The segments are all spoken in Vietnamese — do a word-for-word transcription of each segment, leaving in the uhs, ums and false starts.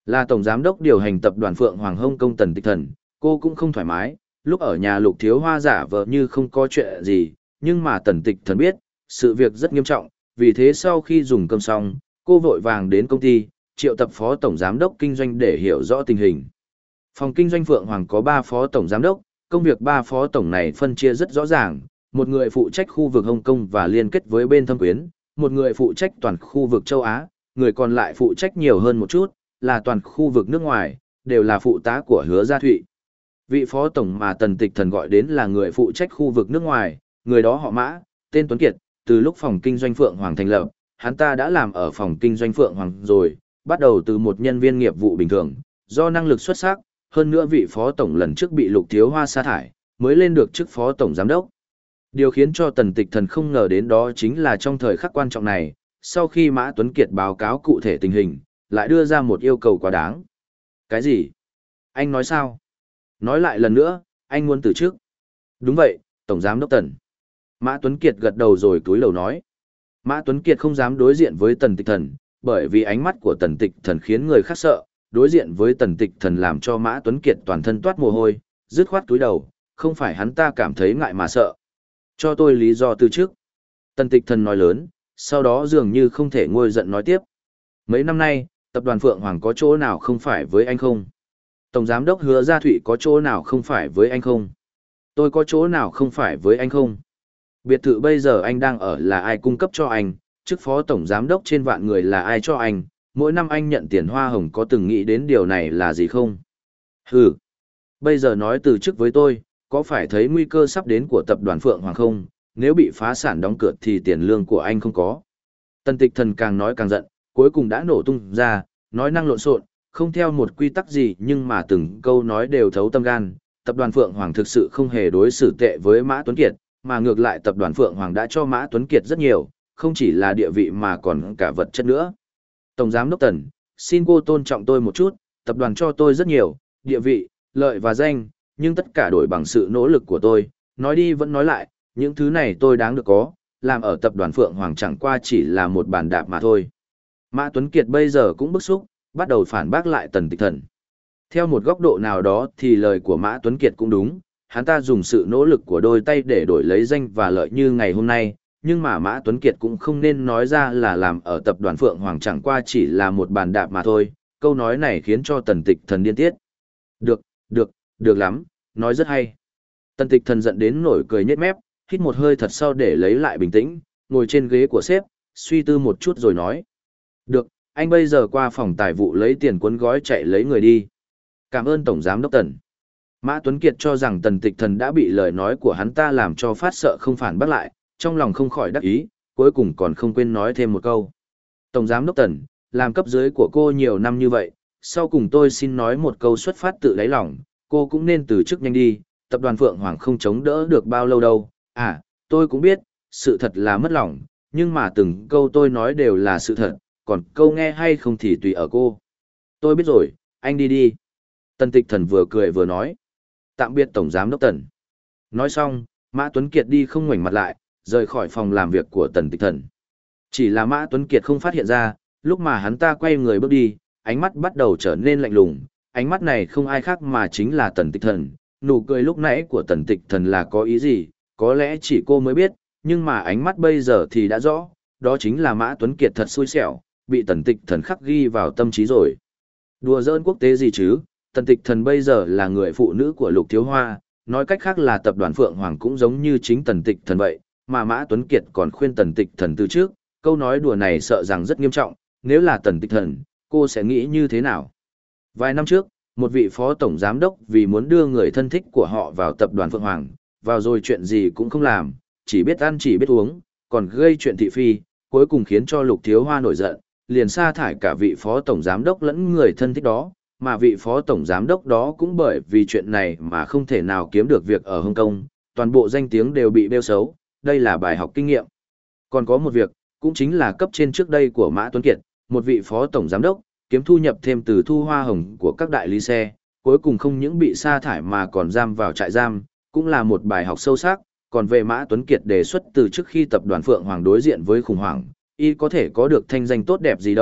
Là tổng giám đốc điều hành tập đoàn Phượng Hoàng Hông Công Tần Tịch Thần, cô cũng không thoải mái, lúc ở nhà Lục Thiếu Hoa giả vờ như không có chuyện gì, nhưng mà Tần Tịch Thần biết, sự việc rất nghiêm trọng, vì thế sau khi dùng cơm xong, cô vội vàng đến công ty, triệu tập phó tổng giám đốc kinh doanh để hiểu rõ tình hình. Phòng kinh doanh Phượng Hoàng có ba phó tổng giám đốc, công việc ba phó tổng này phân chia rất rõ ràng, một người phụ trách khu vực Hồng Kông và liên kết với bên Thâm Quyến, một người phụ trách toàn khu vực châu Á, người còn lại phụ trách nhiều hơn một chút, là toàn khu vực nước ngoài, đều là phụ tá của Hứa Gia Thụy. Vị phó tổng mà Tần Tịch Thần gọi đến là người phụ trách khu vực nước ngoài, người đó họ Mã, tên Tuấn Kiệt, từ lúc phòng kinh doanh Phượng Hoàng thành lập, hắn ta đã làm ở phòng kinh doanh Phượng Hoàng rồi, bắt đầu từ một nhân viên nghiệp vụ bình thường, do năng lực xuất sắc, hơn nữa vị phó tổng lần trước bị Lục Thiếu Hoa sa thải, mới lên được chức phó tổng giám đốc. Điều khiến cho Tần Tịch Thần không ngờ đến đó chính là trong thời khắc quan trọng này, sau khi Mã Tuấn Kiệt báo cáo cụ thể tình hình, lại đưa ra một yêu cầu quá đáng. Cái gì? Anh nói sao? Nói lại lần nữa, anh muốn từ chức. Đúng vậy, tổng giám đốc Tần. Mã Tuấn Kiệt gật đầu rồi cúi đầu nói. Mã Tuấn Kiệt không dám đối diện với Tần Tịch Thần, bởi vì ánh mắt của Tần Tịch Thần khiến người khác sợ, đối diện với Tần Tịch Thần làm cho Mã Tuấn Kiệt toàn thân toát mồ hôi, dứt khoát cúi đầu, không phải hắn ta cảm thấy ngại mà sợ. Cho tôi lý do từ chức. Tần Tịch Thần nói lớn, sau đó dường như không thể nguôi giận nói tiếp. Mấy năm nay, tập đoàn Phượng Hoàng có chỗ nào không phải với anh không? Tổng giám đốc Hứa Gia Thụy có chỗ nào không phải với anh không? Tôi có chỗ nào không phải với anh không? Biệt thự bây giờ anh đang ở là ai cung cấp cho anh, chức phó tổng giám đốc trên vạn người là ai cho anh, mỗi năm anh nhận tiền hoa hồng có từng nghĩ đến điều này là gì không? Hừ, bây giờ nói từ chức với tôi, có phải thấy nguy cơ sắp đến của tập đoàn Phượng Hoàng không? Nếu bị phá sản đóng cửa thì tiền lương của anh không có. Tần Tịch Thần càng nói càng giận, cuối cùng đã nổ tung ra, nói năng lộn xộn, không theo một quy tắc gì nhưng mà từng câu nói đều thấu tâm gan. Tập đoàn Phượng Hoàng thực sự không hề đối xử tệ với Mã Tuấn Kiệt, mà ngược lại tập đoàn Phượng Hoàng đã cho Mã Tuấn Kiệt rất nhiều, không chỉ là địa vị mà còn cả vật chất nữa. Tổng giám đốc Tần, xin cô tôn trọng tôi một chút, tập đoàn cho tôi rất nhiều, địa vị, lợi và danh, nhưng tất cả đổi bằng sự nỗ lực của tôi, nói đi vẫn nói lại, những thứ này tôi đáng được có, làm ở tập đoàn Phượng Hoàng chẳng qua chỉ là một bàn đạp mà thôi. Mã Tuấn Kiệt bây giờ cũng bức xúc, bắt đầu phản bác lại Tần Tịch Thần. Theo một góc độ nào đó thì lời của Mã Tuấn Kiệt cũng đúng, hắn ta dùng sự nỗ lực của đôi tay để đổi lấy danh và lợi như ngày hôm nay, nhưng mà Mã Tuấn Kiệt cũng không nên nói ra là làm ở tập đoàn Phượng Hoàng chẳng qua chỉ là một bàn đạp mà thôi, câu nói này khiến cho Tần Tịch Thần điên tiết. Được, được, được lắm, nói rất hay. Tần Tịch Thần giận đến nổi cười nhếch mép, hít một hơi thật sâu để lấy lại bình tĩnh, ngồi trên ghế của sếp, suy tư một chút rồi nói. Được, anh bây giờ qua phòng tài vụ lấy tiền cuốn gói chạy lấy người đi. Cảm ơn Tổng Giám đốc Tần. Mã Tuấn Kiệt cho rằng Tần Tịch Thần đã bị lời nói của hắn ta làm cho phát sợ không phản bác lại, trong lòng không khỏi đắc ý, cuối cùng còn không quên nói thêm một câu. Tổng Giám đốc Tần, làm cấp dưới của cô nhiều năm như vậy, sau cùng tôi xin nói một câu xuất phát tự đáy lòng, cô cũng nên từ chức nhanh đi, tập đoàn Phượng Hoàng không chống đỡ được bao lâu đâu. À, tôi cũng biết, sự thật là mất lòng, nhưng mà từng câu tôi nói đều là sự thật, còn câu nghe hay không thì tùy ở cô. Tôi biết rồi, anh đi đi. Tần Tịch Thần vừa cười vừa nói. Tạm biệt Tổng Giám đốc Tần. Nói xong, Mã Tuấn Kiệt đi không ngoảnh mặt lại, rời khỏi phòng làm việc của Tần Tịch Thần. Chỉ là Mã Tuấn Kiệt không phát hiện ra, lúc mà hắn ta quay người bước đi, ánh mắt bắt đầu trở nên lạnh lùng. Ánh mắt này không ai khác mà chính là Tần Tịch Thần. Nụ cười lúc nãy của Tần Tịch Thần là có ý gì, có lẽ chỉ cô mới biết, nhưng mà ánh mắt bây giờ thì đã rõ, đó chính là Mã Tuấn Kiệt thật xui xẻo, bị Tần Tịch Thần khắc ghi vào tâm trí rồi. Đùa giỡn quốc tế gì chứ, Tần Tịch Thần bây giờ là người phụ nữ của Lục Thiếu Hoa, nói cách khác là tập đoàn Phượng Hoàng cũng giống như chính Tần Tịch Thần vậy, mà Mã Tuấn Kiệt còn khuyên Tần Tịch Thần từ trước, câu nói đùa này sợ rằng rất nghiêm trọng, nếu là Tần Tịch Thần, cô sẽ nghĩ như thế nào? Vài năm trước, một vị phó tổng giám đốc vì muốn đưa người thân thích của họ vào tập đoàn Phượng Hoàng, vào rồi chuyện gì cũng không làm, chỉ biết ăn chỉ biết uống, còn gây chuyện thị phi, cuối cùng khiến cho Lục Thiếu Hoa nổi giận, liền sa thải cả vị phó tổng giám đốc lẫn người thân thích đó, mà vị phó tổng giám đốc đó cũng bởi vì chuyện này mà không thể nào kiếm được việc ở Hồng Kông, toàn bộ danh tiếng đều bị bêu xấu, đây là bài học kinh nghiệm. Còn có một việc, cũng chính là cấp trên trước đây của Mã Tuấn Kiệt, một vị phó tổng giám đốc, kiếm thu nhập thêm từ thu hoa hồng của các đại lý xe, cuối cùng không những bị sa thải mà còn giam vào trại giam, cũng là một bài học sâu sắc. Còn về Mã Tuấn Kiệt đề xuất từ trước khi tập đoàn Phượng Hoàng đối diện với khủng hoảng, y có thể có được thanh danh tốt đẹp gì đâu,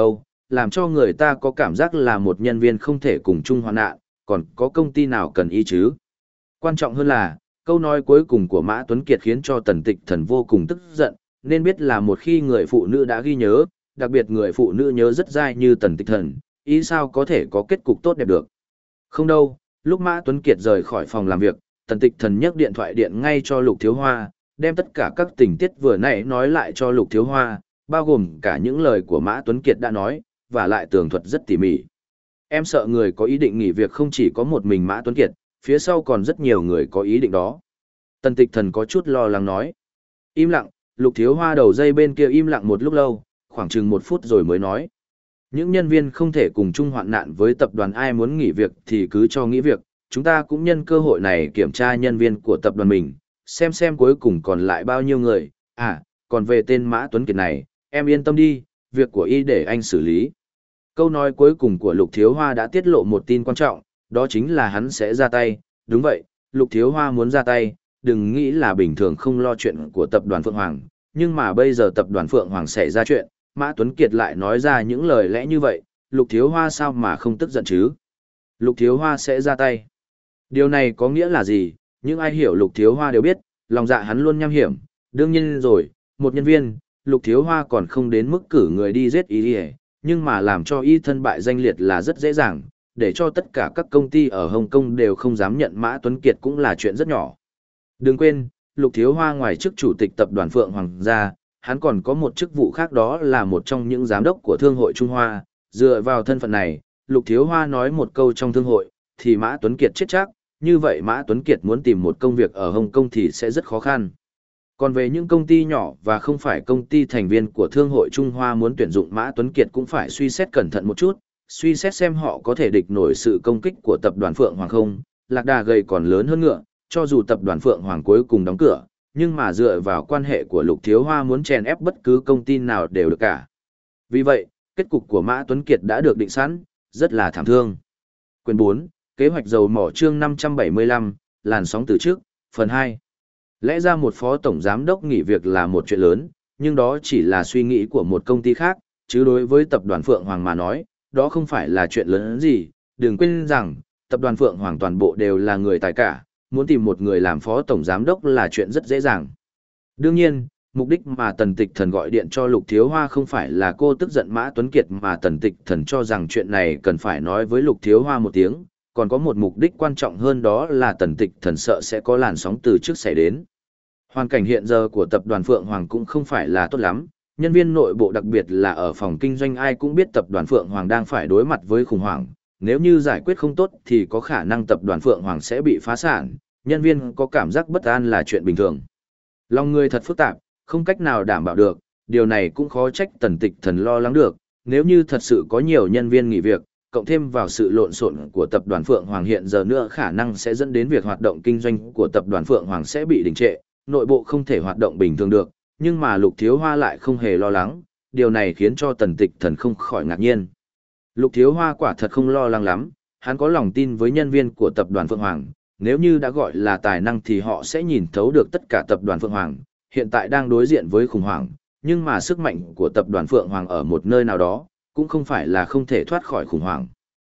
làm cho người ta có cảm giác là một nhân viên không thể cùng chung hoạn nạn, còn có công ty nào cần y chứ. Quan trọng hơn là, câu nói cuối cùng của Mã Tuấn Kiệt khiến cho Tần Tịch Thần vô cùng tức giận, nên biết là một khi người phụ nữ đã ghi nhớ, đặc biệt người phụ nữ nhớ rất dai như Tần Tịch Thần, ý sao có thể có kết cục tốt đẹp được. Không đâu, lúc Mã Tuấn Kiệt rời khỏi phòng làm việc, Tần Tịch Thần nhấc điện thoại điện ngay cho Lục Thiếu Hoa, đem tất cả các tình tiết vừa nãy nói lại cho Lục Thiếu Hoa, bao gồm cả những lời của Mã Tuấn Kiệt đã nói, và lại tường thuật rất tỉ mỉ. Em sợ người có ý định nghỉ việc không chỉ có một mình Mã Tuấn Kiệt, phía sau còn rất nhiều người có ý định đó. Tần Tịch Thần có chút lo lắng nói. Im lặng, Lục Thiếu Hoa đầu dây bên kia im lặng một lúc lâu, khoảng chừng một phút rồi mới nói. Những nhân viên không thể cùng chung hoạn nạn với tập đoàn, ai muốn nghỉ việc thì cứ cho nghỉ việc, chúng ta cũng nhân cơ hội này kiểm tra nhân viên của tập đoàn mình, xem xem cuối cùng còn lại bao nhiêu người. À, còn về tên Mã Tuấn Kiệt này, em yên tâm đi, việc của y để anh xử lý. Câu nói cuối cùng của Lục Thiếu Hoa đã tiết lộ một tin quan trọng, đó chính là hắn sẽ ra tay. Đúng vậy, Lục Thiếu Hoa muốn ra tay, đừng nghĩ là bình thường không lo chuyện của tập đoàn Phượng Hoàng, nhưng mà bây giờ tập đoàn Phượng Hoàng xảy ra chuyện, Mã Tuấn Kiệt lại nói ra những lời lẽ như vậy, Lục Thiếu Hoa sao mà không tức giận chứ? Lục Thiếu Hoa sẽ ra tay. Điều này có nghĩa là gì? Những ai hiểu Lục Thiếu Hoa đều biết, lòng dạ hắn luôn nham hiểm. Đương nhiên rồi, một nhân viên, Lục Thiếu Hoa còn không đến mức cử người đi giết ý đi, nhưng mà làm cho y thân bại danh liệt là rất dễ dàng, để cho tất cả các công ty ở Hồng Kông đều không dám nhận Mã Tuấn Kiệt cũng là chuyện rất nhỏ. Đừng quên, Lục Thiếu Hoa ngoài chức chủ tịch tập đoàn Phượng Hoàng ra, hắn còn có một chức vụ khác, đó là một trong những giám đốc của Thương hội Trung Hoa. Dựa vào thân phận này, Lục Thiếu Hoa nói một câu trong Thương hội, thì Mã Tuấn Kiệt chết chắc, như vậy Mã Tuấn Kiệt muốn tìm một công việc ở Hồng Kông thì sẽ rất khó khăn. Còn về những công ty nhỏ và không phải công ty thành viên của Thương hội Trung Hoa muốn tuyển dụng Mã Tuấn Kiệt cũng phải suy xét cẩn thận một chút, suy xét xem họ có thể địch nổi sự công kích của tập đoàn Phượng Hoàng không. Lạc đà gầy còn lớn hơn ngựa, cho dù tập đoàn Phượng Hoàng cuối cùng đóng cửa, nhưng mà dựa vào quan hệ của Lục Thiếu Hoa muốn chèn ép bất cứ công ty nào đều được cả. Vì vậy, kết cục của Mã Tuấn Kiệt đã được định sẵn, rất là thảm thương. Quyển bốn, Kế hoạch dầu mỏ chương năm trăm bảy mươi lăm, làn sóng từ trước, phần hai. Lẽ ra một phó tổng giám đốc nghỉ việc là một chuyện lớn, nhưng đó chỉ là suy nghĩ của một công ty khác, chứ đối với tập đoàn Phượng Hoàng mà nói, đó không phải là chuyện lớn gì. Đừng quên rằng, tập đoàn Phượng Hoàng toàn bộ đều là người tài cả, muốn tìm một người làm phó tổng giám đốc là chuyện rất dễ dàng. Đương nhiên, mục đích mà Tần Tịch Thần gọi điện cho Lục Thiếu Hoa không phải là cô tức giận Mã Tuấn Kiệt, mà Tần Tịch Thần cho rằng chuyện này cần phải nói với Lục Thiếu Hoa một tiếng, còn có một mục đích quan trọng hơn, đó là Tần Tịch Thần sợ sẽ có làn sóng từ trước xảy đến. Hoàn cảnh hiện giờ của tập đoàn Phượng Hoàng cũng không phải là tốt lắm, nhân viên nội bộ đặc biệt là ở phòng kinh doanh ai cũng biết tập đoàn Phượng Hoàng đang phải đối mặt với khủng hoảng. Nếu như giải quyết không tốt thì có khả năng tập đoàn Phượng Hoàng sẽ bị phá sản, nhân viên có cảm giác bất an là chuyện bình thường. Lòng người thật phức tạp, không cách nào đảm bảo được, điều này cũng khó trách Tần Tịch Thần lo lắng được. Nếu như thật sự có nhiều nhân viên nghỉ việc, cộng thêm vào sự lộn xộn của tập đoàn Phượng Hoàng hiện giờ nữa, khả năng sẽ dẫn đến việc hoạt động kinh doanh của tập đoàn Phượng Hoàng sẽ bị đình trệ, nội bộ không thể hoạt động bình thường được. Nhưng mà Lục Thiếu Hoa lại không hề lo lắng, điều này khiến cho Tần Tịch Thần không khỏi ngạc nhiên. Lục Thiếu Hoa quả thật không lo lắng lắm, hắn có lòng tin với nhân viên của tập đoàn Phượng Hoàng, nếu như đã gọi là tài năng thì họ sẽ nhìn thấu được tất cả tập đoàn Phượng Hoàng, hiện tại đang đối diện với khủng hoảng, nhưng mà sức mạnh của tập đoàn Phượng Hoàng ở một nơi nào đó, cũng không phải là không thể thoát khỏi khủng hoảng.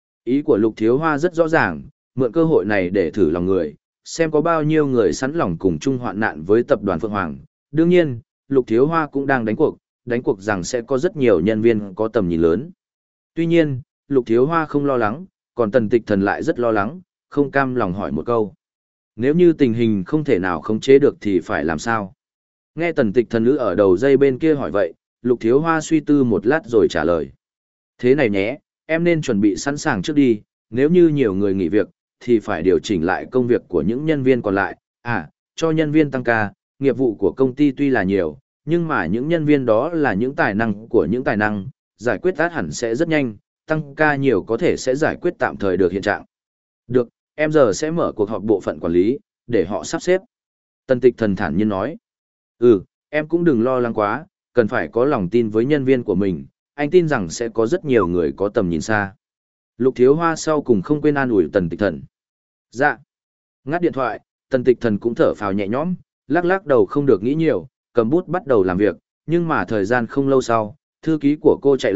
Ý của Lục Thiếu Hoa rất rõ ràng, mượn cơ hội này để thử lòng người, xem có bao nhiêu người sẵn lòng cùng chung hoạn nạn với tập đoàn Phượng Hoàng. Đương nhiên, Lục Thiếu Hoa cũng đang đánh cuộc, đánh cuộc rằng sẽ có rất nhiều nhân viên có tầm nhìn lớn. Tuy nhiên, Lục Thiếu Hoa không lo lắng, còn Tần Tịch Thần lại rất lo lắng, không cam lòng hỏi một câu. Nếu như tình hình không thể nào khống chế được thì phải làm sao? Nghe Tần Tịch Thần nữ ở đầu dây bên kia hỏi vậy, Lục Thiếu Hoa suy tư một lát rồi trả lời. Thế này nhé, em nên chuẩn bị sẵn sàng trước đi, nếu như nhiều người nghỉ việc, thì phải điều chỉnh lại công việc của những nhân viên còn lại, à, cho nhân viên tăng ca, nghiệp vụ của công ty tuy là nhiều, nhưng mà những nhân viên đó là những tài năng của những tài năng, giải quyết át hẳn sẽ rất nhanh, tăng ca nhiều có thể sẽ giải quyết tạm thời được hiện trạng. Được, em giờ sẽ mở cuộc họp bộ phận quản lý, để họ sắp xếp. Tần Tịch Thần thản nhiên nói. Ừ, em cũng đừng lo lắng quá, cần phải có lòng tin với nhân viên của mình, anh tin rằng sẽ có rất nhiều người có tầm nhìn xa. Lục Thiếu Hoa sau cùng không quên an ủi Tần Tịch Thần. Dạ. Ngắt điện thoại, Tần Tịch Thần cũng thở phào nhẹ nhõm, lắc lắc đầu không được nghĩ nhiều, cầm bút bắt đầu làm việc, nhưng mà thời gian không lâu sau, thư ký của cô chạy lại,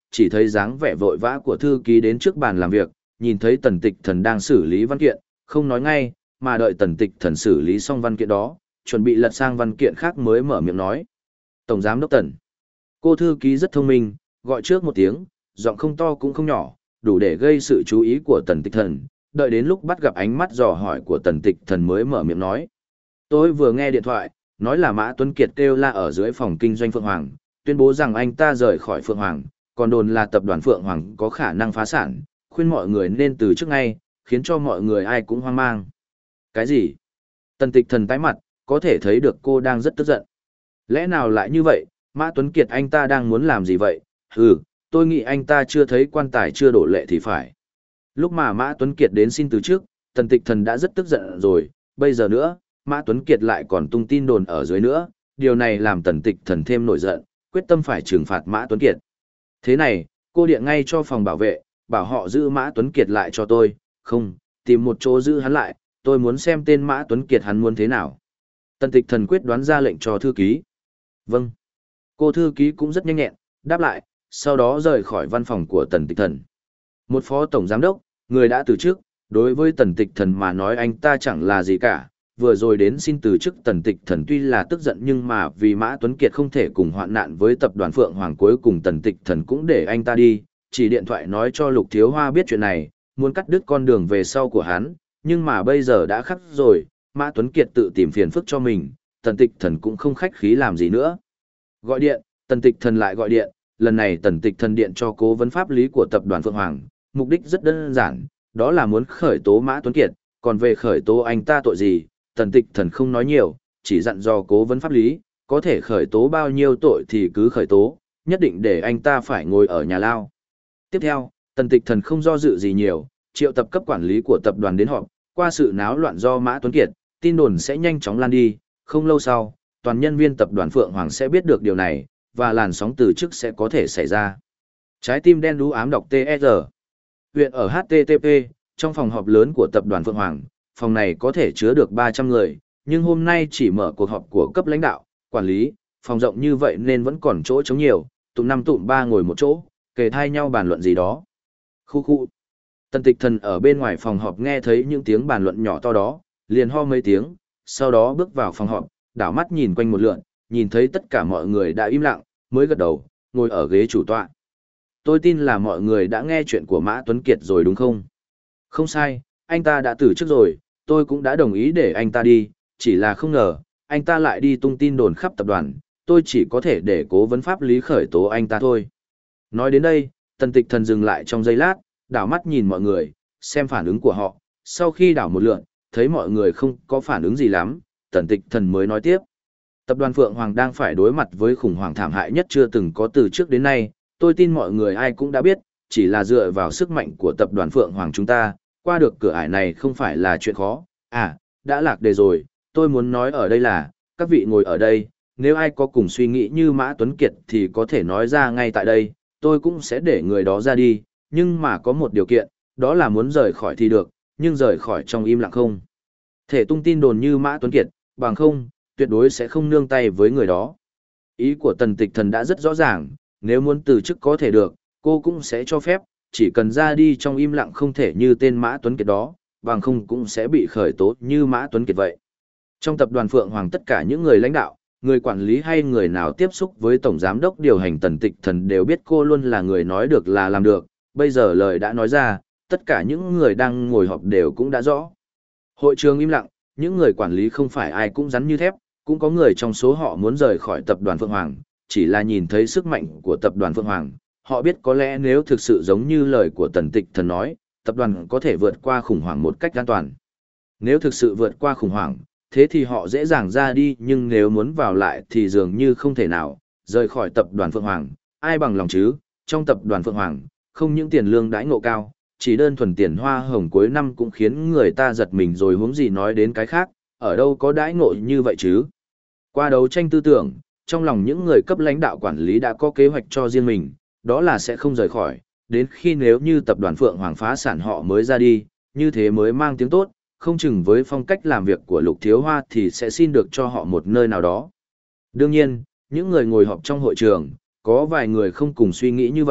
chỉ thấy dáng vẻ vội vã của thư ký đến trước bàn làm việc, nhìn thấy tần tịch thần đang xử lý văn kiện, không nói ngay, mà đợi tần tịch thần xử lý xong văn kiện đó, chuẩn bị lật sang văn kiện khác mới mở miệng nói. Tổng giám đốc Tần. Cô thư ký rất thông minh, gọi trước một tiếng, giọng không to cũng không nhỏ, đủ để gây sự chú ý của tần tịch thần, đợi đến lúc bắt gặp ánh mắt dò hỏi của tần tịch thần mới mở miệng nói. Tôi vừa nghe điện thoại, nói là Mã Tuấn Kiệt kêu la ở dưới phòng kinh doanh Phượng Hoàng, tuyên bố rằng anh ta rời khỏi Phượng Hoàng, còn đồn là tập đoàn Phượng Hoàng có khả năng phá sản, khuyên mọi người nên từ chức ngay, khiến cho mọi người ai cũng hoang mang. Cái gì? Tần tịch thần tái mặt, có thể thấy được cô đang rất tức giận. Lẽ nào lại như vậy, Mã Tuấn Kiệt anh ta đang muốn làm gì vậy? Hừ, tôi nghĩ anh ta chưa thấy quan tài chưa đổ lệ thì phải. Lúc mà Mã Tuấn Kiệt đến xin từ trước, tần tịch thần đã rất tức giận rồi, bây giờ nữa, Mã Tuấn Kiệt lại còn tung tin đồn ở dưới nữa, điều này làm tần tịch thần thêm nổi giận, quyết tâm phải trừng phạt Mã Tuấn Kiệt. Thế này, cô điện ngay cho phòng bảo vệ, bảo họ giữ Mã Tuấn Kiệt lại cho tôi, không, tìm một chỗ giữ hắn lại, tôi muốn xem tên Mã Tuấn Kiệt hắn muốn thế nào. Tần tịch thần quyết đoán ra lệnh cho thư ký. Vâng. Cô thư ký cũng rất nhanh nhẹn, đáp lại, sau đó rời khỏi văn phòng của tần tịch thần. Một phó tổng giám đốc, người đã từ chức, đối với tần tịch thần mà nói anh ta chẳng là gì cả. Vừa rồi đến xin từ chức tần tịch thần tuy là tức giận nhưng mà vì Mã Tuấn Kiệt không thể cùng hoạn nạn với tập đoàn Phượng Hoàng, cuối cùng tần tịch thần cũng để anh ta đi, chỉ điện thoại nói cho Lục Thiếu Hoa biết chuyện này, muốn cắt đứt con đường về sau của hắn, nhưng mà bây giờ đã khắc rồi, Mã Tuấn Kiệt tự tìm phiền phức cho mình, tần tịch thần cũng không khách khí làm gì nữa. Gọi điện, tần tịch thần lại gọi điện, lần này tần tịch thần điện cho cố vấn pháp lý của tập đoàn Phượng Hoàng, mục đích rất đơn giản, đó là muốn khởi tố Mã Tuấn Kiệt, còn về khởi tố anh ta tội gì, tần tịch thần không nói nhiều, chỉ dặn dò cố vấn pháp lý, có thể khởi tố bao nhiêu tội thì cứ khởi tố, nhất định để anh ta phải ngồi ở nhà lao. Tiếp theo, tần tịch thần không do dự gì nhiều, triệu tập cấp quản lý của tập đoàn đến họp, qua sự náo loạn do Mã Tuấn Kiệt, tin đồn sẽ nhanh chóng lan đi, không lâu sau, toàn nhân viên tập đoàn Phượng Hoàng sẽ biết được điều này, và làn sóng từ chức sẽ có thể xảy ra. Trái tim đen đú ám đọc tê e rờ. Huyện ở hát tê tê pê, trong phòng họp lớn của tập đoàn Phượng Hoàng, phòng này có thể chứa được ba trăm người, nhưng hôm nay chỉ mở cuộc họp của cấp lãnh đạo, quản lý, phòng rộng như vậy nên vẫn còn chỗ trống nhiều, tụm năm tụm ba ngồi một chỗ, kề thai nhau bàn luận gì đó. Khu khu. Tần tịch thần ở bên ngoài phòng họp nghe thấy những tiếng bàn luận nhỏ to đó, liền ho mấy tiếng, sau đó bước vào phòng họp, đảo mắt nhìn quanh một lượn, nhìn thấy tất cả mọi người đã im lặng, mới gật đầu, ngồi ở ghế chủ tọa. Tôi tin là mọi người đã nghe chuyện của Mã Tuấn Kiệt rồi đúng không? Không sai, anh ta đã từ chức rồi, tôi cũng đã đồng ý để anh ta đi, chỉ là không ngờ, anh ta lại đi tung tin đồn khắp tập đoàn, tôi chỉ có thể để cố vấn pháp lý khởi tố anh ta thôi. Nói đến đây, tần tịch thần dừng lại trong giây lát, đảo mắt nhìn mọi người, xem phản ứng của họ, sau khi đảo một lượn, thấy mọi người không có phản ứng gì lắm, tần tịch thần mới nói tiếp. Tập đoàn Phượng Hoàng đang phải đối mặt với khủng hoảng thảm hại nhất chưa từng có từ trước đến nay, tôi tin mọi người ai cũng đã biết, chỉ là dựa vào sức mạnh của tập đoàn Phượng Hoàng chúng ta, qua được cửa ải này không phải là chuyện khó. À, đã lạc đề rồi, tôi muốn nói ở đây là, các vị ngồi ở đây, nếu ai có cùng suy nghĩ như Mã Tuấn Kiệt thì có thể nói ra ngay tại đây, tôi cũng sẽ để người đó ra đi, nhưng mà có một điều kiện, đó là muốn rời khỏi thì được, nhưng rời khỏi trong im lặng không. Thể tung tin đồn như Mã Tuấn Kiệt, bằng không, tuyệt đối sẽ không nương tay với người đó. Ý của tần tịch thần đã rất rõ ràng, nếu muốn từ chức có thể được, cô cũng sẽ cho phép, chỉ cần ra đi trong im lặng không thể như tên Mã Tuấn Kiệt đó, bằng không cũng sẽ bị khởi tố như Mã Tuấn Kiệt vậy. Trong tập đoàn Phượng Hoàng tất cả những người lãnh đạo, người quản lý hay người nào tiếp xúc với tổng giám đốc điều hành tần tịch thần đều biết cô luôn là người nói được là làm được, bây giờ lời đã nói ra, tất cả những người đang ngồi họp đều cũng đã rõ. Hội trường im lặng, những người quản lý không phải ai cũng rắn như thép, cũng có người trong số họ muốn rời khỏi tập đoàn Phượng Hoàng, chỉ là nhìn thấy sức mạnh của tập đoàn Phượng Hoàng, họ biết có lẽ nếu thực sự giống như lời của tần tịch thần nói, tập đoàn có thể vượt qua khủng hoảng một cách an toàn. Nếu thực sự vượt qua khủng hoảng, thế thì họ dễ dàng ra đi, nhưng nếu muốn vào lại thì dường như không thể nào, rời khỏi tập đoàn Phượng Hoàng, ai bằng lòng chứ, trong tập đoàn Phượng Hoàng, không những tiền lương đãi ngộ cao, chỉ đơn thuần tiền hoa hồng cuối năm cũng khiến người ta giật mình rồi huống gì nói đến cái khác, ở đâu có đãi ngộ như vậy chứ. Qua đấu tranh tư tưởng, trong lòng những người cấp lãnh đạo quản lý đã có kế hoạch cho riêng mình, đó là sẽ không rời khỏi, đến khi nếu như tập đoàn Phượng Hoàng phá sản họ mới ra đi, như thế mới mang tiếng tốt, không chừng với phong cách làm việc của Lục Thiếu Hoa thì sẽ xin được cho họ một nơi nào đó. Đương nhiên, những người ngồi họp trong hội trường, có vài người không cùng suy nghĩ như vậy,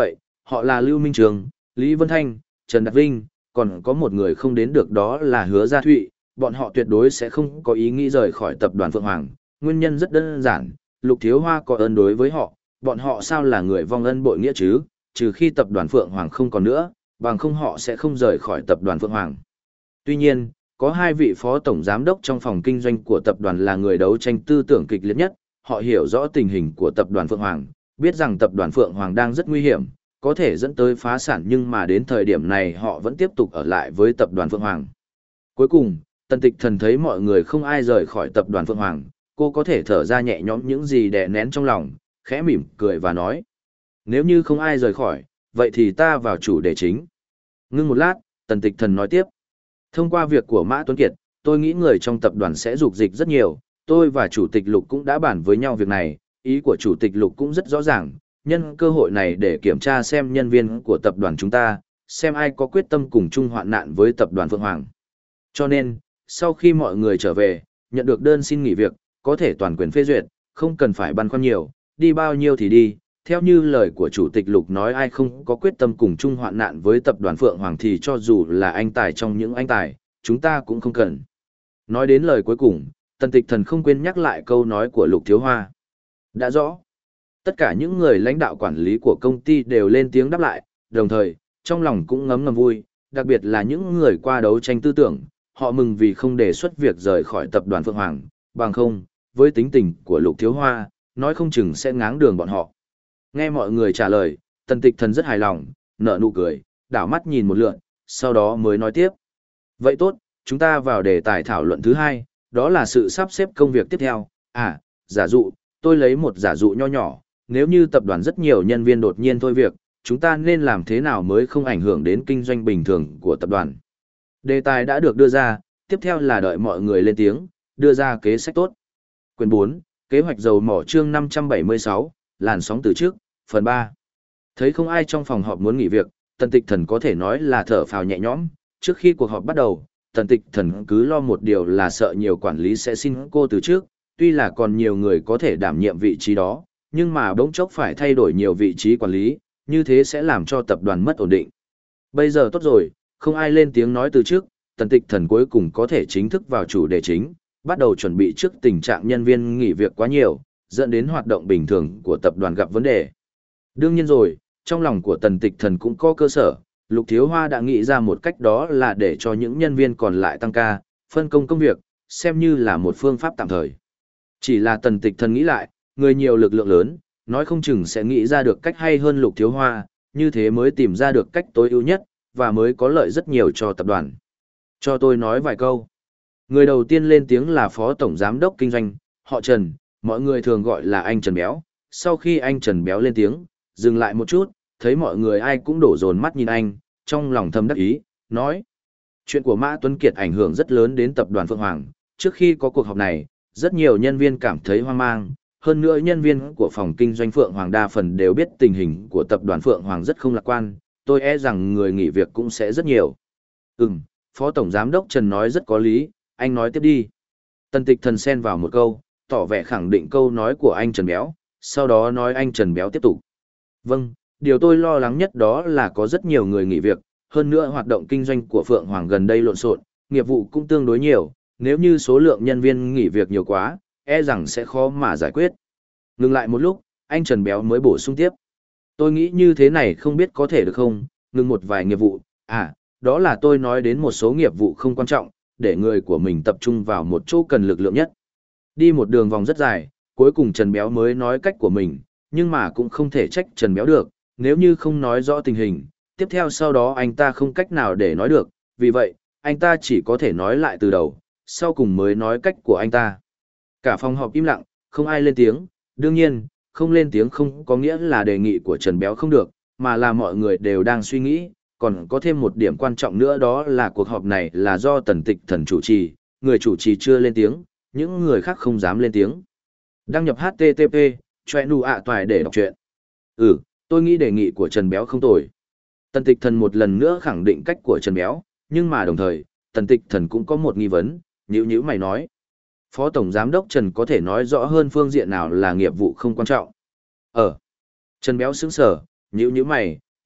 họ là Lưu Minh Trường, Lý Vân Thanh, Trần Đạt Vinh, còn có một người không đến được đó là Hứa Gia Thụy, bọn họ tuyệt đối sẽ không có ý nghĩ rời khỏi tập đoàn Phượng Hoàng. Nguyên nhân rất đơn giản, Lục Thiếu Hoa có ơn đối với họ, bọn họ sao là người vong ân bội nghĩa chứ, trừ khi tập đoàn Phượng Hoàng không còn nữa, bằng không họ sẽ không rời khỏi tập đoàn Phượng Hoàng. Tuy nhiên, có hai vị phó tổng giám đốc trong phòng kinh doanh của tập đoàn là người đấu tranh tư tưởng kịch liệt nhất, họ hiểu rõ tình hình của tập đoàn Phượng Hoàng, biết rằng tập đoàn Phượng Hoàng đang rất nguy hiểm, có thể dẫn tới phá sản, nhưng mà đến thời điểm này họ vẫn tiếp tục ở lại với tập đoàn Phượng Hoàng. Cuối cùng, Tần Tịch Thần thấy mọi người không ai rời khỏi tập đoàn Phượng Hoàng, cô có thể thở ra nhẹ nhõm những gì đè nén trong lòng, khẽ mỉm cười và nói: nếu như không ai rời khỏi, vậy thì ta vào chủ đề chính. Ngưng một lát, Tần Tịch Thần nói tiếp: thông qua việc của Mã Tuấn Kiệt, tôi nghĩ người trong tập đoàn sẽ dục dịch rất nhiều, tôi và Chủ tịch Lục cũng đã bàn với nhau việc này, ý của Chủ tịch Lục cũng rất rõ ràng, nhân cơ hội này để kiểm tra xem nhân viên của tập đoàn chúng ta, xem ai có quyết tâm cùng chung hoạn nạn với tập đoàn Phượng Hoàng. Cho nên, sau khi mọi người trở về, nhận được đơn xin nghỉ việc, có thể toàn quyền phê duyệt, không cần phải băn khoăn nhiều, đi bao nhiêu thì đi. Theo như lời của Chủ tịch Lục nói, ai không có quyết tâm cùng chung hoạn nạn với tập đoàn Phượng Hoàng thì cho dù là anh tài trong những anh tài, chúng ta cũng không cần. Nói đến lời cuối cùng, Tần Tịch Thần không quên nhắc lại câu nói của Lục Thiếu Hoa. Đã rõ. Tất cả những người lãnh đạo quản lý của công ty đều lên tiếng đáp lại, đồng thời, trong lòng cũng ngấm ngầm vui, đặc biệt là những người qua đấu tranh tư tưởng, họ mừng vì không đề xuất việc rời khỏi tập đoàn Phượng Hoàng, bằng không, với tính tình của Lục Thiếu Hoa, nói không chừng sẽ ngáng đường bọn họ. Nghe mọi người trả lời, Tần Tịch Thần rất hài lòng, nở nụ cười, đảo mắt nhìn một lượt, sau đó mới nói tiếp. Vậy tốt, chúng ta vào đề tài thảo luận thứ hai, đó là sự sắp xếp công việc tiếp theo. À, giả dụ, tôi lấy một giả dụ nho nhỏ, nếu như tập đoàn rất nhiều nhân viên đột nhiên thôi việc, chúng ta nên làm thế nào mới không ảnh hưởng đến kinh doanh bình thường của tập đoàn? Đề tài đã được đưa ra, tiếp theo là đợi mọi người lên tiếng, đưa ra kế sách tốt. Quyền bốn, kế hoạch dầu mỏ chương năm trăm bảy mươi sáu, làn sóng từ trước, phần ba. Thấy không ai trong phòng họp muốn nghỉ việc, Tần Tịch Thần có thể nói là thở phào nhẹ nhõm. Trước khi cuộc họp bắt đầu, Tần Tịch Thần cứ lo một điều là sợ nhiều quản lý sẽ xin cô từ trước, tuy là còn nhiều người có thể đảm nhiệm vị trí đó, nhưng mà bỗng chốc phải thay đổi nhiều vị trí quản lý, như thế sẽ làm cho tập đoàn mất ổn định. Bây giờ tốt rồi, không ai lên tiếng nói từ trước, Tần Tịch Thần cuối cùng có thể chính thức vào chủ đề chính, bắt đầu chuẩn bị trước tình trạng nhân viên nghỉ việc quá nhiều, dẫn đến hoạt động bình thường của tập đoàn gặp vấn đề. Đương nhiên rồi, trong lòng của Tần Tịch Thần cũng có cơ sở, Lục Thiếu Hoa đã nghĩ ra một cách, đó là để cho những nhân viên còn lại tăng ca, phân công công việc, xem như là một phương pháp tạm thời. Chỉ là Tần Tịch Thần nghĩ lại, người nhiều lực lượng lớn, nói không chừng sẽ nghĩ ra được cách hay hơn Lục Thiếu Hoa, như thế mới tìm ra được cách tối ưu nhất, và mới có lợi rất nhiều cho tập đoàn. Cho tôi nói vài câu. Người đầu tiên lên tiếng là Phó Tổng Giám đốc Kinh doanh, họ Trần, mọi người thường gọi là anh Trần Béo. Sau khi anh Trần Béo lên tiếng, dừng lại một chút, thấy mọi người ai cũng đổ dồn mắt nhìn anh, trong lòng thầm đắc ý, nói. Chuyện của Mã Tuấn Kiệt ảnh hưởng rất lớn đến tập đoàn Phượng Hoàng. Trước khi có cuộc họp này, rất nhiều nhân viên cảm thấy hoang mang. Hơn nữa nhân viên của phòng kinh doanh Phượng Hoàng đa phần đều biết tình hình của tập đoàn Phượng Hoàng rất không lạc quan, tôi e rằng người nghỉ việc cũng sẽ rất nhiều. Ừm, Phó Tổng Giám đốc Trần nói rất có lý, anh nói tiếp đi. Tần Tịch Thần xen vào một câu, tỏ vẻ khẳng định câu nói của anh Trần Béo, sau đó nói anh Trần Béo tiếp tục. Vâng, điều tôi lo lắng nhất đó là có rất nhiều người nghỉ việc, hơn nữa hoạt động kinh doanh của Phượng Hoàng gần đây lộn xộn, nghiệp vụ cũng tương đối nhiều, nếu như số lượng nhân viên nghỉ việc nhiều quá, e rằng sẽ khó mà giải quyết. Ngừng lại một lúc, anh Trần Béo mới bổ sung tiếp. Tôi nghĩ như thế này không biết có thể được không, ngừng một vài nghiệp vụ, à, đó là tôi nói đến một số nghiệp vụ không quan trọng, để người của mình tập trung vào một chỗ cần lực lượng nhất. Đi một đường vòng rất dài, cuối cùng Trần Béo mới nói cách của mình, nhưng mà cũng không thể trách Trần Béo được, nếu như không nói rõ tình hình, tiếp theo sau đó anh ta không cách nào để nói được, vì vậy, anh ta chỉ có thể nói lại từ đầu, sau cùng mới nói cách của anh ta. Cả phòng họp im lặng, không ai lên tiếng, đương nhiên, không lên tiếng không có nghĩa là đề nghị của Trần Béo không được, mà là mọi người đều đang suy nghĩ, còn có thêm một điểm quan trọng nữa, đó là cuộc họp này là do Tần Tịch Thần chủ trì, người chủ trì chưa lên tiếng, những người khác không dám lên tiếng. Đăng nhập hát tê tê pê, choe nụ ạ toài để đọc truyện. Ừ, tôi nghĩ đề nghị của Trần Béo không tồi. Tần Tịch Thần một lần nữa khẳng định cách của Trần Béo, nhưng mà đồng thời, Tần Tịch Thần cũng có một nghi vấn, nhữ nhữ mày nói. Phó Tổng Giám đốc Trần có thể nói rõ hơn phương diện nào là nghiệp vụ không quan trọng. Ờ. Trần Béo sững sờ, nhữ nhữ mày,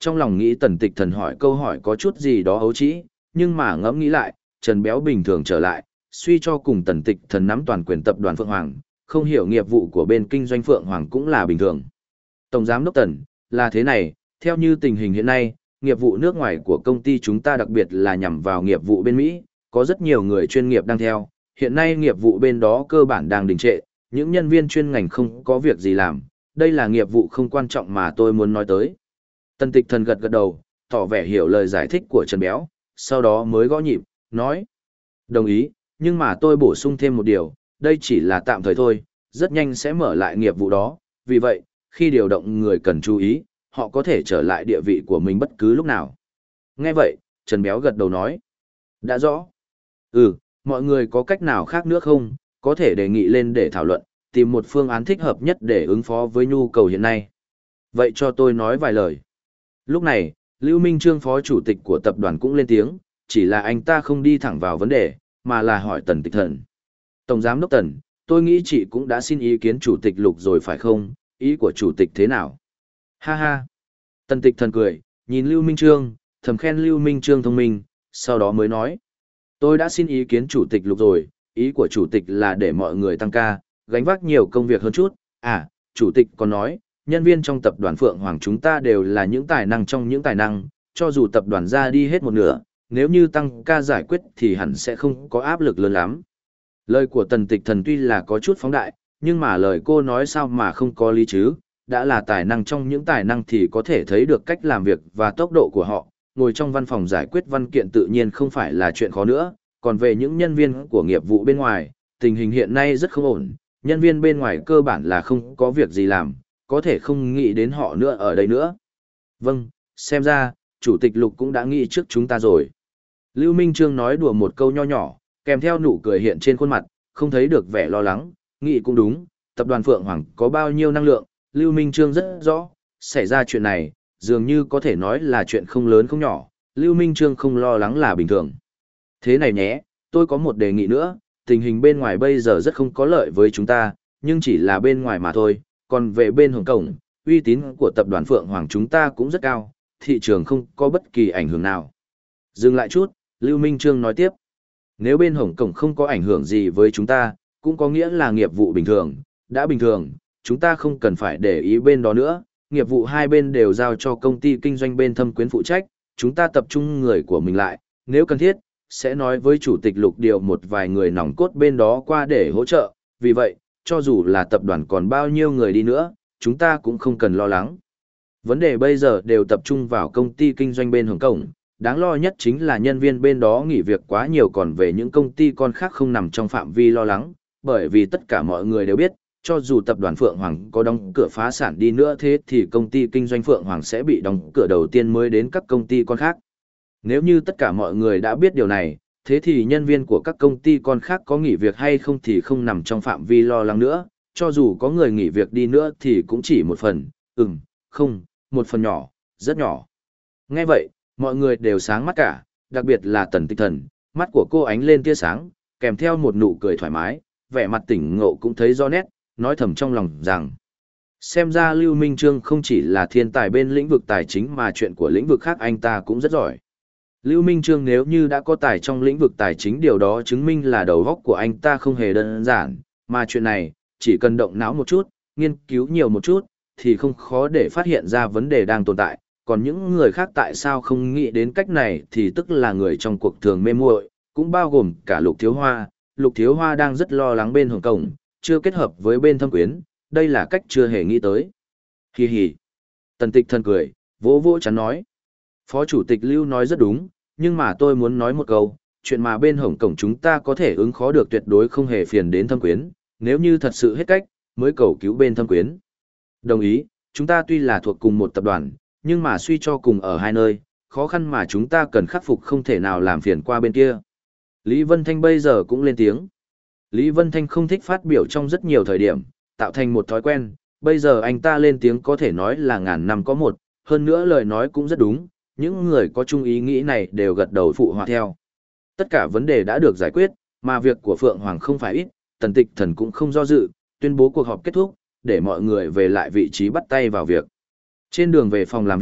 trong lòng nghĩ Tần Tịch Thần hỏi câu hỏi có chút gì đó ấu trĩ, nhưng mà ngẫm nghĩ lại, Trần Béo bình thường trở lại, suy cho cùng Tần Tịch Thần nắm toàn quyền tập đoàn Phượng Hoàng, không hiểu nghiệp vụ của bên kinh doanh Phượng Hoàng cũng là bình thường. Tổng giám đốc Tần, là thế này, theo như tình hình hiện nay, nghiệp vụ nước ngoài của công ty chúng ta đặc biệt là nhằm vào nghiệp vụ bên Mỹ, có rất nhiều người chuyên nghiệp đang theo, hiện nay nghiệp vụ bên đó cơ bản đang đình trệ, những nhân viên chuyên ngành không có việc gì làm, đây là nghiệp vụ không quan trọng mà tôi muốn nói tới. Tần Tịch Thần gật gật đầu, tỏ vẻ hiểu lời giải thích của Trần Béo, sau đó mới gõ nhịp, nói. Đồng ý, nhưng mà tôi bổ sung thêm một điều, đây chỉ là tạm thời thôi, rất nhanh sẽ mở lại nghiệp vụ đó, vì vậy, khi điều động người cần chú ý, họ có thể trở lại địa vị của mình bất cứ lúc nào. Nghe vậy, Trần Béo gật đầu nói. Đã rõ. Ừ, mọi người có cách nào khác nữa không, có thể đề nghị lên để thảo luận, tìm một phương án thích hợp nhất để ứng phó với nhu cầu hiện nay. Vậy cho tôi nói vài lời. Lúc này, Lưu Minh Trương phó chủ tịch của tập đoàn cũng lên tiếng, chỉ là anh ta không đi thẳng vào vấn đề, mà là hỏi Tần Tịch Thần. Tổng giám đốc Tần, tôi nghĩ chị cũng đã xin ý kiến chủ tịch Lục rồi phải không, ý của chủ tịch thế nào? Ha ha. Tần Tịch Thần cười, nhìn Lưu Minh Trương, thầm khen Lưu Minh Trương thông minh, sau đó mới nói. Tôi đã xin ý kiến chủ tịch Lục rồi, ý của chủ tịch là để mọi người tăng ca, gánh vác nhiều công việc hơn chút. À, chủ tịch còn nói, nhân viên trong tập đoàn Phượng Hoàng chúng ta đều là những tài năng trong những tài năng, cho dù tập đoàn ra đi hết một nửa, nếu như tăng ca giải quyết thì hẳn sẽ không có áp lực lớn lắm. Lời của Tần Tịch Thần tuy là có chút phóng đại, nhưng mà lời cô nói sao mà không có lý chứ, đã là tài năng trong những tài năng thì có thể thấy được cách làm việc và tốc độ của họ, ngồi trong văn phòng giải quyết văn kiện tự nhiên không phải là chuyện khó nữa, còn về những nhân viên của nghiệp vụ bên ngoài, tình hình hiện nay rất không ổn, nhân viên bên ngoài cơ bản là không có việc gì làm, có thể không nghĩ đến họ nữa ở đây nữa. Vâng, xem ra, Chủ tịch Lục cũng đã nghĩ trước chúng ta rồi. Lưu Minh Trương nói đùa một câu nho nhỏ, kèm theo nụ cười hiện trên khuôn mặt, không thấy được vẻ lo lắng, nghĩ cũng đúng, tập đoàn Phượng Hoàng có bao nhiêu năng lượng, Lưu Minh Trương rất rõ, xảy ra chuyện này, dường như có thể nói là chuyện không lớn không nhỏ, Lưu Minh Trương không lo lắng là bình thường. Thế này nhé, tôi có một đề nghị nữa, tình hình bên ngoài bây giờ rất không có lợi với chúng ta, nhưng chỉ là bên ngoài mà thôi, còn về bên Hồng Kông, uy tín của tập đoàn Phượng Hoàng chúng ta cũng rất cao, thị trường không có bất kỳ ảnh hưởng nào. Dừng lại chút, Lưu Minh Trương nói tiếp. Nếu bên Hồng Kông không có ảnh hưởng gì với chúng ta, cũng có nghĩa là nghiệp vụ bình thường, đã bình thường, chúng ta không cần phải để ý bên đó nữa, nghiệp vụ hai bên đều giao cho công ty kinh doanh bên Thâm Quyến phụ trách, chúng ta tập trung người của mình lại, nếu cần thiết, sẽ nói với Chủ tịch Lục điều một vài người nòng cốt bên đó qua để hỗ trợ, vì vậy, cho dù là tập đoàn còn bao nhiêu người đi nữa, chúng ta cũng không cần lo lắng. Vấn đề bây giờ đều tập trung vào công ty kinh doanh bên Hồng Kông, đáng lo nhất chính là nhân viên bên đó nghỉ việc quá nhiều còn về những công ty con khác không nằm trong phạm vi lo lắng, bởi vì tất cả mọi người đều biết, cho dù tập đoàn Phượng Hoàng có đóng cửa phá sản đi nữa thế thì công ty kinh doanh Phượng Hoàng sẽ bị đóng cửa đầu tiên mới đến các công ty con khác. Nếu như tất cả mọi người đã biết điều này, thế thì nhân viên của các công ty con khác có nghỉ việc hay không thì không nằm trong phạm vi lo lắng nữa, cho dù có người nghỉ việc đi nữa thì cũng chỉ một phần, ừm, không, một phần nhỏ, rất nhỏ. Nghe vậy, mọi người đều sáng mắt cả, đặc biệt là Tần Tịch Thần, mắt của cô ánh lên tia sáng, kèm theo một nụ cười thoải mái, vẻ mặt tỉnh ngộ cũng thấy rõ nét, nói thầm trong lòng rằng xem ra Lưu Minh Trương không chỉ là thiên tài bên lĩnh vực tài chính mà chuyện của lĩnh vực khác anh ta cũng rất giỏi. Lưu Minh Trương nếu như đã có tài trong lĩnh vực tài chính điều đó chứng minh là đầu óc của anh ta không hề đơn giản, mà chuyện này, chỉ cần động não một chút, nghiên cứu nhiều một chút, thì không khó để phát hiện ra vấn đề đang tồn tại, còn những người khác tại sao không nghĩ đến cách này thì tức là người trong cuộc thường mê muội, cũng bao gồm cả Lục Thiếu Hoa. Lục Thiếu Hoa đang rất lo lắng bên Hồng Kông, chưa kết hợp với bên Thâm Quyến, đây là cách chưa hề nghĩ tới. Hi hi. Tần Tịch Thần cười, vỗ vỗ chắn nói. Phó Chủ tịch Lưu nói rất đúng, nhưng mà tôi muốn nói một câu, chuyện mà bên Hồng Kông chúng ta có thể ứng phó được tuyệt đối không hề phiền đến Thâm Quyến, nếu như thật sự hết cách, mới cầu cứu bên Thâm Quyến. Đồng ý, chúng ta tuy là thuộc cùng một tập đoàn, nhưng mà suy cho cùng ở hai nơi, khó khăn mà chúng ta cần khắc phục không thể nào làm phiền qua bên kia. Lý Vân Thanh bây giờ cũng lên tiếng. Lý Vân Thanh không thích phát biểu trong rất nhiều thời điểm, tạo thành một thói quen, bây giờ anh ta lên tiếng có thể nói là ngàn năm có một, hơn nữa lời nói cũng rất đúng, những người có chung ý nghĩ này đều gật đầu phụ họa theo. Tất cả vấn đề đã được giải quyết, mà việc của Phượng Hoàng không phải ít, Tần Tịch Thần cũng không do dự, tuyên bố cuộc họp kết thúc, để mọi người về lại vị trí bắt tay vào việc. Trên đường về phòng làm việc,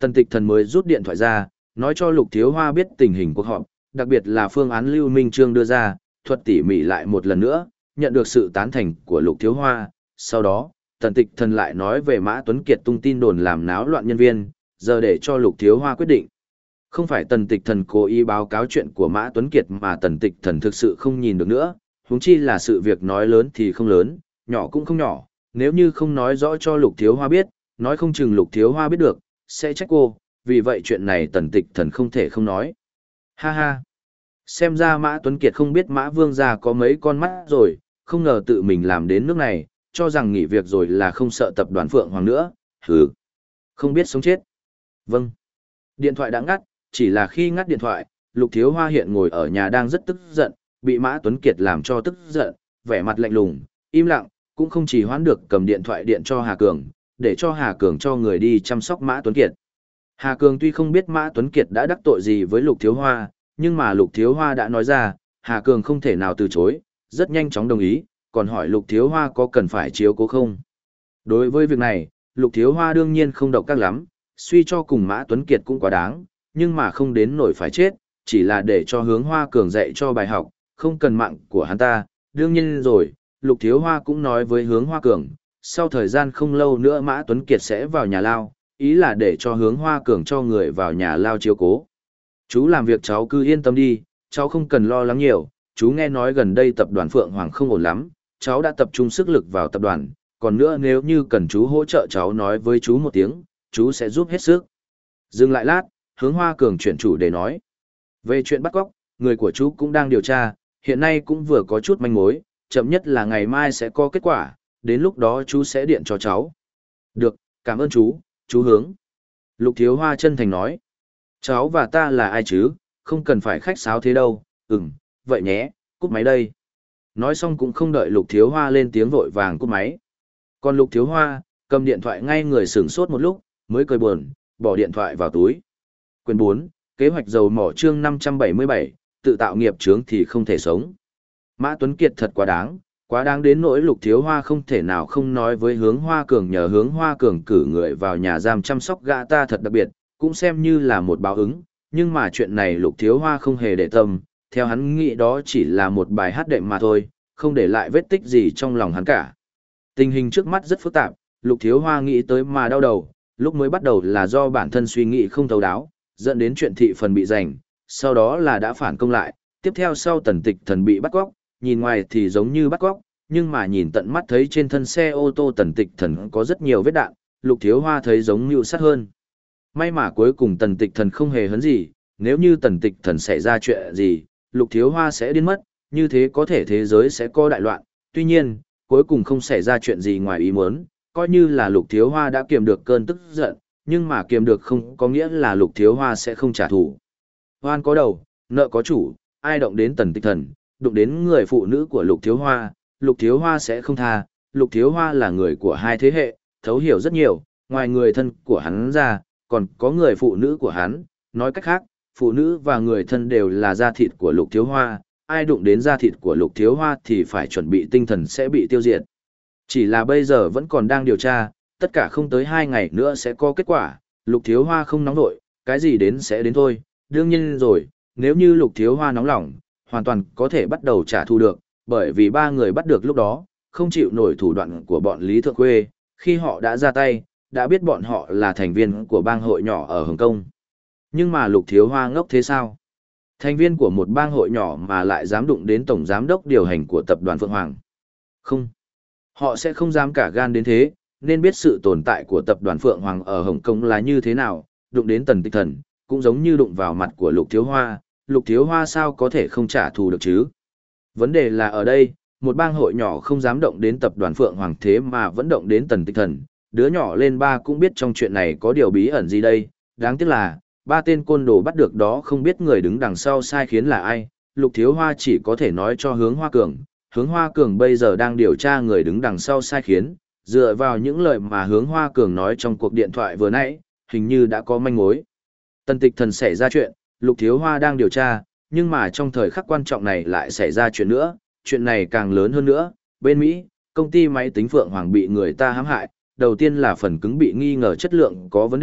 Tần Tịch Thần mới rút điện thoại ra, nói cho Lục Thiếu Hoa biết tình hình cuộc họp, đặc biệt là phương án Lưu Minh Trương đưa ra, thuật tỉ mỉ lại một lần nữa, nhận được sự tán thành của Lục Thiếu Hoa. Sau đó, Tần Tịch Thần lại nói về Mã Tuấn Kiệt tung tin đồn làm náo loạn nhân viên, giờ để cho Lục Thiếu Hoa quyết định. Không phải Tần Tịch Thần cố ý báo cáo chuyện của Mã Tuấn Kiệt mà Tần Tịch Thần thực sự không nhìn được nữa, huống chi là sự việc nói lớn thì không lớn, nhỏ cũng không nhỏ, nếu như không nói rõ cho Lục Thiếu Hoa biết, nói không chừng Lục Thiếu Hoa biết được, sẽ trách cô, vì vậy chuyện này Tần Tịch Thần không thể không nói. Ha ha! Xem ra Mã Tuấn Kiệt không biết Mã Vương gia có mấy con mắt rồi, không ngờ tự mình làm đến nước này, cho rằng nghỉ việc rồi là không sợ tập đoàn Phượng Hoàng nữa, hừ. Không biết sống chết. Vâng. Điện thoại đã ngắt, chỉ là khi ngắt điện thoại, Lục Thiếu Hoa hiện ngồi ở nhà đang rất tức giận, bị Mã Tuấn Kiệt làm cho tức giận, vẻ mặt lạnh lùng, im lặng, cũng không chỉ hoãn được cầm điện thoại điện cho Hà Cường, để cho Hà Cường cho người đi chăm sóc Mã Tuấn Kiệt. Hà Cường tuy không biết Mã Tuấn Kiệt đã đắc tội gì với Lục Thiếu Hoa, nhưng mà Lục Thiếu Hoa đã nói ra, Hà Cường không thể nào từ chối, rất nhanh chóng đồng ý, còn hỏi Lục Thiếu Hoa có cần phải chiếu cố không. Đối với việc này, Lục Thiếu Hoa đương nhiên không độc các lắm, suy cho cùng Mã Tuấn Kiệt cũng quá đáng, nhưng mà không đến nỗi phải chết, chỉ là để cho Hướng Hoa Cường dạy cho bài học, không cần mạng của hắn ta. Đương nhiên rồi, Lục Thiếu Hoa cũng nói với Hướng Hoa Cường, sau thời gian không lâu nữa Mã Tuấn Kiệt sẽ vào nhà lao, ý là để cho Hướng Hoa Cường cho người vào nhà lao chiếu cố. Chú làm việc cháu cứ yên tâm đi, cháu không cần lo lắng nhiều, chú nghe nói gần đây tập đoàn Phượng Hoàng không ổn lắm, cháu đã tập trung sức lực vào tập đoàn, còn nữa nếu như cần chú hỗ trợ cháu nói với chú một tiếng, chú sẽ giúp hết sức. Dừng lại lát, Hướng Hoa Cường chuyển chủ để nói. Về chuyện bắt cóc, người của chú cũng đang điều tra, hiện nay cũng vừa có chút manh mối, chậm nhất là ngày mai sẽ có kết quả, đến lúc đó chú sẽ điện cho cháu. Được, cảm ơn chú, chú Hướng. Lục Thiếu Hoa chân thành nói. Cháu và ta là ai chứ, không cần phải khách sáo thế đâu, ừm, vậy nhé, cúp máy đây. Nói xong cũng không đợi Lục Thiếu Hoa lên tiếng vội vàng cúp máy. Còn Lục Thiếu Hoa, cầm điện thoại ngay người sửng sốt một lúc, mới cười buồn, bỏ điện thoại vào túi. Quyền bốn, kế hoạch dầu mỏ chương năm trăm bảy mươi bảy, tự tạo nghiệp chướng thì không thể sống. Mã Tuấn Kiệt thật quá đáng, quá đáng đến nỗi Lục Thiếu Hoa không thể nào không nói với Hướng Hoa Cường nhờ Hướng Hoa Cường cử người vào nhà giam chăm sóc gã ta thật đặc biệt, cũng xem như là một báo ứng, nhưng mà chuyện này Lục Thiếu Hoa không hề để tâm, theo hắn nghĩ đó chỉ là một bài hát đệm mà thôi, không để lại vết tích gì trong lòng hắn cả. Tình hình trước mắt rất phức tạp, Lục Thiếu Hoa nghĩ tới mà đau đầu, lúc mới bắt đầu là do bản thân suy nghĩ không thấu đáo, dẫn đến chuyện thị phần bị giành, sau đó là đã phản công lại, tiếp theo sau Tần Tịch Thần bị bắt cóc, nhìn ngoài thì giống như bắt cóc, nhưng mà nhìn tận mắt thấy trên thân xe ô tô Tần Tịch Thần có rất nhiều vết đạn, Lục Thiếu Hoa thấy giống mưu sát hơn. May mà cuối cùng Tần Tịch Thần không hề hấn gì, nếu như Tần Tịch Thần xảy ra chuyện gì, Lục Thiếu Hoa sẽ điên mất, như thế có thể thế giới sẽ có đại loạn. Tuy nhiên, cuối cùng không xảy ra chuyện gì ngoài ý muốn, coi như là Lục Thiếu Hoa đã kiềm được cơn tức giận, nhưng mà kiềm được không có nghĩa là Lục Thiếu Hoa sẽ không trả thù. Hoan có đầu, nợ có chủ, ai động đến Tần Tịch Thần, đụng đến người phụ nữ của Lục Thiếu Hoa, Lục Thiếu Hoa sẽ không tha. Lục Thiếu Hoa là người của hai thế hệ, thấu hiểu rất nhiều, ngoài người thân của hắn ra, còn có người phụ nữ của hắn, nói cách khác, phụ nữ và người thân đều là da thịt của Lục Thiếu Hoa, ai đụng đến da thịt của Lục Thiếu Hoa thì phải chuẩn bị tinh thần sẽ bị tiêu diệt. Chỉ là bây giờ vẫn còn đang điều tra, tất cả không tới hai ngày nữa sẽ có kết quả, Lục Thiếu Hoa không nóng nổi, cái gì đến sẽ đến thôi, đương nhiên rồi, nếu như Lục Thiếu Hoa nóng lòng, hoàn toàn có thể bắt đầu trả thù được, bởi vì ba người bắt được lúc đó, không chịu nổi thủ đoạn của bọn Lý Thượng Khuê, khi họ đã ra tay, đã biết bọn họ là thành viên của bang hội nhỏ ở Hồng Kông. Nhưng mà Lục Thiếu Hoa ngốc thế sao? Thành viên của một bang hội nhỏ mà lại dám đụng đến tổng giám đốc điều hành của tập đoàn Phượng Hoàng. Không. Họ sẽ không dám cả gan đến thế, nên biết sự tồn tại của tập đoàn Phượng Hoàng ở Hồng Kông là như thế nào, đụng đến Tần Tịch Thần, cũng giống như đụng vào mặt của Lục Thiếu Hoa, Lục Thiếu Hoa sao có thể không trả thù được chứ? Vấn đề là ở đây, một bang hội nhỏ không dám động đến tập đoàn Phượng Hoàng thế mà vẫn động đến Tần Tịch Thần, đứa nhỏ lên ba cũng biết trong chuyện này có điều bí ẩn gì đây, đáng tiếc là, ba tên côn đồ bắt được đó không biết người đứng đằng sau sai khiến là ai, Lục Thiếu Hoa chỉ có thể nói cho Hướng Hoa Cường, Hướng Hoa Cường bây giờ đang điều tra người đứng đằng sau sai khiến, dựa vào những lời mà Hướng Hoa Cường nói trong cuộc điện thoại vừa nãy, hình như đã có manh mối. Tần Tịch Thần xảy ra chuyện, Lục Thiếu Hoa đang điều tra, nhưng mà trong thời khắc quan trọng này lại xảy ra chuyện nữa, chuyện này càng lớn hơn nữa, bên Mỹ, công ty máy tính Phượng Hoàng bị người ta hãm hại, đầu tiên là phần cứng bị nghi ngờ chất lượng có vấn đề,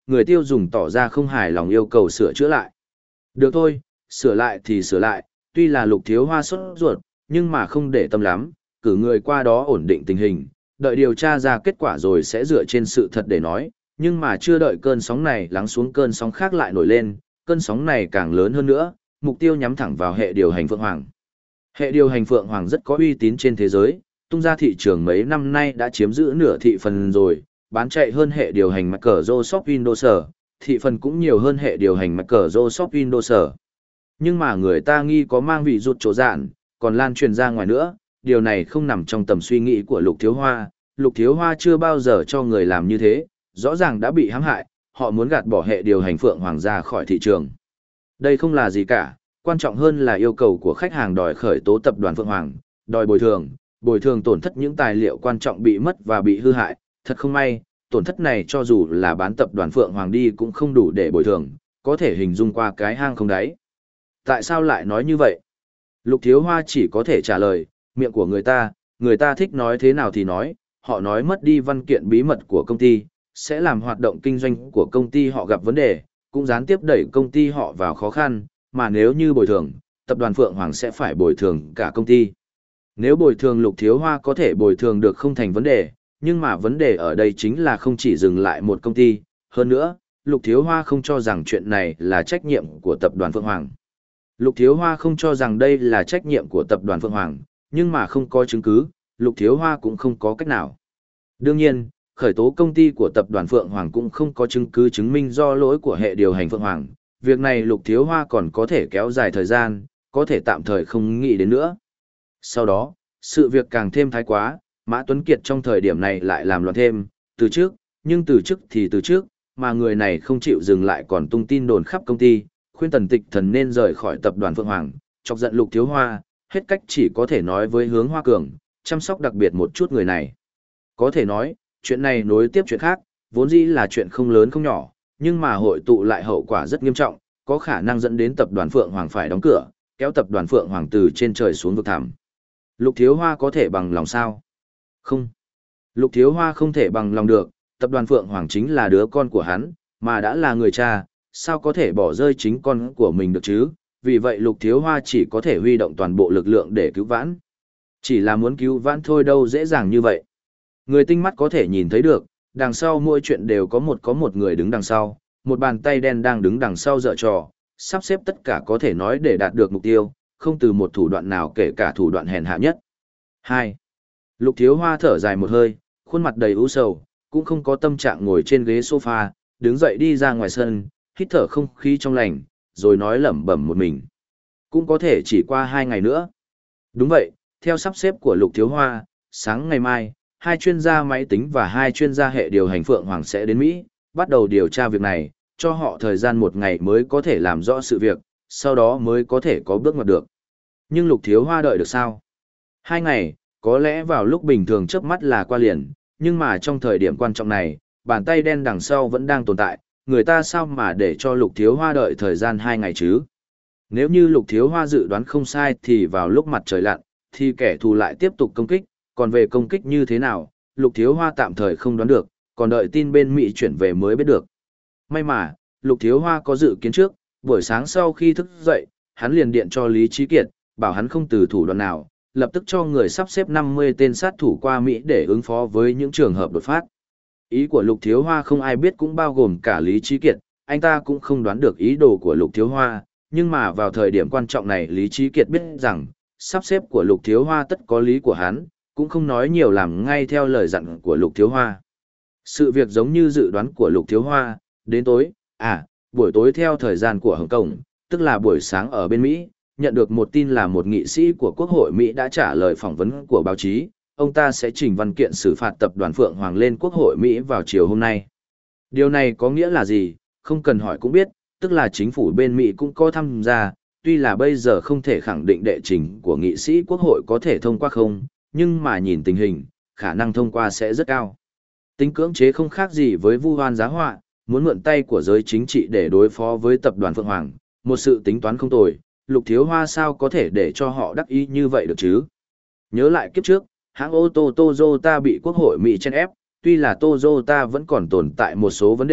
người tiêu dùng tỏ ra không hài lòng yêu cầu sửa chữa lại. Được thôi, sửa lại thì sửa lại, tuy là Lục Thiếu Hoa sốt ruột, nhưng mà không để tâm lắm, cử người qua đó ổn định tình hình, đợi điều tra ra kết quả rồi sẽ dựa trên sự thật để nói, nhưng mà chưa đợi cơn sóng này lắng xuống cơn sóng khác lại nổi lên, cơn sóng này càng lớn hơn nữa, mục tiêu nhắm thẳng vào hệ điều hành Phượng Hoàng. Hệ điều hành Phượng Hoàng rất có uy tín trên thế giới, tung ra thị trường mấy năm nay đã chiếm giữ nửa thị phần rồi, bán chạy hơn hệ điều hành Microsoft Windows, thị phần cũng nhiều hơn hệ điều hành Microsoft Windows. Nhưng mà người ta nghi có mang vị rụt chỗ dạn, còn lan truyền ra ngoài nữa, điều này không nằm trong tầm suy nghĩ của Lục Thiếu Hoa. Lục Thiếu Hoa chưa bao giờ cho người làm như thế, rõ ràng đã bị hãm hại, họ muốn gạt bỏ hệ điều hành Phượng Hoàng ra khỏi thị trường. Đây không là gì cả, quan trọng hơn là yêu cầu của khách hàng đòi khởi tố tập đoàn Phượng Hoàng, đòi bồi thường, bồi thường tổn thất những tài liệu quan trọng bị mất và bị hư hại, thật không may, tổn thất này cho dù là bán tập đoàn Phượng Hoàng đi cũng không đủ để bồi thường, có thể hình dung qua cái hang không đáy. Tại sao lại nói như vậy? Lục Thiếu Hoa chỉ có thể trả lời, miệng của người ta, người ta thích nói thế nào thì nói, họ nói mất đi văn kiện bí mật của công ty, sẽ làm hoạt động kinh doanh của công ty họ gặp vấn đề, cũng gián tiếp đẩy công ty họ vào khó khăn, mà nếu như bồi thường, tập đoàn Phượng Hoàng sẽ phải bồi thường cả công ty. Nếu bồi thường Lục Thiếu Hoa có thể bồi thường được không thành vấn đề, nhưng mà vấn đề ở đây chính là không chỉ dừng lại một công ty, hơn nữa, Lục Thiếu Hoa không cho rằng chuyện này là trách nhiệm của tập đoàn Phượng Hoàng. Lục Thiếu Hoa không cho rằng đây là trách nhiệm của tập đoàn Phượng Hoàng, nhưng mà không có chứng cứ, Lục Thiếu Hoa cũng không có cách nào. Đương nhiên, khởi tố công ty của tập đoàn Phượng Hoàng cũng không có chứng cứ chứng minh do lỗi của hệ điều hành Phượng Hoàng. Việc này Lục Thiếu Hoa còn có thể kéo dài thời gian, có thể tạm thời không nghĩ đến nữa. Sau đó, sự việc càng thêm thái quá, Mã Tuấn Kiệt trong thời điểm này lại làm loạn thêm, từ trước, nhưng từ trước thì từ trước, mà người này không chịu dừng lại còn tung tin đồn khắp công ty, khuyên Tần Tịch Thần nên rời khỏi tập đoàn Phượng Hoàng, chọc giận Lục Thiếu Hoa, hết cách chỉ có thể nói với Hướng Hoa Cường, chăm sóc đặc biệt một chút người này. Có thể nói, chuyện này nối tiếp chuyện khác, vốn dĩ là chuyện không lớn không nhỏ, nhưng mà hội tụ lại hậu quả rất nghiêm trọng, có khả năng dẫn đến tập đoàn Phượng Hoàng phải đóng cửa, kéo tập đoàn Phượng Hoàng từ trên trời xuống vực thẳm. Lục Thiếu Hoa có thể bằng lòng sao? Không. Lục Thiếu Hoa không thể bằng lòng được, tập đoàn Phượng Hoàng chính là đứa con của hắn, mà đã là người cha, sao có thể bỏ rơi chính con của mình được chứ? Vì vậy Lục Thiếu Hoa chỉ có thể huy động toàn bộ lực lượng để cứu vãn. Chỉ là muốn cứu vãn thôi đâu dễ dàng như vậy. Người tinh mắt có thể nhìn thấy được, đằng sau mỗi chuyện đều có một có một người đứng đằng sau, một bàn tay đen đang đứng đằng sau giở trò, sắp xếp tất cả có thể nói để đạt được mục tiêu, không từ một thủ đoạn nào kể cả thủ đoạn hèn hạ nhất. hai. Lục Thiếu Hoa thở dài một hơi, khuôn mặt đầy u sầu, cũng không có tâm trạng ngồi trên ghế sofa, đứng dậy đi ra ngoài sân, hít thở không khí trong lành, rồi nói lẩm bẩm một mình. Cũng có thể chỉ qua hai ngày nữa. Đúng vậy, theo sắp xếp của Lục Thiếu Hoa, sáng ngày mai, hai chuyên gia máy tính và hai chuyên gia hệ điều hành Phượng Hoàng sẽ đến Mỹ, bắt đầu điều tra việc này, cho họ thời gian một ngày mới có thể làm rõ sự việc, sau đó mới có thể có bước ngoặt được. Nhưng Lục Thiếu Hoa đợi được sao? Hai ngày, có lẽ vào lúc bình thường chớp mắt là qua liền, nhưng mà trong thời điểm quan trọng này, bàn tay đen đằng sau vẫn đang tồn tại, người ta sao mà để cho Lục Thiếu Hoa đợi thời gian hai ngày chứ? Nếu như Lục Thiếu Hoa dự đoán không sai thì vào lúc mặt trời lặn, thì kẻ thù lại tiếp tục công kích, còn về công kích như thế nào, Lục Thiếu Hoa tạm thời không đoán được, còn đợi tin bên Mỹ chuyển về mới biết được. May mà, Lục Thiếu Hoa có dự kiến trước, buổi sáng sau khi thức dậy, hắn liền điện cho Lý Trí Kiệt, bảo hắn không từ thủ đoạn nào, lập tức cho người sắp xếp năm mươi tên sát thủ qua Mỹ để ứng phó với những trường hợp đột phát. Ý của Lục Thiếu Hoa không ai biết cũng bao gồm cả Lý Trí Kiệt, anh ta cũng không đoán được ý đồ của Lục Thiếu Hoa, nhưng mà vào thời điểm quan trọng này Lý Trí Kiệt biết rằng, sắp xếp của Lục Thiếu Hoa tất có lý của hắn, cũng không nói nhiều làm ngay theo lời dặn của Lục Thiếu Hoa. Sự việc giống như dự đoán của Lục Thiếu Hoa, đến tối, à, buổi tối theo thời gian của Hồng Kông, tức là buổi sáng ở bên Mỹ, nhận được một tin là một nghị sĩ của Quốc hội Mỹ đã trả lời phỏng vấn của báo chí, ông ta sẽ trình văn kiện xử phạt tập đoàn Phượng Hoàng lên Quốc hội Mỹ vào chiều hôm nay. Điều này có nghĩa là gì, không cần hỏi cũng biết, tức là chính phủ bên Mỹ cũng có tham gia, tuy là bây giờ không thể khẳng định đệ trình của nghị sĩ Quốc hội có thể thông qua không, nhưng mà nhìn tình hình, khả năng thông qua sẽ rất cao. Tính cưỡng chế không khác gì với vu oan giá họa, muốn mượn tay của giới chính trị để đối phó với tập đoàn Phượng Hoàng, một sự tính toán không tồi, Lục Thiếu Hoa sao có thể để cho họ đắc ý như vậy được chứ? Nhớ lại kiếp trước, hãng ô tô Toyota bị Quốc hội Mỹ chen ép, tuy là Toyota vẫn còn tồn tại một số vấn đề,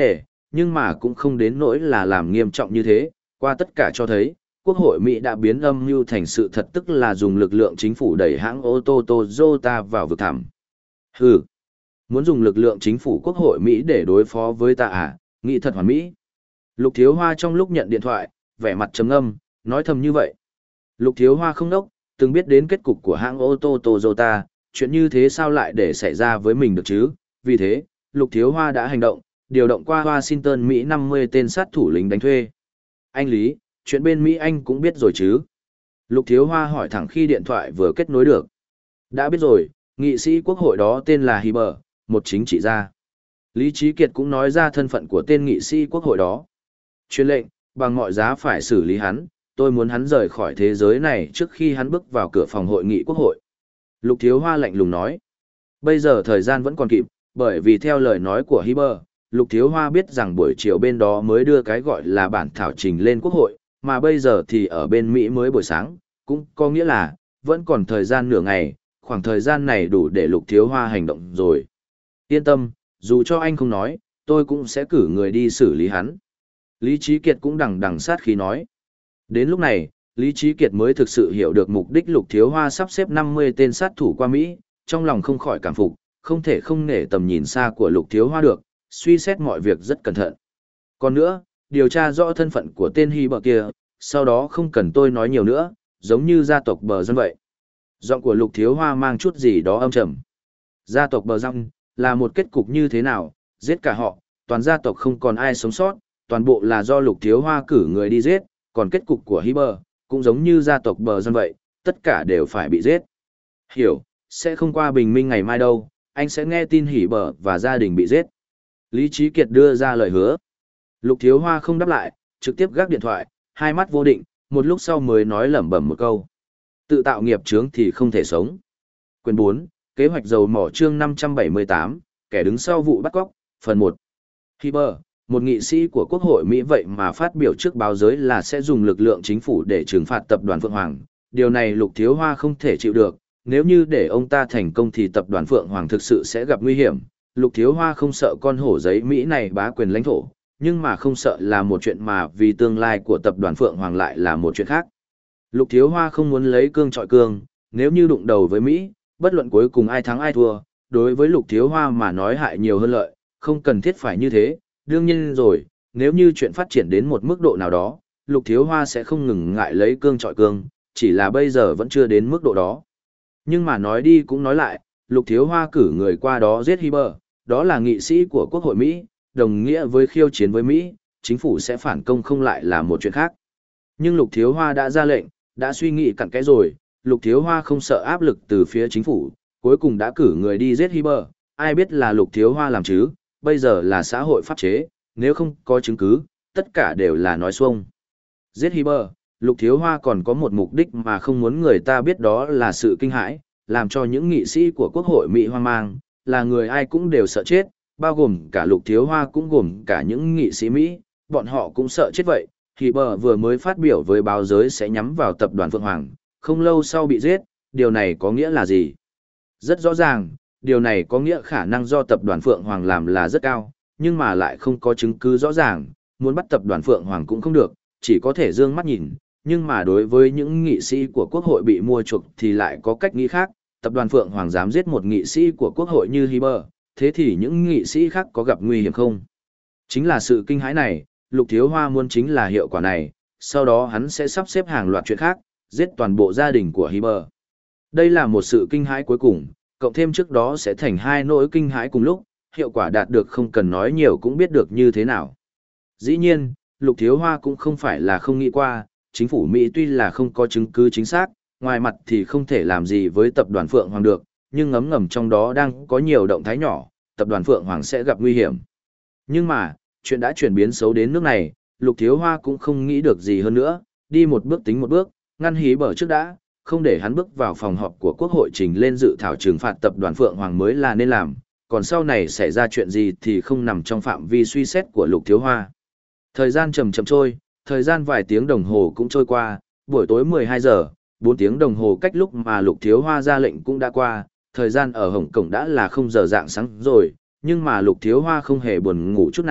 nhưng mà cũng không đến nỗi là làm nghiêm trọng như thế, qua tất cả cho thấy, Quốc hội Mỹ đã biến âm mưu thành sự thật, tức là dùng lực lượng chính phủ đẩy hãng ô tô Toyota vào vực thẳm. Hừ, muốn dùng lực lượng chính phủ Quốc hội Mỹ để đối phó với ta à, nghĩ thật hoàn mỹ. Lục Thiếu Hoa trong lúc nhận điện thoại, vẻ mặt trầm ngâm, nói thầm như vậy. Lục Thiếu Hoa không đốc, từng biết đến kết cục của hãng ô tô Toyota, chuyện như thế sao lại để xảy ra với mình được chứ, vì thế, Lục Thiếu Hoa đã hành động, điều động qua Washington Mỹ năm mươi tên sát thủ lính đánh thuê. Anh Lý, chuyện bên Mỹ anh cũng biết rồi chứ? Lục Thiếu Hoa hỏi thẳng khi điện thoại vừa kết nối được. Đã biết rồi, nghị sĩ quốc hội đó tên là Hiber, một chính trị gia. Lý Trí Kiệt cũng nói ra thân phận của tên nghị sĩ quốc hội đó. Truyền lệnh, bằng mọi giá phải xử lý hắn, tôi muốn hắn rời khỏi thế giới này trước khi hắn bước vào cửa phòng hội nghị quốc hội. Lục Thiếu Hoa lạnh lùng nói. Bây giờ thời gian vẫn còn kịp, bởi vì theo lời nói của Hiber, Lục Thiếu Hoa biết rằng buổi chiều bên đó mới đưa cái gọi là bản thảo trình lên quốc hội, mà bây giờ thì ở bên Mỹ mới buổi sáng, cũng có nghĩa là, vẫn còn thời gian nửa ngày, khoảng thời gian này đủ để Lục Thiếu Hoa hành động rồi. Yên tâm, dù cho anh không nói, tôi cũng sẽ cử người đi xử lý hắn. Lý Trí Kiệt cũng đằng đằng sát khí nói. Đến lúc này, Lý Trí Kiệt mới thực sự hiểu được mục đích Lục Thiếu Hoa sắp xếp năm mươi tên sát thủ qua Mỹ, trong lòng không khỏi cảm phục, không thể không nể tầm nhìn xa của Lục Thiếu Hoa được, suy xét mọi việc rất cẩn thận. Còn nữa, điều tra rõ thân phận của tên Hy bờ kia, sau đó không cần tôi nói nhiều nữa, giống như gia tộc Bờ Dân vậy. Giọng của Lục Thiếu Hoa mang chút gì đó âm trầm. Gia tộc Bờ Dân là một kết cục như thế nào, giết cả họ, toàn gia tộc không còn ai sống sót, toàn bộ là do Lục Thiếu Hoa cử người đi giết, còn kết cục của Hy bờ, cũng giống như gia tộc Bờ Dân vậy, tất cả đều phải bị giết. Hiểu, sẽ không qua bình minh ngày mai đâu, anh sẽ nghe tin Hỉ bờ và gia đình bị giết. Lý Trí Kiệt đưa ra lời hứa. Lục Thiếu Hoa không đáp lại, trực tiếp gác điện thoại, hai mắt vô định, một lúc sau mới nói lẩm bẩm một câu. Tự tạo nghiệp chướng thì không thể sống. Quyền bốn, kế hoạch dầu mỏ chương năm trăm bảy mươi tám, kẻ đứng sau vụ bắt cóc, phần một. Hiber, một nghị sĩ của Quốc hội Mỹ vậy mà phát biểu trước báo giới là sẽ dùng lực lượng chính phủ để trừng phạt tập đoàn Phượng Hoàng. Điều này Lục Thiếu Hoa không thể chịu được, nếu như để ông ta thành công thì tập đoàn Phượng Hoàng thực sự sẽ gặp nguy hiểm. Lục Thiếu Hoa không sợ con hổ giấy Mỹ này bá quyền lãnh thổ, nhưng mà không sợ là một chuyện mà vì tương lai của tập đoàn Phượng Hoàng lại là một chuyện khác. Lục Thiếu Hoa không muốn lấy cương trọi cương, nếu như đụng đầu với Mỹ, bất luận cuối cùng ai thắng ai thua, đối với Lục Thiếu Hoa mà nói hại nhiều hơn lợi, không cần thiết phải như thế. Đương nhiên rồi, nếu như chuyện phát triển đến một mức độ nào đó, Lục Thiếu Hoa sẽ không ngừng ngại lấy cương trọi cương, chỉ là bây giờ vẫn chưa đến mức độ đó. Nhưng mà nói đi cũng nói lại, Lục Thiếu Hoa cử người qua đó giết Hiber, đó là nghị sĩ của Quốc hội Mỹ, đồng nghĩa với khiêu chiến với Mỹ, chính phủ sẽ phản công không lại là một chuyện khác. Nhưng Lục Thiếu Hoa đã ra lệnh, đã suy nghĩ cặn kẽ rồi, Lục Thiếu Hoa không sợ áp lực từ phía chính phủ, cuối cùng đã cử người đi giết Hiber, ai biết là Lục Thiếu Hoa làm chứ, bây giờ là xã hội pháp chế, nếu không có chứng cứ, tất cả đều là nói xuông. Giết Hiber, Lục Thiếu Hoa còn có một mục đích mà không muốn người ta biết, đó là sự kinh hãi, làm cho những nghị sĩ của Quốc hội Mỹ hoang mang, là người ai cũng đều sợ chết, bao gồm cả Lục Thiếu Hoa cũng gồm cả những nghị sĩ Mỹ, bọn họ cũng sợ chết vậy. Hiber vừa mới phát biểu với báo giới sẽ nhắm vào tập đoàn Phượng Hoàng, không lâu sau bị giết, điều này có nghĩa là gì? Rất rõ ràng, điều này có nghĩa khả năng do tập đoàn Phượng Hoàng làm là rất cao, nhưng mà lại không có chứng cứ rõ ràng, muốn bắt tập đoàn Phượng Hoàng cũng không được, chỉ có thể dương mắt nhìn, nhưng mà đối với những nghị sĩ của Quốc hội bị mua chuộc thì lại có cách nghĩ khác, tập đoàn Phượng Hoàng dám giết một nghị sĩ của Quốc hội như Hiber, thế thì những nghị sĩ khác có gặp nguy hiểm không? Chính là sự kinh hãi này, Lục Thiếu Hoa muốn chính là hiệu quả này, sau đó hắn sẽ sắp xếp hàng loạt chuyện khác, giết toàn bộ gia đình của Hiber. Đây là một sự kinh hãi cuối cùng, cộng thêm trước đó sẽ thành hai nỗi kinh hãi cùng lúc, hiệu quả đạt được không cần nói nhiều cũng biết được như thế nào. Dĩ nhiên, Lục Thiếu Hoa cũng không phải là không nghĩ qua, chính phủ Mỹ tuy là không có chứng cứ chính xác, ngoài mặt thì không thể làm gì với tập đoàn Phượng Hoàng được, nhưng ngấm ngầm trong đó đang có nhiều động thái nhỏ, tập đoàn Phượng Hoàng sẽ gặp nguy hiểm. Nhưng mà, chuyện đã chuyển biến xấu đến nước này, Lục Thiếu Hoa cũng không nghĩ được gì hơn nữa, đi một bước tính một bước, ngăn Hiber trước đã, không để hắn bước vào phòng họp của Quốc hội trình lên dự thảo trừng phạt tập đoàn Phượng Hoàng mới là nên làm, còn sau này xảy ra chuyện gì thì không nằm trong phạm vi suy xét của Lục Thiếu Hoa. Thời gian chậm chậm trôi, thời gian vài tiếng đồng hồ cũng trôi qua, buổi tối mười hai giờ, bốn tiếng đồng hồ cách lúc mà Lục Thiếu Hoa ra lệnh cũng đã qua, thời gian ở Hồng Kông đã là không giờ rạng sáng rồi, nhưng mà Lục Thiếu Hoa không hề buồn ngủ chút nào,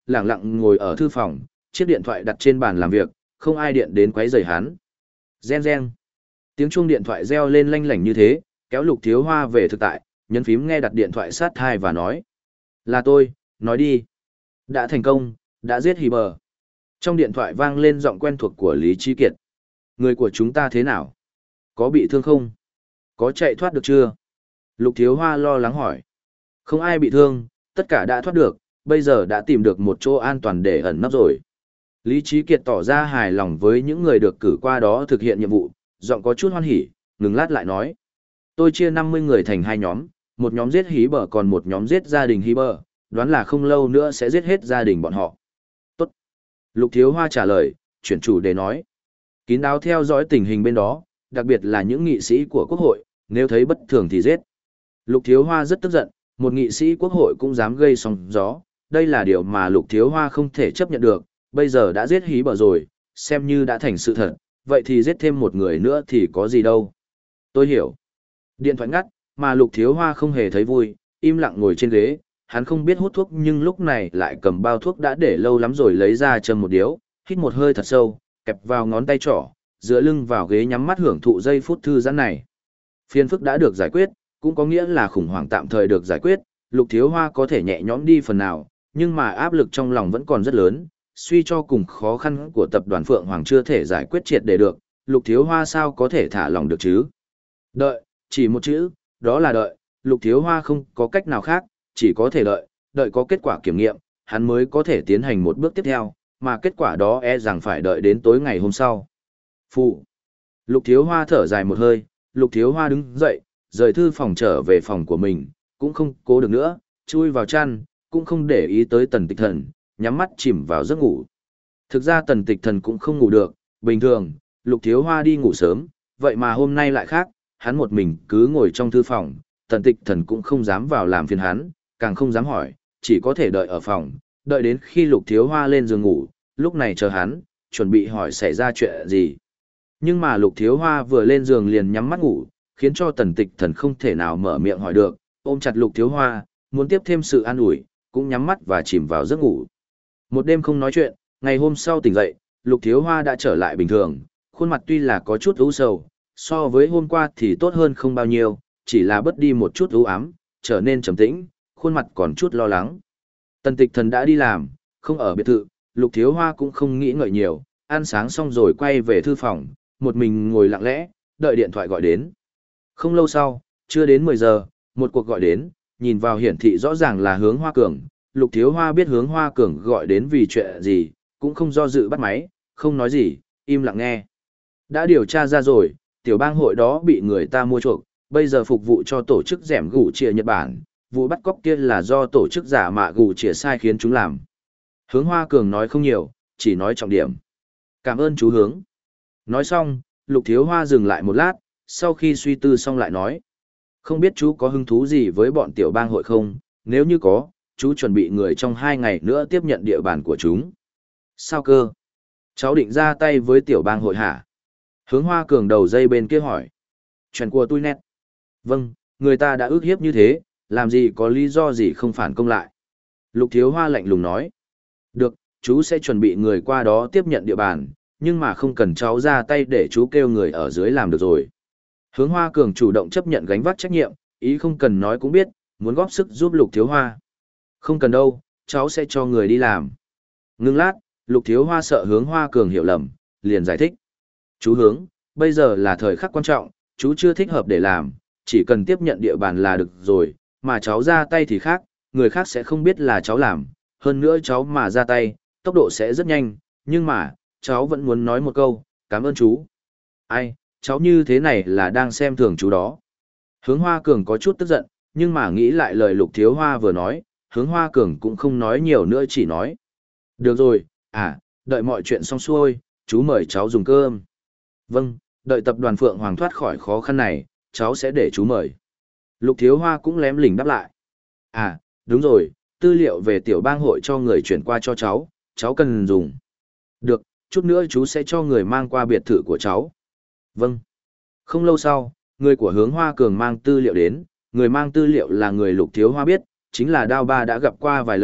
lẳng lặng ngồi ở thư phòng, chiếc điện thoại đặt trên bàn làm việc, không ai điện đến quấy rầy hắn. Gen gen. Tiếng chuông điện thoại reo lên lanh lảnh như thế, kéo Lục Thiếu Hoa về thực tại, nhấn phím nghe đặt điện thoại sát tai và nói. Là tôi, nói đi. Đã thành công, đã giết Hì Bờ. Trong điện thoại vang lên giọng quen thuộc của Lý Trí Kiệt. Người của chúng ta thế nào? Có bị thương không? Có chạy thoát được chưa? Lục Thiếu Hoa lo lắng hỏi. Không ai bị thương, tất cả đã thoát được, bây giờ đã tìm được một chỗ an toàn để ẩn nấp rồi. Lý Trí Kiệt tỏ ra hài lòng với những người được cử qua đó thực hiện nhiệm vụ, giọng có chút hoan hỉ, ngừng lát lại nói. Tôi chia năm mươi người thành hai nhóm, một nhóm giết Hí Bờ còn một nhóm giết gia đình Hí Bờ, đoán là không lâu nữa sẽ giết hết gia đình bọn họ. Tốt. Lục Thiếu Hoa trả lời, chuyển chủ đề nói. Kín đáo theo dõi tình hình bên đó, đặc biệt là những nghị sĩ của Quốc hội, nếu thấy bất thường thì giết. Lục Thiếu Hoa rất tức giận, một nghị sĩ Quốc hội cũng dám gây sóng gió, đây là điều mà Lục Thiếu Hoa không thể chấp nhận được, bây giờ đã giết Hí Bờ rồi, xem như đã thành sự thật, vậy thì giết thêm một người nữa thì có gì đâu. Tôi hiểu. Điện thoại ngắt, mà Lục Thiếu Hoa không hề thấy vui, im lặng ngồi trên ghế, hắn không biết hút thuốc nhưng lúc này lại cầm bao thuốc đã để lâu lắm rồi lấy ra châm một điếu, hít một hơi thật sâu, kẹp vào ngón tay trỏ, dựa lưng vào ghế nhắm mắt hưởng thụ giây phút thư giãn này. Phiền phức đã được giải quyết, cũng có nghĩa là khủng hoảng tạm thời được giải quyết, Lục Thiếu Hoa có thể nhẹ nhõm đi phần nào, nhưng mà áp lực trong lòng vẫn còn rất lớn, suy cho cùng khó khăn của tập đoàn Phượng Hoàng chưa thể giải quyết triệt để được, Lục Thiếu Hoa sao có thể thả lòng được chứ? Đợi, chỉ một chữ, đó là đợi, Lục Thiếu Hoa không có cách nào khác, chỉ có thể đợi, đợi có kết quả kiểm nghiệm, hắn mới có thể tiến hành một bước tiếp theo, mà kết quả đó e rằng phải đợi đến tối ngày hôm sau. Phụ. Lục Thiếu Hoa thở dài một hơi, Lục Thiếu Hoa đứng dậy, rời thư phòng trở về phòng của mình, cũng không cố được nữa, chui vào chăn, cũng không để ý tới Tần Tịch Thần, nhắm mắt chìm vào giấc ngủ. Thực ra Tần Tịch Thần cũng không ngủ được, bình thường, Lục Thiếu Hoa đi ngủ sớm, vậy mà hôm nay lại khác, hắn một mình cứ ngồi trong thư phòng, Tần Tịch Thần cũng không dám vào làm phiền hắn, càng không dám hỏi, chỉ có thể đợi ở phòng, đợi đến khi Lục Thiếu Hoa lên giường ngủ, lúc này chờ hắn, chuẩn bị hỏi xảy ra chuyện gì. Nhưng mà Lục Thiếu Hoa vừa lên giường liền nhắm mắt ngủ, khiến cho Tần Tịch Thần không thể nào mở miệng hỏi được, ôm chặt Lục Thiếu Hoa, muốn tiếp thêm sự an ủi, cũng nhắm mắt và chìm vào giấc ngủ. Một đêm không nói chuyện, ngày hôm sau tỉnh dậy, Lục Thiếu Hoa đã trở lại bình thường, khuôn mặt tuy là có chút u sầu, so với hôm qua thì tốt hơn không bao nhiêu, chỉ là bớt đi một chút u ám, trở nên trầm tĩnh, khuôn mặt còn chút lo lắng. Tần Tịch Thần đã đi làm, không ở biệt thự, Lục Thiếu Hoa cũng không nghĩ ngợi nhiều, ăn sáng xong rồi quay về thư phòng, một mình ngồi lặng lẽ, đợi điện thoại gọi đến. Không lâu sau, chưa đến mười giờ, một cuộc gọi đến, nhìn vào hiển thị rõ ràng là Hướng Hoa Cường, Lục Thiếu Hoa biết Hướng Hoa Cường gọi đến vì chuyện gì, cũng không do dự bắt máy, không nói gì, im lặng nghe. Đã điều tra ra rồi, tiểu bang hội đó bị người ta mua chuộc, bây giờ phục vụ cho tổ chức rẻm gủ chìa Nhật Bản, vụ bắt cóc kia là do tổ chức giả mạ gủ chìa sai khiến chúng làm. Hướng Hoa Cường nói không nhiều, chỉ nói trọng điểm. Cảm ơn chú Hướng. Nói xong, Lục Thiếu Hoa dừng lại một lát, sau khi suy tư xong lại nói. Không biết chú có hứng thú gì với bọn tiểu bang hội không, nếu như có, chú chuẩn bị người trong hai ngày nữa tiếp nhận địa bàn của chúng. Sao cơ? Cháu định ra tay với tiểu bang hội hả? Hướng Hoa Cường đầu dây bên kia hỏi. Chuyện của tôi nét. Vâng, người ta đã ước hiếp như thế, làm gì có lý do gì không phản công lại. Lục Thiếu Hoa lạnh lùng nói. Được, chú sẽ chuẩn bị người qua đó tiếp nhận địa bàn, nhưng mà không cần cháu ra tay để chú kêu người ở dưới làm được rồi. Hướng Hoa Cường chủ động chấp nhận gánh vác trách nhiệm, ý không cần nói cũng biết, muốn góp sức giúp Lục Thiếu Hoa. Không cần đâu, cháu sẽ cho người đi làm. Ngưng lát, Lục Thiếu Hoa sợ Hướng Hoa Cường hiểu lầm, liền giải thích. Chú Hướng, bây giờ là thời khắc quan trọng, chú chưa thích hợp để làm, chỉ cần tiếp nhận địa bàn là được rồi, mà cháu ra tay thì khác, người khác sẽ không biết là cháu làm, hơn nữa cháu mà ra tay, tốc độ sẽ rất nhanh, nhưng mà, cháu vẫn muốn nói một câu, cảm ơn chú. Ai, cháu như thế này là đang xem thường chú đó. Hướng Hoa Cường có chút tức giận, nhưng mà nghĩ lại lời Lục Thiếu Hoa vừa nói, Hướng Hoa Cường cũng không nói nhiều nữa chỉ nói. Được rồi, à, đợi mọi chuyện xong xuôi, chú mời cháu dùng cơm. Vâng, đợi tập đoàn Phượng Hoàng thoát khỏi khó khăn này, cháu sẽ để chú mời. Lục Thiếu Hoa cũng lém lỉnh đáp lại. À, đúng rồi, tư liệu về tiểu bang hội cho người chuyển qua cho cháu, cháu cần dùng. Được, chút nữa chú sẽ cho người mang qua biệt thự của cháu. Vâng. Không lâu sau, người của Hướng Hoa Cường mang tư liệu đến, người mang tư liệu là người Lục Thiếu Hoa biết, chính là Đao Ba đã gặp qua vài lần,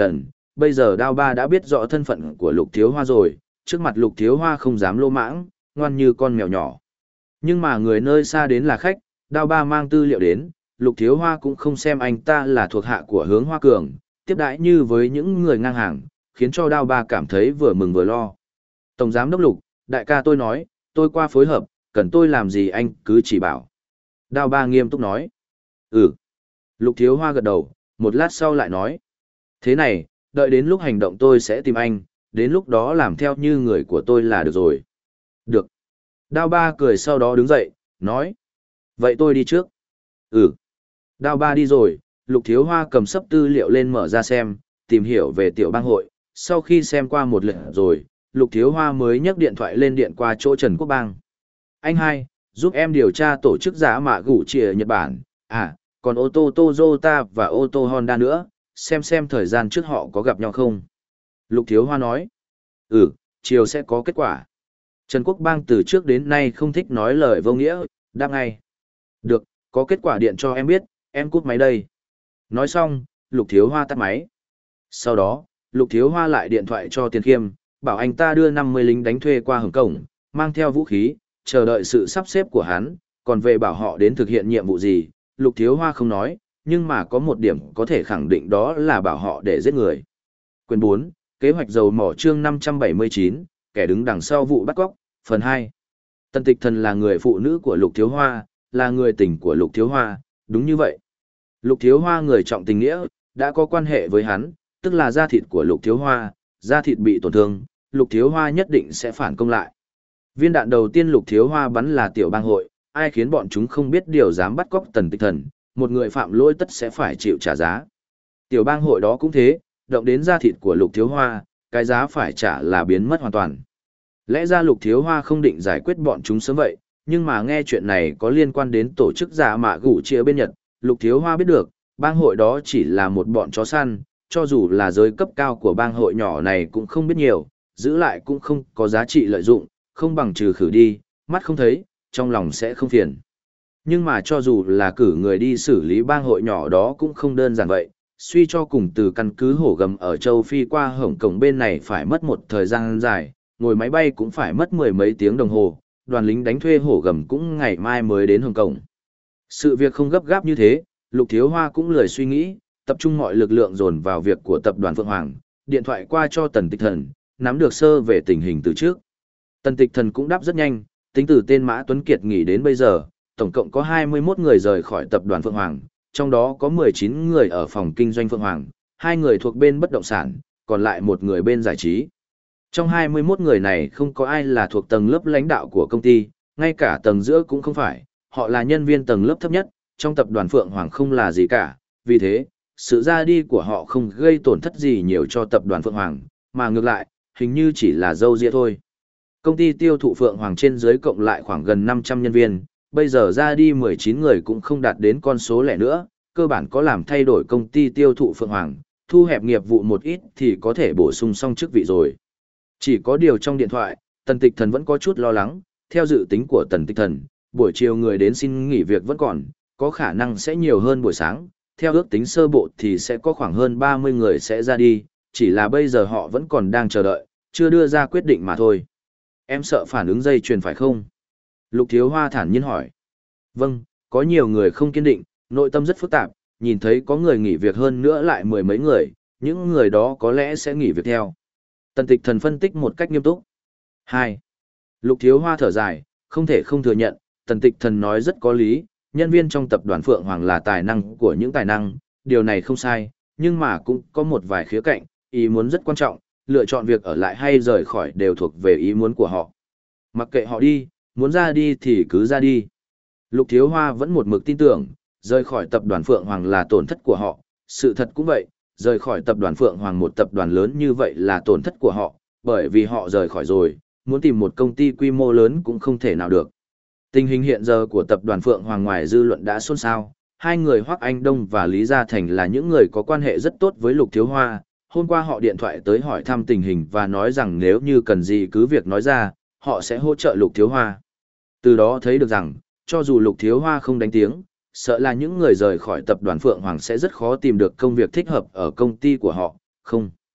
bây giờ Đao Ba đã biết rõ thân phận của Lục Thiếu Hoa rồi, trước mặt Lục Thiếu Hoa không dám lô mãng, ngoan như con mèo nhỏ. Nhưng mà người nơi xa đến là khách, Đao Ba mang tư liệu đến, Lục Thiếu Hoa cũng không xem anh ta là thuộc hạ của Hướng Hoa Cường, tiếp đãi như với những người ngang hàng, khiến cho Đao Ba cảm thấy vừa mừng vừa lo. Tổng giám đốc Lục, đại ca tôi nói, tôi qua phối hợp, cần tôi làm gì anh cứ chỉ bảo. Đao Ba nghiêm túc nói. Ừ. Lục Thiếu Hoa gật đầu, một lát sau lại nói. Thế này, đợi đến lúc hành động tôi sẽ tìm anh, đến lúc đó làm theo như người của tôi là được rồi. Được. Đao Ba cười sau đó đứng dậy, nói. Vậy tôi đi trước. Ừ. Đao Ba đi rồi, Lục Thiếu Hoa cầm sấp tư liệu lên mở ra xem, tìm hiểu về tiểu bang hội. Sau khi xem qua một lượt rồi, Lục Thiếu Hoa mới nhấc điện thoại lên điện qua chỗ Trần Quốc Bang. Anh hai, giúp em điều tra tổ chức giả mạ gủ chìa Nhật Bản, à, còn ô tô Toyota và ô tô Honda nữa, xem xem thời gian trước họ có gặp nhau không. Lục Thiếu Hoa nói. Ừ, chiều sẽ có kết quả. Trần Quốc Bang từ trước đến nay không thích nói lời vô nghĩa, đáp ngay. Được, có kết quả điện cho em biết, em cút máy đây. Nói xong, Lục Thiếu Hoa tắt máy. Sau đó, Lục Thiếu Hoa lại điện thoại cho Tiền Khiêm, bảo anh ta đưa năm mươi lính đánh thuê qua Hồng Cổng, mang theo vũ khí, chờ đợi sự sắp xếp của hắn, còn về bảo họ đến thực hiện nhiệm vụ gì, Lục Thiếu Hoa không nói, nhưng mà có một điểm có thể khẳng định đó là bảo họ để giết người. Quyền bốn, kế hoạch dầu mỏ chương năm trăm bảy mươi chín, kẻ đứng đằng sau vụ bắt cóc, phần hai. Tần Tịch Thần là người phụ nữ của Lục Thiếu Hoa, là người tình của Lục Thiếu Hoa, đúng như vậy. Lục Thiếu Hoa người trọng tình nghĩa, đã có quan hệ với hắn, tức là da thịt của Lục Thiếu Hoa, da thịt bị tổn thương, Lục Thiếu Hoa nhất định sẽ phản công lại. Viên đạn đầu tiên Lục Thiếu Hoa bắn là tiểu bang hội, ai khiến bọn chúng không biết điều dám bắt cóc Tần Tịch Thần, một người phạm lỗi tất sẽ phải chịu trả giá. Tiểu bang hội đó cũng thế, động đến da thịt của Lục Thiếu Hoa, cái giá phải trả là biến mất hoàn toàn. Lẽ ra Lục Thiếu Hoa không định giải quyết bọn chúng sớm vậy, nhưng mà nghe chuyện này có liên quan đến tổ chức giả mạ gủ chia bên Nhật, Lục Thiếu Hoa biết được, bang hội đó chỉ là một bọn chó săn, cho dù là giới cấp cao của bang hội nhỏ này cũng không biết nhiều, giữ lại cũng không có giá trị lợi dụng, không bằng trừ khử đi, mắt không thấy, trong lòng sẽ không phiền. Nhưng mà cho dù là cử người đi xử lý bang hội nhỏ đó cũng không đơn giản vậy, suy cho cùng từ căn cứ hổ gầm ở châu Phi qua Hồng Kông bên này phải mất một thời gian dài, ngồi máy bay cũng phải mất mười mấy tiếng đồng hồ, đoàn lính đánh thuê hổ gầm cũng ngày mai mới đến Hồng Kông. Sự việc không gấp gáp như thế, Lục Thiếu Hoa cũng lười suy nghĩ, tập trung mọi lực lượng dồn vào việc của tập đoàn Phượng Hoàng, điện thoại qua cho Tần Tịch Thần, nắm được sơ về tình hình từ trước. Tần Tịch Thần cũng đáp rất nhanh, tính từ tên Mã Tuấn Kiệt nghỉ đến bây giờ, tổng cộng có hai mươi mốt người rời khỏi tập đoàn Phượng Hoàng, trong đó có mười chín người ở phòng kinh doanh Phượng Hoàng, hai người thuộc bên bất động sản, còn lại một người bên giải trí. Trong hai mươi mốt người này không có ai là thuộc tầng lớp lãnh đạo của công ty, ngay cả tầng giữa cũng không phải, họ là nhân viên tầng lớp thấp nhất, trong tập đoàn Phượng Hoàng không là gì cả, vì thế, sự ra đi của họ không gây tổn thất gì nhiều cho tập đoàn Phượng Hoàng, mà ngược lại, hình như chỉ là dâu ria thôi. Công ty tiêu thụ Phượng Hoàng trên dưới cộng lại khoảng gần năm trăm nhân viên, bây giờ ra đi mười chín người cũng không đạt đến con số lẻ nữa, cơ bản có làm thay đổi công ty tiêu thụ Phượng Hoàng, thu hẹp nghiệp vụ một ít thì có thể bổ sung xong chức vị rồi. Chỉ có điều trong điện thoại, Tần Tịch Thần vẫn có chút lo lắng, theo dự tính của Tần Tịch Thần, buổi chiều người đến xin nghỉ việc vẫn còn, có khả năng sẽ nhiều hơn buổi sáng, theo ước tính sơ bộ thì sẽ có khoảng hơn ba mươi người sẽ ra đi, chỉ là bây giờ họ vẫn còn đang chờ đợi, chưa đưa ra quyết định mà thôi. Em sợ phản ứng dây chuyền phải không? Lục Thiếu Hoa thản nhiên hỏi. Vâng, có nhiều người không kiên định, nội tâm rất phức tạp, nhìn thấy có người nghỉ việc hơn nữa lại mười mấy người, những người đó có lẽ sẽ nghỉ việc theo. Tần Tịch Thần phân tích một cách nghiêm túc. Hai. Lục Thiếu Hoa thở dài, không thể không thừa nhận, Tần Tịch Thần nói rất có lý, nhân viên trong tập đoàn Phượng Hoàng là tài năng của những tài năng, điều này không sai, nhưng mà cũng có một vài khía cạnh, ý muốn rất quan trọng, lựa chọn việc ở lại hay rời khỏi đều thuộc về ý muốn của họ. Mặc kệ họ đi, muốn ra đi thì cứ ra đi. Lục Thiếu Hoa vẫn một mực tin tưởng, rời khỏi tập đoàn Phượng Hoàng là tổn thất của họ, sự thật cũng vậy, rời khỏi tập đoàn Phượng Hoàng một tập đoàn lớn như vậy là tổn thất của họ, bởi vì họ rời khỏi rồi, muốn tìm một công ty quy mô lớn cũng không thể nào được. Tình hình hiện giờ của tập đoàn Phượng Hoàng ngoài dư luận đã xôn xao, hai người Hoắc Anh Đông và Lý Gia Thành là những người có quan hệ rất tốt với Lục Thiếu Hoa, hôm qua họ điện thoại tới hỏi thăm tình hình và nói rằng nếu như cần gì cứ việc nói ra, họ sẽ hỗ trợ Lục Thiếu Hoa. Từ đó thấy được rằng, cho dù Lục Thiếu Hoa không đánh tiếng, sợ là những người rời khỏi tập đoàn Phượng Hoàng sẽ rất khó tìm được công việc thích hợp ở công ty của họ, không.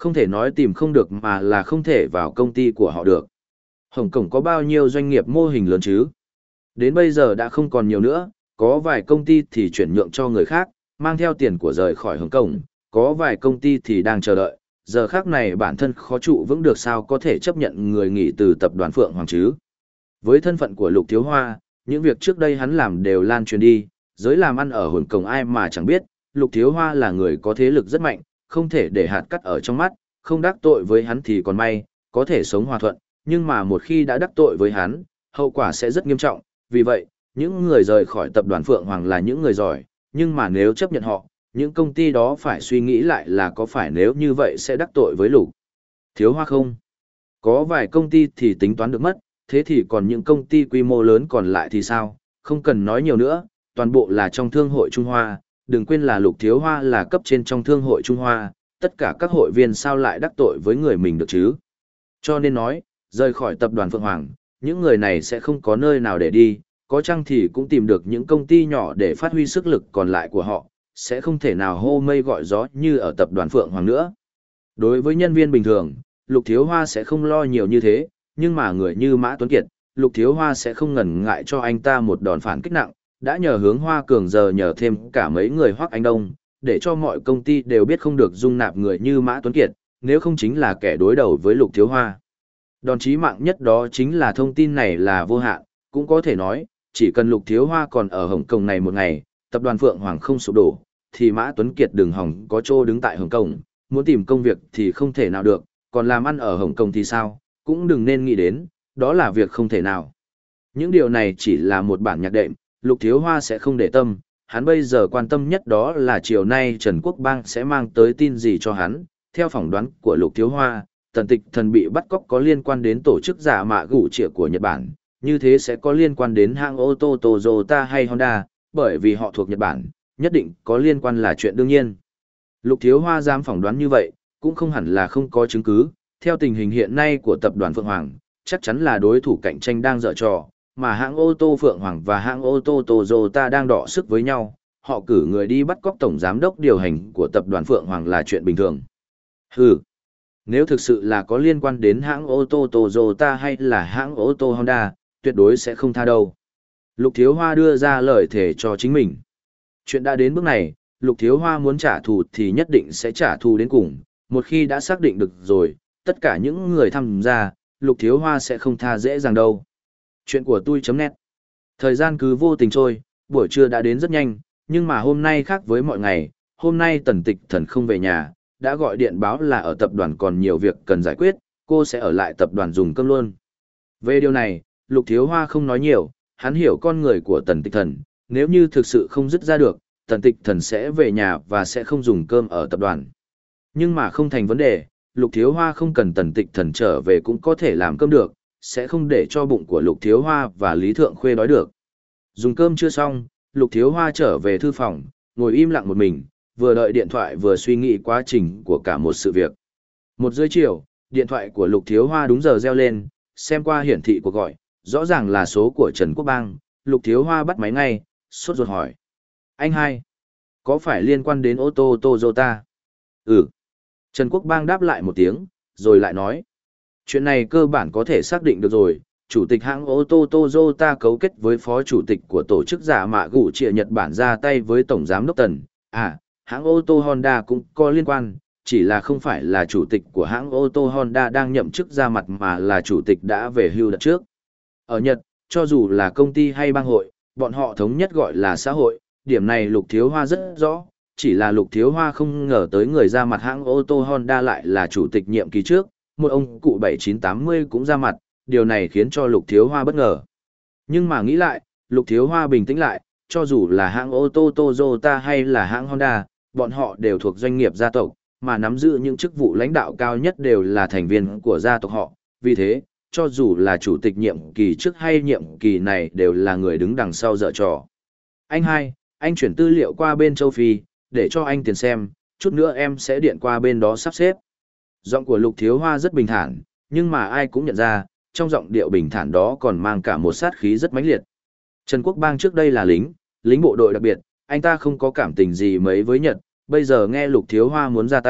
Không thể nói tìm không được mà là không thể vào công ty của họ được. Hồng Kông có bao nhiêu doanh nghiệp mô hình lớn chứ? Đến bây giờ đã không còn nhiều nữa, có vài công ty thì chuyển nhượng cho người khác, mang theo tiền của rời khỏi Hồng Kông, có vài công ty thì đang chờ đợi, giờ khác này bản thân khó trụ vững được sao có thể chấp nhận người nghỉ từ tập đoàn Phượng Hoàng chứ. Với thân phận của Lục Thiếu Hoa, những việc trước đây hắn làm đều lan truyền đi, giới làm ăn ở Hồng Kông ai mà chẳng biết, Lục Thiếu Hoa là người có thế lực rất mạnh, không thể để hạt cắt ở trong mắt, không đắc tội với hắn thì còn may, có thể sống hòa thuận, nhưng mà một khi đã đắc tội với hắn, hậu quả sẽ rất nghiêm trọng, vì vậy, những người rời khỏi tập đoàn Phượng Hoàng là những người giỏi, nhưng mà nếu chấp nhận họ, những công ty đó phải suy nghĩ lại là có phải nếu như vậy sẽ đắc tội với Lục Thiếu Hoa không? Có vài công ty thì tính toán được mất, thế thì còn những công ty quy mô lớn còn lại thì sao? Không cần nói nhiều nữa, toàn bộ là trong Thương hội Trung Hoa, đừng quên là Lục Thiếu Hoa là cấp trên trong Thương hội Trung Hoa, tất cả các hội viên sao lại đắc tội với người mình được chứ? Cho nên nói, rời khỏi tập đoàn Phượng Hoàng, những người này sẽ không có nơi nào để đi, có chăng thì cũng tìm được những công ty nhỏ để phát huy sức lực còn lại của họ, sẽ không thể nào hô mây gọi gió như ở tập đoàn Phượng Hoàng nữa. Đối với nhân viên bình thường, Lục Thiếu Hoa sẽ không lo nhiều như thế, nhưng mà người như Mã Tuấn Kiệt, Lục Thiếu Hoa sẽ không ngần ngại cho anh ta một đòn phản kích nặng, đã nhờ Hướng Hoa Cường giờ nhờ thêm cả mấy người Hoắc Anh Đông, để cho mọi công ty đều biết không được dung nạp người như Mã Tuấn Kiệt, nếu không chính là kẻ đối đầu với Lục Thiếu Hoa. Đòn chí mạng nhất đó chính là thông tin này là vô hạn, cũng có thể nói, chỉ cần Lục Thiếu Hoa còn ở Hồng Kông này một ngày, tập đoàn Phượng Hoàng không sụp đổ, thì Mã Tuấn Kiệt đừng hỏng có chỗ đứng tại Hồng Kông, muốn tìm công việc thì không thể nào được, còn làm ăn ở Hồng Kông thì sao, cũng đừng nên nghĩ đến, đó là việc không thể nào. Những điều này chỉ là một bản nhạc đệm, Lục Thiếu Hoa sẽ không để tâm, hắn bây giờ quan tâm nhất đó là chiều nay Trần Quốc Bang sẽ mang tới tin gì cho hắn. Theo phỏng đoán của Lục Thiếu Hoa, Tần Tịch Thần bị bắt cóc có liên quan đến tổ chức giả mạ gủ trịa của Nhật Bản, như thế sẽ có liên quan đến hãng ô tô Toyota hay Honda, bởi vì họ thuộc Nhật Bản, nhất định có liên quan là chuyện đương nhiên. Lục Thiếu Hoa dám phỏng đoán như vậy, cũng không hẳn là không có chứng cứ, theo tình hình hiện nay của tập đoàn Phượng Hoàng, chắc chắn là đối thủ cạnh tranh đang dở trò, mà hãng ô tô Phượng Hoàng và hãng ô tô Toyota đang đọ sức với nhau, họ cử người đi bắt cóc tổng giám đốc điều hành của tập đoàn Phượng Hoàng là chuyện bình thường. Hừ, nếu thực sự là có liên quan đến hãng ô tô Toyota hay là hãng ô tô Honda, tuyệt đối sẽ không tha đâu. Lục Thiếu Hoa đưa ra lời thề cho chính mình. Chuyện đã đến bước này, Lục Thiếu Hoa muốn trả thù thì nhất định sẽ trả thù đến cùng, một khi đã xác định được rồi, tất cả những người tham gia, Lục Thiếu Hoa sẽ không tha dễ dàng đâu. Chuyện của tôi.net. Thời gian cứ vô tình trôi, buổi trưa đã đến rất nhanh, nhưng mà hôm nay khác với mọi ngày, hôm nay Tần Tịch Thần không về nhà, đã gọi điện báo là ở tập đoàn còn nhiều việc cần giải quyết, cô sẽ ở lại tập đoàn dùng cơm luôn. Về điều này, Lục Thiếu Hoa không nói nhiều, hắn hiểu con người của Tần Tịch Thần, nếu như thực sự không dứt ra được, Tần Tịch Thần sẽ về nhà và sẽ không dùng cơm ở tập đoàn. Nhưng mà không thành vấn đề, Lục Thiếu Hoa không cần Tần Tịch Thần trở về cũng có thể làm cơm được, sẽ không để cho bụng của Lục Thiếu Hoa và Lý Thượng Khuê đói được. Dùng cơm chưa xong, Lục Thiếu Hoa trở về thư phòng, ngồi im lặng một mình, vừa đợi điện thoại vừa suy nghĩ quá trình của cả một sự việc. Một rưỡi chiều, điện thoại của Lục Thiếu Hoa đúng giờ reo lên, xem qua hiển thị cuộc gọi, rõ ràng là số của Trần Quốc Bang, Lục Thiếu Hoa bắt máy ngay, sốt ruột hỏi. Anh hai, có phải liên quan đến ô tô Toyota? Ừ. Trần Quốc Bang đáp lại một tiếng, rồi lại nói. Chuyện này cơ bản có thể xác định được rồi, chủ tịch hãng ô tô Toyota cấu kết với phó chủ tịch của tổ chức giả mạ gủ trịa Nhật Bản ra tay với tổng giám đốc Tần. À, hãng ô tô Honda cũng có liên quan, chỉ là không phải là chủ tịch của hãng ô tô Honda đang nhậm chức ra mặt mà là chủ tịch đã về hưu đợt trước. Ở Nhật, cho dù là công ty hay bang hội, bọn họ thống nhất gọi là xã hội, điểm này Lục Thiếu Hoa rất rõ, chỉ là Lục Thiếu Hoa không ngờ tới người ra mặt hãng ô tô Honda lại là chủ tịch nhiệm kỳ trước, một ông cụ bảy chín tám mươi cũng ra mặt, điều này khiến cho Lục Thiếu Hoa bất ngờ. Nhưng mà nghĩ lại, Lục Thiếu Hoa bình tĩnh lại, cho dù là hãng ô tô Toyota hay là hãng Honda, bọn họ đều thuộc doanh nghiệp gia tộc, mà nắm giữ những chức vụ lãnh đạo cao nhất đều là thành viên của gia tộc họ, vì thế, cho dù là chủ tịch nhiệm kỳ trước hay nhiệm kỳ này đều là người đứng đằng sau dở trò. Anh hai, anh chuyển tư liệu qua bên châu Phi, để cho anh tiền xem, chút nữa em sẽ điện qua bên đó sắp xếp. Giọng của Lục Thiếu Hoa rất bình thản, nhưng mà ai cũng nhận ra, trong giọng điệu bình thản đó còn mang cả một sát khí rất mãnh liệt. Trần Quốc Bang trước đây là lính, lính bộ đội đặc biệt, anh ta không có cảm tình gì mấy với Nhật, bây giờ nghe Lục Thiếu Hoa muốn ra tay,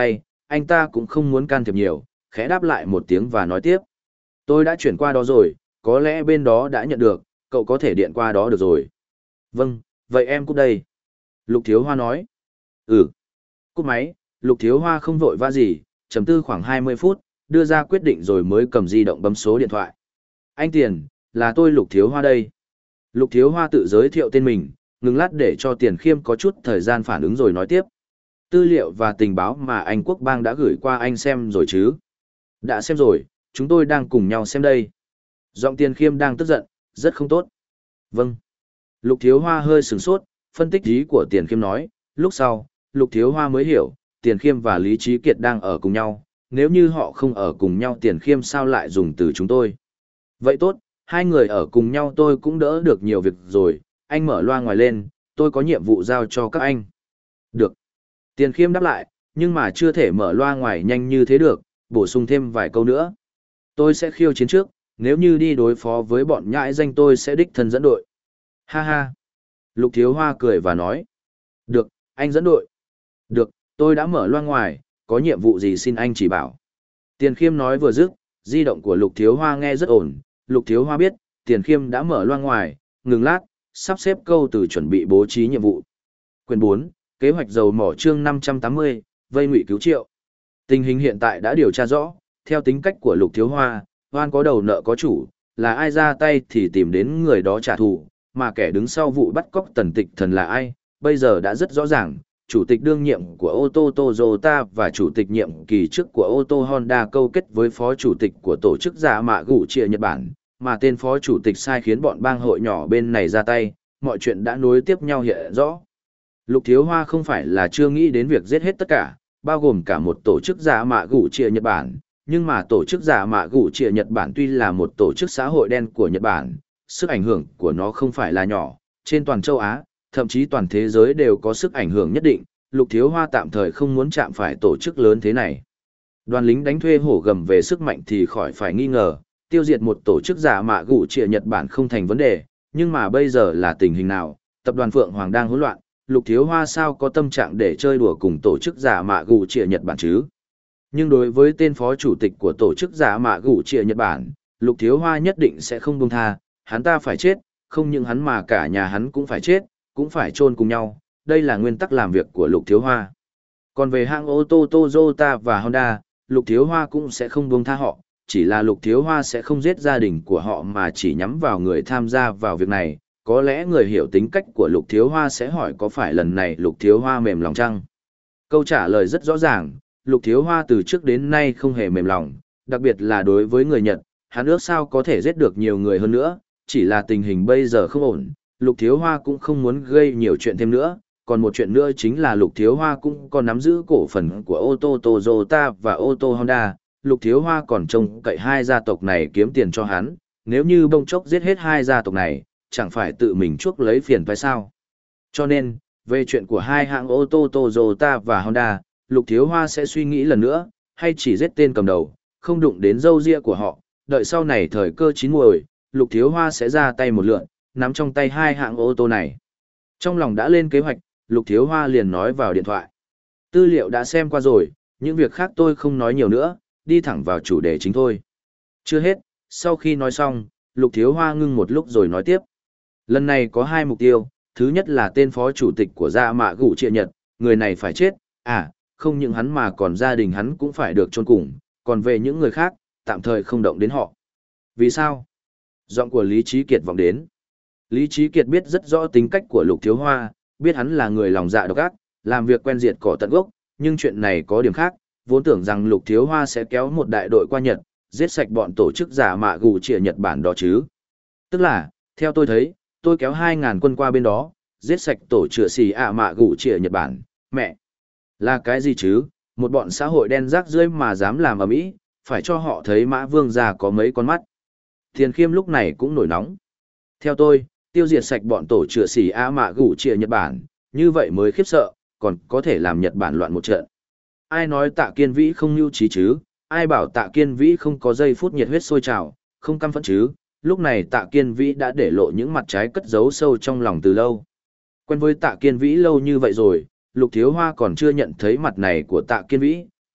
anh ta cũng không muốn can thiệp nhiều, khẽ đáp lại một tiếng và nói tiếp. Tôi đã chuyển qua đó rồi, có lẽ bên đó đã nhận được, cậu có thể điện qua đó được rồi. Vâng, vậy em cúp đây. Lục Thiếu Hoa nói. Ừ. Cúp máy, Lục Thiếu Hoa không vội vã gì, trầm tư khoảng hai mươi phút, đưa ra quyết định rồi mới cầm di động bấm số điện thoại. Anh Tiền, là tôi Lục Thiếu Hoa đây. Lục Thiếu Hoa tự giới thiệu tên mình, ngừng lát để cho Tiền Khiêm có chút thời gian phản ứng rồi nói tiếp. Tư liệu và tình báo mà anh Quốc Bang đã gửi qua anh xem rồi chứ? Đã xem rồi, chúng tôi đang cùng nhau xem đây. Giọng Tiền Khiêm đang tức giận, rất không tốt. Vâng. Lục Thiếu Hoa hơi sửng sốt, phân tích ý của Tiền Khiêm nói, lúc sau, Lục Thiếu Hoa mới hiểu, Tiền Khiêm và Lý Trí Kiệt đang ở cùng nhau, nếu như họ không ở cùng nhau Tiền Khiêm sao lại dùng từ chúng tôi. Vậy tốt, hai người ở cùng nhau tôi cũng đỡ được nhiều việc rồi, anh mở loa ngoài lên, tôi có nhiệm vụ giao cho các anh. Được. Tiền Khiêm đáp lại, nhưng mà chưa thể mở loa ngoài nhanh như thế được, bổ sung thêm vài câu nữa. Tôi sẽ khiêu chiến trước, nếu như đi đối phó với bọn nhãi danh tôi sẽ đích thân dẫn đội. Ha ha. Lục Thiếu Hoa cười và nói. Được, anh dẫn đội. Được, tôi đã mở loa ngoài, có nhiệm vụ gì xin anh chỉ bảo. Tiền Khiêm nói vừa dứt, di động của Lục Thiếu Hoa nghe rất ổn. Lục Thiếu Hoa biết, Tiền Khiêm đã mở loa ngoài, ngừng lát, sắp xếp câu từ chuẩn bị bố trí nhiệm vụ. Quyền bốn, kế hoạch dầu mỏ chương năm trăm tám mươi, vây ngụy cứu Triệu. Tình hình hiện tại đã điều tra rõ, theo tính cách của Lục Thiếu Hoa, oan có đầu nợ có chủ, là ai ra tay thì tìm đến người đó trả thù, mà kẻ đứng sau vụ bắt cóc Tần Tịch Thần là ai, bây giờ đã rất rõ ràng. Chủ tịch đương nhiệm của ô tô Toyota và chủ tịch nhiệm kỳ trước của ô tô Honda câu kết với phó chủ tịch của tổ chức giả mạ gủ trịa Nhật Bản, mà tên phó chủ tịch sai khiến bọn bang hội nhỏ bên này ra tay, mọi chuyện đã nối tiếp nhau hiện rõ. Lục Thiếu Hoa không phải là chưa nghĩ đến việc giết hết tất cả, bao gồm cả một tổ chức giả mạ gủ trịa Nhật Bản, nhưng mà tổ chức giả mạ gủ trịa Nhật Bản tuy là một tổ chức xã hội đen của Nhật Bản, sức ảnh hưởng của nó không phải là nhỏ, trên toàn châu Á, thậm chí toàn thế giới đều có sức ảnh hưởng nhất định. Lục Thiếu Hoa tạm thời không muốn chạm phải tổ chức lớn thế này. Đoàn lính đánh thuê hổ gầm về sức mạnh thì khỏi phải nghi ngờ, tiêu diệt một tổ chức giả mạ gủ trịa Nhật Bản không thành vấn đề, nhưng mà bây giờ là tình hình nào, tập đoàn Phượng Hoàng đang hỗn loạn, Lục Thiếu Hoa sao có tâm trạng để chơi đùa cùng tổ chức giả mạ gủ trịa Nhật Bản chứ? Nhưng đối với tên phó chủ tịch của tổ chức giả mạ gủ trịa Nhật Bản, Lục Thiếu Hoa nhất định sẽ không buông tha, hắn ta phải chết, không những hắn mà cả nhà hắn cũng phải chết, cũng phải chôn cùng nhau, đây là nguyên tắc làm việc của Lục Thiếu Hoa. Còn về hãng ô tô Toyota và Honda, Lục Thiếu Hoa cũng sẽ không buông tha họ, chỉ là Lục Thiếu Hoa sẽ không giết gia đình của họ mà chỉ nhắm vào người tham gia vào việc này. Có lẽ người hiểu tính cách của Lục Thiếu Hoa sẽ hỏi có phải lần này Lục Thiếu Hoa mềm lòng chăng? Câu trả lời rất rõ ràng, Lục Thiếu Hoa từ trước đến nay không hề mềm lòng, đặc biệt là đối với người Nhật, hắn ước sao có thể giết được nhiều người hơn nữa, chỉ là tình hình bây giờ không ổn, Lục Thiếu Hoa cũng không muốn gây nhiều chuyện thêm nữa, còn một chuyện nữa chính là Lục Thiếu Hoa cũng còn nắm giữ cổ phần của ô tô Toyota và ô tô Honda, Lục Thiếu Hoa còn trông cậy hai gia tộc này kiếm tiền cho hắn, nếu như bông chốc giết hết hai gia tộc này, chẳng phải tự mình chuốc lấy phiền phải sao. Cho nên, về chuyện của hai hãng ô tô Toyota và Honda, Lục Thiếu Hoa sẽ suy nghĩ lần nữa, hay chỉ giết tên cầm đầu, không đụng đến râu ria của họ, đợi sau này thời cơ chín muồi, Lục Thiếu Hoa sẽ ra tay một lượn, nắm trong tay hai hãng ô tô này. Trong lòng đã lên kế hoạch, Lục Thiếu Hoa liền nói vào điện thoại. Tư liệu đã xem qua rồi, những việc khác tôi không nói nhiều nữa, đi thẳng vào chủ đề chính thôi. Chưa hết, sau khi nói xong, Lục Thiếu Hoa ngưng một lúc rồi nói tiếp. Lần này có hai mục tiêu, thứ nhất là tên phó chủ tịch của Dạ Mạ Gủ Trịa Nhật, người này phải chết, à, không những hắn mà còn gia đình hắn cũng phải được chôn cùng, còn về những người khác, tạm thời không động đến họ. Vì sao? Giọng của Lý Trí Kiệt vọng đến. Lý Trí Kiệt biết rất rõ tính cách của Lục Thiếu Hoa, biết hắn là người lòng dạ độc ác, làm việc quen diệt cỏ tận gốc, nhưng chuyện này có điểm khác, vốn tưởng rằng Lục Thiếu Hoa sẽ kéo một đại đội qua Nhật, giết sạch bọn tổ chức Dạ Mạ Gủ Trịa Nhật Bản đó chứ. Tức là, theo tôi thấy, tôi kéo hai ngàn quân qua bên đó, giết sạch tổ chữa xì ạ Mạ Gủ Trịa Nhật Bản, mẹ. Là cái gì chứ, một bọn xã hội đen rác rưởi mà dám làm ầm ĩ, phải cho họ thấy Mã Vương già có mấy con mắt. Tiền Khiêm lúc này cũng nổi nóng. Theo tôi, tiêu diệt sạch bọn tổ chữa xì ạ Mạ Gủ Trịa Nhật Bản, như vậy mới khiếp sợ, còn có thể làm Nhật Bản loạn một trận. Ai nói Tạ Kiên Vĩ không mưu trí chứ, ai bảo Tạ Kiên Vĩ không có giây phút nhiệt huyết sôi trào, không căm phẫn chứ, lúc này Tạ Kiên Vĩ đã để lộ những mặt trái cất giấu sâu trong lòng từ lâu. Quen với Tạ Kiên Vĩ lâu như vậy rồi, Lục Thiếu Hoa còn chưa nhận thấy mặt này của Tạ Kiên Vĩ,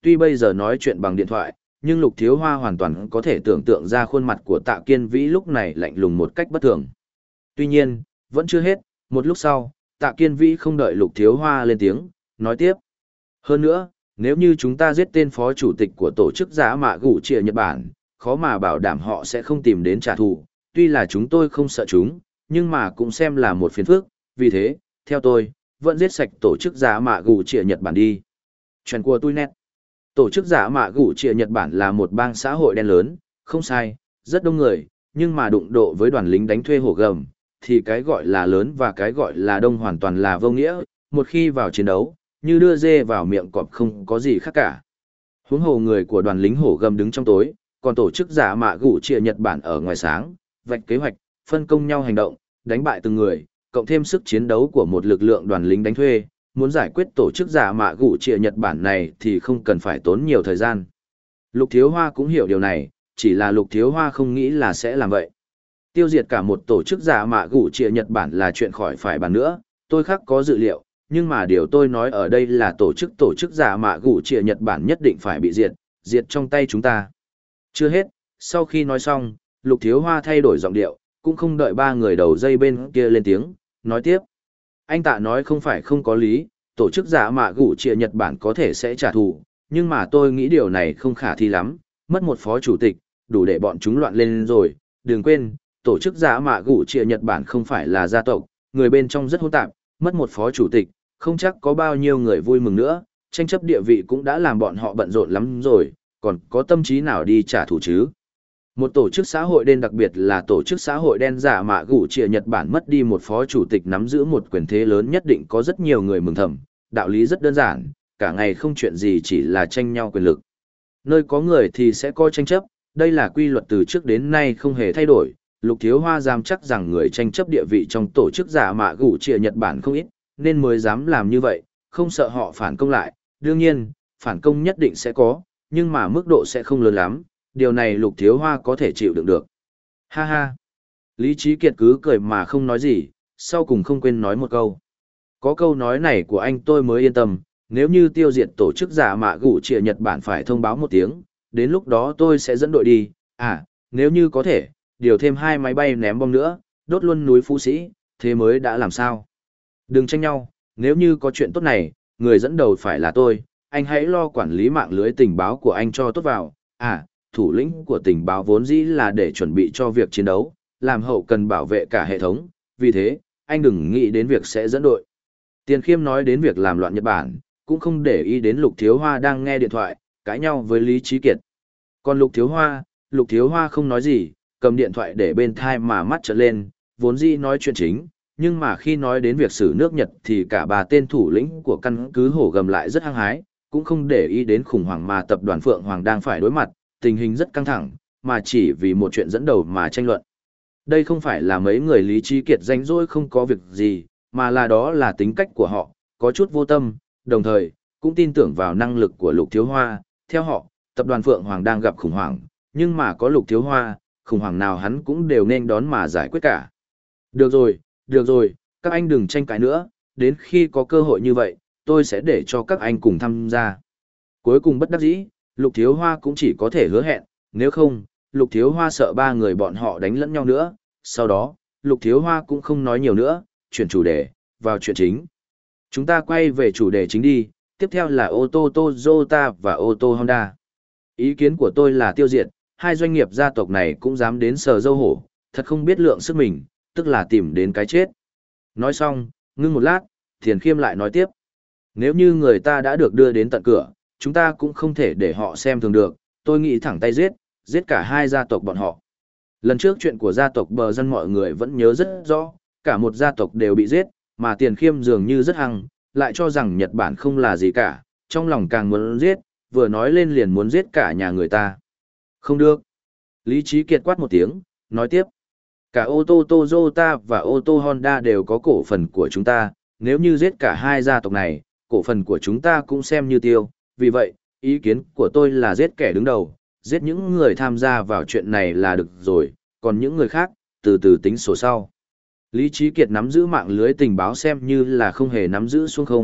tuy bây giờ nói chuyện bằng điện thoại, nhưng Lục Thiếu Hoa hoàn toàn có thể tưởng tượng ra khuôn mặt của Tạ Kiên Vĩ lúc này lạnh lùng một cách bất thường. Tuy nhiên, vẫn chưa hết, một lúc sau, Tạ Kiên Vĩ không đợi Lục Thiếu Hoa lên tiếng, nói tiếp. Hơn nữa, nếu như chúng ta giết tên phó chủ tịch của tổ chức giả mạ gủ trịa Nhật Bản, khó mà bảo đảm họ sẽ không tìm đến trả thù, tuy là chúng tôi không sợ chúng, nhưng mà cũng xem là một phiền phức, vì thế, theo tôi, vẫn giết sạch tổ chức giả mạ gủ trịa Nhật Bản đi. Chuyện của tôi nét. Tổ chức giả mạ gủ trịa Nhật Bản là một bang xã hội đen lớn, không sai, rất đông người, nhưng mà đụng độ với đoàn lính đánh thuê hổ gầm, thì cái gọi là lớn và cái gọi là đông hoàn toàn là vô nghĩa, một khi vào chiến đấu, như đưa dê vào miệng cọp không có gì khác cả. Huống hồ người của đoàn lính hổ gầm đứng trong tối, còn tổ chức giả mạ gủ trịa Nhật Bản ở ngoài sáng, vạch kế hoạch, phân công nhau hành động, đánh bại từng người, cộng thêm sức chiến đấu của một lực lượng đoàn lính đánh thuê, muốn giải quyết tổ chức giả mạ gủ trịa Nhật Bản này thì không cần phải tốn nhiều thời gian. Lục Thiếu Hoa cũng hiểu điều này, chỉ là Lục Thiếu Hoa không nghĩ là sẽ làm vậy. Tiêu diệt cả một tổ chức giả mạ gủ trịa Nhật Bản là chuyện khỏi phải bàn nữa, tôi khác có dự liệu, nhưng mà điều tôi nói ở đây là tổ chức tổ chức giả mạ gủ trịa Nhật Bản nhất định phải bị diệt, diệt trong tay chúng ta. Chưa hết, sau khi nói xong, Lục Thiếu Hoa thay đổi giọng điệu, cũng không đợi ba người đầu dây bên kia lên tiếng, nói tiếp. Anh Tạ nói không phải không có lý, tổ chức giả mạ gủ trịa Nhật Bản có thể sẽ trả thù, nhưng mà tôi nghĩ điều này không khả thi lắm, mất một phó chủ tịch, đủ để bọn chúng loạn lên rồi, đừng quên, tổ chức giả mạ gủ trịa Nhật Bản không phải là gia tộc, người bên trong rất hỗn tạp, mất một phó chủ tịch, không chắc có bao nhiêu người vui mừng nữa, tranh chấp địa vị cũng đã làm bọn họ bận rộn lắm rồi, còn có tâm trí nào đi trả thù chứ? Một tổ chức xã hội đen, đặc biệt là tổ chức xã hội đen giả mạ gủ trịa Nhật Bản mất đi một phó chủ tịch nắm giữ một quyền thế lớn, nhất định có rất nhiều người mừng thầm, đạo lý rất đơn giản, cả ngày không chuyện gì chỉ là tranh nhau quyền lực. Nơi có người thì sẽ có tranh chấp, đây là quy luật từ trước đến nay không hề thay đổi. Lục Thiếu Hoa dám chắc rằng người tranh chấp địa vị trong tổ chức giả mạ gủ trịa Nhật Bản không ít, nên mới dám làm như vậy, không sợ họ phản công lại. Đương nhiên, phản công nhất định sẽ có, nhưng mà mức độ sẽ không lớn lắm, điều này Lục Thiếu Hoa có thể chịu đựng được. Ha ha! Lý Trí Kiệt cứ cười mà không nói gì, sau cùng không quên nói một câu. Có câu nói này của anh tôi mới yên tâm, nếu như tiêu diệt tổ chức giả mạ gủ trịa Nhật Bản phải thông báo một tiếng, đến lúc đó tôi sẽ dẫn đội đi, à, nếu như có thể, điều thêm hai máy bay ném bom nữa, đốt luôn núi Phú Sĩ, thế mới đã làm sao. Đừng tranh nhau, nếu như có chuyện tốt này, người dẫn đầu phải là tôi, anh hãy lo quản lý mạng lưới tình báo của anh cho tốt vào, à, thủ lĩnh của tình báo vốn dĩ là để chuẩn bị cho việc chiến đấu, làm hậu cần bảo vệ cả hệ thống, vì thế, anh đừng nghĩ đến việc sẽ dẫn đội. Tiền Khiêm nói đến việc làm loạn Nhật Bản, cũng không để ý đến Lục Thiếu Hoa đang nghe điện thoại, cãi nhau với Lý Trí Kiệt. Còn Lục Thiếu Hoa, Lục Thiếu Hoa không nói gì, cầm điện thoại để bên thai mà mắt trợn lên, vốn dĩ nói chuyện chính, nhưng mà khi nói đến việc xử nước Nhật thì cả ba tên thủ lĩnh của căn cứ hổ gầm lại rất hăng hái, cũng không để ý đến khủng hoảng mà tập đoàn Phượng Hoàng đang phải đối mặt, tình hình rất căng thẳng, mà chỉ vì một chuyện dẫn đầu mà tranh luận. Đây không phải là mấy người Lý Trí Kiệt rảnh rỗi không có việc gì, mà là đó là tính cách của họ, có chút vô tâm, đồng thời, cũng tin tưởng vào năng lực của Lục Thiếu Hoa. Theo họ, tập đoàn Phượng Hoàng đang gặp khủng hoảng, nhưng mà có Lục Thiếu Hoa, khủng hoảng nào hắn cũng đều nên đón mà giải quyết cả. Được rồi, được rồi, các anh đừng tranh cãi nữa, đến khi có cơ hội như vậy, tôi sẽ để cho các anh cùng tham gia. Cuối cùng bất đắc dĩ, Lục Thiếu Hoa cũng chỉ có thể hứa hẹn, nếu không, Lục Thiếu Hoa sợ ba người bọn họ đánh lẫn nhau nữa. Sau đó, Lục Thiếu Hoa cũng không nói nhiều nữa, chuyển chủ đề, vào chuyện chính. Chúng ta quay về chủ đề chính đi, tiếp theo là ô tô Toyota và ô tô Honda. Ý kiến của tôi là tiêu diệt, hai doanh nghiệp gia tộc này cũng dám đến sờ dâu hổ, thật không biết lượng sức mình, tức là tìm đến cái chết. Nói xong, ngưng một lát, Thiền Khiêm lại nói tiếp. Nếu như người ta đã được đưa đến tận cửa, chúng ta cũng không thể để họ xem thường được, tôi nghĩ thẳng tay giết, giết cả hai gia tộc bọn họ. Lần trước chuyện của gia tộc bờ dân mọi người vẫn nhớ rất rõ, cả một gia tộc đều bị giết, mà Tiền Khiêm dường như rất hăng, lại cho rằng Nhật Bản không là gì cả, trong lòng càng muốn giết, vừa nói lên liền muốn giết cả nhà người ta. Không được. Lý Trí Kiệt quát một tiếng, nói tiếp. Cả ô tô Toyota và ô tô Honda đều có cổ phần của chúng ta, nếu như giết cả hai gia tộc này, cổ phần của chúng ta cũng xem như tiêu, vì vậy, ý kiến của tôi là giết kẻ đứng đầu, giết những người tham gia vào chuyện này là được rồi, còn những người khác, từ từ tính sổ sau. Lý Trí Kiệt nắm giữ mạng lưới tình báo xem như là không hề nắm giữ xuống không,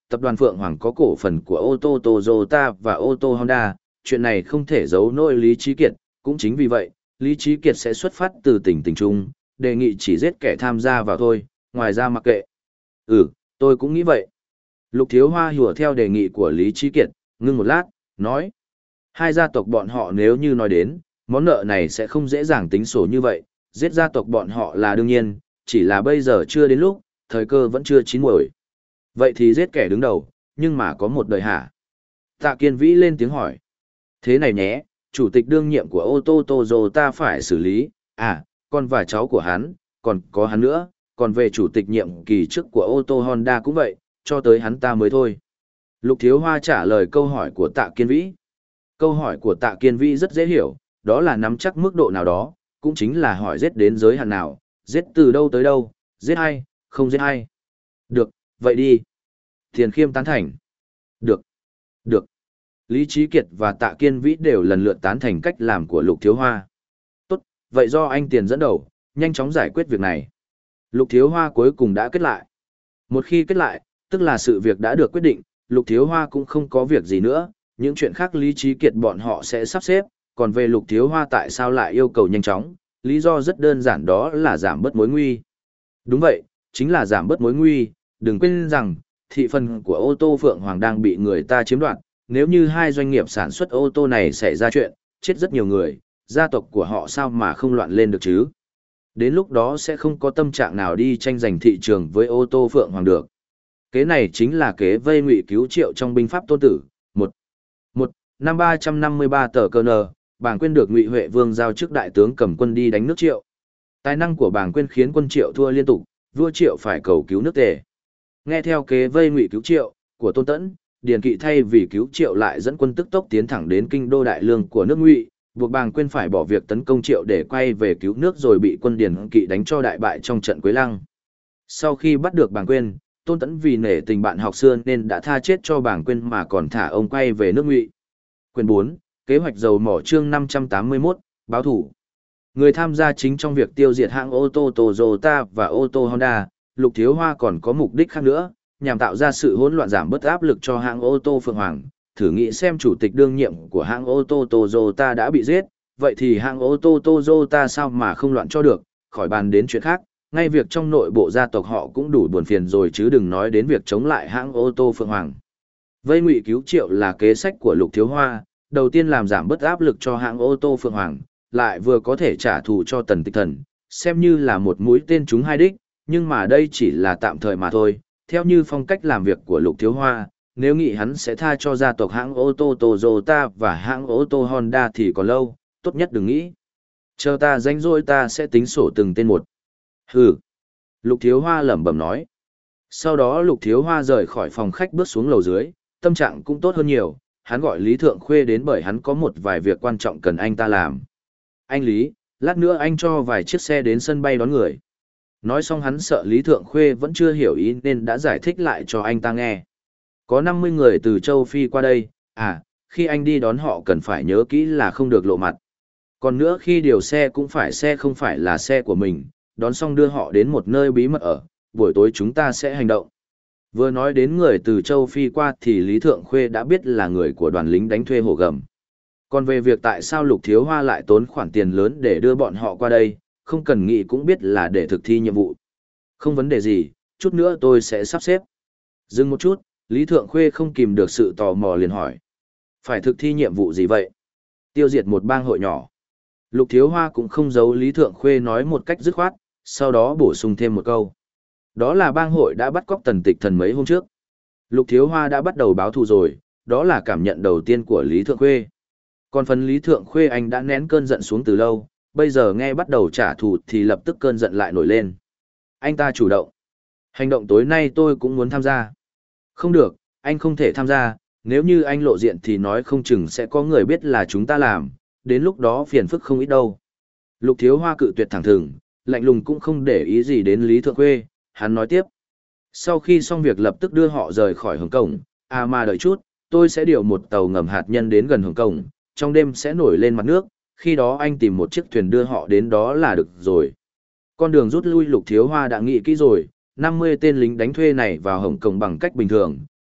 tập đoàn Phượng Hoàng có cổ phần của ô tô Toyota và ô tô Honda, chuyện này không thể giấu nổi Lý Chí Kiệt, cũng chính vì vậy, Lý Chí Kiệt sẽ xuất phát từ tỉnh tỉnh trung, đề nghị chỉ giết kẻ tham gia vào thôi, ngoài ra mặc kệ. Ừ, tôi cũng nghĩ vậy. Lục Thiếu Hoa hùa theo đề nghị của Lý Chí Kiệt, ngưng một lát, nói. Hai gia tộc bọn họ nếu như nói đến, món nợ này sẽ không dễ dàng tính sổ như vậy, giết gia tộc bọn họ là đương nhiên, chỉ là bây giờ chưa đến lúc, thời cơ vẫn chưa chín muồi. Vậy thì giết kẻ đứng đầu, nhưng mà có một đời hả? Tạ Kiên Vĩ lên tiếng hỏi. Thế này nhé, chủ tịch đương nhiệm của ô tô Toyota phải xử lý, à, con và cháu của hắn, còn có hắn nữa, còn về chủ tịch nhiệm kỳ trước của ô tô Honda cũng vậy, cho tới hắn ta mới thôi. Lục Thiếu Hoa trả lời câu hỏi của Tạ Kiên Vĩ. Câu hỏi của Tạ Kiên Vĩ rất dễ hiểu, đó là nắm chắc mức độ nào đó, cũng chính là hỏi giết đến giới hạn nào, giết từ đâu tới đâu, giết ai, không giết ai. Được, vậy đi. Tiền Khiêm tán thành. Được. Được. Lý Chí Kiệt và Tạ Kiên Vĩ đều lần lượt tán thành cách làm của Lục Thiếu Hoa. Tốt, vậy do anh Tiền dẫn đầu, nhanh chóng giải quyết việc này. Lục Thiếu Hoa cuối cùng đã kết lại. Một khi kết lại, tức là sự việc đã được quyết định, Lục Thiếu Hoa cũng không có việc gì nữa, những chuyện khác Lý Chí Kiệt bọn họ sẽ sắp xếp, còn về Lục Thiếu Hoa tại sao lại yêu cầu nhanh chóng, lý do rất đơn giản đó là giảm bớt mối nguy. Đúng vậy, chính là giảm bớt mối nguy, đừng quên rằng, thị phần của ô tô Phượng Hoàng đang bị người ta chiếm đoạt, nếu như hai doanh nghiệp sản xuất ô tô này xảy ra chuyện, chết rất nhiều người, gia tộc của họ sao mà không loạn lên được chứ. Đến lúc đó sẽ không có tâm trạng nào đi tranh giành thị trường với ô tô Phượng Hoàng được. Kế này chính là kế vây ngụy cứu Triệu trong binh pháp Tôn Tử. Một, một, năm ba trăm năm mươi ba tờ cơ nờ, Bàng Quyên được Ngụy Huệ Vương giao chức đại tướng cầm quân đi đánh nước Triệu. Tài năng của Bàng Quyên khiến quân Triệu thua liên tục, vua Triệu phải cầu cứu nước Tề. Nghe theo kế vây ngụy cứu Triệu của Tôn Tẫn, Điền Kỵ thay vì cứu Triệu lại dẫn quân tức tốc tiến thẳng đến kinh đô đại lương của nước Ngụy, buộc Bàng Quyên phải bỏ việc tấn công Triệu để quay về cứu nước rồi bị quân Điền Kỵ đánh cho đại bại trong trận Quế Lăng. Sau khi bắt được Bàng Quyên, Tôn Tẫn vì nể tình bạn học xưa nên đã tha chết cho Bàng Quyên mà còn thả ông quay về nước Ngụy. Quyển bốn, kế hoạch dầu mỏ chương năm trăm tám mươi mốt, báo thủ. Người tham gia chính trong việc tiêu diệt hãng ô tô Toyota và ô tô Honda, Lục Thiếu Hoa còn có mục đích khác nữa, nhằm tạo ra sự hỗn loạn giảm bớt áp lực cho hãng ô tô Phượng Hoàng. Thử nghĩ xem chủ tịch đương nhiệm của hãng ô tô Toyota đã bị giết, vậy thì hãng ô tô Toyota sao mà không loạn cho được, khỏi bàn đến chuyện khác, ngay việc trong nội bộ gia tộc họ cũng đủ buồn phiền rồi chứ đừng nói đến việc chống lại hãng ô tô Phượng Hoàng. Vây ngụy cứu Triệu là kế sách của Lục Thiếu Hoa, đầu tiên làm giảm bớt áp lực cho hãng ô tô Phượng Hoàng, lại vừa có thể trả thù cho Tần Tịch Thần, xem như là một mũi tên trúng hai đích, nhưng mà đây chỉ là tạm thời mà thôi. Theo như phong cách làm việc của Lục Thiếu Hoa, nếu nghĩ hắn sẽ tha cho gia tộc hãng ô tô Toyota và hãng ô tô Honda thì còn lâu, tốt nhất đừng nghĩ. Chờ ta rảnh rỗi ta sẽ tính sổ từng tên một. Hừ. Lục Thiếu Hoa lẩm bẩm nói. Sau đó Lục Thiếu Hoa rời khỏi phòng khách bước xuống lầu dưới, tâm trạng cũng tốt hơn nhiều, hắn gọi Lý Thượng Khuê đến bởi hắn có một vài việc quan trọng cần anh ta làm. Anh Lý, lát nữa anh cho vài chiếc xe đến sân bay đón người. Nói xong hắn sợ Lý Thượng Khuê vẫn chưa hiểu ý nên đã giải thích lại cho anh ta nghe. Có năm mươi người từ châu Phi qua đây, à, khi anh đi đón họ cần phải nhớ kỹ là không được lộ mặt. Còn nữa khi điều xe cũng phải xe không phải là xe của mình, đón xong đưa họ đến một nơi bí mật ở, buổi tối chúng ta sẽ hành động. Vừa nói đến người từ châu Phi qua thì Lý Thượng Khuê đã biết là người của đoàn lính đánh thuê Hổ Gầm. Còn về việc tại sao Lục Thiếu Hoa lại tốn khoản tiền lớn để đưa bọn họ qua đây, không cần nghĩ cũng biết là để thực thi nhiệm vụ. Không vấn đề gì, chút nữa tôi sẽ sắp xếp. Dừng một chút, Lý Thượng Khuê không kìm được sự tò mò liền hỏi. Phải thực thi nhiệm vụ gì vậy? Tiêu diệt một bang hội nhỏ. Lục Thiếu Hoa cũng không giấu Lý Thượng Khuê nói một cách dứt khoát, sau đó bổ sung thêm một câu. Đó là bang hội đã bắt cóc Tần Tịch Thần mấy hôm trước. Lục Thiếu Hoa đã bắt đầu báo thù rồi, đó là cảm nhận đầu tiên của Lý Thượng Khuê. Còn phần Lý Thượng Khuê anh đã nén cơn giận xuống từ lâu, bây giờ nghe bắt đầu trả thù thì lập tức cơn giận lại nổi lên. Anh ta chủ động. Hành động tối nay tôi cũng muốn tham gia. Không được, anh không thể tham gia, nếu như anh lộ diện thì nói không chừng sẽ có người biết là chúng ta làm, đến lúc đó phiền phức không ít đâu. Lục Thiếu Hoa cự tuyệt thẳng thừng, lạnh lùng cũng không để ý gì đến Lý Thượng Khuê, hắn nói tiếp. Sau khi xong việc lập tức đưa họ rời khỏi Hồng Kông, à mà đợi chút, tôi sẽ điều một tàu ngầm hạt nhân đến gần Hồng Kông, trong đêm sẽ nổi lên mặt nước, khi đó anh tìm một chiếc thuyền đưa họ đến đó là được rồi. Con đường rút lui Lục Thiếu Hoa đã nghĩ kỹ rồi, năm mươi tên lính đánh thuê này vào Hồng Kông bằng cách bình thường,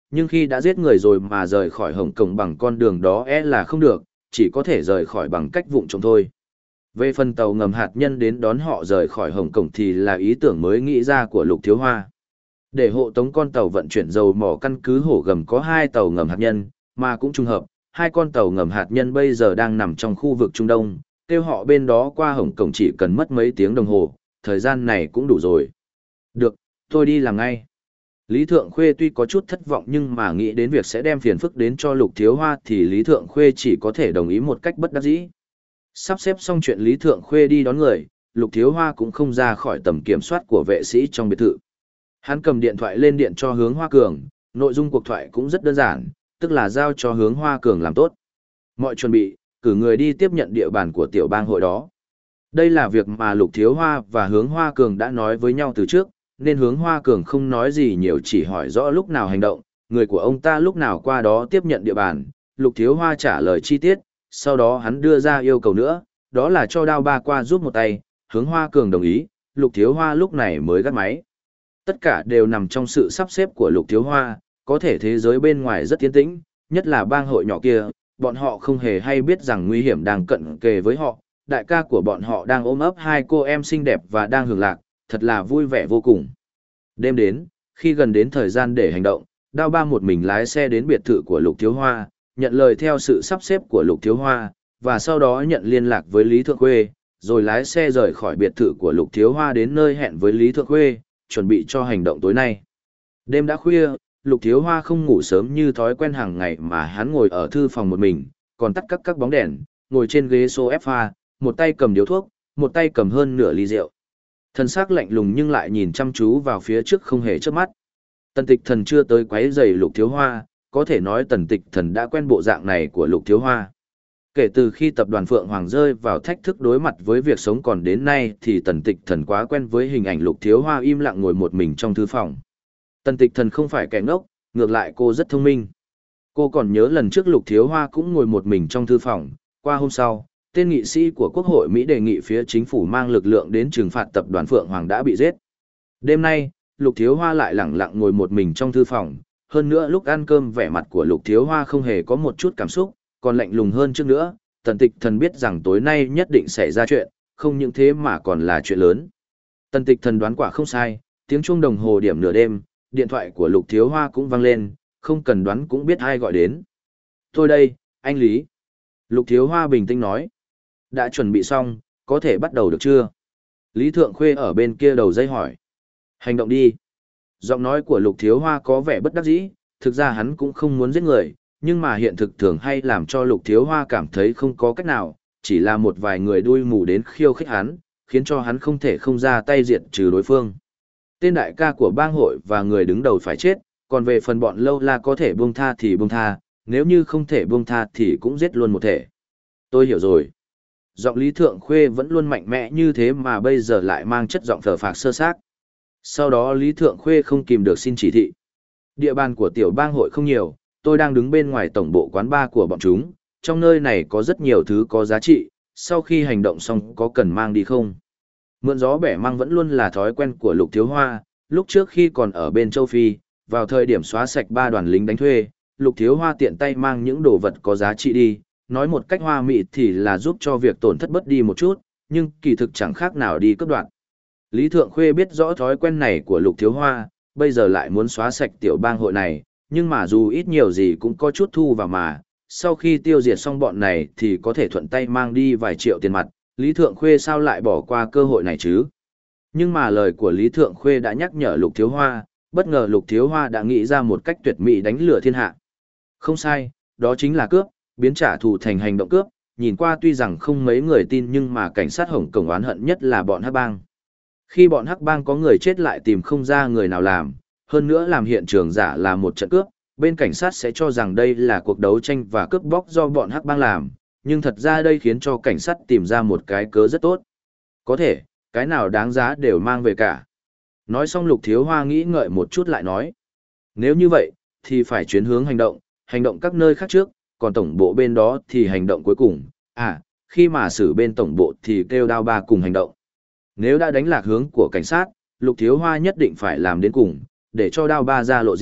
nhưng khi đã giết người rồi mà rời khỏi Hồng Kông bằng con đường đó e là không được, chỉ có thể rời khỏi bằng cách vụng trộm thôi. Về phần tàu ngầm hạt nhân đến đón họ rời khỏi Hồng Kông thì là ý tưởng mới nghĩ ra của Lục Thiếu Hoa. Để hộ tống con tàu vận chuyển dầu mỏ căn cứ Hổ Gầm có hai tàu ngầm hạt nhân, mà cũng trùng hợp, hai con tàu ngầm hạt nhân bây giờ đang nằm trong khu vực Trung Đông, kêu họ bên đó qua Hồng Kông chỉ cần mất mấy tiếng đồng hồ, thời gian này cũng đủ rồi. Được, tôi đi làm ngay. Lý Thượng Khuê tuy có chút thất vọng nhưng mà nghĩ đến việc sẽ đem phiền phức đến cho Lục Thiếu Hoa thì Lý Thượng Khuê chỉ có thể đồng ý một cách bất đắc dĩ. Sắp xếp xong chuyện Lý Thượng Khuê đi đón người, Lục Thiếu Hoa cũng không ra khỏi tầm kiểm soát của vệ sĩ trong biệt thự. Hắn cầm điện thoại lên điện cho Hướng Hoa Cường, nội dung cuộc thoại cũng rất đơn giản, tức là giao cho Hướng Hoa Cường làm tốt. Mọi chuẩn bị, cử người đi tiếp nhận địa bàn của tiểu bang hội đó. Đây là việc mà Lục Thiếu Hoa và Hướng Hoa Cường đã nói với nhau từ trước, nên Hướng Hoa Cường không nói gì nhiều, chỉ hỏi rõ lúc nào hành động, người của ông ta lúc nào qua đó tiếp nhận địa bàn. Lục Thiếu Hoa trả lời chi tiết, sau đó hắn đưa ra yêu cầu nữa, đó là cho Đao Ba qua giúp một tay. Hướng Hoa Cường đồng ý, Lục Thiếu Hoa lúc này mới gắt máy. Tất cả đều nằm trong sự sắp xếp của Lục Thiếu Hoa, có thể thế giới bên ngoài rất tiến tĩnh, nhất là bang hội nhỏ kia, bọn họ không hề hay biết rằng nguy hiểm đang cận kề với họ. Đại ca của bọn họ đang ôm ấp hai cô em xinh đẹp và đang hưởng lạc, thật là vui vẻ vô cùng. Đêm đến, khi gần đến thời gian để hành động, Đao Ba một mình lái xe đến biệt thự của Lục Thiếu Hoa, nhận lời theo sự sắp xếp của Lục Thiếu Hoa, và sau đó nhận liên lạc với Lý Thượng Khuê, rồi lái xe rời khỏi biệt thự của Lục Thiếu Hoa đến nơi hẹn với Lý Thượng Khuê, chuẩn bị cho hành động tối nay. Đêm đã khuya, Lục Thiếu Hoa không ngủ sớm như thói quen hàng ngày mà hắn ngồi ở thư phòng một mình, còn tắt các các bóng đèn, ngồi trên ghế sofa, một tay cầm điếu thuốc, một tay cầm hơn nửa ly rượu. Thần sắc lạnh lùng nhưng lại nhìn chăm chú vào phía trước không hề chớp mắt. Tần Tịch Thần chưa tới quấy rầy Lục Thiếu Hoa, có thể nói Tần Tịch Thần đã quen bộ dạng này của Lục Thiếu Hoa. Kể từ khi tập đoàn Phượng Hoàng rơi vào thách thức đối mặt với việc sống còn đến nay thì Tần Tịch Thần quá quen với hình ảnh Lục Thiếu Hoa im lặng ngồi một mình trong thư phòng. Tần Tịch Thần không phải kẻ ngốc, ngược lại cô rất thông minh. Cô còn nhớ lần trước Lục Thiếu Hoa cũng ngồi một mình trong thư phòng, qua hôm sau, tên nghị sĩ của Quốc hội Mỹ đề nghị phía chính phủ mang lực lượng đến trừng phạt tập đoàn Phượng Hoàng đã bị giết. Đêm nay, Lục Thiếu Hoa lại lẳng lặng ngồi một mình trong thư phòng, hơn nữa lúc ăn cơm vẻ mặt của Lục Thiếu Hoa không hề có một chút cảm xúc, còn lạnh lùng hơn trước nữa. Tần Tịch Thần biết rằng tối nay nhất định xảy ra chuyện, không những thế mà còn là chuyện lớn. Tần Tịch Thần đoán quả không sai, tiếng chuông đồng hồ điểm nửa đêm, điện thoại của Lục Thiếu Hoa cũng vang lên, không cần đoán cũng biết ai gọi đến. Tôi đây, anh Lý. Lục Thiếu Hoa bình tĩnh nói. Đã chuẩn bị xong, có thể bắt đầu được chưa? Lý Thượng Khuê ở bên kia đầu dây hỏi. Hành động đi. Giọng nói của Lục Thiếu Hoa có vẻ bất đắc dĩ, thực ra hắn cũng không muốn giết người, nhưng mà hiện thực thường hay làm cho Lục Thiếu Hoa cảm thấy không có cách nào, chỉ là một vài người đuôi mù đến khiêu khích hắn, khiến cho hắn không thể không ra tay diệt trừ đối phương. Tên đại ca của bang hội và người đứng đầu phải chết, còn về phần bọn lâu la có thể buông tha thì buông tha, nếu như không thể buông tha thì cũng giết luôn một thể. Tôi hiểu rồi. Giọng Lý Thượng Khuê vẫn luôn mạnh mẽ như thế mà bây giờ lại mang chất giọng phờ phạc sơ xác. Sau đó Lý Thượng Khuê không kìm được xin chỉ thị. Địa bàn của tiểu bang hội không nhiều, tôi đang đứng bên ngoài tổng bộ quán bar của bọn chúng, trong nơi này có rất nhiều thứ có giá trị, sau khi hành động xong có cần mang đi không? Mượn gió bẻ măng vẫn luôn là thói quen của Lục Thiếu Hoa, lúc trước khi còn ở bên châu Phi, vào thời điểm xóa sạch ba đoàn lính đánh thuê, Lục Thiếu Hoa tiện tay mang những đồ vật có giá trị đi, nói một cách hoa mỹ thì là giúp cho việc tổn thất bớt đi một chút, nhưng kỳ thực chẳng khác nào đi cướp đoạt. Lý Thượng Khuê biết rõ thói quen này của Lục Thiếu Hoa, bây giờ lại muốn xóa sạch tiểu bang hội này, nhưng mà dù ít nhiều gì cũng có chút thu vào mà, sau khi tiêu diệt xong bọn này thì có thể thuận tay mang đi vài triệu tiền mặt, Lý Thượng Khuê sao lại bỏ qua cơ hội này chứ? Nhưng mà lời của Lý Thượng Khuê đã nhắc nhở Lục Thiếu Hoa, bất ngờ Lục Thiếu Hoa đã nghĩ ra một cách tuyệt mỹ đánh lừa thiên hạ. Không sai, đó chính là cướp, biến trả thù thành hành động cướp, nhìn qua tuy rằng không mấy người tin nhưng mà cảnh sát Hồng Kông oán hận nhất là bọn Hắc Bang. Khi bọn Hắc Bang có người chết lại tìm không ra người nào làm, hơn nữa làm hiện trường giả là một trận cướp, bên cảnh sát sẽ cho rằng đây là cuộc đấu tranh và cướp bóc do bọn Hắc Bang làm, nhưng thật ra đây khiến cho cảnh sát tìm ra một cái cớ rất tốt. Có thể, cái nào đáng giá đều mang về cả. Nói xong Lục Thiếu Hoa nghĩ ngợi một chút lại nói. Nếu như vậy, thì phải chuyển hướng hành động, hành động các nơi khác trước, còn tổng bộ bên đó thì hành động cuối cùng. À, khi mà xử bên tổng bộ thì kêu Đao Ba cùng hành động. Nếu đã đánh lạc hướng của cảnh sát, Lục Thiếu Hoa nhất định phải làm đến cùng, để cho Đao Ba ra lộ diện,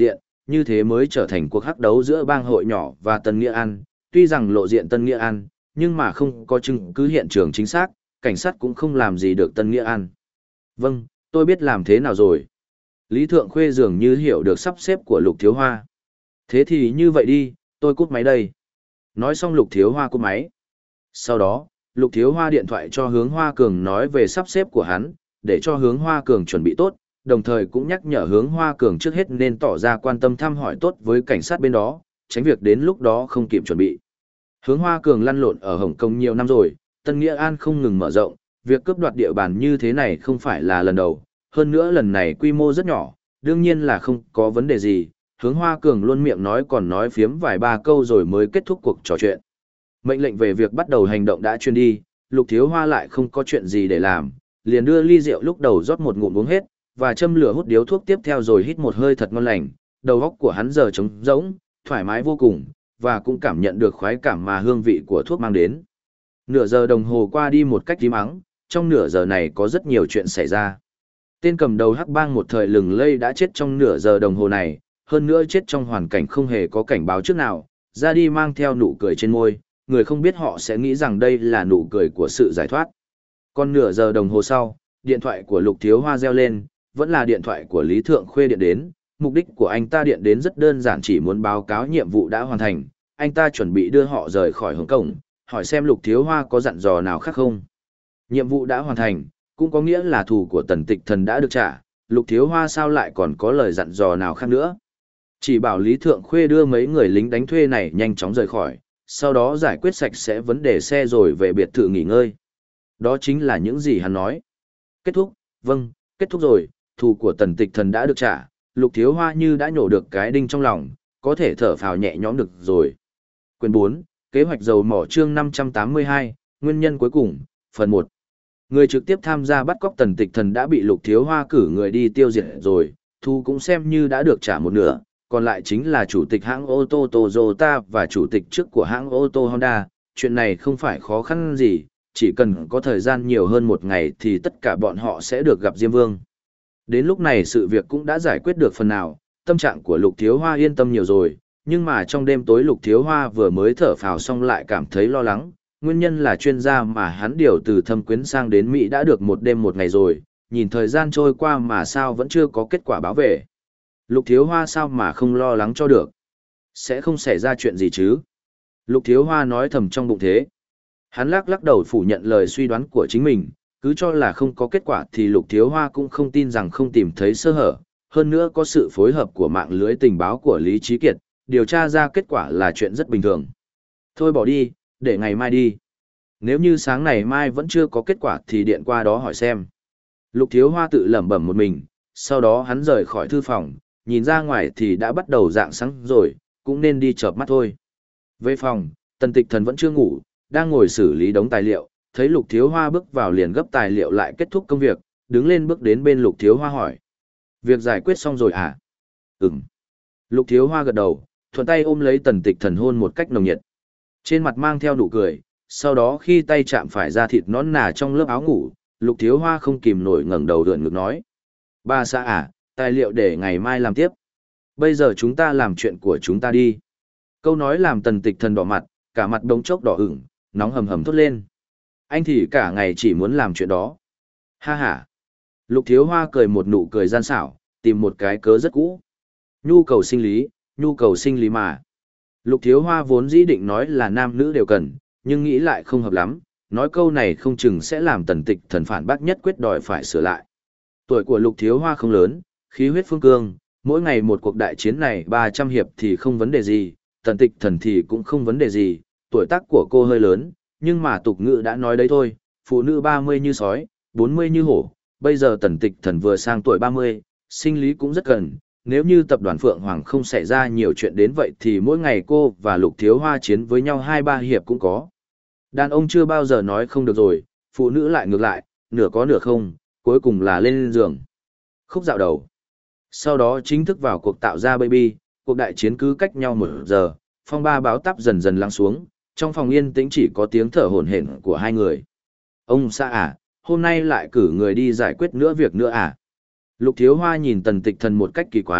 như thế mới trở thành cuộc hắc đấu giữa bang hội nhỏ và Tân Nghĩa An, tuy rằng lộ diện Tân Nghĩa An, nhưng mà không có chứng cứ hiện trường chính xác, cảnh sát cũng không làm gì được Tân Nghĩa An. Vâng, tôi biết làm thế nào rồi. Lý Thượng Khuê dường như hiểu được sắp xếp của Lục Thiếu Hoa. Thế thì như vậy đi, tôi cút máy đây. Nói xong Lục Thiếu Hoa cút máy. Sau đó, Lục Thiếu Hoa điện thoại cho Hướng Hoa Cường nói về sắp xếp của hắn, để cho Hướng Hoa Cường chuẩn bị tốt, đồng thời cũng nhắc nhở Hướng Hoa Cường trước hết nên tỏ ra quan tâm thăm hỏi tốt với cảnh sát bên đó, tránh việc đến lúc đó không kịp chuẩn bị. Hướng Hoa Cường lăn lộn ở Hồng Kông nhiều năm rồi, Tân Nghĩa An không ngừng mở rộng, việc cướp đoạt địa bàn như thế này không phải là lần đầu, hơn nữa lần này quy mô rất nhỏ, đương nhiên là không có vấn đề gì. Hướng Hoa Cường luôn miệng nói còn nói phiếm vài ba câu rồi mới kết thúc cuộc trò chuyện. Mệnh lệnh về việc bắt đầu hành động đã truyền đi, Lục Thiếu Hoa lại không có chuyện gì để làm, liền đưa ly rượu lúc đầu rót một ngụm uống hết, và châm lửa hút điếu thuốc tiếp theo rồi hít một hơi thật ngon lành, đầu óc của hắn giờ trống rỗng, thoải mái vô cùng, và cũng cảm nhận được khoái cảm mà hương vị của thuốc mang đến. Nửa giờ đồng hồ qua đi một cách tí mắng, trong nửa giờ này có rất nhiều chuyện xảy ra. Tên cầm đầu hắc bang một thời lừng lây đã chết trong nửa giờ đồng hồ này, hơn nữa chết trong hoàn cảnh không hề có cảnh báo trước nào, ra đi mang theo nụ cười trên môi, người không biết họ sẽ nghĩ rằng đây là nụ cười của sự giải thoát. Còn nửa giờ đồng hồ sau, điện thoại của Lục Thiếu Hoa reo lên, vẫn là điện thoại của Lý Thượng Khuê điện đến, mục đích của anh ta điện đến rất đơn giản, chỉ muốn báo cáo nhiệm vụ đã hoàn thành, anh ta chuẩn bị đưa họ rời khỏi Hồng Kông, hỏi xem Lục Thiếu Hoa có dặn dò nào khác không. Nhiệm vụ đã hoàn thành, cũng có nghĩa là thù của Tần Tịch Thần đã được trả, Lục Thiếu Hoa sao lại còn có lời dặn dò nào khác nữa. Chỉ bảo Lý Thượng Khuê đưa mấy người lính đánh thuê này nhanh chóng rời khỏi, sau đó giải quyết sạch sẽ vấn đề xe rồi về biệt thự nghỉ ngơi. Đó chính là những gì hắn nói. Kết thúc, vâng, kết thúc rồi, thù của Tần Tịch Thần đã được trả, Lục Thiếu Hoa như đã nhổ được cái đinh trong lòng, có thể thở phào nhẹ nhõm được rồi. Quyển bốn, Kế hoạch dầu mỏ chương năm trăm tám mươi hai, nguyên nhân cuối cùng, phần một. Người trực tiếp tham gia bắt cóc Tần Tịch Thần đã bị Lục Thiếu Hoa cử người đi tiêu diệt rồi, thu cũng xem như đã được trả một nửa, còn lại chính là chủ tịch hãng ô tô Toyota và chủ tịch trước của hãng ô tô Honda. Chuyện này không phải khó khăn gì, chỉ cần có thời gian nhiều hơn một ngày thì tất cả bọn họ sẽ được gặp Diêm Vương. Đến lúc này sự việc cũng đã giải quyết được phần nào, tâm trạng của Lục Thiếu Hoa yên tâm nhiều rồi, nhưng mà trong đêm tối Lục Thiếu Hoa vừa mới thở phào xong lại cảm thấy lo lắng, nguyên nhân là chuyên gia mà hắn điều từ Thâm Quyến sang đến Mỹ đã được một đêm một ngày rồi, nhìn thời gian trôi qua mà sao vẫn chưa có kết quả báo về. Lục Thiếu Hoa sao mà không lo lắng cho được? Sẽ không xảy ra chuyện gì chứ? Lục Thiếu Hoa nói thầm trong bụng thế. Hắn lắc lắc đầu phủ nhận lời suy đoán của chính mình, cứ cho là không có kết quả thì Lục Thiếu Hoa cũng không tin rằng không tìm thấy sơ hở, hơn nữa có sự phối hợp của mạng lưới tình báo của Lý Trí Kiệt, điều tra ra kết quả là chuyện rất bình thường. Thôi bỏ đi, để ngày mai đi. Nếu như sáng này mai vẫn chưa có kết quả thì điện qua đó hỏi xem. Lục Thiếu Hoa tự lẩm bẩm một mình, sau đó hắn rời khỏi thư phòng, nhìn ra ngoài thì đã bắt đầu rạng sáng rồi, cũng nên đi chợp mắt thôi. Về phòng, Tần Tịch Thần vẫn chưa ngủ, đang ngồi xử lý đống tài liệu, thấy Lục Thiếu Hoa bước vào liền gấp tài liệu lại kết thúc công việc, đứng lên bước đến bên Lục Thiếu Hoa hỏi. Việc giải quyết xong rồi à? Ừm. Lục Thiếu Hoa gật đầu, thuận tay ôm lấy Tần Tịch Thần hôn một cách nồng nhiệt. Trên mặt mang theo nụ cười, sau đó khi tay chạm phải da thịt nõn nà trong lớp áo ngủ, Lục Thiếu Hoa không kìm nổi ngẩng đầu rượn ngực nói. Ba xã à, tài liệu để ngày mai làm tiếp. Bây giờ chúng ta làm chuyện của chúng ta đi. Câu nói làm Tần Tịch Thần đỏ mặt, cả mặt đống chốc đỏ ửng, nóng hầm hầm thốt lên. Anh thì cả ngày chỉ muốn làm chuyện đó. Ha ha. Lục Thiếu Hoa cười một nụ cười gian xảo, tìm một cái cớ rất cũ. Nhu cầu sinh lý, nhu cầu sinh lý mà. Lục Thiếu Hoa vốn dĩ định nói là nam nữ đều cần, nhưng nghĩ lại không hợp lắm, nói câu này không chừng sẽ làm Tần Tịch Thần phản bác nhất quyết đòi phải sửa lại. Tuổi của Lục Thiếu Hoa không lớn, khí huyết phương cương, mỗi ngày một cuộc đại chiến này ba trăm hiệp thì không vấn đề gì, Tần Tịch Thần thì cũng không vấn đề gì, tuổi tác của cô hơi lớn, nhưng mà tục ngữ đã nói đấy thôi, phụ nữ ba mươi như sói, bốn mươi như hổ, bây giờ Tần Tịch Thần vừa sang tuổi ba mươi, sinh lý cũng rất cần, nếu như tập đoàn Phượng Hoàng không xảy ra nhiều chuyện đến vậy thì mỗi ngày cô và Lục Thiếu Hoa chiến với nhau hai ba hiệp cũng có. Đàn ông chưa bao giờ nói không được rồi, phụ nữ lại ngược lại, nửa có nửa không, cuối cùng là lên giường. Khúc dạo đầu. Sau đó chính thức vào cuộc tạo ra baby, cuộc đại chiến cứ cách nhau một giờ, phong ba báo táp dần dần lắng xuống, trong phòng yên tĩnh chỉ có tiếng thở hổn hển của hai người. Ông xã à, hôm nay lại cử người đi giải quyết nữa việc nữa à? Lục Thiếu Hoa nhìn Tần Tịch Thần một cách kỳ quái,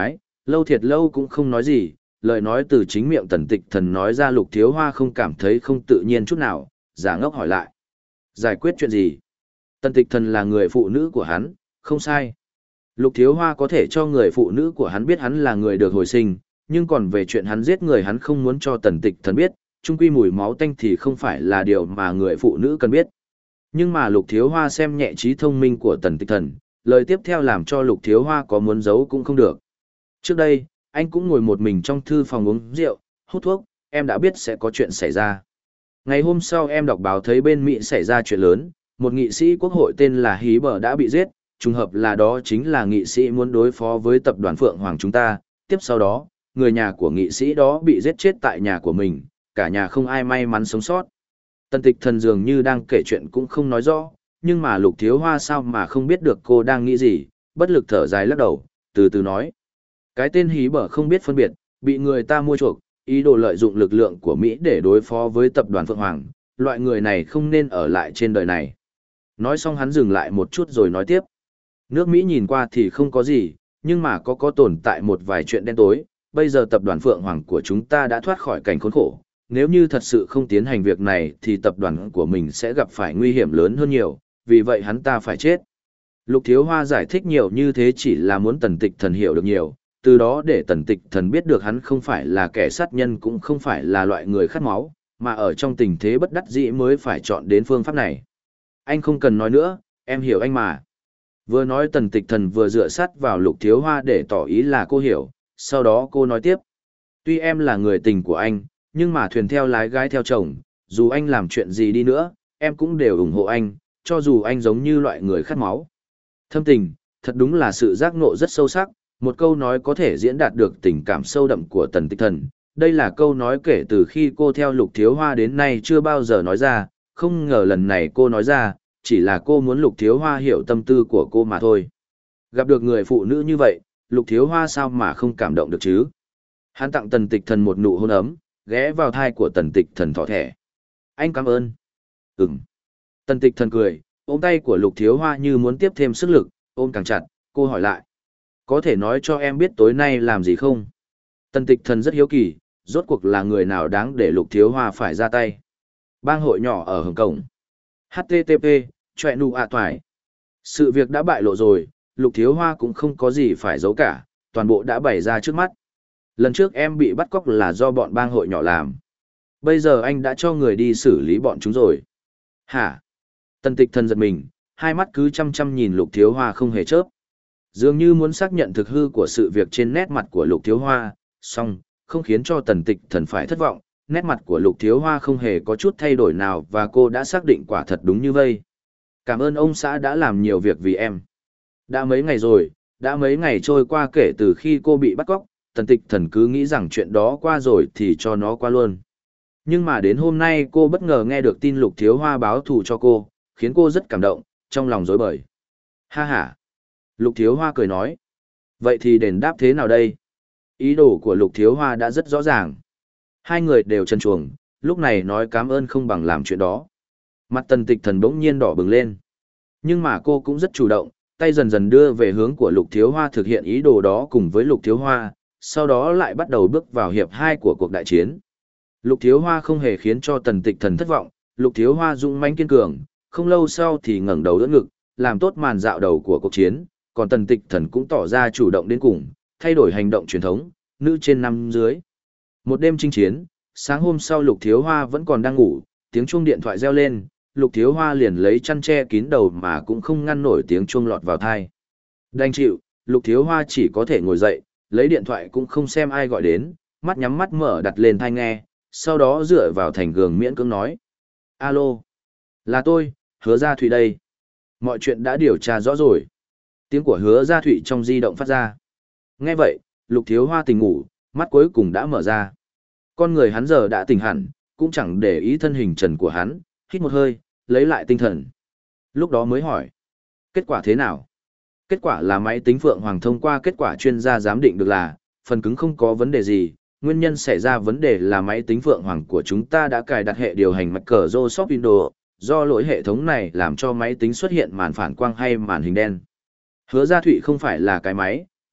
Lâu thiệt lâu cũng không nói gì, lời nói từ chính miệng tần tịch thần nói ra Lục Thiếu Hoa không cảm thấy không tự nhiên chút nào, giả ngốc hỏi lại. Giải quyết chuyện gì? Tần tịch thần là người phụ nữ của hắn, không sai. Lục Thiếu Hoa có thể cho người phụ nữ của hắn biết hắn là người được hồi sinh, nhưng còn về chuyện hắn giết người hắn không muốn cho tần tịch thần biết, chung quy mùi máu tanh thì không phải là điều mà người phụ nữ cần biết. Nhưng mà Lục Thiếu Hoa xem nhẹ trí thông minh của tần tịch thần, lời tiếp theo làm cho Lục Thiếu Hoa có muốn giấu cũng không được. Trước đây, anh cũng ngồi một mình trong thư phòng uống rượu, hút thuốc, em đã biết sẽ có chuyện xảy ra. Ngày hôm sau em đọc báo thấy bên Mỹ xảy ra chuyện lớn, một nghị sĩ quốc hội tên là Hí Bờ đã bị giết, trùng hợp là đó chính là nghị sĩ muốn đối phó với tập đoàn Phượng Hoàng chúng ta. Tiếp sau đó, người nhà của nghị sĩ đó bị giết chết tại nhà của mình, cả nhà không ai may mắn sống sót. Tần tịch thần dường như đang kể chuyện cũng không nói rõ, nhưng mà Lục Thiếu Hoa sao mà không biết được cô đang nghĩ gì, bất lực thở dài lắc đầu, từ từ nói. Cái tên Hí Bờ không biết phân biệt, bị người ta mua chuộc, ý đồ lợi dụng lực lượng của Mỹ để đối phó với tập đoàn Phượng Hoàng, loại người này không nên ở lại trên đời này. Nói xong hắn dừng lại một chút rồi nói tiếp. Nước Mỹ nhìn qua thì không có gì, nhưng mà có có tồn tại một vài chuyện đen tối, bây giờ tập đoàn Phượng Hoàng của chúng ta đã thoát khỏi cảnh khốn khổ, nếu như thật sự không tiến hành việc này thì tập đoàn của mình sẽ gặp phải nguy hiểm lớn hơn nhiều, vì vậy hắn ta phải chết. Lục Thiếu Hoa giải thích nhiều như thế chỉ là muốn tần tịch thần hiểu được nhiều, từ đó để tần tịch thần biết được hắn không phải là kẻ sát nhân cũng không phải là loại người khát máu, mà ở trong tình thế bất đắc dĩ mới phải chọn đến phương pháp này. Anh không cần nói nữa, em hiểu anh mà. Vừa nói tần tịch thần vừa dựa sát vào Lục Thiếu Hoa để tỏ ý là cô hiểu, sau đó cô nói tiếp. Tuy em là người tình của anh, nhưng mà thuyền theo lái gái theo chồng, dù anh làm chuyện gì đi nữa, em cũng đều ủng hộ anh, cho dù anh giống như loại người khát máu. Thâm tình, thật đúng là sự giác ngộ rất sâu sắc, một câu nói có thể diễn đạt được tình cảm sâu đậm của tần tịch thần. Đây là câu nói kể từ khi cô theo Lục Thiếu Hoa đến nay chưa bao giờ nói ra, không ngờ lần này cô nói ra, chỉ là cô muốn Lục Thiếu Hoa hiểu tâm tư của cô mà thôi. Gặp được người phụ nữ như vậy, Lục Thiếu Hoa sao mà không cảm động được chứ? Hắn tặng tần tịch thần một nụ hôn ấm, ghé vào thai của tần tịch thần thỏ thẻ. Anh cảm ơn. Ừm. Tần tịch thần cười, ôm tay của Lục Thiếu Hoa như muốn tiếp thêm sức lực, ôm càng chặt, cô hỏi lại. Có thể nói cho em biết tối nay làm gì không? Tần tịch thần rất hiếu kỳ, rốt cuộc là người nào đáng để Lục Thiếu Hoa phải ra tay. Bang hội nhỏ ở Hồng Kông. hát tê tê pê, chọe nụ ạ toài. Sự việc đã bại lộ rồi, Lục Thiếu Hoa cũng không có gì phải giấu cả, toàn bộ đã bày ra trước mắt. Lần trước em bị bắt cóc là do bọn bang hội nhỏ làm. Bây giờ anh đã cho người đi xử lý bọn chúng rồi. Hả? Tần tịch thần giật mình, hai mắt cứ chăm chăm nhìn Lục Thiếu Hoa không hề chớp. Dường như muốn xác nhận thực hư của sự việc trên nét mặt của Lục Thiếu Hoa, song không khiến cho tần tịch thần phải thất vọng. Nét mặt của Lục Thiếu Hoa không hề có chút thay đổi nào và cô đã xác định quả thật đúng như vậy. Cảm ơn ông xã đã làm nhiều việc vì em. Đã mấy ngày rồi, đã mấy ngày trôi qua kể từ khi cô bị bắt cóc, tần tịch thần cứ nghĩ rằng chuyện đó qua rồi thì cho nó qua luôn. Nhưng mà đến hôm nay cô bất ngờ nghe được tin Lục Thiếu Hoa báo thù cho cô, khiến cô rất cảm động, trong lòng rối bời. Ha ha. Lục Thiếu Hoa cười nói. Vậy thì đền đáp thế nào đây? Ý đồ của Lục Thiếu Hoa đã rất rõ ràng. Hai người đều chân chuồng, lúc này nói cảm ơn không bằng làm chuyện đó. Mặt tần tịch thần bỗng nhiên đỏ bừng lên. Nhưng mà cô cũng rất chủ động, tay dần dần đưa về hướng của Lục Thiếu Hoa thực hiện ý đồ đó cùng với Lục Thiếu Hoa, sau đó lại bắt đầu bước vào hiệp hai của cuộc đại chiến. Lục Thiếu Hoa không hề khiến cho tần tịch thần thất vọng, Lục Thiếu Hoa dũng mãnh kiên cường, không lâu sau thì ngẩng đầu đỡ ngực, làm tốt màn dạo đầu của cuộc chiến, còn tần tịch thần cũng tỏ ra chủ động đến cùng, thay đổi hành động truyền thống, nữ trên năm dưới. Một đêm chinh chiến, sáng hôm sau Lục Thiếu Hoa vẫn còn đang ngủ, tiếng chuông điện thoại reo lên, Lục Thiếu Hoa liền lấy chăn che kín đầu mà cũng không ngăn nổi tiếng chuông lọt vào tai. Đành chịu, Lục Thiếu Hoa chỉ có thể ngồi dậy, lấy điện thoại cũng không xem ai gọi đến, mắt nhắm mắt mở đặt lên tai nghe, sau đó dựa vào thành gường miễn cưỡng nói. Alo, là tôi, Hứa Gia Thụy đây. Mọi chuyện đã điều tra rõ rồi. Tiếng của Hứa Gia Thụy trong di động phát ra. Nghe vậy, Lục Thiếu Hoa tỉnh ngủ, mắt cuối cùng đã mở ra. Con người hắn giờ đã tỉnh hẳn, cũng chẳng để ý thân hình trần của hắn, hít một hơi, lấy lại tinh thần. Lúc đó mới hỏi. Kết quả thế nào? Kết quả là máy tính Phượng Hoàng thông qua kết quả chuyên gia giám định được là, phần cứng không có vấn đề gì, nguyên nhân xảy ra vấn đề là máy tính Phượng Hoàng của chúng ta đã cài đặt hệ điều hành Microsoft Windows, do lỗi hệ thống này làm cho máy tính xuất hiện màn phản quang hay màn hình đen. Hứa Gia Thụy không phải là cái máy,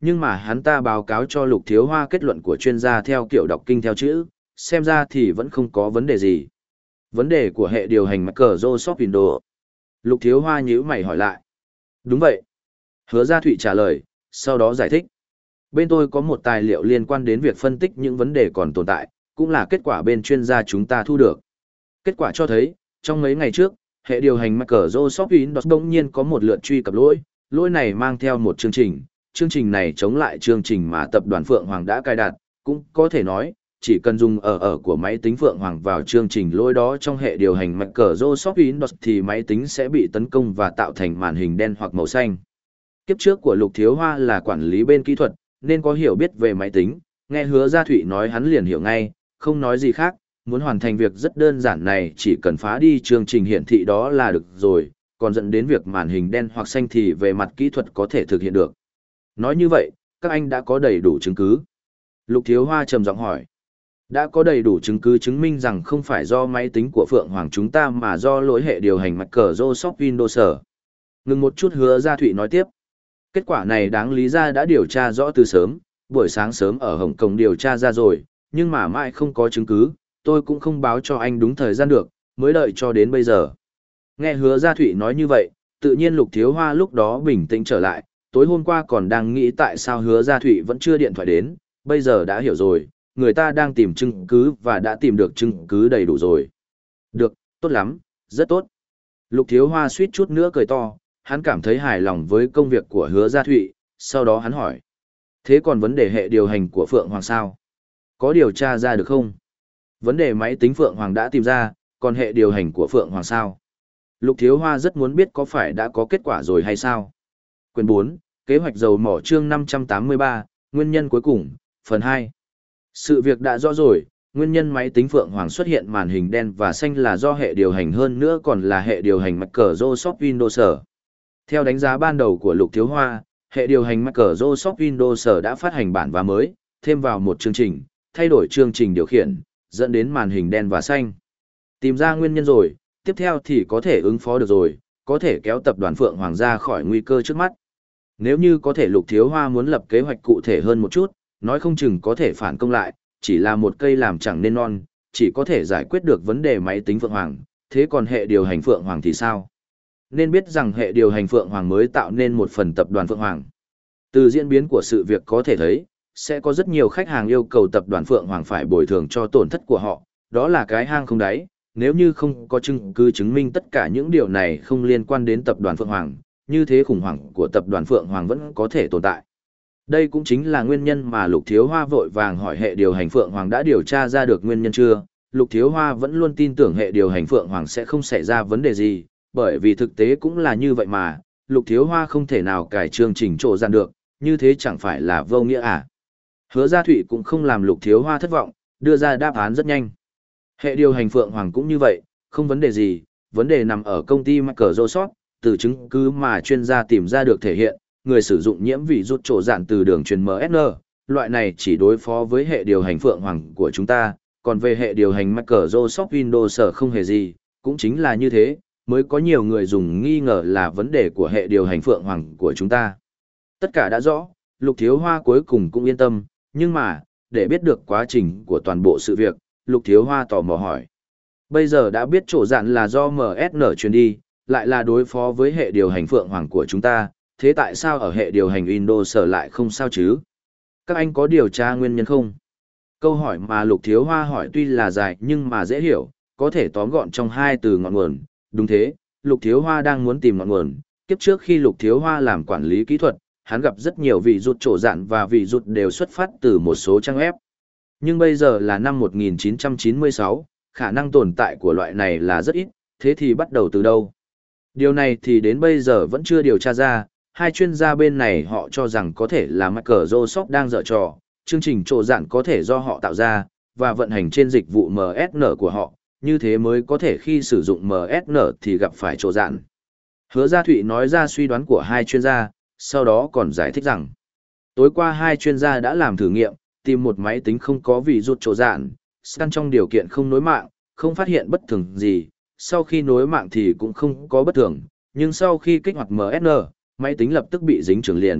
nhưng mà hắn ta báo cáo cho Lục Thiếu Hoa kết luận của chuyên gia theo kiểu đọc kinh theo chữ, xem ra thì vẫn không có vấn đề gì. Vấn đề của hệ điều hành Microsoft Windows. Lục Thiếu Hoa nhíu mày hỏi lại. Đúng vậy. Hứa Gia Thụy trả lời, sau đó giải thích. Bên tôi có một tài liệu liên quan đến việc phân tích những vấn đề còn tồn tại, cũng là kết quả bên chuyên gia chúng ta thu được. Kết quả cho thấy, trong mấy ngày trước, hệ điều hành Microsoft Windows đột nhiên có một lượt truy cập lỗi, lỗi này mang theo một chương trình, chương trình này chống lại chương trình mà tập đoàn Phượng Hoàng đã cài đặt, cũng có thể nói, chỉ cần dùng ở ở của máy tính Phượng Hoàng vào chương trình lỗi đó trong hệ điều hành Microsoft Windows thì máy tính sẽ bị tấn công và tạo thành màn hình đen hoặc màu xanh. Kiếp trước của Lục Thiếu Hoa là quản lý bên kỹ thuật, nên có hiểu biết về máy tính, nghe Hứa Gia Thụy nói hắn liền hiểu ngay, không nói gì khác, muốn hoàn thành việc rất đơn giản này chỉ cần phá đi chương trình hiển thị đó là được rồi, còn dẫn đến việc màn hình đen hoặc xanh thì về mặt kỹ thuật có thể thực hiện được. Nói như vậy, các anh đã có đầy đủ chứng cứ. Lục Thiếu Hoa trầm giọng hỏi. Đã có đầy đủ chứng cứ chứng minh rằng không phải do máy tính của Phượng Hoàng chúng ta mà do lỗi hệ điều hành Microsoft Windows. Ngừng một chút Hứa Gia Thụy nói tiếp. Kết quả này đáng lý ra đã điều tra rõ từ sớm, buổi sáng sớm ở Hồng Kông điều tra ra rồi, nhưng mà mãi không có chứng cứ, tôi cũng không báo cho anh đúng thời gian được, mới đợi cho đến bây giờ. Nghe Hứa Gia Thụy nói như vậy, tự nhiên Lục Thiếu Hoa lúc đó bình tĩnh trở lại, tối hôm qua còn đang nghĩ tại sao Hứa Gia Thụy vẫn chưa điện thoại đến, bây giờ đã hiểu rồi, người ta đang tìm chứng cứ và đã tìm được chứng cứ đầy đủ rồi. Được, tốt lắm, rất tốt. Lục Thiếu Hoa suýt chút nữa cười to, hắn cảm thấy hài lòng với công việc của Hứa Gia Thụy, sau đó hắn hỏi. Thế còn vấn đề hệ điều hành của Phượng Hoàng sao? Có điều tra ra được không? Vấn đề máy tính Phượng Hoàng đã tìm ra, còn hệ điều hành của Phượng Hoàng sao? Lục Thiếu Hoa rất muốn biết có phải đã có kết quả rồi hay sao? Quyển bốn, Kế hoạch dầu mỏ chương năm trăm tám mươi ba, Nguyên nhân cuối cùng, phần hai. Sự việc đã rõ rồi, nguyên nhân máy tính Phượng Hoàng xuất hiện màn hình đen và xanh là do hệ điều hành hơn nữa còn là hệ điều hành Microsoft Windows. Theo đánh giá ban đầu của Lục Thiếu Hoa, hệ điều hành Microsoft Windows đã phát hành bản vá mới, thêm vào một chương trình, thay đổi chương trình điều khiển, dẫn đến màn hình đen và xanh. Tìm ra nguyên nhân rồi, tiếp theo thì có thể ứng phó được rồi, có thể kéo tập đoàn Phượng Hoàng ra khỏi nguy cơ trước mắt. Nếu như có thể Lục Thiếu Hoa muốn lập kế hoạch cụ thể hơn một chút, nói không chừng có thể phản công lại, chỉ là một cây làm chẳng nên non, chỉ có thể giải quyết được vấn đề máy tính Phượng Hoàng, thế còn hệ điều hành Phượng Hoàng thì sao? Nên biết rằng hệ điều hành Phượng Hoàng mới tạo nên một phần tập đoàn Phượng Hoàng. Từ diễn biến của sự việc có thể thấy, sẽ có rất nhiều khách hàng yêu cầu tập đoàn Phượng Hoàng phải bồi thường cho tổn thất của họ, đó là cái hang không đáy, nếu như không có chứng cứ chứng minh tất cả những điều này không liên quan đến tập đoàn Phượng Hoàng, như thế khủng hoảng của tập đoàn Phượng Hoàng vẫn có thể tồn tại. Đây cũng chính là nguyên nhân mà Lục Thiếu Hoa vội vàng hỏi hệ điều hành Phượng Hoàng đã điều tra ra được nguyên nhân chưa. Lục Thiếu Hoa vẫn luôn tin tưởng hệ điều hành Phượng Hoàng sẽ không xảy ra vấn đề gì, bởi vì thực tế cũng là như vậy mà, Lục Thiếu Hoa không thể nào cải chương trình trộn gian được, như thế chẳng phải là vô nghĩa à. Hứa Gia Thụy cũng không làm Lục Thiếu Hoa thất vọng, đưa ra đáp án rất nhanh. Hệ điều hành Phượng Hoàng cũng như vậy, không vấn đề gì, vấn đề nằm ở công ty Microsoft, từ chứng cứ mà chuyên gia tìm ra được thể hiện, người sử dụng nhiễm vị rút trổ dạn từ đường truyền em ét en, loại này chỉ đối phó với hệ điều hành Phượng Hoàng của chúng ta, còn về hệ điều hành Microsoft Windows không hề gì, cũng chính là như thế, mới có nhiều người dùng nghi ngờ là vấn đề của hệ điều hành Phượng Hoàng của chúng ta. Tất cả đã rõ, Lục Thiếu Hoa cuối cùng cũng yên tâm, nhưng mà, để biết được quá trình của toàn bộ sự việc, Lục Thiếu Hoa tò mò hỏi. Bây giờ đã biết trổ dạn là do em ét en truyền đi, lại là đối phó với hệ điều hành Phượng Hoàng của chúng ta, thế tại sao ở hệ điều hành Windows lại không sao chứ? Các anh có điều tra nguyên nhân không? Câu hỏi mà Lục Thiếu Hoa hỏi tuy là dài nhưng mà dễ hiểu, có thể tóm gọn trong hai từ ngọn nguồn. Đúng thế, Lục Thiếu Hoa đang muốn tìm ngọn nguồn. Kiếp trước khi Lục Thiếu Hoa làm quản lý kỹ thuật, hắn gặp rất nhiều vị rút trổ dạn và vị rút đều xuất phát từ một số trang web. Nhưng bây giờ là năm một nghìn chín trăm chín mươi sáu, khả năng tồn tại của loại này là rất ít, thế thì bắt đầu từ đâu? Điều này thì đến bây giờ vẫn chưa điều tra ra, hai chuyên gia bên này họ cho rằng có thể là Microsoft đang dở trò, chương trình trộn dạn có thể do họ tạo ra, và vận hành trên dịch vụ em ét en của họ, như thế mới có thể khi sử dụng em ét en thì gặp phải trộn dạn. Hứa Gia Thụy nói ra suy đoán của hai chuyên gia, sau đó còn giải thích rằng, tối qua hai chuyên gia đã làm thử nghiệm, tìm một máy tính không có vị rút trộn dạn, scan trong điều kiện không nối mạng, không phát hiện bất thường gì, sau khi nối mạng thì cũng không có bất thường, nhưng sau khi kích hoạt em ét en, máy tính lập tức bị dính trưởng liền,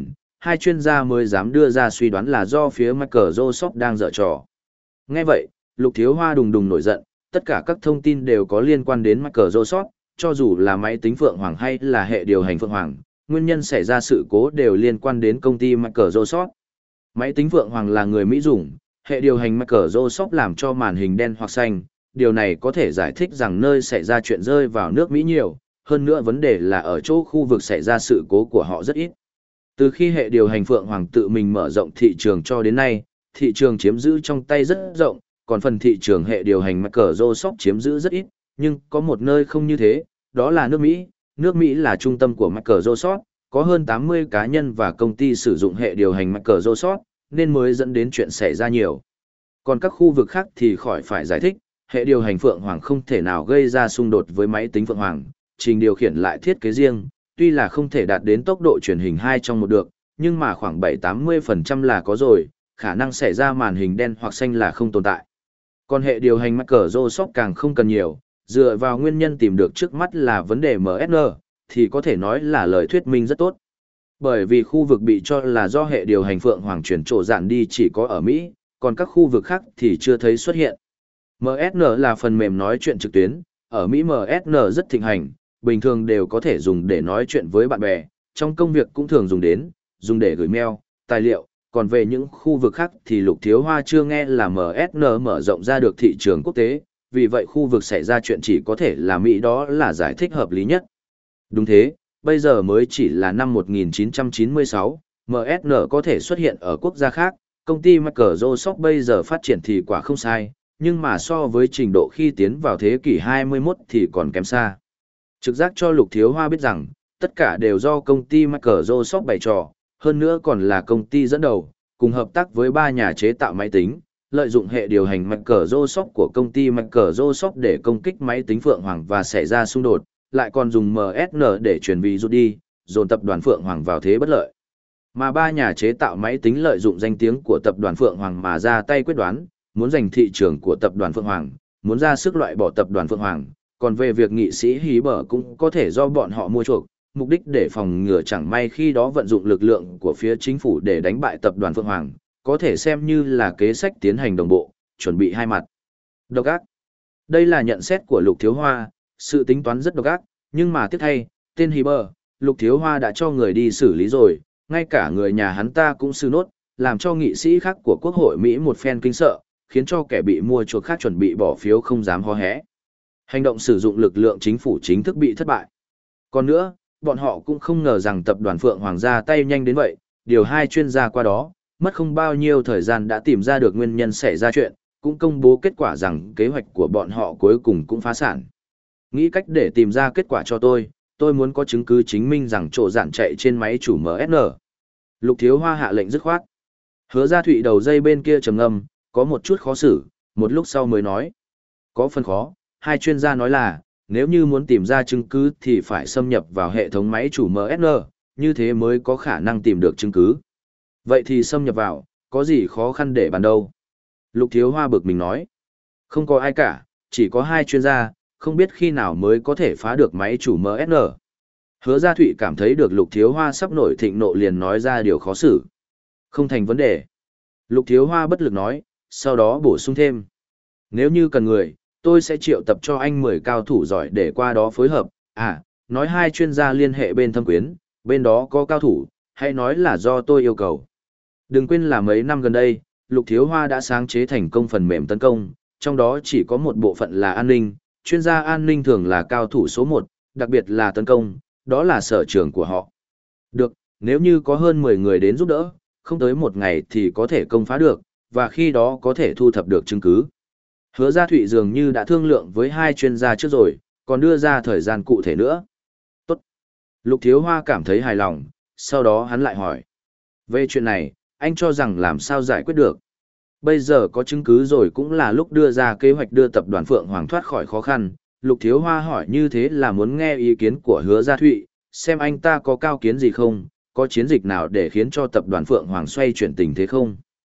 hai chuyên gia mới dám đưa ra suy đoán là do phía Microsoft đang dở trò. Nghe vậy, Lục Thiếu Hoa đùng đùng nổi giận, tất cả các thông tin đều có liên quan đến Microsoft, cho dù là máy tính Phượng Hoàng hay là hệ điều hành Phượng Hoàng, nguyên nhân xảy ra sự cố đều liên quan đến công ty Microsoft. Máy tính Phượng Hoàng là người Mỹ dùng, hệ điều hành Microsoft làm cho màn hình đen hoặc xanh, điều này có thể giải thích rằng nơi xảy ra chuyện rơi vào nước Mỹ nhiều, hơn nữa vấn đề là ở chỗ khu vực xảy ra sự cố của họ rất ít. Từ khi hệ điều hành Phượng Hoàng tự mình mở rộng thị trường cho đến nay, thị trường chiếm giữ trong tay rất rộng, còn phần thị trường hệ điều hành Microsoft chiếm giữ rất ít, nhưng có một nơi không như thế, đó là nước Mỹ. Nước Mỹ là trung tâm của Microsoft, có hơn tám mươi cá nhân và công ty sử dụng hệ điều hành Microsoft, nên mới dẫn đến chuyện xảy ra nhiều. Còn các khu vực khác thì khỏi phải giải thích, hệ điều hành Phượng Hoàng không thể nào gây ra xung đột với máy tính Phượng Hoàng, trình điều khiển lại thiết kế riêng, tuy là không thể đạt đến tốc độ truyền hình hai trong một được, nhưng mà khoảng bảy đến tám mươi phần trăm là có rồi, khả năng xảy ra màn hình đen hoặc xanh là không tồn tại. Còn hệ điều hành Microsoft càng không cần nhiều, dựa vào nguyên nhân tìm được trước mắt là vấn đề em ét en, thì có thể nói là lời thuyết minh rất tốt. Bởi vì khu vực bị cho là do hệ điều hành Phượng Hoàng chuyển trổ dạn đi chỉ có ở Mỹ, còn các khu vực khác thì chưa thấy xuất hiện. em ét en là phần mềm nói chuyện trực tuyến, ở Mỹ em ét en rất thịnh hành, bình thường đều có thể dùng để nói chuyện với bạn bè, trong công việc cũng thường dùng đến, dùng để gửi mail, tài liệu, còn về những khu vực khác thì Lục Thiếu Hoa chưa nghe là em ét en mở rộng ra được thị trường quốc tế, vì vậy khu vực xảy ra chuyện chỉ có thể là Mỹ, đó là giải thích hợp lý nhất. Đúng thế, bây giờ mới chỉ là năm một nghìn chín trăm chín mươi sáu, em ét en có thể xuất hiện ở quốc gia khác, công ty Microsoft bây giờ phát triển thì quả không sai, nhưng mà so với trình độ khi tiến vào thế kỷ hai mươi mốt thì còn kém xa. Trực giác cho Lục Thiếu Hoa biết rằng, tất cả đều do công ty Microsoft bày trò, hơn nữa còn là công ty dẫn đầu, cùng hợp tác với ba nhà chế tạo máy tính, lợi dụng hệ điều hành Microsoft của công ty Microsoft để công kích máy tính Phượng Hoàng và xảy ra xung đột, lại còn dùng em ét en để truyền virus đi, dồn tập đoàn Phượng Hoàng vào thế bất lợi. Mà ba nhà chế tạo máy tính lợi dụng danh tiếng của tập đoàn Phượng Hoàng mà ra tay quyết đoán, muốn giành thị trường của tập đoàn Phượng Hoàng, muốn ra sức loại bỏ tập đoàn Phượng Hoàng, còn về việc nghị sĩ hí bở cũng có thể do bọn họ mua chuộc, mục đích để phòng ngừa chẳng may khi đó vận dụng lực lượng của phía chính phủ để đánh bại tập đoàn Phượng Hoàng, có thể xem như là kế sách tiến hành đồng bộ, chuẩn bị hai mặt. Độc ác. Đây là nhận xét của Lục Thiếu Hoa, sự tính toán rất độc ác, nhưng mà tiếc thay, tên hí bở, Lục Thiếu Hoa đã cho người đi xử lý rồi, ngay cả người nhà hắn ta cũng sư nốt, làm cho nghị sĩ khác của Quốc hội Mỹ một phen kinh sợ, khiến cho kẻ bị mua chuộc khác chuẩn bị bỏ phiếu không dám hó hé. Hành động sử dụng lực lượng chính phủ chính thức bị thất bại. Còn nữa, bọn họ cũng không ngờ rằng tập đoàn Phượng Hoàng ra tay nhanh đến vậy, điều hai chuyên gia qua đó, mất không bao nhiêu thời gian đã tìm ra được nguyên nhân xảy ra chuyện, cũng công bố kết quả rằng kế hoạch của bọn họ cuối cùng cũng phá sản. Nghĩ cách để tìm ra kết quả cho tôi, tôi muốn có chứng cứ chứng minh rằng trộn dạn chạy trên máy chủ em ét en. Lục Thiếu Hoa hạ lệnh dứt khoát. Hứa Gia Thụy đầu dây bên kia trầm ngâm, có một chút khó xử, một lúc sau mới nói. Có phần khó, hai chuyên gia nói là, nếu như muốn tìm ra chứng cứ thì phải xâm nhập vào hệ thống máy chủ em ét en, như thế mới có khả năng tìm được chứng cứ. Vậy thì xâm nhập vào, có gì khó khăn để bàn đâu? Lục Thiếu Hoa bực mình nói. Không có ai cả, chỉ có hai chuyên gia, không biết khi nào mới có thể phá được máy chủ em ét en. Hứa Gia Thụy cảm thấy được Lục Thiếu Hoa sắp nổi thịnh nộ liền nói ra điều khó xử. Không thành vấn đề. Lục Thiếu Hoa bất lực nói, sau đó bổ sung thêm. Nếu như cần người, tôi sẽ triệu tập cho anh mười cao thủ giỏi để qua đó phối hợp. À, nói hai chuyên gia liên hệ bên Thâm Quyến, bên đó có cao thủ, hay nói là do tôi yêu cầu. Đừng quên là mấy năm gần đây, Lục Thiếu Hoa đã sáng chế thành công phần mềm tấn công, trong đó chỉ có một bộ phận là an ninh, chuyên gia an ninh thường là cao thủ số một, đặc biệt là tấn công, đó là sở trường của họ. Được, nếu như có hơn mười người đến giúp đỡ, không tới một ngày thì có thể công phá được, và khi đó có thể thu thập được chứng cứ. Hứa Gia Thụy dường như đã thương lượng với hai chuyên gia trước rồi, còn đưa ra thời gian cụ thể nữa. Tốt. Lục Thiếu Hoa cảm thấy hài lòng, sau đó hắn lại hỏi. Về chuyện này, anh cho rằng làm sao giải quyết được? Bây giờ có chứng cứ rồi cũng là lúc đưa ra kế hoạch đưa tập đoàn Phượng Hoàng thoát khỏi khó khăn. Lục Thiếu Hoa hỏi như thế là muốn nghe ý kiến của Hứa Gia Thụy, xem anh ta có cao kiến gì không, có chiến dịch nào để khiến cho tập đoàn Phượng Hoàng xoay chuyển tình thế không.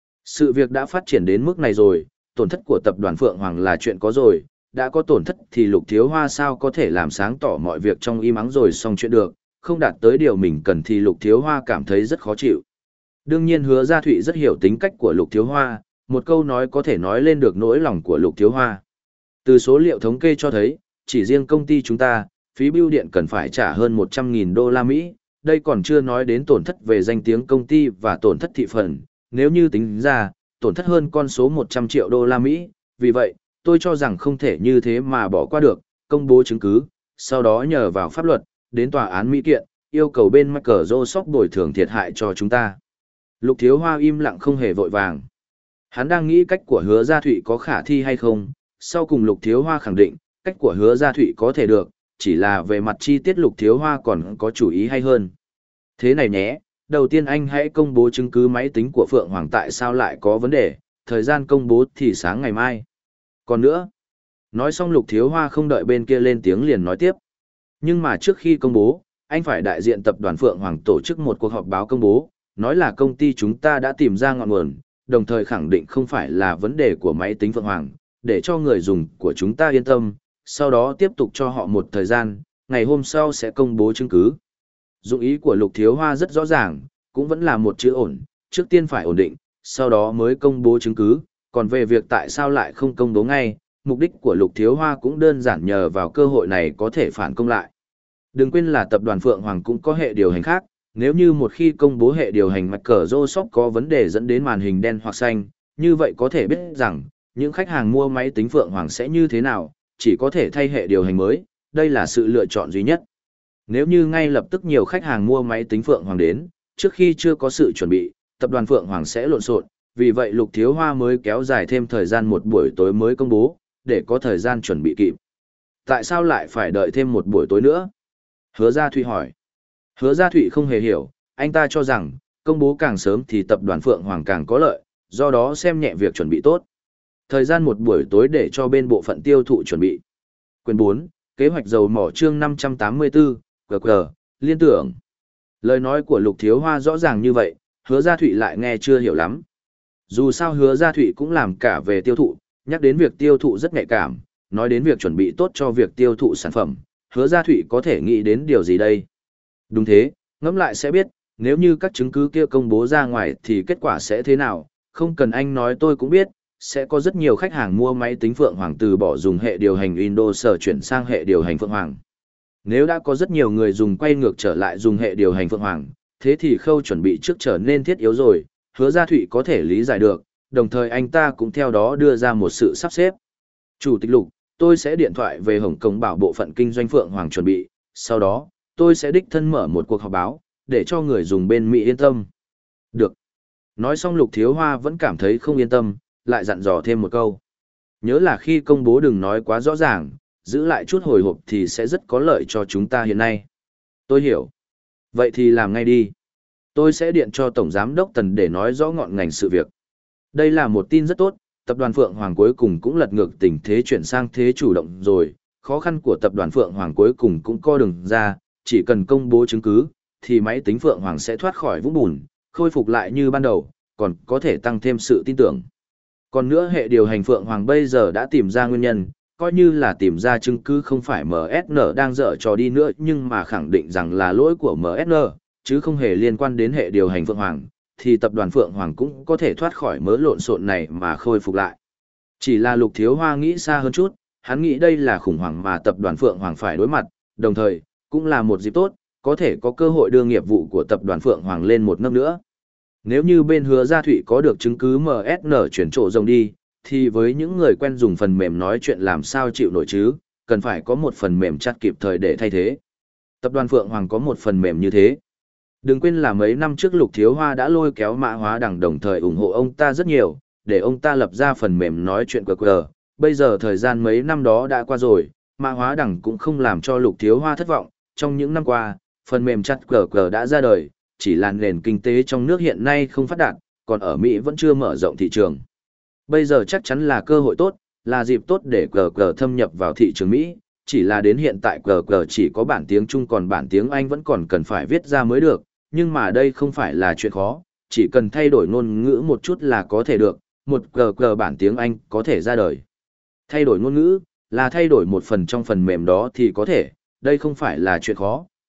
Sự việc đã phát triển đến mức này rồi, tổn thất của tập đoàn Phượng Hoàng là chuyện có rồi, đã có tổn thất thì Lục Thiếu Hoa sao có thể làm sáng tỏ mọi việc trong im ắng rồi xong chuyện được, không đạt tới điều mình cần thì Lục Thiếu Hoa cảm thấy rất khó chịu. Đương nhiên Hứa Gia Thụy rất hiểu tính cách của Lục Thiếu Hoa, một câu nói có thể nói lên được nỗi lòng của Lục Thiếu Hoa. Từ số liệu thống kê cho thấy, chỉ riêng công ty chúng ta, phí bưu điện cần phải trả hơn một trăm nghìn đô la Mỹ, đây còn chưa nói đến tổn thất về danh tiếng công ty và tổn thất thị phần, nếu như tính ra, tổn thất hơn con số một trăm triệu đô la Mỹ, vì vậy, tôi cho rằng không thể như thế mà bỏ qua được, công bố chứng cứ, sau đó nhờ vào pháp luật, đến tòa án Mỹ kiện, yêu cầu bên Microsoft bồi thường thiệt hại cho chúng ta. Lục Thiếu Hoa im lặng không hề vội vàng. Hắn đang nghĩ cách của Hứa Gia Thụy có khả thi hay không, sau cùng Lục Thiếu Hoa khẳng định, cách của Hứa Gia Thụy có thể được, chỉ là về mặt chi tiết Lục Thiếu Hoa còn có chủ ý hay hơn. Thế này nhé, đầu tiên anh hãy công bố chứng cứ máy tính của Phượng Hoàng tại sao lại có vấn đề, thời gian công bố thì sáng ngày mai. Còn nữa, nói xong Lục Thiếu Hoa không đợi bên kia lên tiếng liền nói tiếp. Nhưng mà trước khi công bố, anh phải đại diện tập đoàn Phượng Hoàng tổ chức một cuộc họp báo công bố, nói là công ty chúng ta đã tìm ra ngọn nguồn, đồng thời khẳng định không phải là vấn đề của máy tính Phượng Hoàng, để cho người dùng của chúng ta yên tâm, sau đó tiếp tục cho họ một thời gian, ngày hôm sau sẽ công bố chứng cứ. Dụng ý của Lục Thiếu Hoa rất rõ ràng, cũng vẫn là một chữ ổn, trước tiên phải ổn định, sau đó mới công bố chứng cứ, còn về việc tại sao lại không công bố ngay, mục đích của Lục Thiếu Hoa cũng đơn giản nhờ vào cơ hội này có thể phản công lại. Đừng quên là tập đoàn Phượng Hoàng cũng có hệ điều hành khác, nếu như một khi công bố hệ điều hành Microsoft có vấn đề dẫn đến màn hình đen hoặc xanh, như vậy có thể biết rằng, những khách hàng mua máy tính Phượng Hoàng sẽ như thế nào, chỉ có thể thay hệ điều hành mới, đây là sự lựa chọn duy nhất. Nếu như ngay lập tức nhiều khách hàng mua máy tính Phượng Hoàng đến, trước khi chưa có sự chuẩn bị, tập đoàn Phượng Hoàng sẽ lộn xộn, vì vậy Lục Thiếu Hoa mới kéo dài thêm thời gian một buổi tối mới công bố, để có thời gian chuẩn bị kịp. Tại sao lại phải đợi thêm một buổi tối nữa? Hứa Gia Thụy hỏi. Hứa Gia Thụy không hề hiểu, anh ta cho rằng, công bố càng sớm thì tập đoàn Phượng Hoàng càng có lợi, do đó xem nhẹ việc chuẩn bị tốt. Thời gian một buổi tối để cho bên bộ phận tiêu thụ chuẩn bị. Quyền bốn, kế hoạch dầu mỏ chương năm trăm tám mươi tư, gờ gờ, liên tưởng. Lời nói của Lục Thiếu Hoa rõ ràng như vậy, Hứa Gia Thụy lại nghe chưa hiểu lắm. Dù sao Hứa Gia Thụy cũng làm cả về tiêu thụ, nhắc đến việc tiêu thụ rất nhạy cảm, nói đến việc chuẩn bị tốt cho việc tiêu thụ sản phẩm, Hứa Gia Thụy có thể nghĩ đến điều gì đây? Đúng thế, ngẫm lại sẽ biết, nếu như các chứng cứ kia công bố ra ngoài thì kết quả sẽ thế nào, không cần anh nói tôi cũng biết, sẽ có rất nhiều khách hàng mua máy tính Phượng Hoàng từ bỏ dùng hệ điều hành Windows chuyển sang hệ điều hành Phượng Hoàng. Nếu đã có rất nhiều người dùng quay ngược trở lại dùng hệ điều hành Phượng Hoàng, thế thì khâu chuẩn bị trước trở nên thiết yếu rồi, Hứa Gia Thụy có thể lý giải được, đồng thời anh ta cũng theo đó đưa ra một sự sắp xếp. Chủ tịch Lục, tôi sẽ điện thoại về Hồng Kông bảo bộ phận kinh doanh Phượng Hoàng chuẩn bị, sau đó, tôi sẽ đích thân mở một cuộc họp báo, để cho người dùng bên Mỹ yên tâm. Được. Nói xong Lục Thiếu Hoa vẫn cảm thấy không yên tâm, lại dặn dò thêm một câu. Nhớ là khi công bố đừng nói quá rõ ràng, giữ lại chút hồi hộp thì sẽ rất có lợi cho chúng ta hiện nay. Tôi hiểu. Vậy thì làm ngay đi. Tôi sẽ điện cho Tổng Giám đốc Tần để nói rõ ngọn ngành sự việc. Đây là một tin rất tốt, tập đoàn Phượng Hoàng cuối cùng cũng lật ngược tình thế chuyển sang thế chủ động rồi, khó khăn của tập đoàn Phượng Hoàng cuối cùng cũng co đường ra, chỉ cần công bố chứng cứ, thì máy tính Phượng Hoàng sẽ thoát khỏi vũng bùn, khôi phục lại như ban đầu, còn có thể tăng thêm sự tin tưởng. Còn nữa hệ điều hành Phượng Hoàng bây giờ đã tìm ra nguyên nhân, coi như là tìm ra chứng cứ không phải em ét en đang dở trò đi nữa nhưng mà khẳng định rằng là lỗi của em ét en, chứ không hề liên quan đến hệ điều hành Phượng Hoàng, thì tập đoàn Phượng Hoàng cũng có thể thoát khỏi mớ lộn xộn này mà khôi phục lại. Chỉ là Lục Thiếu Hoa nghĩ xa hơn chút, hắn nghĩ đây là khủng hoảng mà tập đoàn Phượng Hoàng phải đối mặt, đồng thời, cũng là một dịp tốt, có thể có cơ hội đưa nghiệp vụ của tập đoàn Phượng Hoàng lên một nấc nữa. Nếu như bên Hứa Gia Thụy có được chứng cứ em ét en chuyển trộ rồng đi, thì với những người quen dùng phần mềm nói chuyện làm sao chịu nổi chứ, cần phải có một phần mềm chat kịp thời để thay thế. Tập đoàn Phượng Hoàng có một phần mềm như thế. Đừng quên là mấy năm trước Lục Thiếu Hoa đã lôi kéo Mã Hóa Đằng đồng thời ủng hộ ông ta rất nhiều, để ông ta lập ra phần mềm nói chuyện quy quy rờ. Bây giờ thời gian mấy năm đó đã qua rồi, Mã Hóa Đằng cũng không làm cho Lục Thiếu Hoa thất vọng. Trong những năm qua, phần mềm chat quy quy rờ đã ra đời, chỉ là nền kinh tế trong nước hiện nay không phát đạt, còn ở Mỹ vẫn chưa mở rộng thị trường. Bây giờ chắc chắn là cơ hội tốt, là dịp tốt để quy quy rờ thâm nhập vào thị trường Mỹ, chỉ là đến hiện tại quy quy rờ chỉ có bản tiếng Trung còn bản tiếng Anh vẫn còn cần phải viết ra mới được, nhưng mà đây không phải là chuyện khó, chỉ cần thay đổi ngôn ngữ một chút là có thể được, một quy quy rờ bản tiếng Anh có thể ra đời. Thay đổi ngôn ngữ, là thay đổi một phần trong phần mềm đó thì có thể, đây không phải là chuyện khó,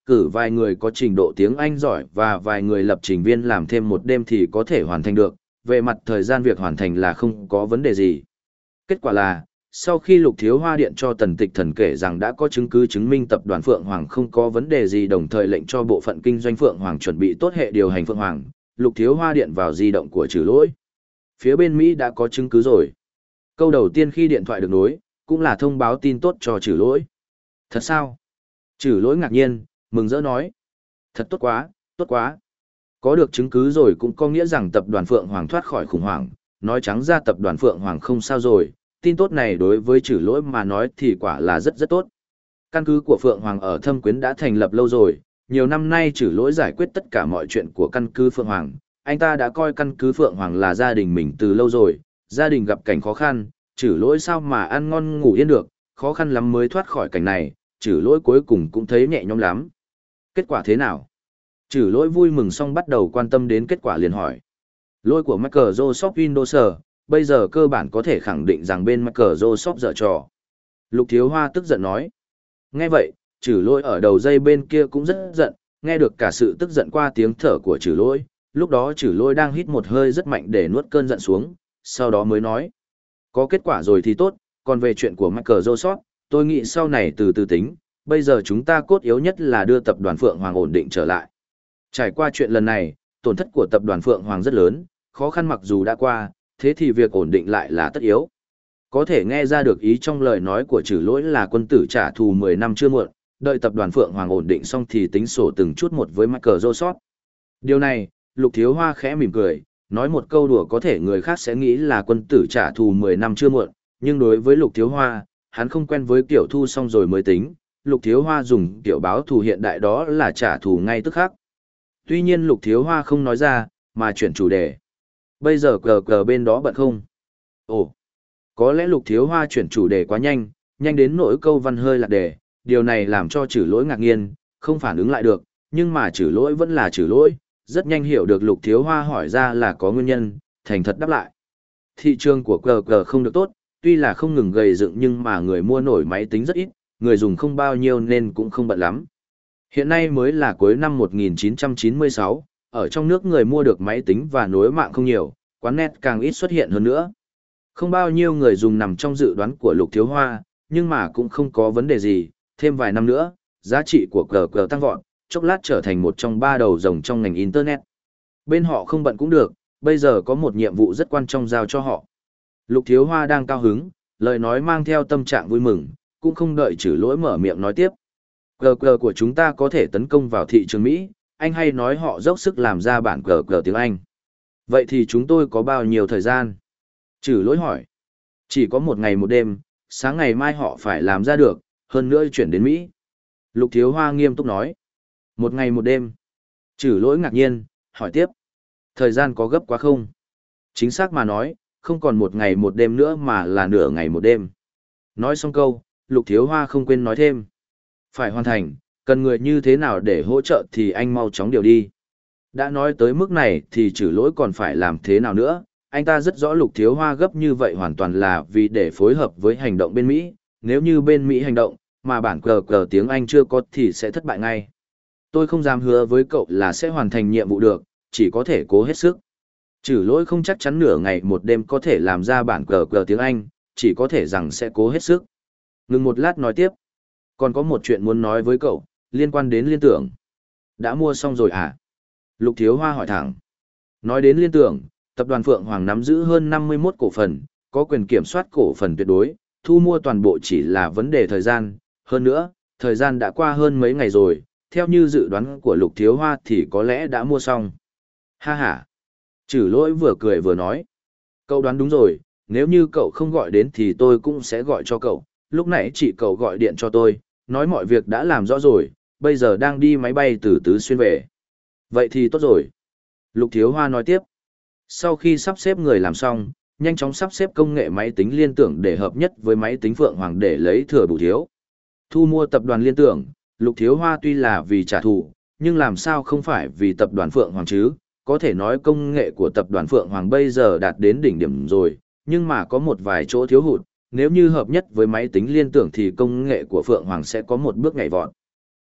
cử vài người có trình độ tiếng Anh giỏi và vài người lập trình viên làm thêm một đêm thì có thể hoàn thành được, về mặt thời gian việc hoàn thành là không có vấn đề gì. Kết quả là, sau khi Lục Thiếu Hoa điện cho Tần Tịch Thần kể rằng đã có chứng cứ chứng minh tập đoàn Phượng Hoàng không có vấn đề gì, đồng thời lệnh cho bộ phận kinh doanh Phượng Hoàng chuẩn bị tốt hệ điều hành Phượng Hoàng, Lục Thiếu Hoa điện vào di động của Trừ Lỗi. Phía bên Mỹ đã có chứng cứ rồi. Câu đầu tiên khi điện thoại được nối, cũng là thông báo tin tốt cho Trừ Lỗi. Thật sao? Trừ Lỗi ngạc nhiên, mừng rỡ nói. Thật tốt quá, tốt quá. Có được chứng cứ rồi cũng có nghĩa rằng tập đoàn Phượng Hoàng thoát khỏi khủng hoảng, nói trắng ra tập đoàn Phượng Hoàng không sao rồi, tin tốt này đối với Trừ Lỗi mà nói thì quả là rất rất tốt. Căn cứ của Phượng Hoàng ở Thâm Quyến đã thành lập lâu rồi, nhiều năm nay Trừ Lỗi giải quyết tất cả mọi chuyện của căn cứ Phượng Hoàng, anh ta đã coi căn cứ Phượng Hoàng là gia đình mình từ lâu rồi, gia đình gặp cảnh khó khăn, Trừ Lỗi sao mà ăn ngon ngủ yên được, khó khăn lắm mới thoát khỏi cảnh này, Trừ Lỗi cuối cùng cũng thấy nhẹ nhõm lắm. Kết quả thế nào? Trừ Lỗi vui mừng xong bắt đầu quan tâm đến kết quả liền hỏi. Lỗi của Microsoft Windows, bây giờ cơ bản có thể khẳng định rằng bên Microsoft dở trò. Lục Thiếu Hoa tức giận nói. Nghe vậy, Trừ Lỗi ở đầu dây bên kia cũng rất giận, nghe được cả sự tức giận qua tiếng thở của Trừ Lỗi. Lúc đó Trừ Lỗi đang hít một hơi rất mạnh để nuốt cơn giận xuống, sau đó mới nói. Có kết quả rồi thì tốt, còn về chuyện của Microsoft, tôi nghĩ sau này từ từ tính, bây giờ chúng ta cốt yếu nhất là đưa tập đoàn Phượng Hoàng ổn định trở lại. Trải qua chuyện lần này, tổn thất của tập đoàn Phượng Hoàng rất lớn, khó khăn mặc dù đã qua, thế thì việc ổn định lại là tất yếu. Có thể nghe ra được ý trong lời nói của Trừ Lỗi là quân tử trả thù mười năm chưa muộn, đợi tập đoàn Phượng Hoàng ổn định xong thì tính sổ từng chút một với Microsoft. Điều này, Lục Thiếu Hoa khẽ mỉm cười, nói một câu đùa có thể người khác sẽ nghĩ là quân tử trả thù mười năm chưa muộn, nhưng đối với Lục Thiếu Hoa, hắn không quen với kiểu thu xong rồi mới tính, Lục Thiếu Hoa dùng kiểu báo thù hiện đại đó là trả thù ngay tức khắc. Tuy nhiên Lục Thiếu Hoa không nói ra, mà chuyển chủ đề. Bây giờ cờ cờ bên đó bận không? Ồ, có lẽ Lục Thiếu Hoa chuyển chủ đề quá nhanh, nhanh đến nỗi câu văn hơi lạc đề, điều này làm cho Trừ Lỗi ngạc nhiên, không phản ứng lại được, nhưng mà Trừ Lỗi vẫn là Trừ Lỗi, rất nhanh hiểu được Lục Thiếu Hoa hỏi ra là có nguyên nhân, thành thật đáp lại. Thị trường của cờ cờ không được tốt, tuy là không ngừng gầy dựng nhưng mà người mua nổi máy tính rất ít, người dùng không bao nhiêu nên cũng không bận lắm. Hiện nay mới là cuối năm một nghìn chín trăm chín mươi sáu, ở trong nước người mua được máy tính và nối mạng không nhiều, quán net càng ít xuất hiện hơn nữa. Không bao nhiêu người dùng nằm trong dự đoán của Lục Thiếu Hoa, nhưng mà cũng không có vấn đề gì, thêm vài năm nữa, giá trị của cờ cờ tăng vọt, chốc lát trở thành một trong ba đầu rồng trong ngành Internet. Bên họ không bận cũng được, bây giờ có một nhiệm vụ rất quan trọng giao cho họ. Lục Thiếu Hoa đang cao hứng, lời nói mang theo tâm trạng vui mừng, cũng không đợi Trừ Lỗi mở miệng nói tiếp. Cờ cờ của chúng ta có thể tấn công vào thị trường Mỹ, anh hay nói họ dốc sức làm ra bản cờ cờ tiếng Anh. Vậy thì chúng tôi có bao nhiêu thời gian? Trừ Lỗi hỏi. Chỉ có một ngày một đêm, sáng ngày mai họ phải làm ra được, hơn nữa chuyển đến Mỹ. Lục Thiếu Hoa nghiêm túc nói. Một ngày một đêm. Trừ Lỗi ngạc nhiên, hỏi tiếp. Thời gian có gấp quá không? Chính xác mà nói, không còn một ngày một đêm nữa mà là nửa ngày một đêm. Nói xong câu, Lục Thiếu Hoa không quên nói thêm. Phải hoàn thành, cần người như thế nào để hỗ trợ thì anh mau chóng điều đi. Đã nói tới mức này thì Trừ Lỗi còn phải làm thế nào nữa, anh ta rất rõ Lục Thiếu Hoa gấp như vậy hoàn toàn là vì để phối hợp với hành động bên Mỹ, nếu như bên Mỹ hành động, mà bản cờ cờ tiếng Anh chưa có thì sẽ thất bại ngay. Tôi không dám hứa với cậu là sẽ hoàn thành nhiệm vụ được, chỉ có thể cố hết sức. Trừ Lỗi không chắc chắn nửa ngày một đêm có thể làm ra bản cờ cờ tiếng Anh, chỉ có thể rằng sẽ cố hết sức. Ngừng một lát nói tiếp. Còn có một chuyện muốn nói với cậu, liên quan đến liên tưởng. Đã mua xong rồi à? Lục Thiếu Hoa hỏi thẳng. Nói đến liên tưởng, tập đoàn Phượng Hoàng nắm giữ hơn năm mươi mốt cổ phần, có quyền kiểm soát cổ phần tuyệt đối, thu mua toàn bộ chỉ là vấn đề thời gian. Hơn nữa, thời gian đã qua hơn mấy ngày rồi, theo như dự đoán của Lục Thiếu Hoa thì có lẽ đã mua xong. Ha ha. Trừ Lỗi vừa cười vừa nói. Cậu đoán đúng rồi, nếu như cậu không gọi đến thì tôi cũng sẽ gọi cho cậu. Lúc nãy chị cậu gọi điện cho tôi, nói mọi việc đã làm rõ rồi, bây giờ đang đi máy bay từ Tứ Xuyên về. Vậy thì tốt rồi. Lục Thiếu Hoa nói tiếp. Sau khi sắp xếp người làm xong, nhanh chóng sắp xếp công nghệ máy tính liên tưởng để hợp nhất với máy tính Phượng Hoàng để lấy thừa bù thiếu. Thu mua tập đoàn liên tưởng, Lục Thiếu Hoa tuy là vì trả thù, nhưng làm sao không phải vì tập đoàn Phượng Hoàng chứ, có thể nói công nghệ của tập đoàn Phượng Hoàng bây giờ đạt đến đỉnh điểm rồi, nhưng mà có một vài chỗ thiếu hụt, nếu như hợp nhất với máy tính liên tưởng thì công nghệ của Phượng Hoàng sẽ có một bước nhảy vọt.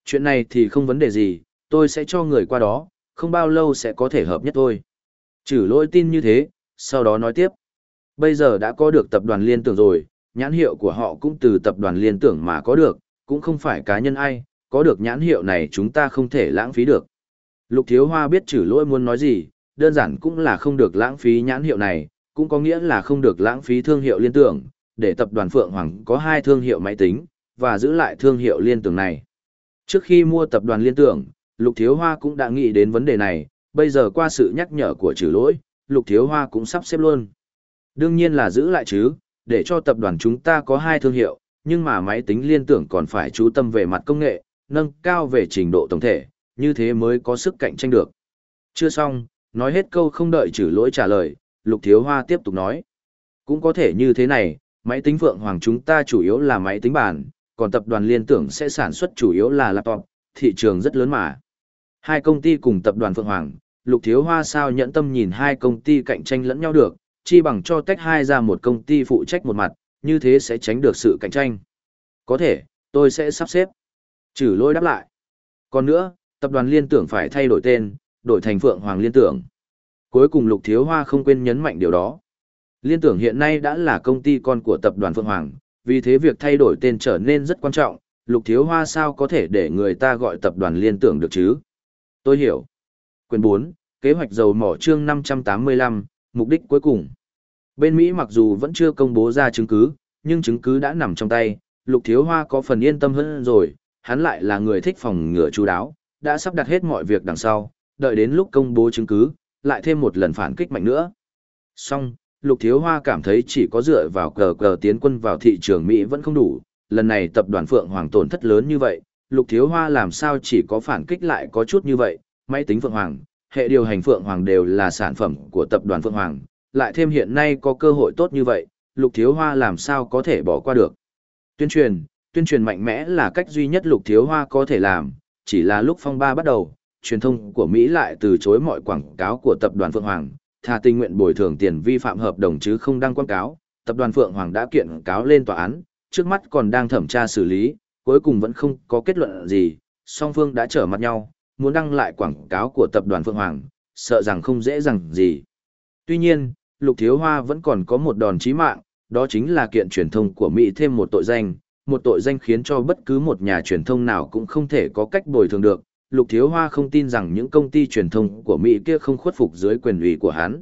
Chuyện này thì không vấn đề gì, tôi sẽ cho người qua đó, không bao lâu sẽ có thể hợp nhất thôi. Trừ lỗi tin như thế, sau đó nói tiếp. Bây giờ đã có được tập đoàn liên tưởng rồi, nhãn hiệu của họ cũng từ tập đoàn liên tưởng mà có được, cũng không phải cá nhân ai, có được nhãn hiệu này chúng ta không thể lãng phí được. Lục Thiếu Hoa biết Trừ lỗi muốn nói gì, đơn giản cũng là không được lãng phí nhãn hiệu này, cũng có nghĩa là không được lãng phí thương hiệu liên tưởng, để tập đoàn Phượng Hoàng có hai thương hiệu máy tính, và giữ lại thương hiệu liên tưởng này. Trước khi mua tập đoàn liên tưởng, Lục Thiếu Hoa cũng đã nghĩ đến vấn đề này, bây giờ qua sự nhắc nhở của Trừ lỗi, Lục Thiếu Hoa cũng sắp xếp luôn. Đương nhiên là giữ lại chứ, để cho tập đoàn chúng ta có hai thương hiệu, nhưng mà máy tính liên tưởng còn phải chú tâm về mặt công nghệ, nâng cao về trình độ tổng thể, như thế mới có sức cạnh tranh được. Chưa xong, nói hết câu không đợi Trừ lỗi trả lời, Lục Thiếu Hoa tiếp tục nói. Cũng có thể như thế này, máy tính Phượng Hoàng chúng ta chủ yếu là máy tính bàn, còn tập đoàn liên tưởng sẽ sản xuất chủ yếu là laptop, thị trường rất lớn mà. Hai công ty cùng tập đoàn Phượng Hoàng, Lục Thiếu Hoa sao nhẫn tâm nhìn hai công ty cạnh tranh lẫn nhau được, chi bằng cho tách hai ra một công ty phụ trách một mặt, như thế sẽ tránh được sự cạnh tranh. Có thể, tôi sẽ sắp xếp. Trừ lỗi đáp lại. Còn nữa, tập đoàn liên tưởng phải thay đổi tên, đổi thành Phượng Hoàng liên tưởng. Cuối cùng Lục Thiếu Hoa không quên nhấn mạnh điều đó. Liên tưởng hiện nay đã là công ty con của tập đoàn Phượng Hoàng, vì thế việc thay đổi tên trở nên rất quan trọng, Lục Thiếu Hoa sao có thể để người ta gọi tập đoàn liên tưởng được chứ? Tôi hiểu. Quyển bốn, kế hoạch dầu mỏ chương năm trăm tám mươi lăm, mục đích cuối cùng. Bên Mỹ mặc dù vẫn chưa công bố ra chứng cứ, nhưng chứng cứ đã nằm trong tay, Lục Thiếu Hoa có phần yên tâm hơn rồi, hắn lại là người thích phòng ngừa chú đáo, đã sắp đặt hết mọi việc đằng sau, đợi đến lúc công bố chứng cứ, lại thêm một lần phản kích mạnh nữa. Xong, Lục Thiếu Hoa cảm thấy chỉ có dựa vào cờ cờ tiến quân vào thị trường Mỹ vẫn không đủ, lần này tập đoàn Phượng Hoàng tổn thất lớn như vậy, Lục Thiếu Hoa làm sao chỉ có phản kích lại có chút như vậy, máy tính Phượng Hoàng, hệ điều hành Phượng Hoàng đều là sản phẩm của tập đoàn Phượng Hoàng, lại thêm hiện nay có cơ hội tốt như vậy, Lục Thiếu Hoa làm sao có thể bỏ qua được. Tuyên truyền, tuyên truyền mạnh mẽ là cách duy nhất Lục Thiếu Hoa có thể làm, chỉ là lúc phong ba bắt đầu, truyền thông của Mỹ lại từ chối mọi quảng cáo của tập đoàn Phượng Hoàng, thà tình nguyện bồi thường tiền vi phạm hợp đồng chứ không đăng quảng cáo. Tập đoàn Phượng Hoàng đã kiện cáo lên tòa án, trước mắt còn đang thẩm tra xử lý, cuối cùng vẫn không có kết luận gì, song phương đã trở mặt nhau, muốn đăng lại quảng cáo của tập đoàn Phượng Hoàng, sợ rằng không dễ dàng gì. Tuy nhiên, Lục Thiếu Hoa vẫn còn có một đòn chí mạng, đó chính là kiện truyền thông của Mỹ thêm một tội danh, một tội danh khiến cho bất cứ một nhà truyền thông nào cũng không thể có cách bồi thường được. Lục Thiếu Hoa không tin rằng những công ty truyền thông của Mỹ kia không khuất phục dưới quyền ủy của hắn.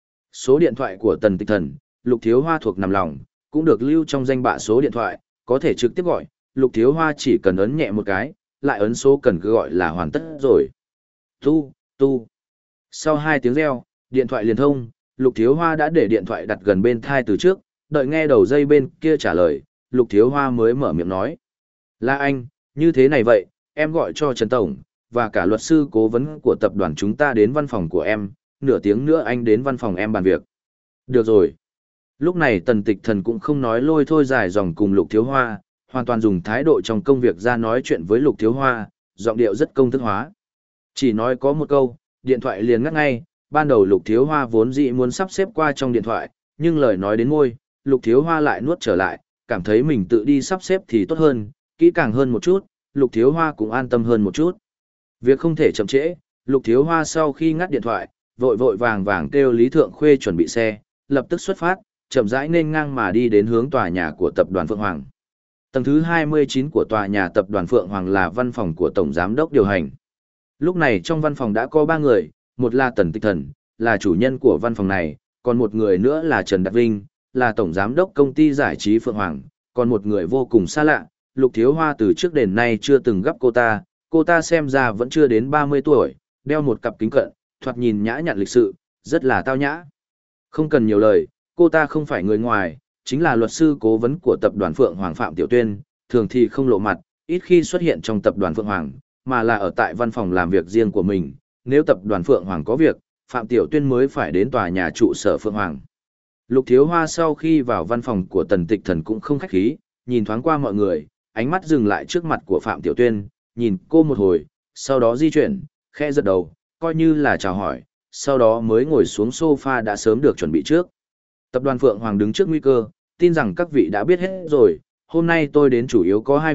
Số điện thoại của Tần Tịch Thần, Lục Thiếu Hoa thuộc nằm lòng, cũng được lưu trong danh bạ số điện thoại, có thể trực tiếp gọi, Lục Thiếu Hoa chỉ cần ấn nhẹ một cái, lại ấn số cần cứ gọi là hoàn tất rồi. Tu, tu. Sau hai tiếng reo, điện thoại liền thông, Lục Thiếu Hoa đã để điện thoại đặt gần bên thai từ trước, đợi nghe đầu dây bên kia trả lời, Lục Thiếu Hoa mới mở miệng nói. Là anh, như thế này vậy, em gọi cho Trần Tổng, và cả luật sư cố vấn của tập đoàn chúng ta đến văn phòng của em, nửa tiếng nữa anh đến văn phòng em bàn việc. Được rồi. Lúc này Tần Tịch Thần cũng không nói lôi thôi dài dòng cùng Lục Thiếu Hoa, hoàn toàn dùng thái độ trong công việc ra nói chuyện với Lục Thiếu Hoa, giọng điệu rất công thức hóa. Chỉ nói có một câu, điện thoại liền ngắt ngay, ban đầu Lục Thiếu Hoa vốn dĩ muốn sắp xếp qua trong điện thoại, nhưng lời nói đến môi, Lục Thiếu Hoa lại nuốt trở lại, cảm thấy mình tự đi sắp xếp thì tốt hơn, kỹ càng hơn một chút, Lục Thiếu Hoa cũng an tâm hơn một chút. Việc không thể chậm trễ, Lục Thiếu Hoa sau khi ngắt điện thoại, vội vội vàng vàng kêu Lý Thượng Khuê chuẩn bị xe, lập tức xuất phát, chậm rãi nên ngang mà đi đến hướng tòa nhà của tập đoàn Phượng Hoàng. Tầng thứ hai mươi chín của tòa nhà tập đoàn Phượng Hoàng là văn phòng của Tổng Giám đốc điều hành. Lúc này trong văn phòng đã có ba người, một là Tần Tịch Thần, là chủ nhân của văn phòng này, còn một người nữa là Trần Đạt Vinh, là Tổng Giám đốc công ty giải trí Phượng Hoàng, còn một người vô cùng xa lạ, Lục Thiếu Hoa từ trước đến nay chưa từng gặp cô ta, cô ta xem ra vẫn chưa đến ba mươi tuổi, đeo một cặp kính cận, thoạt nhìn nhã nhặn lịch sự, rất là tao nhã. Không cần nhiều lời, cô ta không phải người ngoài, chính là luật sư cố vấn của tập đoàn Phượng Hoàng Phạm Tiểu Tuyên, thường thì không lộ mặt, ít khi xuất hiện trong tập đoàn Phượng Hoàng, mà là ở tại văn phòng làm việc riêng của mình. Nếu tập đoàn Phượng Hoàng có việc, Phạm Tiểu Tuyên mới phải đến tòa nhà trụ sở Phượng Hoàng. Lục Thiếu Hoa sau khi vào văn phòng của Tần Tịch Thần cũng không khách khí, nhìn thoáng qua mọi người, ánh mắt dừng lại trước mặt của Phạm Tiểu Tuyên, nhìn cô một hồi, sau đó di chuyển, khẽ giật đầu, coi như là chào hỏi, sau đó mới ngồi xuống sofa đã sớm được chuẩn bị trước. Tập đoàn Phượng Hoàng đứng trước nguy cơ, tin rằng các vị đã biết hết rồi, hôm nay tôi đến chủ yếu có hai việc,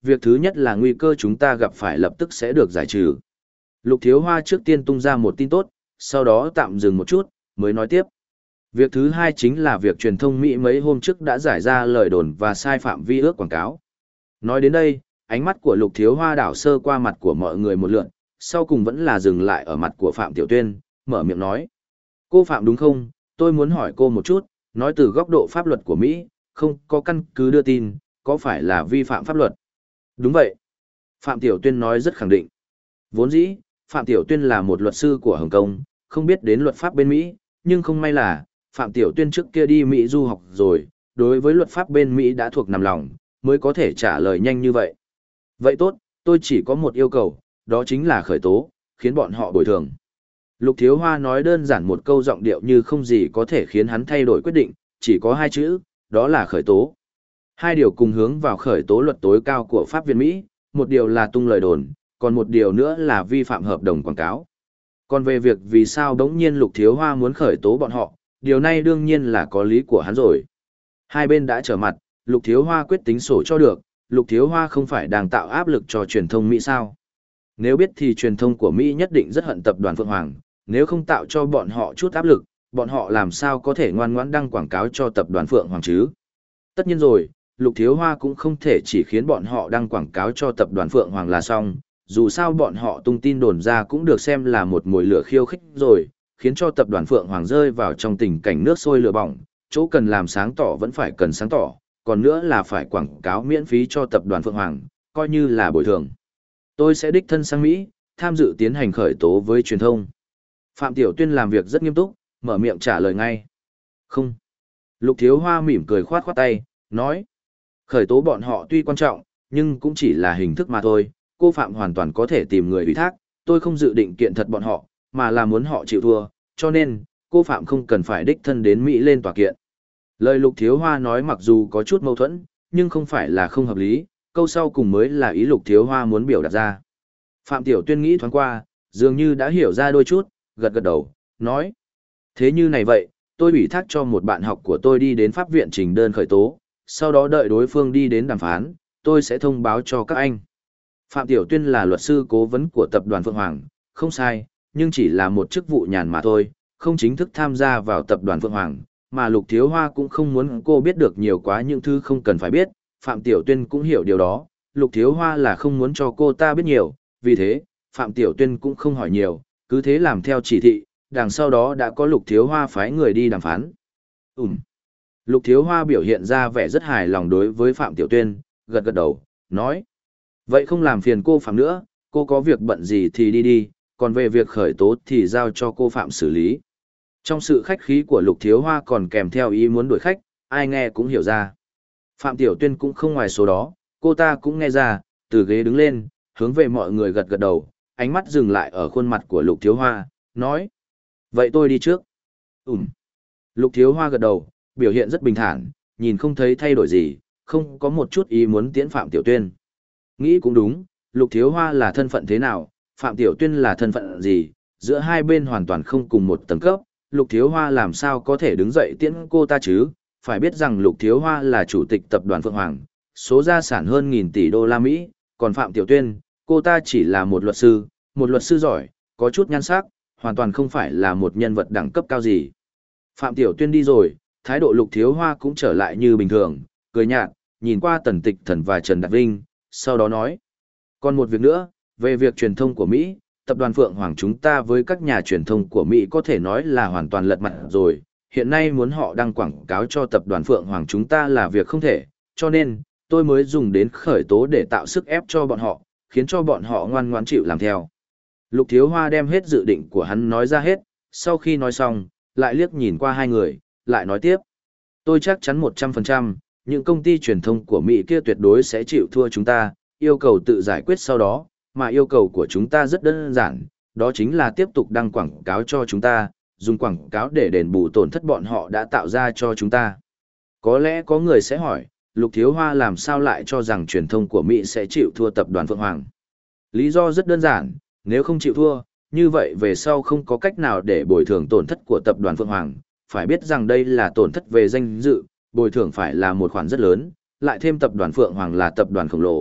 việc thứ nhất là nguy cơ chúng ta gặp phải lập tức sẽ được giải trừ. Lục Thiếu Hoa trước tiên tung ra một tin tốt, sau đó tạm dừng một chút, mới nói tiếp. Việc thứ hai chính là việc truyền thông Mỹ mấy hôm trước đã giải ra lời đồn và sai phạm vi ước quảng cáo. Nói đến đây, ánh mắt của Lục Thiếu Hoa đảo sơ qua mặt của mọi người một lượt, sau cùng vẫn là dừng lại ở mặt của Phạm Tiểu Tuyên, mở miệng nói. Cô Phạm đúng không? Tôi muốn hỏi cô một chút, nói từ góc độ pháp luật của Mỹ, không có căn cứ đưa tin, có phải là vi phạm pháp luật? Đúng vậy. Phạm Tiểu Tuyên nói rất khẳng định. Vốn dĩ, Phạm Tiểu Tuyên là một luật sư của Hồng Kông, không biết đến luật pháp bên Mỹ, nhưng không may là, Phạm Tiểu Tuyên trước kia đi Mỹ du học rồi, đối với luật pháp bên Mỹ đã thuộc nằm lòng, mới có thể trả lời nhanh như vậy. Vậy tốt, tôi chỉ có một yêu cầu, đó chính là khởi tố, khiến bọn họ bồi thường. Lục Thiếu Hoa nói đơn giản một câu giọng điệu như không gì có thể khiến hắn thay đổi quyết định, chỉ có hai chữ, đó là khởi tố. Hai điều cùng hướng vào khởi tố luật tối cao của Pháp Việt Mỹ, một điều là tung lời đồn, còn một điều nữa là vi phạm hợp đồng quảng cáo. Còn về việc vì sao đống nhiên Lục Thiếu Hoa muốn khởi tố bọn họ, điều này đương nhiên là có lý của hắn rồi. Hai bên đã trở mặt, Lục Thiếu Hoa quyết tính sổ cho được, Lục Thiếu Hoa không phải đang tạo áp lực cho truyền thông Mỹ sao. Nếu biết thì truyền thông của Mỹ nhất định rất hận tập đoàn Phượng Hoàng, nếu không tạo cho bọn họ chút áp lực, bọn họ làm sao có thể ngoan ngoãn đăng quảng cáo cho tập đoàn Phượng Hoàng chứ. Tất nhiên rồi, Lục Thiếu Hoa cũng không thể chỉ khiến bọn họ đăng quảng cáo cho tập đoàn Phượng Hoàng là xong, dù sao bọn họ tung tin đồn ra cũng được xem là một mồi lửa khiêu khích rồi, khiến cho tập đoàn Phượng Hoàng rơi vào trong tình cảnh nước sôi lửa bỏng, chỗ cần làm sáng tỏ vẫn phải cần sáng tỏ, còn nữa là phải quảng cáo miễn phí cho tập đoàn Phượng Hoàng, coi như là bồi thường. Tôi sẽ đích thân sang Mỹ, tham dự tiến hành khởi tố với truyền thông. Phạm Tiểu Tuyên làm việc rất nghiêm túc, mở miệng trả lời ngay. Không. Lục Thiếu Hoa mỉm cười khoát khoát tay, nói. Khởi tố bọn họ tuy quan trọng, nhưng cũng chỉ là hình thức mà thôi. Cô Phạm hoàn toàn có thể tìm người ủy thác, tôi không dự định kiện thật bọn họ, mà là muốn họ chịu thua, cho nên, cô Phạm không cần phải đích thân đến Mỹ lên tòa kiện. Lời Lục Thiếu Hoa nói mặc dù có chút mâu thuẫn, nhưng không phải là không hợp lý, câu sau cùng mới là ý Lục Thiếu Hoa muốn biểu đạt ra. Phạm Tiểu Tuyên nghĩ thoáng qua, dường như đã hiểu ra đôi chút, gật gật đầu, nói. Thế như này vậy, tôi ủy thác cho một bạn học của tôi đi đến pháp viện trình đơn khởi tố, sau đó đợi đối phương đi đến đàm phán, tôi sẽ thông báo cho các anh. Phạm Tiểu Tuyên là luật sư cố vấn của tập đoàn Phượng Hoàng, không sai, nhưng chỉ là một chức vụ nhàn mà thôi, không chính thức tham gia vào tập đoàn Phượng Hoàng, mà Lục Thiếu Hoa cũng không muốn cô biết được nhiều quá những thứ không cần phải biết, Phạm Tiểu Tuyên cũng hiểu điều đó, Lục Thiếu Hoa là không muốn cho cô ta biết nhiều, vì thế, Phạm Tiểu Tuyên cũng không hỏi nhiều, cứ thế làm theo chỉ thị, đằng sau đó đã có Lục Thiếu Hoa phái người đi đàm phán. Ừm. Lục Thiếu Hoa biểu hiện ra vẻ rất hài lòng đối với Phạm Tiểu Tuyên, gật gật đầu, nói. Vậy không làm phiền cô Phạm nữa, cô có việc bận gì thì đi đi, còn về việc khởi tố thì giao cho cô Phạm xử lý. Trong sự khách khí của Lục Thiếu Hoa còn kèm theo ý muốn đuổi khách, ai nghe cũng hiểu ra. Phạm Tiểu Tuyên cũng không ngoài số đó, cô ta cũng nghe ra, từ ghế đứng lên, hướng về mọi người gật gật đầu, ánh mắt dừng lại ở khuôn mặt của Lục Thiếu Hoa, nói. Vậy tôi đi trước. Ừm. Lục Thiếu Hoa gật đầu, biểu hiện rất bình thản, nhìn không thấy thay đổi gì, không có một chút ý muốn tiễn Phạm Tiểu Tuyên. Nghĩ cũng đúng, Lục Thiếu Hoa là thân phận thế nào, Phạm Tiểu Tuyên là thân phận gì, giữa hai bên hoàn toàn không cùng một tầng cấp, Lục Thiếu Hoa làm sao có thể đứng dậy tiễn cô ta chứ, phải biết rằng Lục Thiếu Hoa là chủ tịch tập đoàn Phượng Hoàng, số gia sản hơn nghìn tỷ đô la Mỹ, còn Phạm Tiểu Tuyên, cô ta chỉ là một luật sư, một luật sư giỏi, có chút nhan sắc, hoàn toàn không phải là một nhân vật đẳng cấp cao gì. Phạm Tiểu Tuyên đi rồi, thái độ Lục Thiếu Hoa cũng trở lại như bình thường, cười nhạt, nhìn qua Tần Tịch Thần và Trần Đạt Vinh, sau đó nói. Còn một việc nữa, về việc truyền thông của Mỹ, tập đoàn Phượng Hoàng chúng ta với các nhà truyền thông của Mỹ có thể nói là hoàn toàn lật mặt rồi, hiện nay muốn họ đăng quảng cáo cho tập đoàn Phượng Hoàng chúng ta là việc không thể, cho nên, tôi mới dùng đến khởi tố để tạo sức ép cho bọn họ, khiến cho bọn họ ngoan ngoãn chịu làm theo. Lục Thiếu Hoa đem hết dự định của hắn nói ra hết, sau khi nói xong, lại liếc nhìn qua hai người, lại nói tiếp. Tôi chắc chắn một trăm phần trăm, những công ty truyền thông của Mỹ kia tuyệt đối sẽ chịu thua chúng ta, yêu cầu tự giải quyết sau đó, mà yêu cầu của chúng ta rất đơn giản, đó chính là tiếp tục đăng quảng cáo cho chúng ta, dùng quảng cáo để đền bù tổn thất bọn họ đã tạo ra cho chúng ta. Có lẽ có người sẽ hỏi, Lục Thiếu Hoa làm sao lại cho rằng truyền thông của Mỹ sẽ chịu thua tập đoàn Phượng Hoàng? Lý do rất đơn giản, nếu không chịu thua, như vậy về sau không có cách nào để bồi thường tổn thất của tập đoàn Phượng Hoàng. Phải biết rằng đây là tổn thất về danh dự, bồi thường phải là một khoản rất lớn, lại thêm tập đoàn Phượng Hoàng là tập đoàn khổng lồ,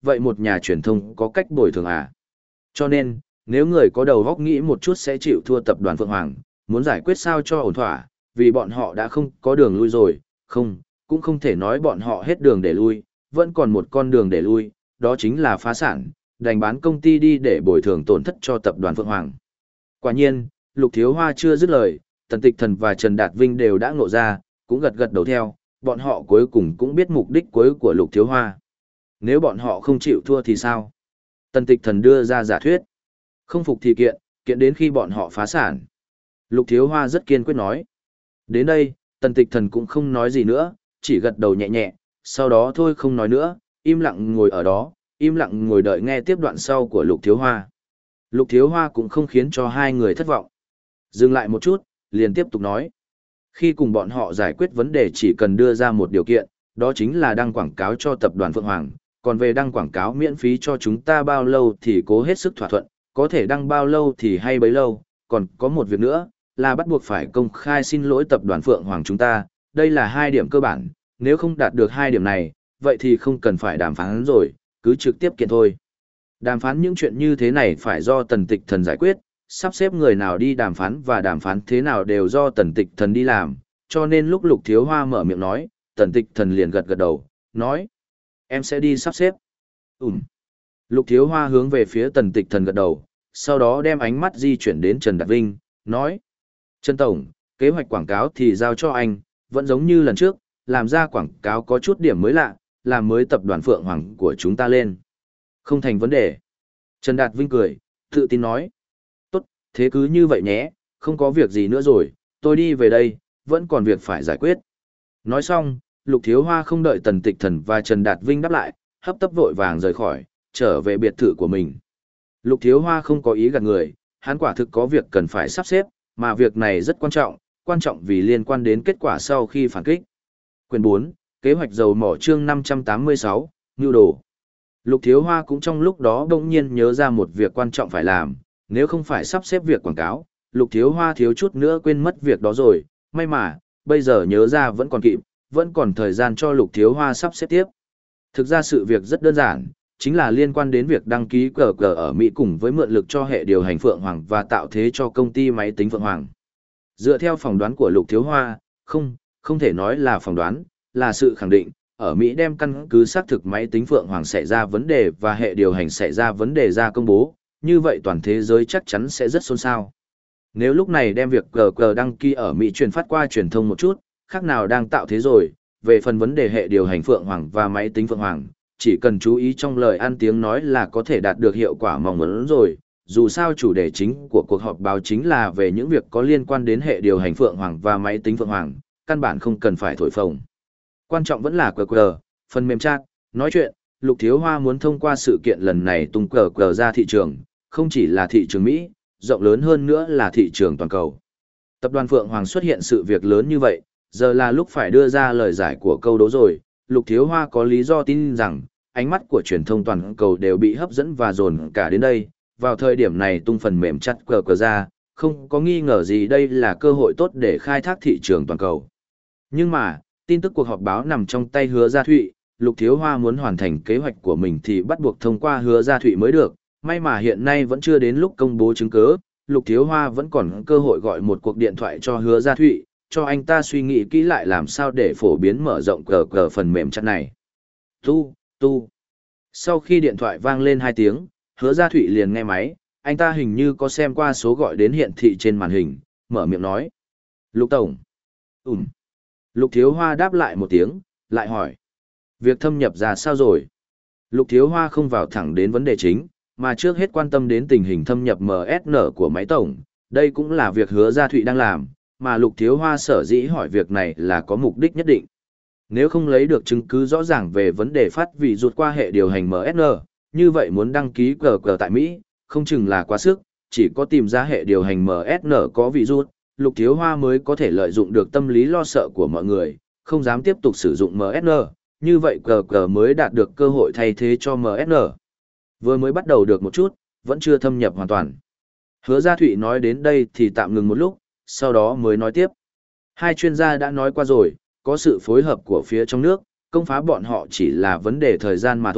vậy một nhà truyền thông có cách bồi thường à? Cho nên, nếu người có đầu góc nghĩ một chút sẽ chịu thua tập đoàn Phượng Hoàng, muốn giải quyết sao cho ổn thỏa, vì bọn họ đã không có đường lui rồi, không, cũng không thể nói bọn họ hết đường để lui, vẫn còn một con đường để lui, đó chính là phá sản, đành bán công ty đi để bồi thường tổn thất cho tập đoàn Phượng Hoàng. Quả nhiên, Lục Thiếu Hoa chưa dứt lời, Tần Tịch Thần và Trần Đạt Vinh đều đã ngộ ra, cũng gật gật đầu theo, bọn họ cuối cùng cũng biết mục đích cuối của Lục Thiếu Hoa. Nếu bọn họ không chịu thua thì sao? Tần Tịch Thần đưa ra giả thuyết. Không phục thì kiện, kiện đến khi bọn họ phá sản. Lục Thiếu Hoa rất kiên quyết nói. Đến đây, Tần Tịch Thần cũng không nói gì nữa, chỉ gật đầu nhẹ nhẹ, sau đó thôi không nói nữa, im lặng ngồi ở đó, im lặng ngồi đợi nghe tiếp đoạn sau của Lục Thiếu Hoa. Lục Thiếu Hoa cũng không khiến cho hai người thất vọng. Dừng lại một chút, liền tiếp tục nói. Khi cùng bọn họ giải quyết vấn đề chỉ cần đưa ra một điều kiện, đó chính là đăng quảng cáo cho tập đoàn Phượng Hoàng, còn về đăng quảng cáo miễn phí cho chúng ta bao lâu thì cố hết sức thỏa thuận, có thể đăng bao lâu thì hay bấy lâu, còn có một việc nữa, là bắt buộc phải công khai xin lỗi tập đoàn Phượng Hoàng chúng ta, đây là hai điểm cơ bản, nếu không đạt được hai điểm này, vậy thì không cần phải đàm phán rồi, cứ trực tiếp kiện thôi. Đàm phán những chuyện như thế này phải do Tần Tịch Thần giải quyết, sắp xếp người nào đi đàm phán và đàm phán thế nào đều do Tần Tịch Thần đi làm, cho nên lúc Lục Thiếu Hoa mở miệng nói, Tần Tịch Thần liền gật gật đầu, nói, em sẽ đi sắp xếp. Ừm. Lục Thiếu Hoa hướng về phía Tần Tịch Thần gật đầu, sau đó đem ánh mắt di chuyển đến Trần Đạt Vinh, nói, Trần Tổng, kế hoạch quảng cáo thì giao cho anh, vẫn giống như lần trước, làm ra quảng cáo có chút điểm mới lạ, làm mới tập đoàn Phượng Hoàng của chúng ta lên. Không thành vấn đề. Trần Đạt Vinh cười, tự tin nói, tốt, thế cứ như vậy nhé, không có việc gì nữa rồi, tôi đi về đây, vẫn còn việc phải giải quyết. Nói xong, Lục Thiếu Hoa không đợi Tần Tịch Thần và Trần Đạt Vinh đáp lại, hấp tấp vội vàng rời khỏi, trở về biệt thự của mình. Lục Thiếu Hoa không có ý gạt người, hắn quả thực có việc cần phải sắp xếp, mà việc này rất quan trọng, quan trọng vì liên quan đến kết quả sau khi phản kích. Quyền bốn, Kế hoạch dầu mỏ chương năm trăm tám mươi sáu, Nưu đồ. Lục Thiếu Hoa cũng trong lúc đó bỗng nhiên nhớ ra một việc quan trọng phải làm, nếu không phải sắp xếp việc quảng cáo, Lục Thiếu Hoa thiếu chút nữa quên mất việc đó rồi, may mà, bây giờ nhớ ra vẫn còn kịp, vẫn còn thời gian cho Lục Thiếu Hoa sắp xếp tiếp. Thực ra sự việc rất đơn giản, chính là liên quan đến việc đăng ký cờ cờ ở Mỹ cùng với mượn lực cho hệ điều hành Phượng Hoàng và tạo thế cho công ty máy tính Phượng Hoàng. Dựa theo phỏng đoán của Lục Thiếu Hoa, không, không thể nói là phỏng đoán, là sự khẳng định, ở Mỹ đem căn cứ xác thực máy tính Phượng Hoàng xảy ra vấn đề và hệ điều hành xảy ra vấn đề ra công bố, như vậy toàn thế giới chắc chắn sẽ rất xôn xao. Nếu lúc này đem việc cờ cờ đăng ký ở Mỹ truyền phát qua truyền thông một chút, khác nào đang tạo thế rồi, về phần vấn đề hệ điều hành Phượng Hoàng và máy tính Phượng Hoàng, chỉ cần chú ý trong lời ăn tiếng nói là có thể đạt được hiệu quả mong muốn rồi. Dù sao chủ đề chính của cuộc họp báo chính là về những việc có liên quan đến hệ điều hành Phượng Hoàng và máy tính Phượng Hoàng, căn bản không cần phải thổi phồng. Quan trọng vẫn là quy quy, phần mềm chat, nói chuyện, Lục Thiếu Hoa muốn thông qua sự kiện lần này tung quy quy ra thị trường, không chỉ là thị trường Mỹ, rộng lớn hơn nữa là thị trường toàn cầu. Tập đoàn Phượng Hoàng xuất hiện sự việc lớn như vậy, giờ là lúc phải đưa ra lời giải của câu đố rồi. Lục Thiếu Hoa có lý do tin rằng, ánh mắt của truyền thông toàn cầu đều bị hấp dẫn và dồn cả đến đây. Vào thời điểm này tung phần mềm chặt cờ cờ ra, không có nghi ngờ gì đây là cơ hội tốt để khai thác thị trường toàn cầu. Nhưng mà, tin tức cuộc họp báo nằm trong tay Hứa Gia Thụy, Lục Thiếu Hoa muốn hoàn thành kế hoạch của mình thì bắt buộc thông qua Hứa Gia Thụy mới được. May mà hiện nay vẫn chưa đến lúc công bố chứng cứ, Lục Thiếu Hoa vẫn còn cơ hội gọi một cuộc điện thoại cho Hứa Gia Thụy, cho anh ta suy nghĩ kỹ lại làm sao để phổ biến mở rộng cờ cờ phần mềm chat này. Tu, tu. Sau khi điện thoại vang lên hai tiếng, Hứa Gia Thụy liền nghe máy, anh ta hình như có xem qua số gọi đến hiển thị trên màn hình, mở miệng nói. Lục Tổng. Ừm. Lục Thiếu Hoa đáp lại một tiếng, lại hỏi. Việc thâm nhập ra sao rồi? Lục Thiếu Hoa không vào thẳng đến vấn đề chính, mà trước hết quan tâm đến tình hình thâm nhập em ét en của máy tổng. Đây cũng là việc Hứa Gia Thụy đang làm, mà Lục Thiếu Hoa sở dĩ hỏi việc này là có mục đích nhất định. Nếu không lấy được chứng cứ rõ ràng về vấn đề phát vì rụt qua hệ điều hành em ét en, như vậy muốn đăng ký cờ cờ tại Mỹ, không chừng là quá sức, chỉ có tìm ra hệ điều hành em ét en có vị rút, Lục Thiếu Hoa mới có thể lợi dụng được tâm lý lo sợ của mọi người, không dám tiếp tục sử dụng em ét en, như vậy cờ cờ mới đạt được cơ hội thay thế cho em ét en. Vừa mới bắt đầu được một chút, vẫn chưa thâm nhập hoàn toàn. Hứa Gia Thụy nói đến đây thì tạm ngừng một lúc, sau đó mới nói tiếp. Hai chuyên gia đã nói qua rồi, có sự phối hợp của phía trong nước, công phá bọn họ chỉ là vấn đề thời gian mà thôi,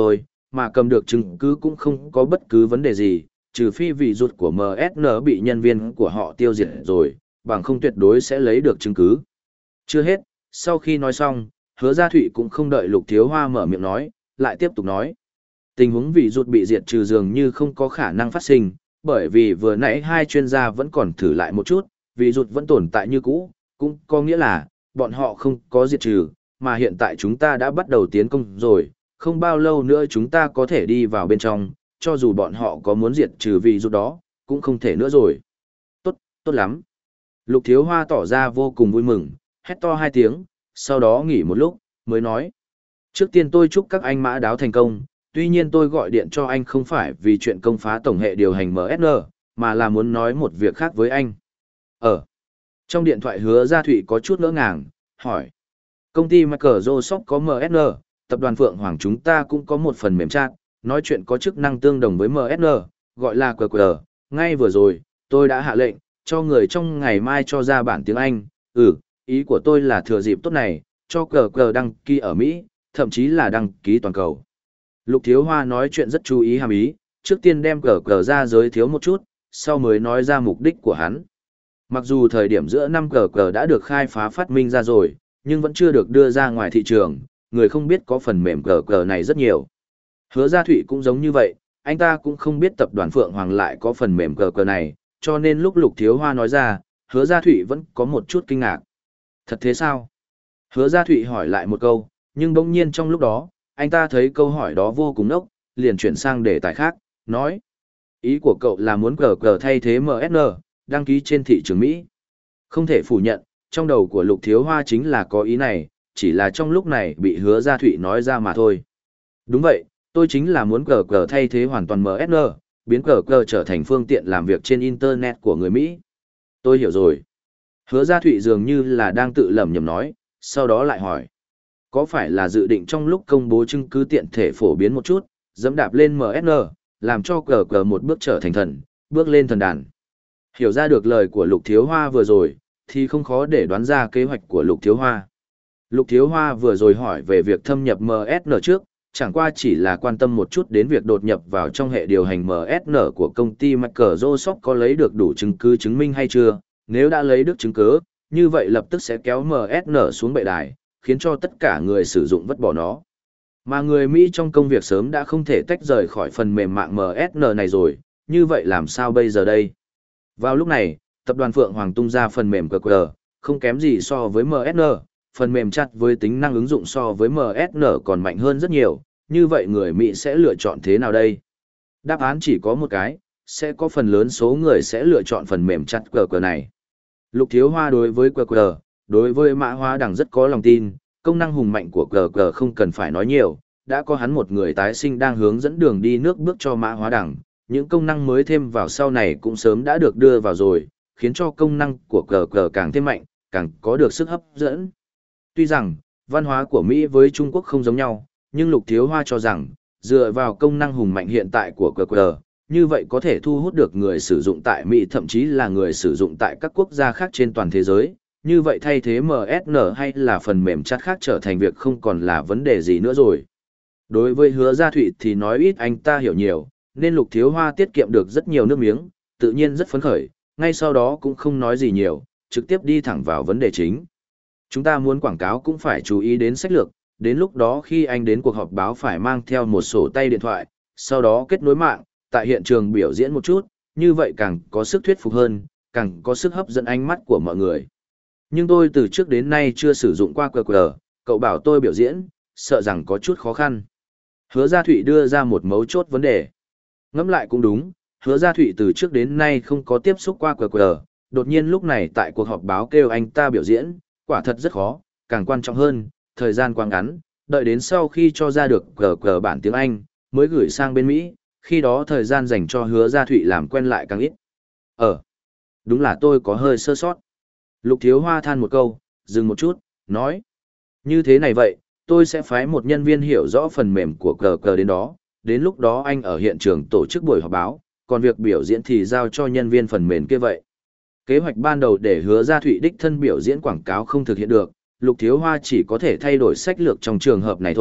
mà cầm được chứng cứ cũng không có bất cứ vấn đề gì, trừ phi vị rụt của em ét en bị nhân viên của họ tiêu diệt rồi, bằng không tuyệt đối sẽ lấy được chứng cứ. Chưa hết, sau khi nói xong, Hứa Gia Thụy cũng không đợi Lục Thiếu Hoa mở miệng nói, lại tiếp tục nói. Tình huống vị rụt bị diệt trừ dường như không có khả năng phát sinh, bởi vì vừa nãy hai chuyên gia vẫn còn thử lại một chút, vị rụt vẫn tồn tại như cũ, cũng có nghĩa là, bọn họ không có diệt trừ, mà hiện tại chúng ta đã bắt đầu tiến công rồi, không bao lâu nữa chúng ta có thể đi vào bên trong, cho dù bọn họ có muốn diệt trừ vị rụt đó, cũng không thể nữa rồi. Tốt, tốt lắm. Lục Thiếu Hoa tỏ ra vô cùng vui mừng, hét to hai tiếng, sau đó nghỉ một lúc, mới nói. Trước tiên tôi chúc các anh mã đáo thành công, tuy nhiên tôi gọi điện cho anh không phải vì chuyện công phá tổng hệ điều hành em ét en, mà là muốn nói một việc khác với anh. Ờ. Trong điện thoại Hứa Gia Thụy có chút ngỡ ngàng, hỏi. Công ty Microsoft có em ét en, tập đoàn Phượng Hoàng chúng ta cũng có một phần mềm chat, nói chuyện có chức năng tương đồng với em ét en, gọi là quy quy rờ. Ngay vừa rồi, tôi đã hạ lệnh, cho người trong ngày mai cho ra bản tiếng Anh. Ừ, ý của tôi là thừa dịp tốt này, cho cờ cờ đăng ký ở Mỹ, thậm chí là đăng ký toàn cầu. Lục Thiếu Hoa nói chuyện rất chú ý hàm ý, trước tiên đem cờ cờ ra giới thiệu một chút, sau mới nói ra mục đích của hắn. Mặc dù thời điểm giữa năm cờ cờ đã được khai phá phát minh ra rồi, nhưng vẫn chưa được đưa ra ngoài thị trường, người không biết có phần mềm cờ cờ này rất nhiều. Hứa Gia Thụy cũng giống như vậy, anh ta cũng không biết tập đoàn Phượng Hoàng lại có phần mềm cờ cờ này, cho nên lúc Lục Thiếu Hoa nói ra, Hứa Gia Thụy vẫn có một chút kinh ngạc. Thật thế sao? Hứa Gia Thụy hỏi lại một câu, nhưng bỗng nhiên trong lúc đó, anh ta thấy câu hỏi đó vô cùng ngốc, liền chuyển sang đề tài khác, nói. Ý của cậu là muốn cờ cờ thay thế em ét en, đăng ký trên thị trường Mỹ. Không thể phủ nhận, trong đầu của Lục Thiếu Hoa chính là có ý này, chỉ là trong lúc này bị Hứa Gia Thụy nói ra mà thôi. Đúng vậy, tôi chính là muốn cờ cờ thay thế hoàn toàn em ét en, biến cờ cờ trở thành phương tiện làm việc trên Internet của người Mỹ. Tôi hiểu rồi. Hứa Gia Thụy dường như là đang tự lẩm nhẩm nói, sau đó lại hỏi. Có phải là dự định trong lúc công bố chứng cứ tiện thể phổ biến một chút, dẫm đạp lên em ét en, làm cho cờ cờ một bước trở thành thần, bước lên thần đàn. Hiểu ra được lời của Lục Thiếu Hoa vừa rồi, thì không khó để đoán ra kế hoạch của Lục Thiếu Hoa. Lục Thiếu Hoa vừa rồi hỏi về việc thâm nhập em ét en trước, chẳng qua chỉ là quan tâm một chút đến việc đột nhập vào trong hệ điều hành em ét en của công ty Microsoft có lấy được đủ chứng cứ chứng minh hay chưa. Nếu đã lấy được chứng cứ, như vậy lập tức sẽ kéo em ét en xuống bệ đài, khiến cho tất cả người sử dụng vứt bỏ nó. Mà người Mỹ trong công việc sớm đã không thể tách rời khỏi phần mềm mạng em ét en này rồi, như vậy làm sao bây giờ đây? Vào lúc này, tập đoàn Phượng Hoàng tung ra phần mềm quy quy rờ, không kém gì so với em ét en, phần mềm chat với tính năng ứng dụng so với em ét en còn mạnh hơn rất nhiều, như vậy người Mỹ sẽ lựa chọn thế nào đây? Đáp án chỉ có một cái, sẽ có phần lớn số người sẽ lựa chọn phần mềm chat quy quy rờ này. Lục Thiếu Hoa đối với quy quy rờ, đối với mã hóa đằng rất có lòng tin, công năng hùng mạnh của quy quy rờ không cần phải nói nhiều, đã có hắn một người tái sinh đang hướng dẫn đường đi nước bước cho mã hóa đằng, những công năng mới thêm vào sau này cũng sớm đã được đưa vào rồi, khiến cho công năng của quy quy rờ càng thêm mạnh, càng có được sức hấp dẫn. Tuy rằng, văn hóa của Mỹ với Trung Quốc không giống nhau, nhưng Lục Thiếu Hoa cho rằng, dựa vào công năng hùng mạnh hiện tại của quy quy rờ, như vậy có thể thu hút được người sử dụng tại Mỹ thậm chí là người sử dụng tại các quốc gia khác trên toàn thế giới. Như vậy thay thế em ét en hay là phần mềm chat khác trở thành việc không còn là vấn đề gì nữa rồi. Đối với Hứa Gia Thụy thì nói ít anh ta hiểu nhiều, nên Lục Thiếu Hoa tiết kiệm được rất nhiều nước miếng, tự nhiên rất phấn khởi, ngay sau đó cũng không nói gì nhiều, trực tiếp đi thẳng vào vấn đề chính. Chúng ta muốn quảng cáo cũng phải chú ý đến sách lược, đến lúc đó khi anh đến cuộc họp báo phải mang theo một sổ tay điện thoại, sau đó kết nối mạng, tại hiện trường biểu diễn một chút, như vậy càng có sức thuyết phục hơn, càng có sức hấp dẫn ánh mắt của mọi người. Nhưng tôi từ trước đến nay chưa sử dụng qua quy quy rờ, cậu bảo tôi biểu diễn, sợ rằng có chút khó khăn. Hứa Gia Thụy đưa ra một mấu chốt vấn đề. Ngẫm lại cũng đúng, Hứa Gia Thụy từ trước đến nay không có tiếp xúc qua quy quy rờ, đột nhiên lúc này tại cuộc họp báo kêu anh ta biểu diễn, quả thật rất khó, càng quan trọng hơn, thời gian quá ngắn, đợi đến sau khi cho ra được quy quy rờ bản tiếng Anh, mới gửi sang bên Mỹ, khi đó thời gian dành cho Hứa Gia Thụy làm quen lại càng ít. Ờ, đúng là tôi có hơi sơ sót. Lục Thiếu Hoa than một câu, dừng một chút, nói. Như thế này vậy, tôi sẽ phái một nhân viên hiểu rõ phần mềm của cờ cờ đến đó, đến lúc đó anh ở hiện trường tổ chức buổi họp báo, còn việc biểu diễn thì giao cho nhân viên phần mềm kia vậy. Kế hoạch ban đầu để Hứa Gia Thụy đích thân biểu diễn quảng cáo không thực hiện được, Lục Thiếu Hoa chỉ có thể thay đổi sách lược trong trường hợp này thôi,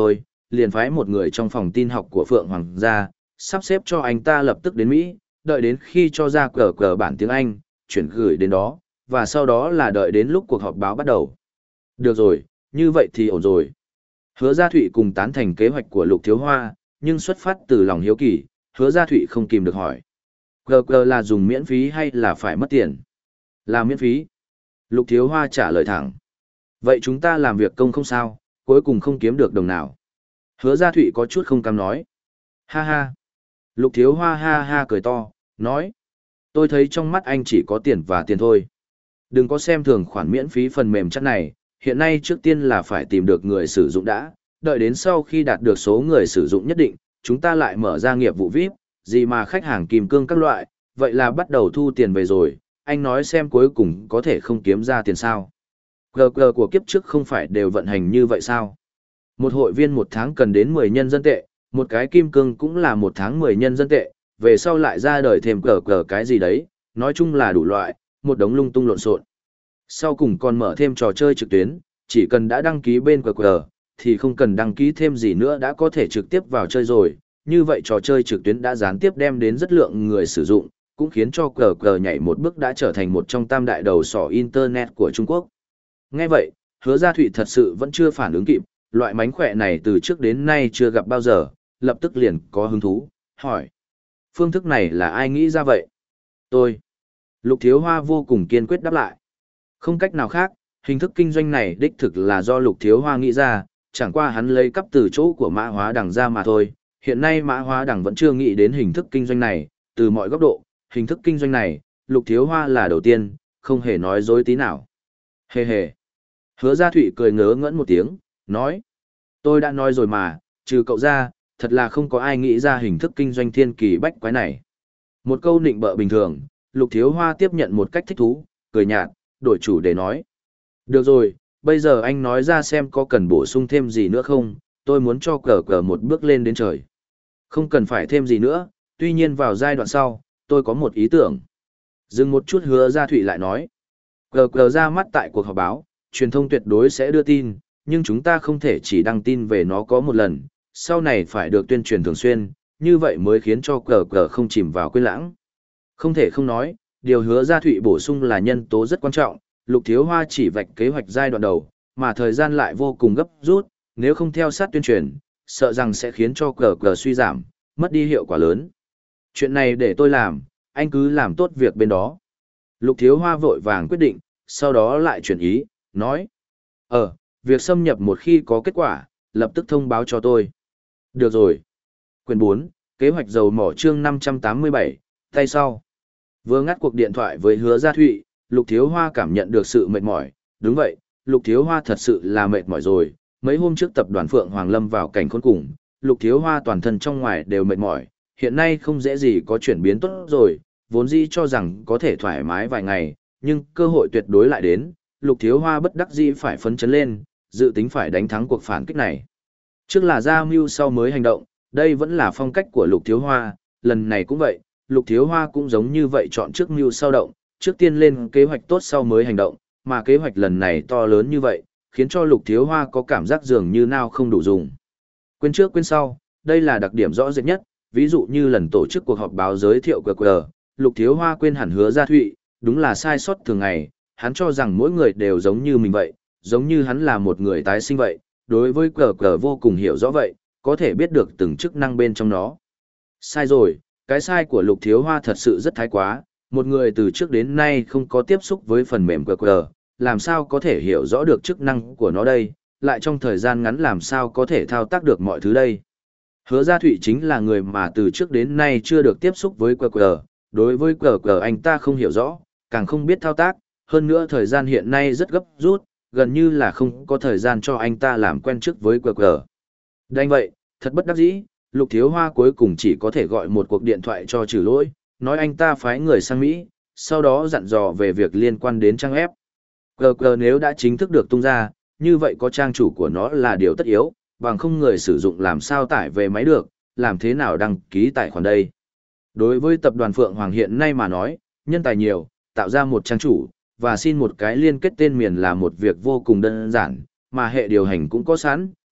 liền phái một người trong phòng tin học của Phượng Hoàng gia, sắp xếp cho anh ta lập tức đến Mỹ, đợi đến khi cho ra cờ cờ bản tiếng Anh, chuyển gửi đến đó, và sau đó là đợi đến lúc cuộc họp báo bắt đầu. Được rồi, như vậy thì ổn rồi. Hứa Gia Thụy cùng tán thành kế hoạch của Lục Thiếu Hoa, nhưng xuất phát từ lòng hiếu kỳ, Hứa Gia Thụy không kìm được hỏi. Cờ cờ là dùng miễn phí hay là phải mất tiền? Là miễn phí. Lục Thiếu Hoa trả lời thẳng. Vậy chúng ta làm việc công không sao, cuối cùng không kiếm được đồng nào. Hứa Gia Thụy có chút không cam nói. Ha ha. Lục Thiếu Hoa ha ha cười to, nói. Tôi thấy trong mắt anh chỉ có tiền và tiền thôi. Đừng có xem thường khoản miễn phí phần mềm chắc này, hiện nay trước tiên là phải tìm được người sử dụng đã, đợi đến sau khi đạt được số người sử dụng nhất định, chúng ta lại mở ra nghiệp vụ vi ai pi, gì mà khách hàng kim cương các loại, vậy là bắt đầu thu tiền về rồi, anh nói xem cuối cùng có thể không kiếm ra tiền sao. Gờ gờ của kiếp trước không phải đều vận hành như vậy sao? Một hội viên một tháng cần đến mười nhân dân tệ, một cái kim cương cũng là một tháng mười nhân dân tệ, về sau lại ra đời thêm cờ cờ cái gì đấy, nói chung là đủ loại, một đống lung tung lộn xộn. Sau cùng còn mở thêm trò chơi trực tuyến, chỉ cần đã đăng ký bên cờ cờ, thì không cần đăng ký thêm gì nữa đã có thể trực tiếp vào chơi rồi. Như vậy trò chơi trực tuyến đã gián tiếp đem đến rất lượng người sử dụng, cũng khiến cho cờ cờ nhảy một bước đã trở thành một trong tam đại đầu sỏ Internet của Trung Quốc. Nghe vậy, Hứa Gia Thụy thật sự vẫn chưa phản ứng kịp, loại mánh khỏe này từ trước đến nay chưa gặp bao giờ, lập tức liền có hứng thú, hỏi. Phương thức này là ai nghĩ ra vậy? Tôi. Lục Thiếu Hoa vô cùng kiên quyết đáp lại. Không cách nào khác, hình thức kinh doanh này đích thực là do Lục Thiếu Hoa nghĩ ra, chẳng qua hắn lấy cắp từ chỗ của Mã Hóa Đằng ra mà thôi. Hiện nay Mã Hóa Đằng vẫn chưa nghĩ đến hình thức kinh doanh này, từ mọi góc độ, hình thức kinh doanh này, Lục Thiếu Hoa là đầu tiên, không hề nói dối tí nào. Hề hề. Hứa Gia Thụy cười ngớ ngẩn một tiếng, nói. Tôi đã nói rồi mà, trừ cậu ra, thật là không có ai nghĩ ra hình thức kinh doanh thiên kỳ bách quái này. Một câu nịnh bợ bình thường, Lục Thiếu Hoa tiếp nhận một cách thích thú, cười nhạt, đổi chủ để nói. Được rồi, bây giờ anh nói ra xem có cần bổ sung thêm gì nữa không, tôi muốn cho cờ cờ một bước lên đến trời. Không cần phải thêm gì nữa, tuy nhiên vào giai đoạn sau, tôi có một ý tưởng. Dừng một chút Hứa Gia Thụy lại nói. Cờ cờ ra mắt tại cuộc họp báo, truyền thông tuyệt đối sẽ đưa tin, nhưng chúng ta không thể chỉ đăng tin về nó có một lần, sau này phải được tuyên truyền thường xuyên, như vậy mới khiến cho cờ cờ không chìm vào quên lãng. Không thể không nói, điều Hứa Gia Thụy bổ sung là nhân tố rất quan trọng, Lục Thiếu Hoa chỉ vạch kế hoạch giai đoạn đầu, mà thời gian lại vô cùng gấp rút, nếu không theo sát tuyên truyền, sợ rằng sẽ khiến cho cờ cờ suy giảm, mất đi hiệu quả lớn. Chuyện này để tôi làm, anh cứ làm tốt việc bên đó. Lục Thiếu Hoa vội vàng quyết định, sau đó lại chuyển ý, nói. Ờ, việc xâm nhập một khi có kết quả, lập tức thông báo cho tôi. Được rồi. Quyền bốn, kế hoạch dầu mỏ chương năm trăm tám mươi bảy, tay sau. Vừa ngắt cuộc điện thoại với Hứa Gia Thụy, Lục Thiếu Hoa cảm nhận được sự mệt mỏi. Đúng vậy, Lục Thiếu Hoa thật sự là mệt mỏi rồi. Mấy hôm trước tập đoàn Phượng Hoàng Lâm vào cảnh khốn cùng, Lục Thiếu Hoa toàn thân trong ngoài đều mệt mỏi. Hiện nay không dễ gì có chuyển biến tốt rồi, vốn dĩ cho rằng có thể thoải mái vài ngày, nhưng cơ hội tuyệt đối lại đến. Lục Thiếu Hoa bất đắc dĩ phải phấn chấn lên, dự tính phải đánh thắng cuộc phản kích này. Trước là ra mưu sau mới hành động, đây vẫn là phong cách của Lục Thiếu Hoa, lần này cũng vậy, Lục Thiếu Hoa cũng giống như vậy chọn trước mưu sau động, trước tiên lên kế hoạch tốt sau mới hành động, mà kế hoạch lần này to lớn như vậy, khiến cho Lục Thiếu Hoa có cảm giác dường như nào không đủ dùng. Quên trước quên sau, đây là đặc điểm rõ rệt nhất, ví dụ như lần tổ chức cuộc họp báo giới thiệu quy quy, Lục Thiếu Hoa quên hẳn Hứa Gia Thụy, đúng là sai sót thường ngày, hắn cho rằng mỗi người đều giống như mình vậy, giống như hắn là một người tái sinh vậy, đối với cờ cờ vô cùng hiểu rõ vậy, có thể biết được từng chức năng bên trong nó. Sai rồi, cái sai của Lục Thiếu Hoa thật sự rất thái quá, một người từ trước đến nay không có tiếp xúc với phần mềm cờ cờ, làm sao có thể hiểu rõ được chức năng của nó đây, lại trong thời gian ngắn làm sao có thể thao tác được mọi thứ đây. Hứa Gia Thụy chính là người mà từ trước đến nay chưa được tiếp xúc với cờ cờ, đối với cờ cờ anh ta không hiểu rõ, càng không biết thao tác, hơn nữa thời gian hiện nay rất gấp rút, gần như là không có thời gian cho anh ta làm quen trước với cờ cờ. Đành vậy, thật bất đắc dĩ, Lục Thiếu Hoa cuối cùng chỉ có thể gọi một cuộc điện thoại cho Trừ Lỗi, nói anh ta phái người sang Mỹ, sau đó dặn dò về việc liên quan đến trang web. Cờ cờ nếu đã chính thức được tung ra, như vậy có trang chủ của nó là điều tất yếu, bằng không người sử dụng làm sao tải về máy được, làm thế nào đăng ký tài khoản đây. Đối với tập đoàn Phượng Hoàng hiện nay mà nói, nhân tài nhiều, tạo ra một trang chủ, và xin một cái liên kết tên miền là một việc vô cùng đơn giản, mà hệ điều hành cũng có sẵn,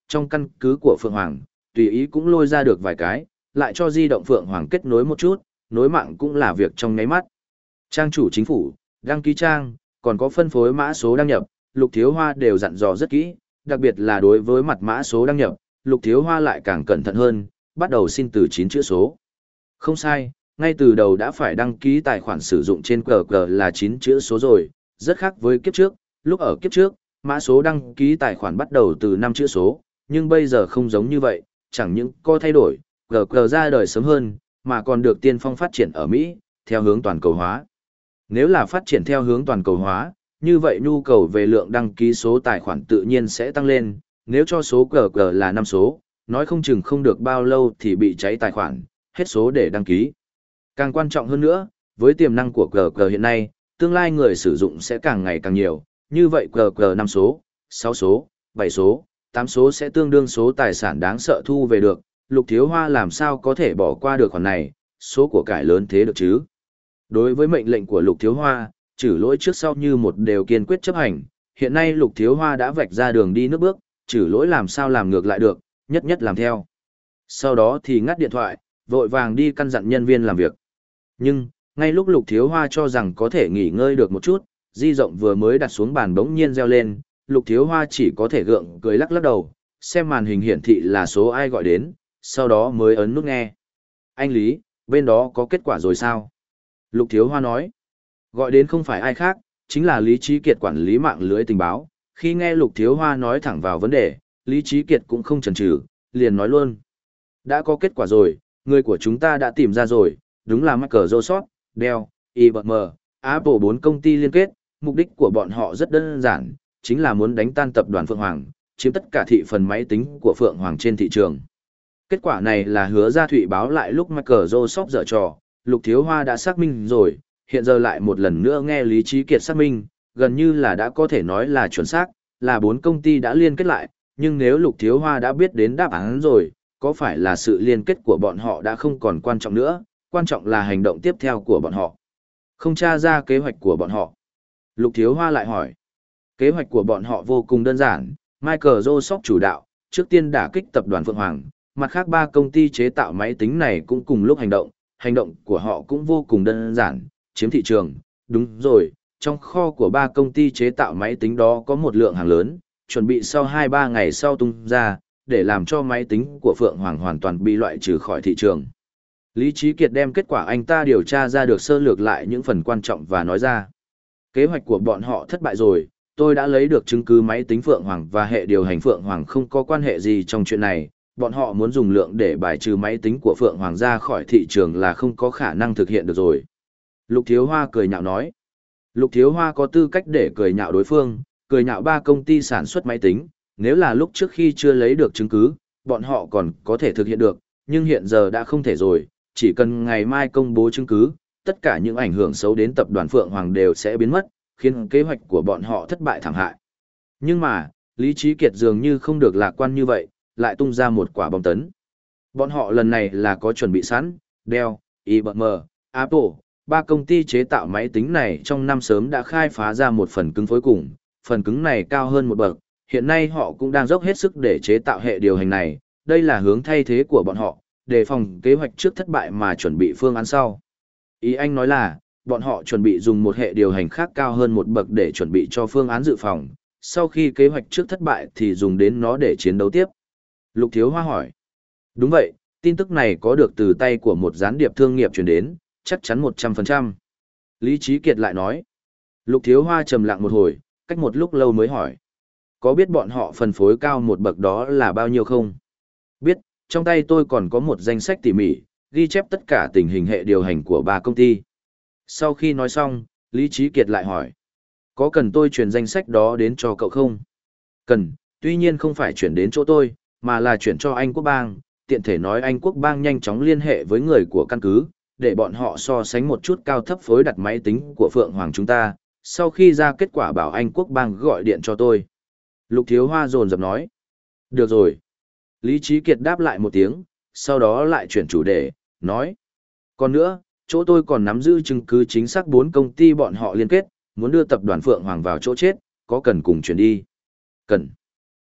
trong căn cứ của Phượng Hoàng, tùy ý cũng lôi ra được vài cái, lại cho di động Phượng Hoàng kết nối một chút, nối mạng cũng là việc trong nháy mắt. Trang chủ chính phủ, đăng ký trang, còn có phân phối mã số đăng nhập, Lục Thiếu Hoa đều dặn dò rất kỹ, đặc biệt là đối với mặt mã số đăng nhập, Lục Thiếu Hoa lại càng cẩn thận hơn, bắt đầu xin từ chín chữ số. Không sai, ngay từ đầu đã phải đăng ký tài khoản sử dụng trên cờ cờ là chín chữ số rồi, rất khác với kiếp trước, lúc ở kiếp trước, mã số đăng ký tài khoản bắt đầu từ năm chữ số, nhưng bây giờ không giống như vậy, chẳng những có thay đổi, cờ cờ ra đời sớm hơn, mà còn được tiên phong phát triển ở Mỹ, theo hướng toàn cầu hóa. Nếu là phát triển theo hướng toàn cầu hóa, như vậy nhu cầu về lượng đăng ký số tài khoản tự nhiên sẽ tăng lên, nếu cho số cờ cờ là năm số, nói không chừng không được bao lâu thì bị cháy tài khoản, hết số để đăng ký. Càng quan trọng hơn nữa, với tiềm năng của cờ cờ hiện nay, tương lai người sử dụng sẽ càng ngày càng nhiều, như vậy cờ cờ năm số, sáu số, bảy số, tám số sẽ tương đương số tài sản đáng sợ thu về được, Lục Thiếu Hoa làm sao có thể bỏ qua được khoản này, số của cải lớn thế được chứ. Đối với mệnh lệnh của Lục Thiếu Hoa, trừ lỗi trước sau như một đều kiên quyết chấp hành, hiện nay Lục Thiếu Hoa đã vạch ra đường đi nước bước, trừ lỗi làm sao làm ngược lại được, nhất nhất làm theo. Sau đó thì ngắt điện thoại, vội vàng đi căn dặn nhân viên làm việc. Nhưng, ngay lúc Lục Thiếu Hoa cho rằng có thể nghỉ ngơi được một chút, di rộng vừa mới đặt xuống bàn bỗng nhiên reo lên, Lục Thiếu Hoa chỉ có thể gượng cười lắc lắc đầu, xem màn hình hiển thị là số ai gọi đến, sau đó mới ấn nút nghe. Anh Lý, bên đó có kết quả rồi sao? Lục Thiếu Hoa nói, gọi đến không phải ai khác, chính là Lý Trí Kiệt quản lý mạng lưới tình báo. Khi nghe Lục Thiếu Hoa nói thẳng vào vấn đề, Lý Trí Kiệt cũng không chần chừ, liền nói luôn. Đã có kết quả rồi, người của chúng ta đã tìm ra rồi, đúng là Microsoft, Dell, i bê em, Apple bốn công ty liên kết, mục đích của bọn họ rất đơn giản, chính là muốn đánh tan tập đoàn Phượng Hoàng, chiếm tất cả thị phần máy tính của Phượng Hoàng trên thị trường. Kết quả này là Hứa Gia Thụy báo lại lúc Microsoft dở trò, Lục Thiếu Hoa đã xác minh rồi, hiện giờ lại một lần nữa nghe Lý Trí Kiệt xác minh, gần như là đã có thể nói là chuẩn xác, là bốn công ty đã liên kết lại, nhưng nếu Lục Thiếu Hoa đã biết đến đáp án rồi, có phải là sự liên kết của bọn họ đã không còn quan trọng nữa, quan trọng là hành động tiếp theo của bọn họ. Không tra ra kế hoạch của bọn họ. Lục Thiếu Hoa lại hỏi. Kế hoạch của bọn họ vô cùng đơn giản, Microsoft chủ đạo, trước tiên đả kích tập đoàn Phượng Hoàng, mặt khác ba công ty chế tạo máy tính này cũng cùng lúc hành động, hành động của họ cũng vô cùng đơn giản, chiếm thị trường. Đúng rồi, trong kho của ba công ty chế tạo máy tính đó có một lượng hàng lớn, chuẩn bị sau hai ba ngày sau tung ra, để làm cho máy tính của Phượng Hoàng hoàn toàn bị loại trừ khỏi thị trường. Lý Trí Kiệt đem kết quả anh ta điều tra ra được sơ lược lại những phần quan trọng và nói ra. Kế hoạch của bọn họ thất bại rồi, tôi đã lấy được chứng cứ máy tính Phượng Hoàng và hệ điều hành Phượng Hoàng không có quan hệ gì trong chuyện này, bọn họ muốn dùng lượng để bài trừ máy tính của Phượng Hoàng ra khỏi thị trường là không có khả năng thực hiện được rồi. Lục Thiếu Hoa cười nhạo nói. Lục Thiếu Hoa có tư cách để cười nhạo đối phương, cười nhạo ba công ty sản xuất máy tính, nếu là lúc trước khi chưa lấy được chứng cứ, bọn họ còn có thể thực hiện được, nhưng hiện giờ đã không thể rồi, chỉ cần ngày mai công bố chứng cứ, tất cả những ảnh hưởng xấu đến tập đoàn Phượng Hoàng đều sẽ biến mất, khiến kế hoạch của bọn họ thất bại thảm hại. Nhưng mà, Lý Trí Kiệt dường như không được lạc quan như vậy, lại tung ra một quả bom tấn. Bọn họ lần này là có chuẩn bị sẵn, Dell, i bê em, Apple, ba công ty chế tạo máy tính này trong năm sớm đã khai phá ra một phần cứng phối cùng, phần cứng này cao hơn một bậc, hiện nay họ cũng đang dốc hết sức để chế tạo hệ điều hành này, đây là hướng thay thế của bọn họ, đề phòng kế hoạch trước thất bại mà chuẩn bị phương án sau. Ý anh nói là, bọn họ chuẩn bị dùng một hệ điều hành khác cao hơn một bậc để chuẩn bị cho phương án dự phòng, sau khi kế hoạch trước thất bại thì dùng đến nó để chiến đấu tiếp. Lục Thiếu Hoa hỏi. Đúng vậy, tin tức này có được từ tay của một gián điệp thương nghiệp truyền đến, chắc chắn một trăm phần trăm. Lý Trí Kiệt lại nói. Lục Thiếu Hoa trầm lặng một hồi, cách một lúc lâu mới hỏi. Có biết bọn họ phân phối cao một bậc đó là bao nhiêu không? Biết, trong tay tôi còn có một danh sách tỉ mỉ, ghi chép tất cả tình hình hệ điều hành của ba công ty. Sau khi nói xong, Lý Trí Kiệt lại hỏi. Có cần tôi chuyển danh sách đó đến cho cậu không? Cần, tuy nhiên không phải chuyển đến chỗ tôi, mà là chuyển cho Anh Quốc Bang, tiện thể nói Anh Quốc Bang nhanh chóng liên hệ với người của căn cứ, để bọn họ so sánh một chút cao thấp phối đặt máy tính của Phượng Hoàng chúng ta, sau khi ra kết quả bảo Anh Quốc Bang gọi điện cho tôi. Lục Thiếu Hoa dồn dập nói. Được rồi. Lý Trí Kiệt đáp lại một tiếng, sau đó lại chuyển chủ đề, nói. Còn nữa, chỗ tôi còn nắm giữ chứng cứ chính xác bốn công ty bọn họ liên kết, muốn đưa tập đoàn Phượng Hoàng vào chỗ chết, có cần cùng chuyển đi? Cần.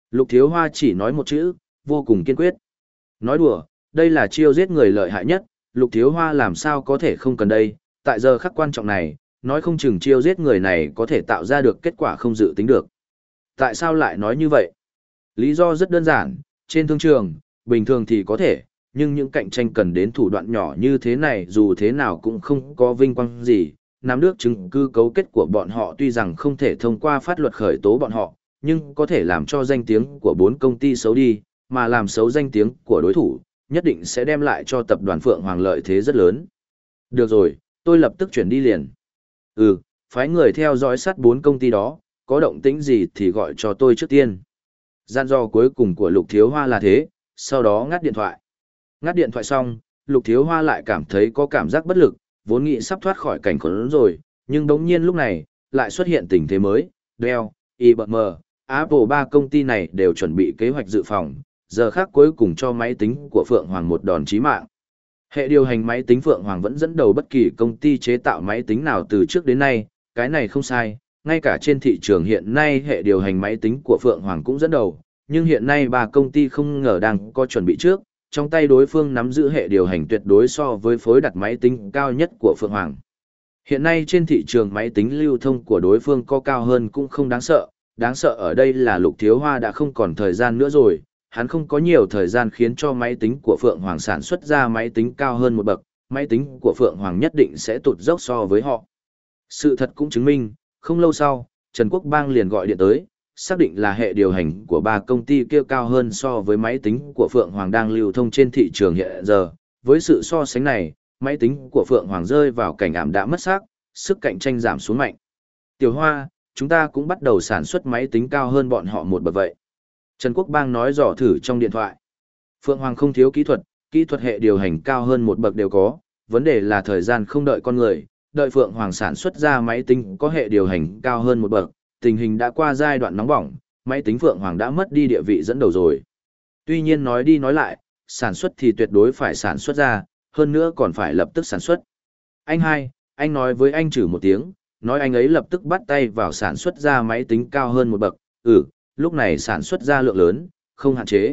Lục Thiếu Hoa chỉ nói một chữ, vô cùng kiên quyết. Nói đùa, đây là chiêu giết người lợi hại nhất, Lục Thiếu Hoa làm sao có thể không cần đây, tại giờ khắc quan trọng này, nói không chừng chiêu giết người này có thể tạo ra được kết quả không dự tính được. Tại sao lại nói như vậy? Lý do rất đơn giản, trên thương trường, bình thường thì có thể, nhưng những cạnh tranh cần đến thủ đoạn nhỏ như thế này dù thế nào cũng không có vinh quang gì. Nắm nước chứng cứ cấu kết của bọn họ tuy rằng không thể thông qua pháp luật khởi tố bọn họ, nhưng có thể làm cho danh tiếng của bốn công ty xấu đi, mà làm xấu danh tiếng của đối thủ, nhất định sẽ đem lại cho tập đoàn Phượng Hoàng lợi thế rất lớn. Được rồi, tôi lập tức chuyển đi liền. Ừ, phái người theo dõi sát bốn công ty đó, có động tĩnh gì thì gọi cho tôi trước tiên. Gian dò cuối cùng của Lục Thiếu Hoa là thế, sau đó ngắt điện thoại. Ngắt điện thoại xong, Lục Thiếu Hoa lại cảm thấy có cảm giác bất lực, vốn nghĩ sắp thoát khỏi cảnh khốn rồi, nhưng đống nhiên lúc này, lại xuất hiện tình thế mới, Dell, i bê em, Apple ba công ty này đều chuẩn bị kế hoạch dự phòng, giờ khác cuối cùng cho máy tính của Phượng Hoàng một đòn chí mạng. Hệ điều hành máy tính Phượng Hoàng vẫn dẫn đầu bất kỳ công ty chế tạo máy tính nào từ trước đến nay, cái này không sai, ngay cả trên thị trường hiện nay hệ điều hành máy tính của Phượng Hoàng cũng dẫn đầu, nhưng hiện nay ba công ty không ngờ đang có chuẩn bị trước, trong tay đối phương nắm giữ hệ điều hành tuyệt đối so với phối đặt máy tính cao nhất của Phượng Hoàng. Hiện nay trên thị trường máy tính lưu thông của đối phương có cao hơn cũng không đáng sợ, đáng sợ ở đây là Lục Thiếu Hoa đã không còn thời gian nữa rồi, hắn không có nhiều thời gian khiến cho máy tính của Phượng Hoàng sản xuất ra máy tính cao hơn một bậc, máy tính của Phượng Hoàng nhất định sẽ tụt dốc so với họ. Sự thật cũng chứng minh, không lâu sau, Trần Quốc Bang liền gọi điện tới, xác định là hệ điều hành của ba công ty kia cao hơn so với máy tính của Phượng Hoàng đang lưu thông trên thị trường hiện giờ. Với sự so sánh này, máy tính của Phượng Hoàng rơi vào cảnh ảm đạm mất sắc, sức cạnh tranh giảm xuống mạnh. Tiểu Hoa, chúng ta cũng bắt đầu sản xuất máy tính cao hơn bọn họ một bậc vậy. Trần Quốc Bang nói dò thử trong điện thoại. Phượng Hoàng không thiếu kỹ thuật, kỹ thuật hệ điều hành cao hơn một bậc đều có, vấn đề là thời gian không đợi con người, đợi Phượng Hoàng sản xuất ra máy tính có hệ điều hành cao hơn một bậc, tình hình đã qua giai đoạn nóng bỏng, máy tính Phượng Hoàng đã mất đi địa vị dẫn đầu rồi. Tuy nhiên nói đi nói lại, sản xuất thì tuyệt đối phải sản xuất ra, hơn nữa còn phải lập tức sản xuất. Anh hai, anh nói với anh Trử một tiếng, nói anh ấy lập tức bắt tay vào sản xuất ra máy tính cao hơn một bậc, ừ, lúc này sản xuất ra lượng lớn, không hạn chế.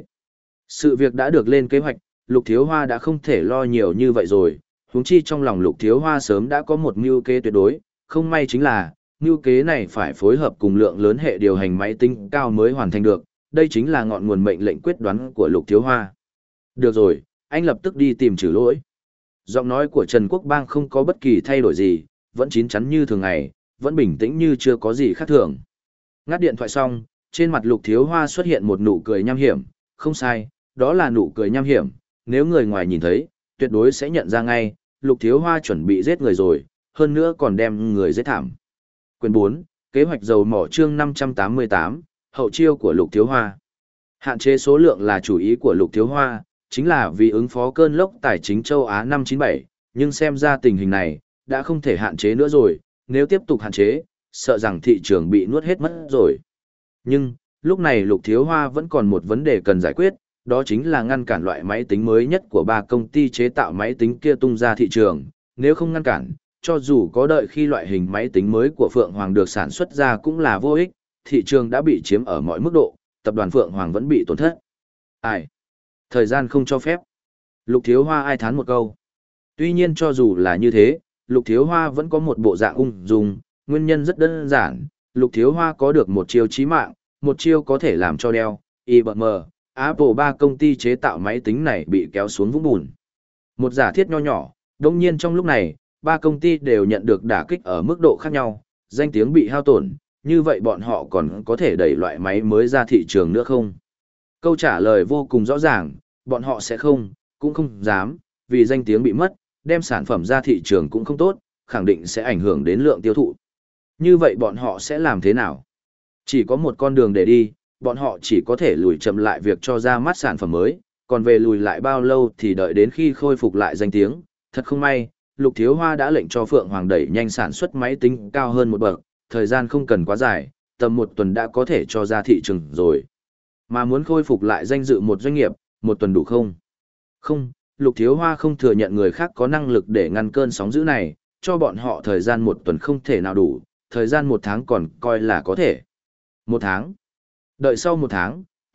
Sự việc đã được lên kế hoạch, Lục Thiếu Hoa đã không thể lo nhiều như vậy rồi, huống chi trong lòng Lục Thiếu Hoa sớm đã có một mưu kế tuyệt đối, không may chính là, mưu kế này phải phối hợp cùng lượng lớn hệ điều hành máy tính cao mới hoàn thành được, đây chính là ngọn nguồn mệnh lệnh quyết đoán của Lục Thiếu Hoa. Được rồi, anh lập tức đi tìm Trử Lỗi. Giọng nói của Trần Quốc Bang không có bất kỳ thay đổi gì, vẫn chín chắn như thường ngày, vẫn bình tĩnh như chưa có gì khác thường. Ngắt điện thoại xong, trên mặt Lục Thiếu Hoa xuất hiện một nụ cười nham hiểm, không sai, đó là nụ cười nham hiểm, nếu người ngoài nhìn thấy, tuyệt đối sẽ nhận ra ngay, Lục Thiếu Hoa chuẩn bị giết người rồi, hơn nữa còn đem người giết thảm. Quyền bốn, kế hoạch dầu mỏ chương năm trăm tám mươi tám, hậu chiêu của Lục Thiếu Hoa. Hạn chế số lượng là chủ ý của Lục Thiếu Hoa, chính là vì ứng phó cơn lốc tài chính châu Á năm chín bảy, nhưng xem ra tình hình này, đã không thể hạn chế nữa rồi, nếu tiếp tục hạn chế, sợ rằng thị trường bị nuốt hết mất rồi. Nhưng, lúc này Lục Thiếu Hoa vẫn còn một vấn đề cần giải quyết, đó chính là ngăn cản loại máy tính mới nhất của ba công ty chế tạo máy tính kia tung ra thị trường, nếu không ngăn cản, cho dù có đợi khi loại hình máy tính mới của Phượng Hoàng được sản xuất ra cũng là vô ích, thị trường đã bị chiếm ở mọi mức độ, tập đoàn Phượng Hoàng vẫn bị tổn thất. Ai? Thời gian không cho phép. Lục Thiếu Hoa ai thán một câu. Tuy nhiên cho dù là như thế, Lục Thiếu Hoa vẫn có một bộ dạng ung dung, nguyên nhân rất đơn giản, Lục Thiếu Hoa có được một chiêu chí mạng, một chiêu có thể làm cho Dell, i bê em, Apple ba công ty chế tạo máy tính này bị kéo xuống vũng bùn. Một giả thiết nho nhỏ, đồng nhiên trong lúc này, ba công ty đều nhận được đả kích ở mức độ khác nhau, danh tiếng bị hao tổn, như vậy bọn họ còn có thể đẩy loại máy mới ra thị trường nữa không? Câu trả lời vô cùng rõ ràng, bọn họ sẽ không, cũng không dám, vì danh tiếng bị mất, đem sản phẩm ra thị trường cũng không tốt, khẳng định sẽ ảnh hưởng đến lượng tiêu thụ. Như vậy bọn họ sẽ làm thế nào? Chỉ có một con đường để đi, bọn họ chỉ có thể lùi chậm lại việc cho ra mắt sản phẩm mới, còn về lùi lại bao lâu thì đợi đến khi khôi phục lại danh tiếng. Thật không may, Lục Thiếu Hoa đã lệnh cho Phượng Hoàng đẩy nhanh sản xuất máy tính cao hơn một bậc, thời gian không cần quá dài, tầm một tuần đã có thể cho ra thị trường rồi. Mà muốn khôi phục lại danh dự một doanh nghiệp, một tuần đủ không? Không, Lục Thiếu Hoa không thừa nhận người khác có năng lực để ngăn cơn sóng dữ này, cho bọn họ thời gian một tuần không thể nào đủ, thời gian một tháng còn coi là có thể. Một tháng. Đợi sau một tháng,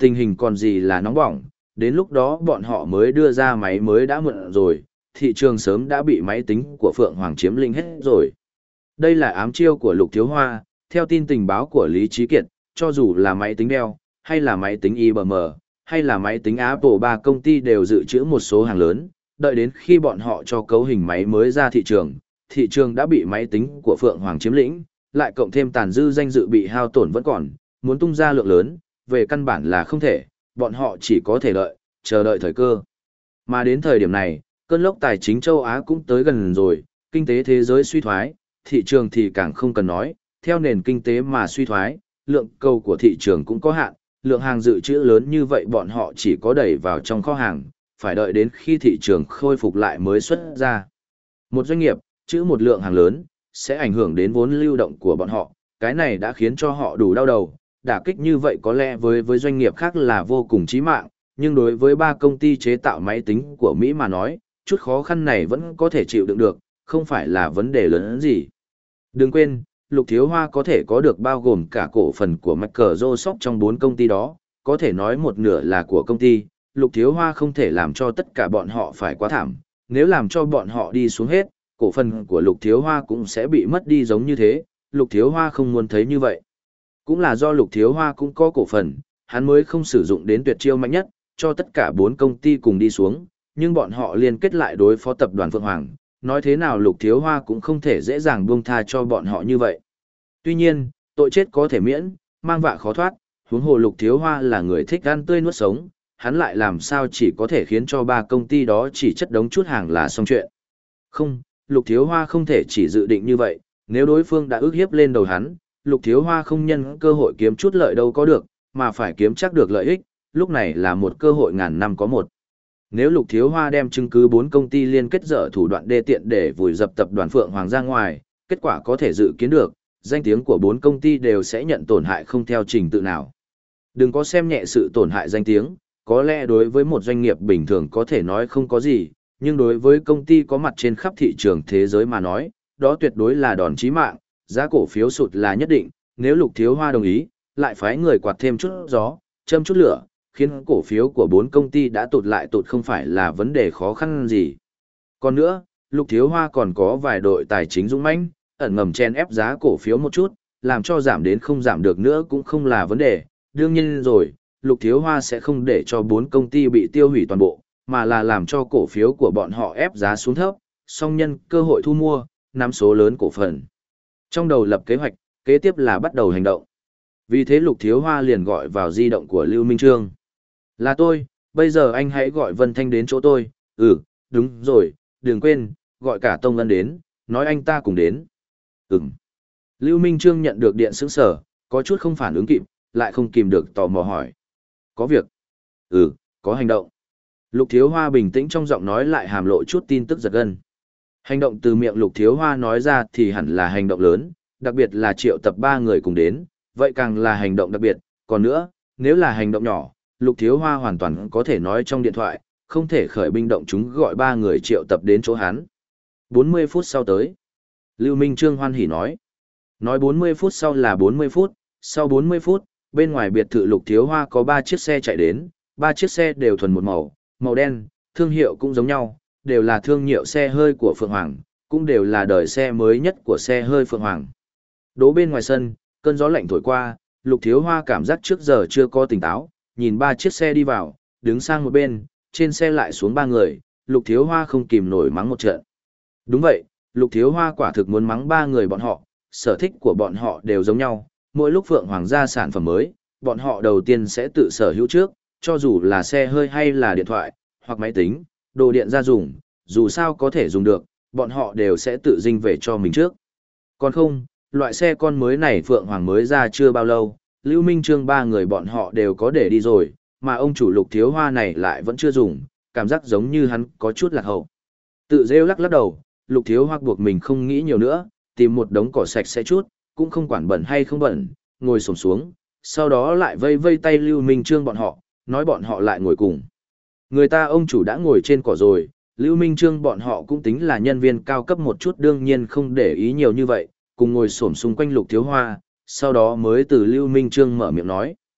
tình hình còn gì là nóng bỏng, đến lúc đó bọn họ mới đưa ra máy mới đã muộn rồi, thị trường sớm đã bị máy tính của Phượng Hoàng chiếm lĩnh hết rồi. Đây là ám chiêu của Lục Thiếu Hoa, theo tin tình báo của Lý Trí Kiệt, cho dù là máy tính Dell, hay là máy tính i bê em, hay là máy tính Apple ba công ty đều dự trữ một số hàng lớn, đợi đến khi bọn họ cho cấu hình máy mới ra thị trường, thị trường đã bị máy tính của Phượng Hoàng chiếm lĩnh, lại cộng thêm tàn dư danh dự bị hao tổn vẫn còn, muốn tung ra lượng lớn, về căn bản là không thể, bọn họ chỉ có thể đợi, chờ đợi thời cơ. Mà đến thời điểm này, cơn lốc tài chính châu Á cũng tới gần rồi, kinh tế thế giới suy thoái, thị trường thì càng không cần nói, theo nền kinh tế mà suy thoái, lượng cầu của thị trường cũng có hạn, lượng hàng dự trữ lớn như vậy bọn họ chỉ có đẩy vào trong kho hàng, phải đợi đến khi thị trường khôi phục lại mới xuất ra. Một doanh nghiệp, trữ một lượng hàng lớn, sẽ ảnh hưởng đến vốn lưu động của bọn họ, cái này đã khiến cho họ đủ đau đầu, đả kích như vậy có lẽ với với doanh nghiệp khác là vô cùng chí mạng, nhưng đối với ba công ty chế tạo máy tính của Mỹ mà nói, chút khó khăn này vẫn có thể chịu đựng được, không phải là vấn đề lớn hơn gì. Đừng quên, Lục Thiếu Hoa có thể có được bao gồm cả cổ phần của Microsoft trong bốn công ty đó, có thể nói một nửa là của công ty, Lục Thiếu Hoa không thể làm cho tất cả bọn họ phải quá thảm, nếu làm cho bọn họ đi xuống hết, cổ phần của Lục Thiếu Hoa cũng sẽ bị mất đi giống như thế, Lục Thiếu Hoa không muốn thấy như vậy. Cũng là do Lục Thiếu Hoa cũng có cổ phần, hắn mới không sử dụng đến tuyệt chiêu mạnh nhất, cho tất cả bốn công ty cùng đi xuống, nhưng bọn họ liên kết lại đối phó tập đoàn Phượng Hoàng, nói thế nào Lục Thiếu Hoa cũng không thể dễ dàng buông tha cho bọn họ như vậy. Tuy nhiên, tội chết có thể miễn, mang vạ khó thoát, huống hồ Lục Thiếu Hoa là người thích ăn tươi nuốt sống, hắn lại làm sao chỉ có thể khiến cho ba công ty đó chỉ chất đống chút hàng là xong chuyện. Không, Lục Thiếu Hoa không thể chỉ dự định như vậy, nếu đối phương đã ức hiếp lên đầu hắn, Lục Thiếu Hoa không nhân cơ hội kiếm chút lợi đâu có được, mà phải kiếm chắc được lợi ích, lúc này là một cơ hội ngàn năm có một. Nếu Lục Thiếu Hoa đem chứng cứ bốn công ty liên kết dở thủ đoạn đê tiện để vùi dập tập đoàn Phượng Hoàng ra ngoài, kết quả có thể dự kiến được, danh tiếng của bốn công ty đều sẽ nhận tổn hại không theo trình tự nào. Đừng có xem nhẹ sự tổn hại danh tiếng, có lẽ đối với một doanh nghiệp bình thường có thể nói không có gì, nhưng đối với công ty có mặt trên khắp thị trường thế giới mà nói, đó tuyệt đối là đòn chí mạng, giá cổ phiếu sụt là nhất định, nếu Lục Thiếu Hoa đồng ý, lại phái người quạt thêm chút gió, châm chút lửa, khiến cổ phiếu của bốn công ty đã tụt lại tụt không phải là vấn đề khó khăn gì. Còn nữa, Lục Thiếu Hoa còn có vài đội tài chính dũng mãnh, ẩn ngầm chen ép giá cổ phiếu một chút, làm cho giảm đến không giảm được nữa cũng không là vấn đề. Đương nhiên rồi, Lục Thiếu Hoa sẽ không để cho bốn công ty bị tiêu hủy toàn bộ, mà là làm cho cổ phiếu của bọn họ ép giá xuống thấp, song nhân cơ hội thu mua, nắm số lớn cổ phần. Trong đầu lập kế hoạch, kế tiếp là bắt đầu hành động. Vì thế Lục Thiếu Hoa liền gọi vào di động của Lưu Minh Trương. Là tôi, bây giờ anh hãy gọi Vân Thanh đến chỗ tôi. Ừ, đúng rồi, đừng quên, gọi cả Tông Ân đến, nói anh ta cùng đến. Ừm. Lưu Minh Trương nhận được điện sững sở, có chút không phản ứng kịp, lại không kìm được tò mò hỏi. Có việc. Ừ, có hành động. Lục Thiếu Hoa bình tĩnh trong giọng nói lại hàm lộ chút tin tức giật gân. Hành động từ miệng Lục Thiếu Hoa nói ra thì hẳn là hành động lớn, đặc biệt là triệu tập ba người cùng đến, vậy càng là hành động đặc biệt, còn nữa, nếu là hành động nhỏ, Lục Thiếu Hoa hoàn toàn có thể nói trong điện thoại, không thể khởi binh động chúng gọi ba người triệu tập đến chỗ hắn. bốn mươi phút sau tới. Lưu Minh Trương hoan hỉ nói. Nói bốn mươi phút sau là bốn mươi phút, sau bốn mươi phút, bên ngoài biệt thự Lục Thiếu Hoa có ba chiếc xe chạy đến, ba chiếc xe đều thuần một màu, màu đen, thương hiệu cũng giống nhau, đều là thương hiệu xe hơi của Phượng Hoàng, cũng đều là đời xe mới nhất của xe hơi Phượng Hoàng. Đỗ bên ngoài sân, cơn gió lạnh thổi qua, Lục Thiếu Hoa cảm giác trước giờ chưa có tỉnh táo, nhìn ba chiếc xe đi vào, đứng sang một bên, trên xe lại xuống ba người, Lục Thiếu Hoa không kìm nổi mắng một trận. Đúng vậy, Lục Thiếu Hoa quả thực muốn mắng ba người bọn họ, sở thích của bọn họ đều giống nhau, mỗi lúc Phượng Hoàng ra sản phẩm mới, bọn họ đầu tiên sẽ tự sở hữu trước, cho dù là xe hơi hay là điện thoại, hoặc máy tính, đồ điện gia dùng, dù sao có thể dùng được, bọn họ đều sẽ tự dinh về cho mình trước. Còn không, loại xe con mới này Phượng Hoàng mới ra chưa bao lâu, Lưu Minh Trương ba người bọn họ đều có để đi rồi, mà ông chủ Lục Thiếu Hoa này lại vẫn chưa dùng, cảm giác giống như hắn có chút lạc hậu. Tự rêu lắc lắc đầu, Lục Thiếu Hoa buộc mình không nghĩ nhiều nữa, tìm một đống cỏ sạch sẽ chút, cũng không quản bẩn hay không bẩn, ngồi xổm xuống, sau đó lại vây vây tay Lưu Minh Trương bọn họ, nói bọn họ lại ngồi cùng. Người ta ông chủ đã ngồi trên cỏ rồi, Lưu Minh Trương bọn họ cũng tính là nhân viên cao cấp một chút đương nhiên không để ý nhiều như vậy, cùng ngồi xổm xung quanh Lục Thiếu Hoa, sau đó mới từ Lưu Minh Trương mở miệng nói.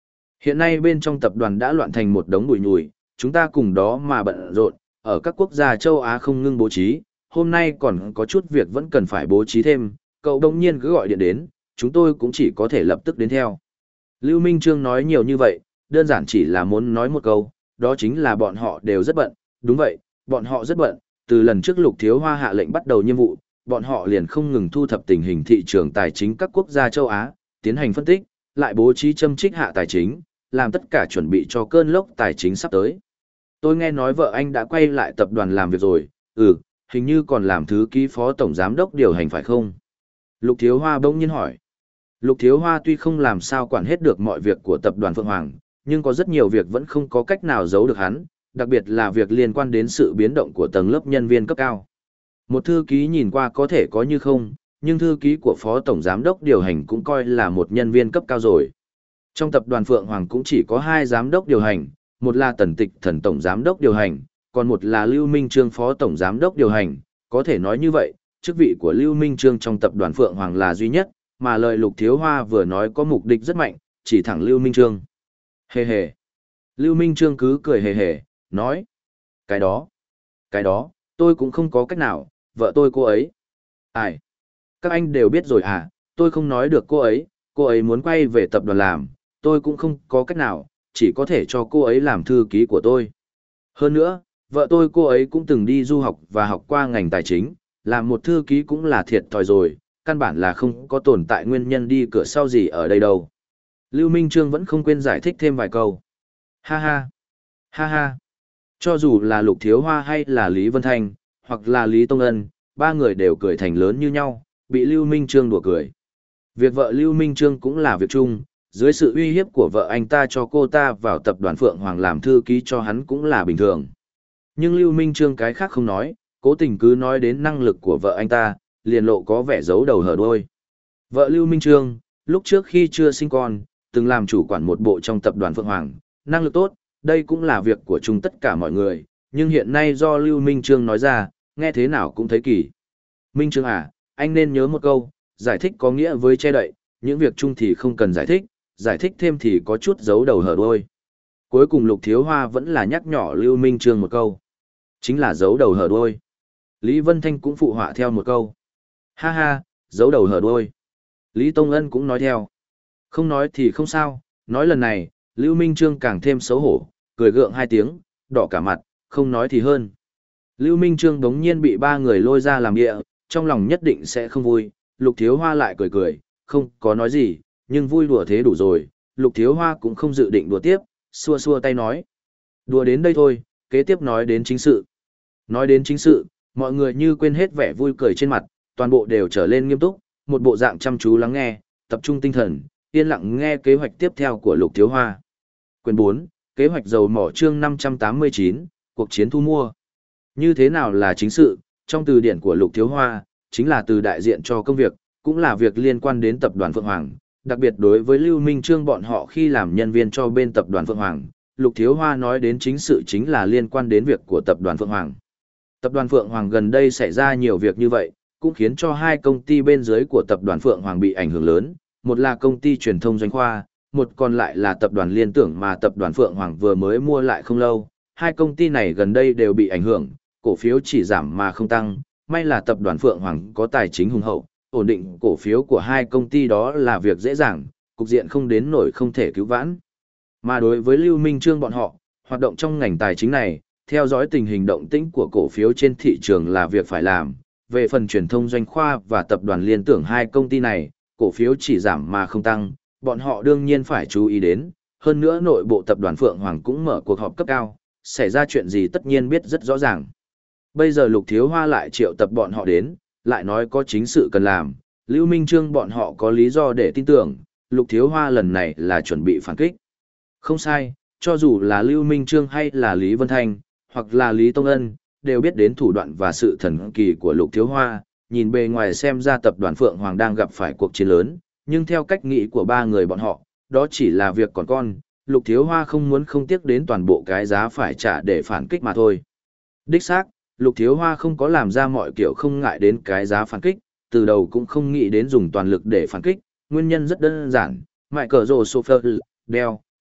Hiện nay bên trong tập đoàn đã loạn thành một đống bụi nhùi, chúng ta cùng đó mà bận rộn, ở các quốc gia châu Á không ngưng bố trí, hôm nay còn có chút việc vẫn cần phải bố trí thêm, cậu đông nhiên cứ gọi điện đến, chúng tôi cũng chỉ có thể lập tức đến theo. Lưu Minh Trương nói nhiều như vậy, đơn giản chỉ là muốn nói một câu, đó chính là bọn họ đều rất bận, đúng vậy, bọn họ rất bận, từ lần trước Lục Thiếu Hoa hạ lệnh bắt đầu nhiệm vụ, bọn họ liền không ngừng thu thập tình hình thị trường tài chính các quốc gia châu Á, tiến hành phân tích, lại bố trí châm trích hạ tài chính, làm tất cả chuẩn bị cho cơn lốc tài chính sắp tới. Tôi nghe nói vợ anh đã quay lại tập đoàn làm việc rồi, ừ, hình như còn làm thứ ký phó tổng giám đốc điều hành phải không? Lục Thiếu Hoa bỗng nhiên hỏi. Lục Thiếu Hoa tuy không làm sao quản hết được mọi việc của tập đoàn Phượng Hoàng, nhưng có rất nhiều việc vẫn không có cách nào giấu được hắn, đặc biệt là việc liên quan đến sự biến động của tầng lớp nhân viên cấp cao. Một thư ký nhìn qua có thể có như không, nhưng thư ký của phó tổng giám đốc điều hành cũng coi là một nhân viên cấp cao rồi. Trong tập đoàn Phượng Hoàng cũng chỉ có hai giám đốc điều hành, một là Tần Tịch Thần tổng giám đốc điều hành, còn một là Lưu Minh Trương phó tổng giám đốc điều hành, có thể nói như vậy, chức vị của Lưu Minh Trương trong tập đoàn Phượng Hoàng là duy nhất, mà lời Lục Thiếu Hoa vừa nói có mục đích rất mạnh, chỉ thẳng Lưu Minh Trương. Hề hề. Lưu Minh Trương cứ cười hề hề, nói. Cái đó, cái đó, tôi cũng không có cách nào, vợ tôi cô ấy. Ai? Các anh đều biết rồi à, tôi không nói được cô ấy, cô ấy muốn quay về tập đoàn làm, tôi cũng không có cách nào, chỉ có thể cho cô ấy làm thư ký của tôi. Hơn nữa, vợ tôi cô ấy cũng từng đi du học và học qua ngành tài chính, làm một thư ký cũng là thiệt thòi rồi, căn bản là không có tồn tại nguyên nhân đi cửa sau gì ở đây đâu. Lưu Minh Trương vẫn không quên giải thích thêm vài câu. Ha ha, ha ha. Cho dù là Lục Thiếu Hoa hay là Lý Vân Thanh, hoặc là Lý Tông Ân, ba người đều cười thành lớn như nhau, bị Lưu Minh Trương đùa cười. Việc vợ Lưu Minh Trương cũng là việc chung, dưới sự uy hiếp của vợ anh ta cho cô ta vào tập đoàn Phượng Hoàng làm thư ký cho hắn cũng là bình thường. Nhưng Lưu Minh Trương cái khác không nói, cố tình cứ nói đến năng lực của vợ anh ta, liền lộ có vẻ giấu đầu hở đuôi. Vợ Lưu Minh Trương, lúc trước khi chưa sinh con, từng làm chủ quản một bộ trong tập đoàn Phượng Hoàng, năng lực tốt, đây cũng là việc của chung tất cả mọi người, nhưng hiện nay do Lưu Minh Trương nói ra, nghe thế nào cũng thấy kỳ. Minh Trương à, anh nên nhớ một câu, giải thích có nghĩa với che đậy, những việc chung thì không cần giải thích, giải thích thêm thì có chút giấu đầu hở đuôi. Cuối cùng Lục Thiếu Hoa vẫn là nhắc nhỏ Lưu Minh Trương một câu. Chính là giấu đầu hở đuôi. Lý Vân Thanh cũng phụ họa theo một câu. Ha ha, giấu đầu hở đuôi. Lý Tông Ân cũng nói theo. Không nói thì không sao, nói lần này, Lưu Minh Trương càng thêm xấu hổ, cười gượng hai tiếng, đỏ cả mặt, không nói thì hơn. Lưu Minh Trương đống nhiên bị ba người lôi ra làm địa, trong lòng nhất định sẽ không vui, Lục Thiếu Hoa lại cười cười, không có nói gì, nhưng vui đùa thế đủ rồi, Lục Thiếu Hoa cũng không dự định đùa tiếp, xua xua tay nói. Đùa đến đây thôi, kế tiếp nói đến chính sự. Nói đến chính sự, mọi người như quên hết vẻ vui cười trên mặt, toàn bộ đều trở lên nghiêm túc, một bộ dạng chăm chú lắng nghe, tập trung tinh thần, yên lặng nghe kế hoạch tiếp theo của Lục Thiếu Hoa. Quyền bốn, kế hoạch dầu mỏ chương năm trăm tám mươi chín, cuộc chiến thu mua. Như thế nào là chính sự, trong từ điển của Lục Thiếu Hoa, chính là từ đại diện cho công việc, cũng là việc liên quan đến tập đoàn Phượng Hoàng, đặc biệt đối với Lưu Minh Trương bọn họ khi làm nhân viên cho bên tập đoàn Phượng Hoàng, Lục Thiếu Hoa nói đến chính sự chính là liên quan đến việc của tập đoàn Phượng Hoàng. Tập đoàn Phượng Hoàng gần đây xảy ra nhiều việc như vậy, cũng khiến cho hai công ty bên dưới của tập đoàn Phượng Hoàng bị ảnh hưởng lớn, một là công ty truyền thông Doanh Khoa, một còn lại là tập đoàn Liên Tưởng mà tập đoàn Phượng Hoàng vừa mới mua lại không lâu. Hai công ty này gần đây đều bị ảnh hưởng, cổ phiếu chỉ giảm mà không tăng, may là tập đoàn Phượng Hoàng có tài chính hùng hậu, ổn định cổ phiếu của hai công ty đó là việc dễ dàng, cục diện không đến nổi không thể cứu vãn. Mà đối với Lưu Minh Trương bọn họ, hoạt động trong ngành tài chính này, theo dõi tình hình động tĩnh của cổ phiếu trên thị trường là việc phải làm. Về phần truyền thông Doanh Khoa và tập đoàn Liên Tưởng hai công ty này, cổ phiếu chỉ giảm mà không tăng, bọn họ đương nhiên phải chú ý đến. Hơn nữa nội bộ tập đoàn Phượng Hoàng cũng mở cuộc họp cấp cao, xảy ra chuyện gì tất nhiên biết rất rõ ràng. Bây giờ Lục Thiếu Hoa lại triệu tập bọn họ đến, lại nói có chính sự cần làm, Lưu Minh Trương bọn họ có lý do để tin tưởng, Lục Thiếu Hoa lần này là chuẩn bị phản kích. Không sai, cho dù là Lưu Minh Trương hay là Lý Vân Thanh, hoặc là Lý Tông Ân, đều biết đến thủ đoạn và sự thần kỳ của Lục Thiếu Hoa, nhìn bề ngoài xem ra tập đoàn Phượng Hoàng đang gặp phải cuộc chiến lớn, nhưng theo cách nghĩ của ba người bọn họ, đó chỉ là việc còn con, Lục Thiếu Hoa không muốn không tiếc đến toàn bộ cái giá phải trả để phản kích mà thôi. Đích xác, Lục Thiếu Hoa không có làm ra mọi kiểu không ngại đến cái giá phản kích, từ đầu cũng không nghĩ đến dùng toàn lực để phản kích, nguyên nhân rất đơn giản, mại cờ rồ Sofer, Dell,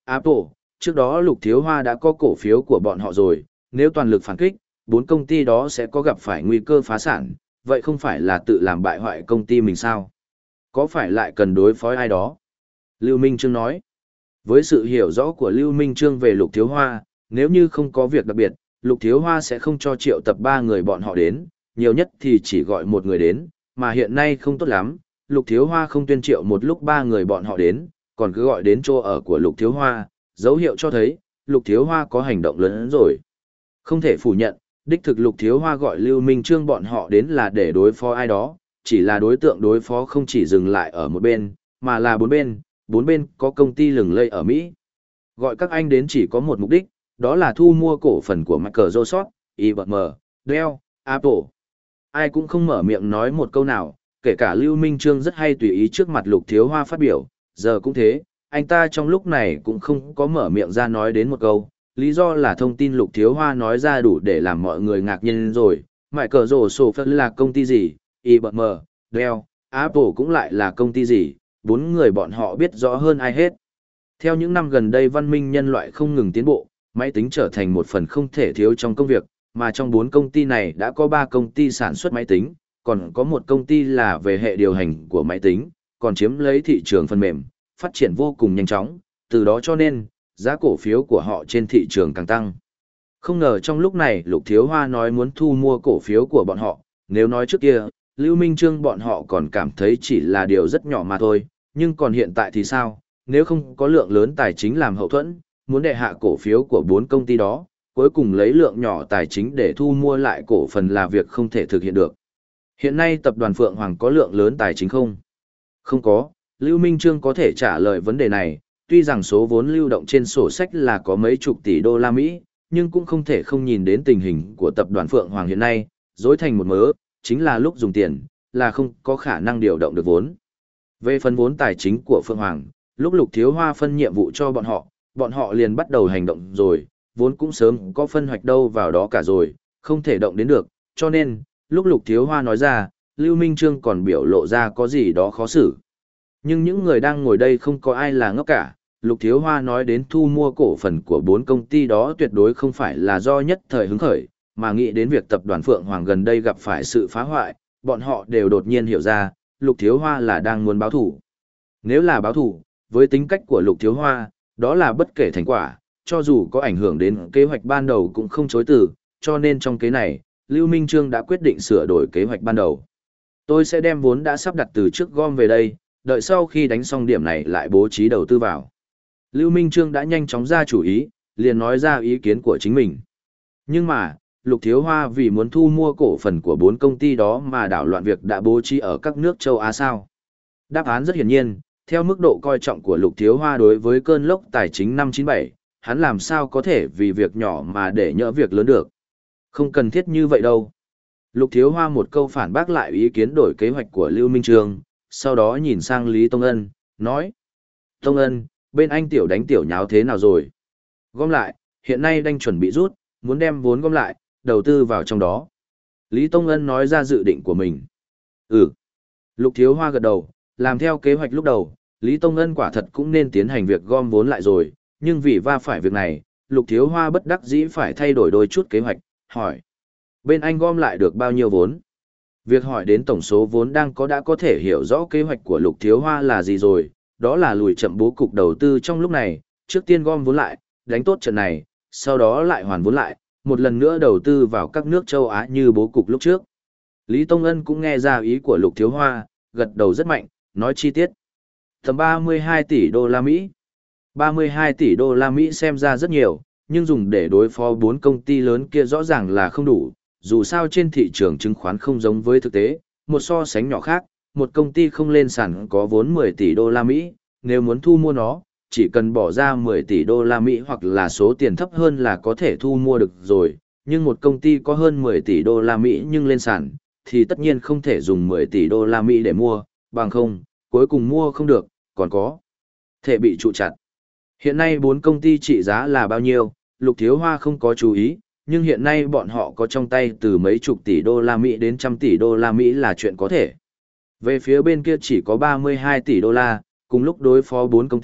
Apple, trước đó Lục Thiếu Hoa đã có cổ phiếu của bọn họ rồi, nếu toàn lực phản kích, bốn công ty đó sẽ có gặp phải nguy cơ phá sản, vậy không phải là tự làm bại hoại công ty mình sao? Có phải lại cần đối phó ai đó? Lưu Minh Trương nói. Với sự hiểu rõ của Lưu Minh Trương về Lục Thiếu Hoa, nếu như không có việc đặc biệt, Lục Thiếu Hoa sẽ không cho triệu tập ba người bọn họ đến, nhiều nhất thì chỉ gọi một người đến, mà hiện nay không tốt lắm, Lục Thiếu Hoa không tuyên triệu một lúc ba người bọn họ đến, còn cứ gọi đến chỗ ở của Lục Thiếu Hoa, dấu hiệu cho thấy, Lục Thiếu Hoa có hành động lớn hơn rồi. Không thể phủ nhận, đích thực Lục Thiếu Hoa gọi Lưu Minh Trương bọn họ đến là để đối phó ai đó, chỉ là đối tượng đối phó không chỉ dừng lại ở một bên, mà là bốn bên, bốn bên có công ty lừng lẫy ở Mỹ. Gọi các anh đến chỉ có một mục đích, đó là thu mua cổ phần của Microsoft, i bê em, Dell, Apple. Ai cũng không mở miệng nói một câu nào, kể cả Lưu Minh Trương rất hay tùy ý trước mặt Lục Thiếu Hoa phát biểu, giờ cũng thế, anh ta trong lúc này cũng không có mở miệng ra nói đến một câu, lý do là thông tin Lục Thiếu Hoa nói ra đủ để làm mọi người ngạc nhiên rồi, Microsoft là công ty gì, i bê em, Dell, Apple cũng lại là công ty gì, bốn người bọn họ biết rõ hơn ai hết. Theo những năm gần đây văn minh nhân loại không ngừng tiến bộ, máy tính trở thành một phần không thể thiếu trong công việc, mà trong bốn công ty này đã có ba công ty sản xuất máy tính, còn có một công ty là về hệ điều hành của máy tính, còn chiếm lấy thị trường phần mềm, phát triển vô cùng nhanh chóng, từ đó cho nên, giá cổ phiếu của họ trên thị trường càng tăng. Không ngờ trong lúc này Lục Thiếu Hoa nói muốn thu mua cổ phiếu của bọn họ, nếu nói trước kia, Lưu Minh Trương bọn họ còn cảm thấy chỉ là điều rất nhỏ mà thôi, nhưng còn hiện tại thì sao, nếu không có lượng lớn tài chính làm hậu thuẫn, muốn đệ hạ cổ phiếu của bốn công ty đó, cuối cùng lấy lượng nhỏ tài chính để thu mua lại cổ phần là việc không thể thực hiện được. Hiện nay tập đoàn Phượng Hoàng có lượng lớn tài chính không? Không có, Lưu Minh Trương có thể trả lời vấn đề này, tuy rằng số vốn lưu động trên sổ sách là có mấy chục tỷ đô la Mỹ, nhưng cũng không thể không nhìn đến tình hình của tập đoàn Phượng Hoàng hiện nay, dối thành một mớ, chính là lúc dùng tiền, là không có khả năng điều động được vốn. Về phần vốn tài chính của Phượng Hoàng, lúc Lục Thiếu Hoa phân nhiệm vụ cho bọn họ, bọn họ liền bắt đầu hành động rồi, vốn cũng sớm có phân hoạch đâu vào đó cả rồi, không thể động đến được, cho nên, lúc Lục Thiếu Hoa nói ra, Lưu Minh Trương còn biểu lộ ra có gì đó khó xử. Nhưng những người đang ngồi đây không có ai là ngốc cả, Lục Thiếu Hoa nói đến thu mua cổ phần của bốn công ty đó tuyệt đối không phải là do nhất thời hứng khởi, mà nghĩ đến việc tập đoàn Phượng Hoàng gần đây gặp phải sự phá hoại, bọn họ đều đột nhiên hiểu ra, Lục Thiếu Hoa là đang muốn báo thủ. Nếu là báo thủ, với tính cách của Lục Thiếu Hoa, đó là bất kể thành quả, cho dù có ảnh hưởng đến kế hoạch ban đầu cũng không chối từ, cho nên trong kế này, Lưu Minh Trương đã quyết định sửa đổi kế hoạch ban đầu. Tôi sẽ đem vốn đã sắp đặt từ trước gom về đây, đợi sau khi đánh xong điểm này lại bố trí đầu tư vào. Lưu Minh Trương đã nhanh chóng ra chủ ý, liền nói ra ý kiến của chính mình. Nhưng mà, Lục Thiếu Hoa vì muốn thu mua cổ phần của bốn công ty đó mà đảo loạn việc đã bố trí ở các nước châu Á sao? Đáp án rất hiển nhiên, theo mức độ coi trọng của Lục Thiếu Hoa đối với cơn lốc tài chính năm chín bảy, hắn làm sao có thể vì việc nhỏ mà để nhỡ việc lớn được. Không cần thiết như vậy đâu. Lục Thiếu Hoa một câu phản bác lại ý kiến đổi kế hoạch của Lưu Minh Trương, sau đó nhìn sang Lý Tông Ân, nói. Tông Ân, bên anh tiểu đánh tiểu nháo thế nào rồi? Gom lại, hiện nay đang chuẩn bị rút, muốn đem vốn gom lại, đầu tư vào trong đó. Lý Tông Ân nói ra dự định của mình. Ừ. Lục Thiếu Hoa gật đầu, làm theo kế hoạch lúc đầu, Lý Tông Ân quả thật cũng nên tiến hành việc gom vốn lại rồi, nhưng vì va phải việc này, Lục Thiếu Hoa bất đắc dĩ phải thay đổi đôi chút kế hoạch, hỏi. Bên anh gom lại được bao nhiêu vốn? Việc hỏi đến tổng số vốn đang có đã có thể hiểu rõ kế hoạch của Lục Thiếu Hoa là gì rồi, đó là lùi chậm bố cục đầu tư trong lúc này, trước tiên gom vốn lại, đánh tốt trận này, sau đó lại hoàn vốn lại, một lần nữa đầu tư vào các nước châu Á như bố cục lúc trước. Lý Tông Ân cũng nghe ra ý của Lục Thiếu Hoa, gật đầu rất mạnh, nói chi tiết. Tầm ba mươi hai tỷ đô la Mỹ. ba mươi hai tỷ đô la Mỹ xem ra rất nhiều, nhưng dùng để đối phó bốn công ty lớn kia rõ ràng là không đủ, dù sao trên thị trường chứng khoán không giống với thực tế, một so sánh nhỏ khác, một công ty không lên sàn có vốn mười tỷ đô la Mỹ, nếu muốn thu mua nó, chỉ cần bỏ ra mười tỷ đô la Mỹ hoặc là số tiền thấp hơn là có thể thu mua được rồi, nhưng một công ty có hơn mười tỷ đô la Mỹ nhưng lên sàn, thì tất nhiên không thể dùng mười tỷ đô la Mỹ để mua, bằng không, cuối cùng mua không được, còn có thể bị trụ chặt. Hiện nay bốn công ty trị giá là bao nhiêu, Lục Thiếu Hoa không có chú ý, nhưng hiện nay bọn họ có trong tay từ mấy chục tỷ đô la Mỹ đến trăm tỷ đô la Mỹ là chuyện có thể. Về phía bên kia chỉ có ba mươi hai tỷ đô la, cùng lúc đối phó bốn công ty,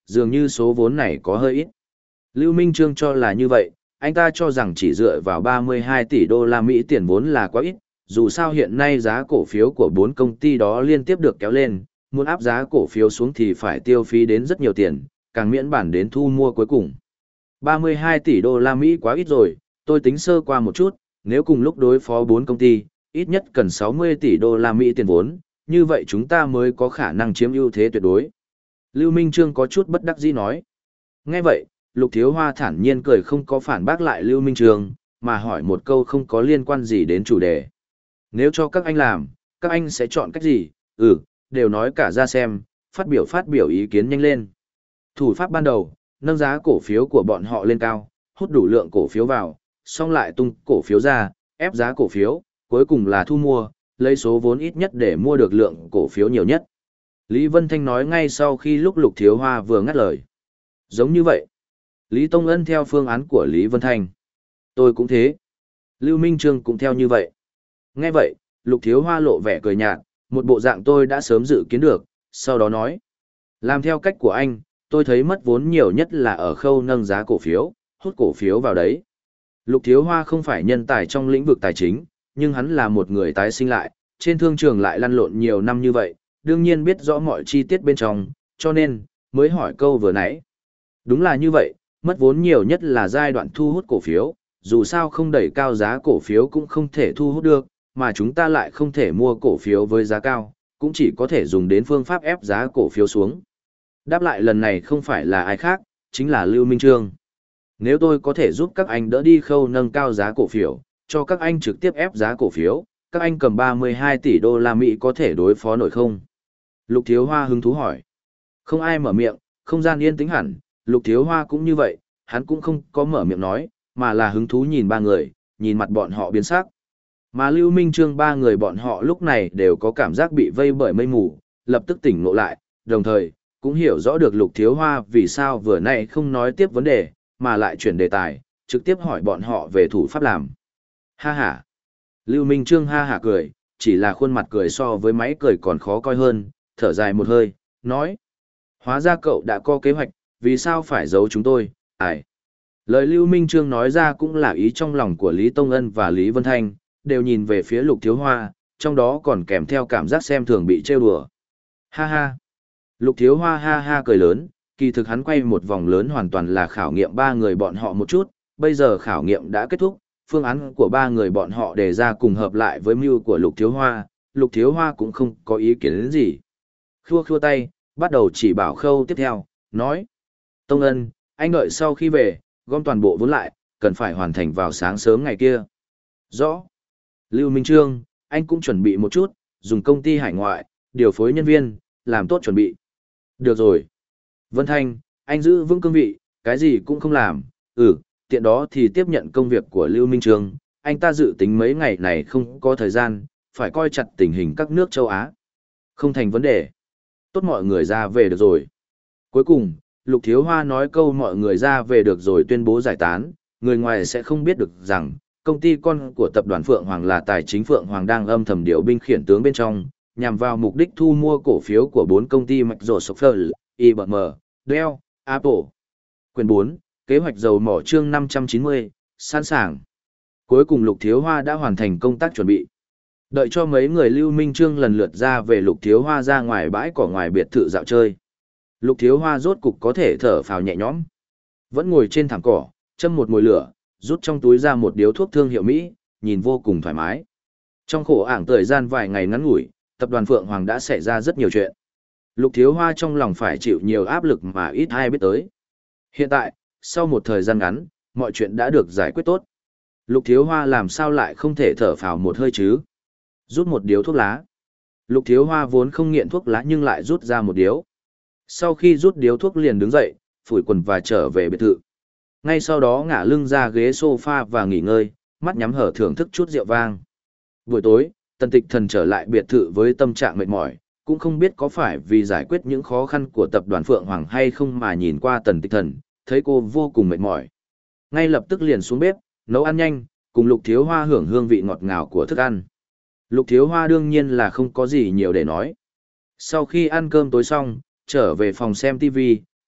dường như số vốn này có hơi ít. Lưu Minh Trương cho là như vậy, anh ta cho rằng chỉ dựa vào ba mươi hai tỷ đô la Mỹ tiền vốn là quá ít, dù sao hiện nay giá cổ phiếu của bốn công ty đó liên tiếp được kéo lên, muốn áp giá cổ phiếu xuống thì phải tiêu phí đến rất nhiều tiền, càng miễn bản đến thu mua cuối cùng. ba mươi hai tỷ đô la Mỹ quá ít rồi, tôi tính sơ qua một chút, nếu cùng lúc đối phó bốn công ty, ít nhất cần sáu mươi tỷ đô la Mỹ tiền vốn, như vậy chúng ta mới có khả năng chiếm ưu thế tuyệt đối. Lưu Minh Trương có chút bất đắc dĩ nói. Nghe vậy, Lục Thiếu Hoa thản nhiên cười không có phản bác lại Lưu Minh Trương, mà hỏi một câu không có liên quan gì đến chủ đề. Nếu cho các anh làm, các anh sẽ chọn cách gì? Ừ, đều nói cả ra xem, phát biểu phát biểu ý kiến nhanh lên. Thủ pháp ban đầu, nâng giá cổ phiếu của bọn họ lên cao, hút đủ lượng cổ phiếu vào, xong lại tung cổ phiếu ra, ép giá cổ phiếu, cuối cùng là thu mua, lấy số vốn ít nhất để mua được lượng cổ phiếu nhiều nhất. Lý Vân Thanh nói ngay sau khi lúc Lục Thiếu Hoa vừa ngắt lời. Giống như vậy. Lý Tông Ân theo phương án của Lý Vân Thanh. Tôi cũng thế. Lưu Minh Trương cũng theo như vậy. Nghe vậy, Lục Thiếu Hoa lộ vẻ cười nhạt, một bộ dạng tôi đã sớm dự kiến được, sau đó nói. Làm theo cách của anh, tôi thấy mất vốn nhiều nhất là ở khâu nâng giá cổ phiếu, hút cổ phiếu vào đấy. Lục Thiếu Hoa không phải nhân tài trong lĩnh vực tài chính, nhưng hắn là một người tái sinh lại, trên thương trường lại lăn lộn nhiều năm như vậy, đương nhiên biết rõ mọi chi tiết bên trong, cho nên, mới hỏi câu vừa nãy. Đúng là như vậy, mất vốn nhiều nhất là giai đoạn thu hút cổ phiếu, dù sao không đẩy cao giá cổ phiếu cũng không thể thu hút được, mà chúng ta lại không thể mua cổ phiếu với giá cao, cũng chỉ có thể dùng đến phương pháp ép giá cổ phiếu xuống. Đáp lại lần này không phải là ai khác, chính là Lưu Minh Trương. Nếu tôi có thể giúp các anh đỡ đi khâu nâng cao giá cổ phiếu, cho các anh trực tiếp ép giá cổ phiếu, các anh cầm ba mươi hai tỷ đô la Mỹ có thể đối phó nổi không? Lục Thiếu Hoa hứng thú hỏi. Không ai mở miệng, không gian yên tĩnh hẳn, Lục Thiếu Hoa cũng như vậy, hắn cũng không có mở miệng nói, mà là hứng thú nhìn ba người, nhìn mặt bọn họ biến sắc. Mà Lưu Minh Trương ba người bọn họ lúc này đều có cảm giác bị vây bởi mây mù, lập tức tỉnh ngộ lại, đồng thời, cũng hiểu rõ được Lục Thiếu Hoa vì sao vừa nãy không nói tiếp vấn đề, mà lại chuyển đề tài, trực tiếp hỏi bọn họ về thủ pháp làm. Ha ha. Lưu Minh Trương ha ha cười, chỉ là khuôn mặt cười so với máy cười còn khó coi hơn, thở dài một hơi, nói. Hóa ra cậu đã có kế hoạch, vì sao phải giấu chúng tôi, ai? Lời Lưu Minh Trương nói ra cũng là ý trong lòng của Lý Tông Ân và Lý Vân Thanh, đều nhìn về phía Lục Thiếu Hoa, trong đó còn kèm theo cảm giác xem thường bị trêu đùa. Ha ha. Lục Thiếu Hoa ha ha cười lớn, kỳ thực hắn quay một vòng lớn hoàn toàn là khảo nghiệm ba người bọn họ một chút, bây giờ khảo nghiệm đã kết thúc, phương án của ba người bọn họ đề ra cùng hợp lại với mưu của Lục Thiếu Hoa, Lục Thiếu Hoa cũng không có ý kiến đến gì. Khua khua tay, bắt đầu chỉ bảo khâu tiếp theo, nói. Tông Ân, anh đợi sau khi về, gom toàn bộ vốn lại, cần phải hoàn thành vào sáng sớm ngày kia. Rõ. Lưu Minh Trương, anh cũng chuẩn bị một chút, dùng công ty hải ngoại, điều phối nhân viên, làm tốt chuẩn bị. Được rồi. Vân Thanh, anh giữ vững cương vị, cái gì cũng không làm, ừ, tiện đó thì tiếp nhận công việc của Lưu Minh Trương, anh ta dự tính mấy ngày này không có thời gian, phải coi chặt tình hình các nước châu Á. Không thành vấn đề. Tốt mọi người ra về được rồi. Cuối cùng, Lục Thiếu Hoa nói câu mọi người ra về được rồi tuyên bố giải tán, người ngoài sẽ không biết được rằng, công ty con của tập đoàn Phượng Hoàng là tài chính Phượng Hoàng đang âm thầm điều binh khiển tướng bên trong, nhằm vào mục đích thu mua cổ phiếu của bốn công ty Microsoft, i bê em, Dell, Apple. Quyền bốn, kế hoạch dầu mỏ chương năm trăm chín mươi, sẵn sàng. Cuối cùng Lục Thiếu Hoa đã hoàn thành công tác chuẩn bị. Đợi cho mấy người Lưu Minh Trương lần lượt ra về Lục Thiếu Hoa ra ngoài bãi cỏ ngoài biệt thự dạo chơi. Lục Thiếu Hoa rốt cục có thể thở phào nhẹ nhõm. Vẫn ngồi trên thảm cỏ, châm một mồi lửa, rút trong túi ra một điếu thuốc thương hiệu Mỹ, nhìn vô cùng thoải mái. Trong khổ ảng thời gian vài ngày ngắn ngủi, tập đoàn Phượng Hoàng đã xảy ra rất nhiều chuyện. Lục Thiếu Hoa trong lòng phải chịu nhiều áp lực mà ít ai biết tới. Hiện tại, sau một thời gian ngắn, mọi chuyện đã được giải quyết tốt. Lục Thiếu Hoa làm sao lại không thể thở phào một hơi chứ? Rút một điếu thuốc lá. Lục Thiếu Hoa vốn không nghiện thuốc lá nhưng lại rút ra một điếu. Sau khi rút điếu thuốc liền đứng dậy, phủi quần và trở về biệt thự. Ngay sau đó ngả lưng ra ghế sofa và nghỉ ngơi, mắt nhắm hở thưởng thức chút rượu vang. Buổi tối, Tần Tịch Thần trở lại biệt thự với tâm trạng mệt mỏi, cũng không biết có phải vì giải quyết những khó khăn của tập đoàn Phượng Hoàng hay không mà nhìn qua Tần Tịch Thần, thấy cô vô cùng mệt mỏi. Ngay lập tức liền xuống bếp, nấu ăn nhanh, cùng Lục Thiếu Hoa hưởng hương vị ngọt ngào của thức ăn. Lục Thiếu Hoa đương nhiên là không có gì nhiều để nói. Sau khi ăn cơm tối xong, trở về phòng xem ti vi,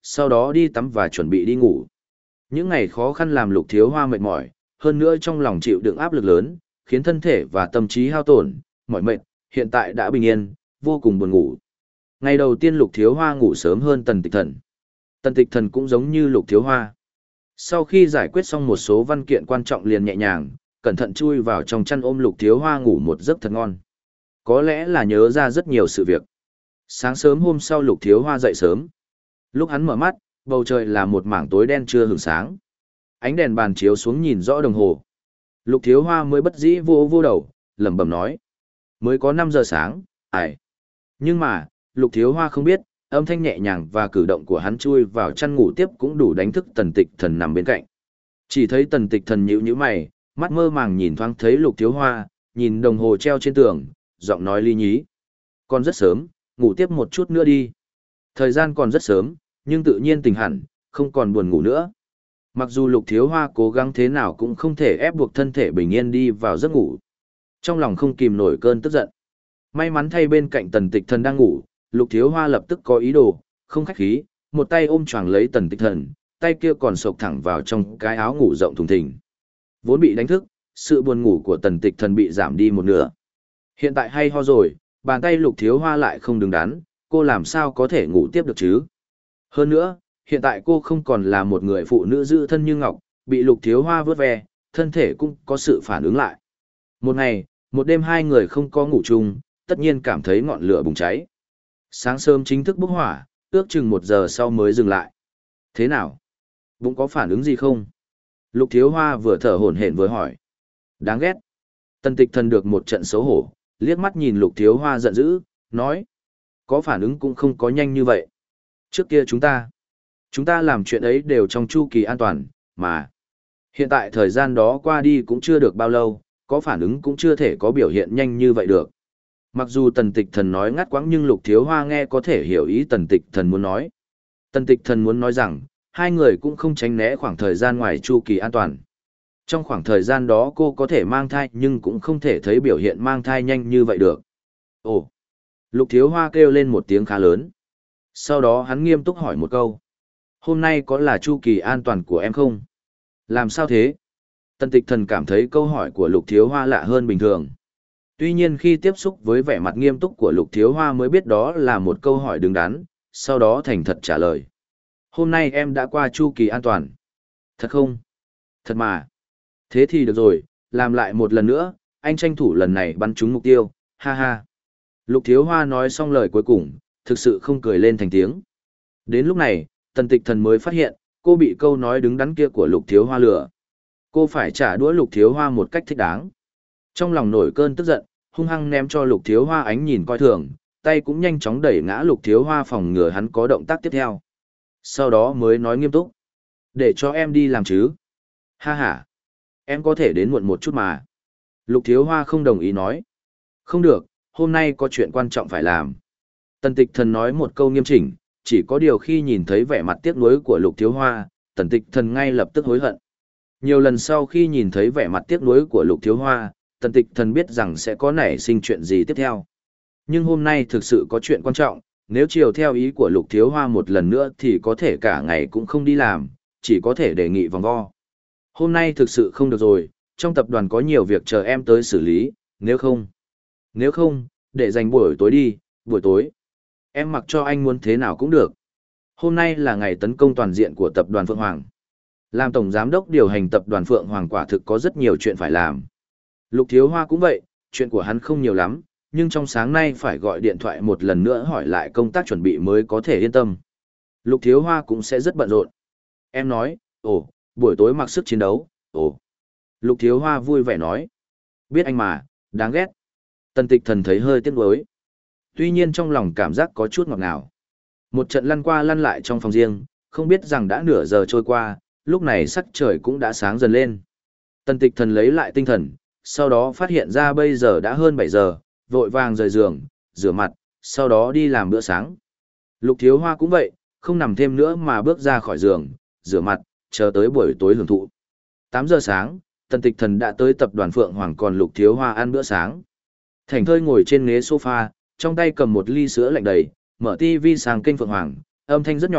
sau đó đi tắm và chuẩn bị đi ngủ. Những ngày khó khăn làm Lục Thiếu Hoa mệt mỏi, hơn nữa trong lòng chịu đựng áp lực lớn, khiến thân thể và tâm trí hao tổn, mỏi mệt, hiện tại đã bình yên, vô cùng buồn ngủ. Ngày đầu tiên Lục Thiếu Hoa ngủ sớm hơn Tần Tịch Thần. Tần Tịch Thần cũng giống như Lục Thiếu Hoa. Sau khi giải quyết xong một số văn kiện quan trọng liền nhẹ nhàng, cẩn thận chui vào trong chăn ôm Lục Thiếu Hoa ngủ một giấc thật ngon. Có lẽ là nhớ ra rất nhiều sự việc. Sáng sớm hôm sau Lục Thiếu Hoa dậy sớm. Lúc hắn mở mắt, bầu trời là một mảng tối đen chưa hửng sáng. Ánh đèn bàn chiếu xuống nhìn rõ đồng hồ. Lục Thiếu Hoa mới bất dĩ vô vô đầu, lẩm bẩm nói. Mới có năm giờ sáng, ải. Nhưng mà, Lục Thiếu Hoa không biết, âm thanh nhẹ nhàng và cử động của hắn chui vào chăn ngủ tiếp cũng đủ đánh thức Tần Tịch Thần nằm bên cạnh. Chỉ thấy Tần Tịch Thần nhíu nhíu mày, mắt mơ màng nhìn thoáng thấy Lục Thiếu Hoa, nhìn đồng hồ treo trên tường, giọng nói ly nhí. Còn rất sớm, ngủ tiếp một chút nữa đi. Thời gian còn rất sớm, nhưng tự nhiên tỉnh hẳn, không còn buồn ngủ nữa. Mặc dù Lục Thiếu Hoa cố gắng thế nào cũng không thể ép buộc thân thể bình yên đi vào giấc ngủ. Trong lòng không kìm nổi cơn tức giận. May mắn thay bên cạnh Tần Tịch Thần đang ngủ, Lục Thiếu Hoa lập tức có ý đồ, không khách khí, một tay ôm choàng lấy Tần Tịch Thần, tay kia còn sộc thẳng vào trong cái áo ngủ rộng thùng thình. Vốn bị đánh thức, sự buồn ngủ của Tần Tịch Thần bị giảm đi một nửa. Hiện tại hay ho rồi, bàn tay Lục Thiếu Hoa lại không đứng đắn, cô làm sao có thể ngủ tiếp được chứ? Hơn nữa, hiện tại cô không còn là một người phụ nữ giữ thân như ngọc, bị Lục Thiếu Hoa vớt ve, thân thể cũng có sự phản ứng lại. Một ngày, một đêm hai người không có ngủ chung, tất nhiên cảm thấy ngọn lửa bùng cháy. Sáng sớm chính thức bốc hỏa, ước chừng một giờ sau mới dừng lại. Thế nào? Bụng có phản ứng gì không? Lục Thiếu Hoa vừa thở hổn hển vừa hỏi. Đáng ghét. Tần Tịch Thần được một trận xấu hổ, liếc mắt nhìn Lục Thiếu Hoa giận dữ, nói. Có phản ứng cũng không có nhanh như vậy. Trước kia chúng ta, chúng ta làm chuyện ấy đều trong chu kỳ an toàn, mà. Hiện tại thời gian đó qua đi cũng chưa được bao lâu, có phản ứng cũng chưa thể có biểu hiện nhanh như vậy được. Mặc dù Tần Tịch Thần nói ngắt quãng nhưng Lục Thiếu Hoa nghe có thể hiểu ý Tần Tịch Thần muốn nói. Tần Tịch Thần muốn nói rằng, hai người cũng không tránh né khoảng thời gian ngoài chu kỳ an toàn. Trong khoảng thời gian đó cô có thể mang thai nhưng cũng không thể thấy biểu hiện mang thai nhanh như vậy được. Ồ! Lục Thiếu Hoa kêu lên một tiếng khá lớn. Sau đó hắn nghiêm túc hỏi một câu. Hôm nay có là chu kỳ an toàn của em không? Làm sao thế? Tần Tịch Thần cảm thấy câu hỏi của Lục Thiếu Hoa lạ hơn bình thường. Tuy nhiên khi tiếp xúc với vẻ mặt nghiêm túc của Lục Thiếu Hoa mới biết đó là một câu hỏi đứng đắn, sau đó thành thật trả lời. Hôm nay em đã qua chu kỳ an toàn. Thật không? Thật mà. Thế thì được rồi, làm lại một lần nữa, anh tranh thủ lần này bắn trúng mục tiêu, ha ha. Lục Thiếu Hoa nói xong lời cuối cùng, thực sự không cười lên thành tiếng. Đến lúc này, Tần Tịch Thần mới phát hiện, cô bị câu nói đứng đắn kia của Lục Thiếu Hoa lừa. Cô phải trả đũa Lục Thiếu Hoa một cách thích đáng. Trong lòng nổi cơn tức giận, hung hăng ném cho Lục Thiếu Hoa ánh nhìn coi thường, tay cũng nhanh chóng đẩy ngã Lục Thiếu Hoa phòng ngừa hắn có động tác tiếp theo. Sau đó mới nói nghiêm túc. Để cho em đi làm chứ. Ha ha. Em có thể đến muộn một chút mà. Lục Thiếu Hoa không đồng ý nói. Không được, hôm nay có chuyện quan trọng phải làm. Tần Tịch Thần nói một câu nghiêm chỉnh, chỉ có điều khi nhìn thấy vẻ mặt tiếc nuối của Lục Thiếu Hoa, Tần Tịch Thần ngay lập tức hối hận. Nhiều lần sau khi nhìn thấy vẻ mặt tiếc nuối của Lục Thiếu Hoa, Tần Tịch Thần biết rằng sẽ có nảy sinh chuyện gì tiếp theo. Nhưng hôm nay thực sự có chuyện quan trọng, nếu chiều theo ý của Lục Thiếu Hoa một lần nữa thì có thể cả ngày cũng không đi làm, chỉ có thể đề nghị vòng vo. Hôm nay thực sự không được rồi, trong tập đoàn có nhiều việc chờ em tới xử lý, nếu không. Nếu không, để dành buổi tối đi, buổi tối. Em mặc cho anh muốn thế nào cũng được. Hôm nay là ngày tấn công toàn diện của tập đoàn Phượng Hoàng. Làm tổng giám đốc điều hành tập đoàn Phượng Hoàng quả thực có rất nhiều chuyện phải làm. Lục Thiếu Hoa cũng vậy, chuyện của hắn không nhiều lắm, nhưng trong sáng nay phải gọi điện thoại một lần nữa hỏi lại công tác chuẩn bị mới có thể yên tâm. Lục Thiếu Hoa cũng sẽ rất bận rộn. Em nói, ồ, buổi tối mặc sức chiến đấu, ồ. Lục Thiếu Hoa vui vẻ nói. Biết anh mà, đáng ghét. Tần Tịch Thần thấy hơi tiếc nuối. Tuy nhiên trong lòng cảm giác có chút ngọt ngào. Một trận lăn qua lăn lại trong phòng riêng, không biết rằng đã nửa giờ trôi qua, lúc này sắc trời cũng đã sáng dần lên. Tần Tịch Thần lấy lại tinh thần, sau đó phát hiện ra bây giờ đã hơn bảy giờ, vội vàng rời giường, rửa mặt, sau đó đi làm bữa sáng. Lục Thiếu Hoa cũng vậy, không nằm thêm nữa mà bước ra khỏi giường, rửa mặt, chờ tới buổi tối hưởng thụ. tám giờ sáng, Tần Tịch Thần đã tới tập đoàn Phượng Hoàng còn Lục Thiếu Hoa ăn bữa sáng. Thảnh thơi ngồi trên ghế sofa, trong tay cầm một ly sữa lạnh đầy, mở tivi sang kênh Phượng Hoàng, âm thanh rất nhỏ,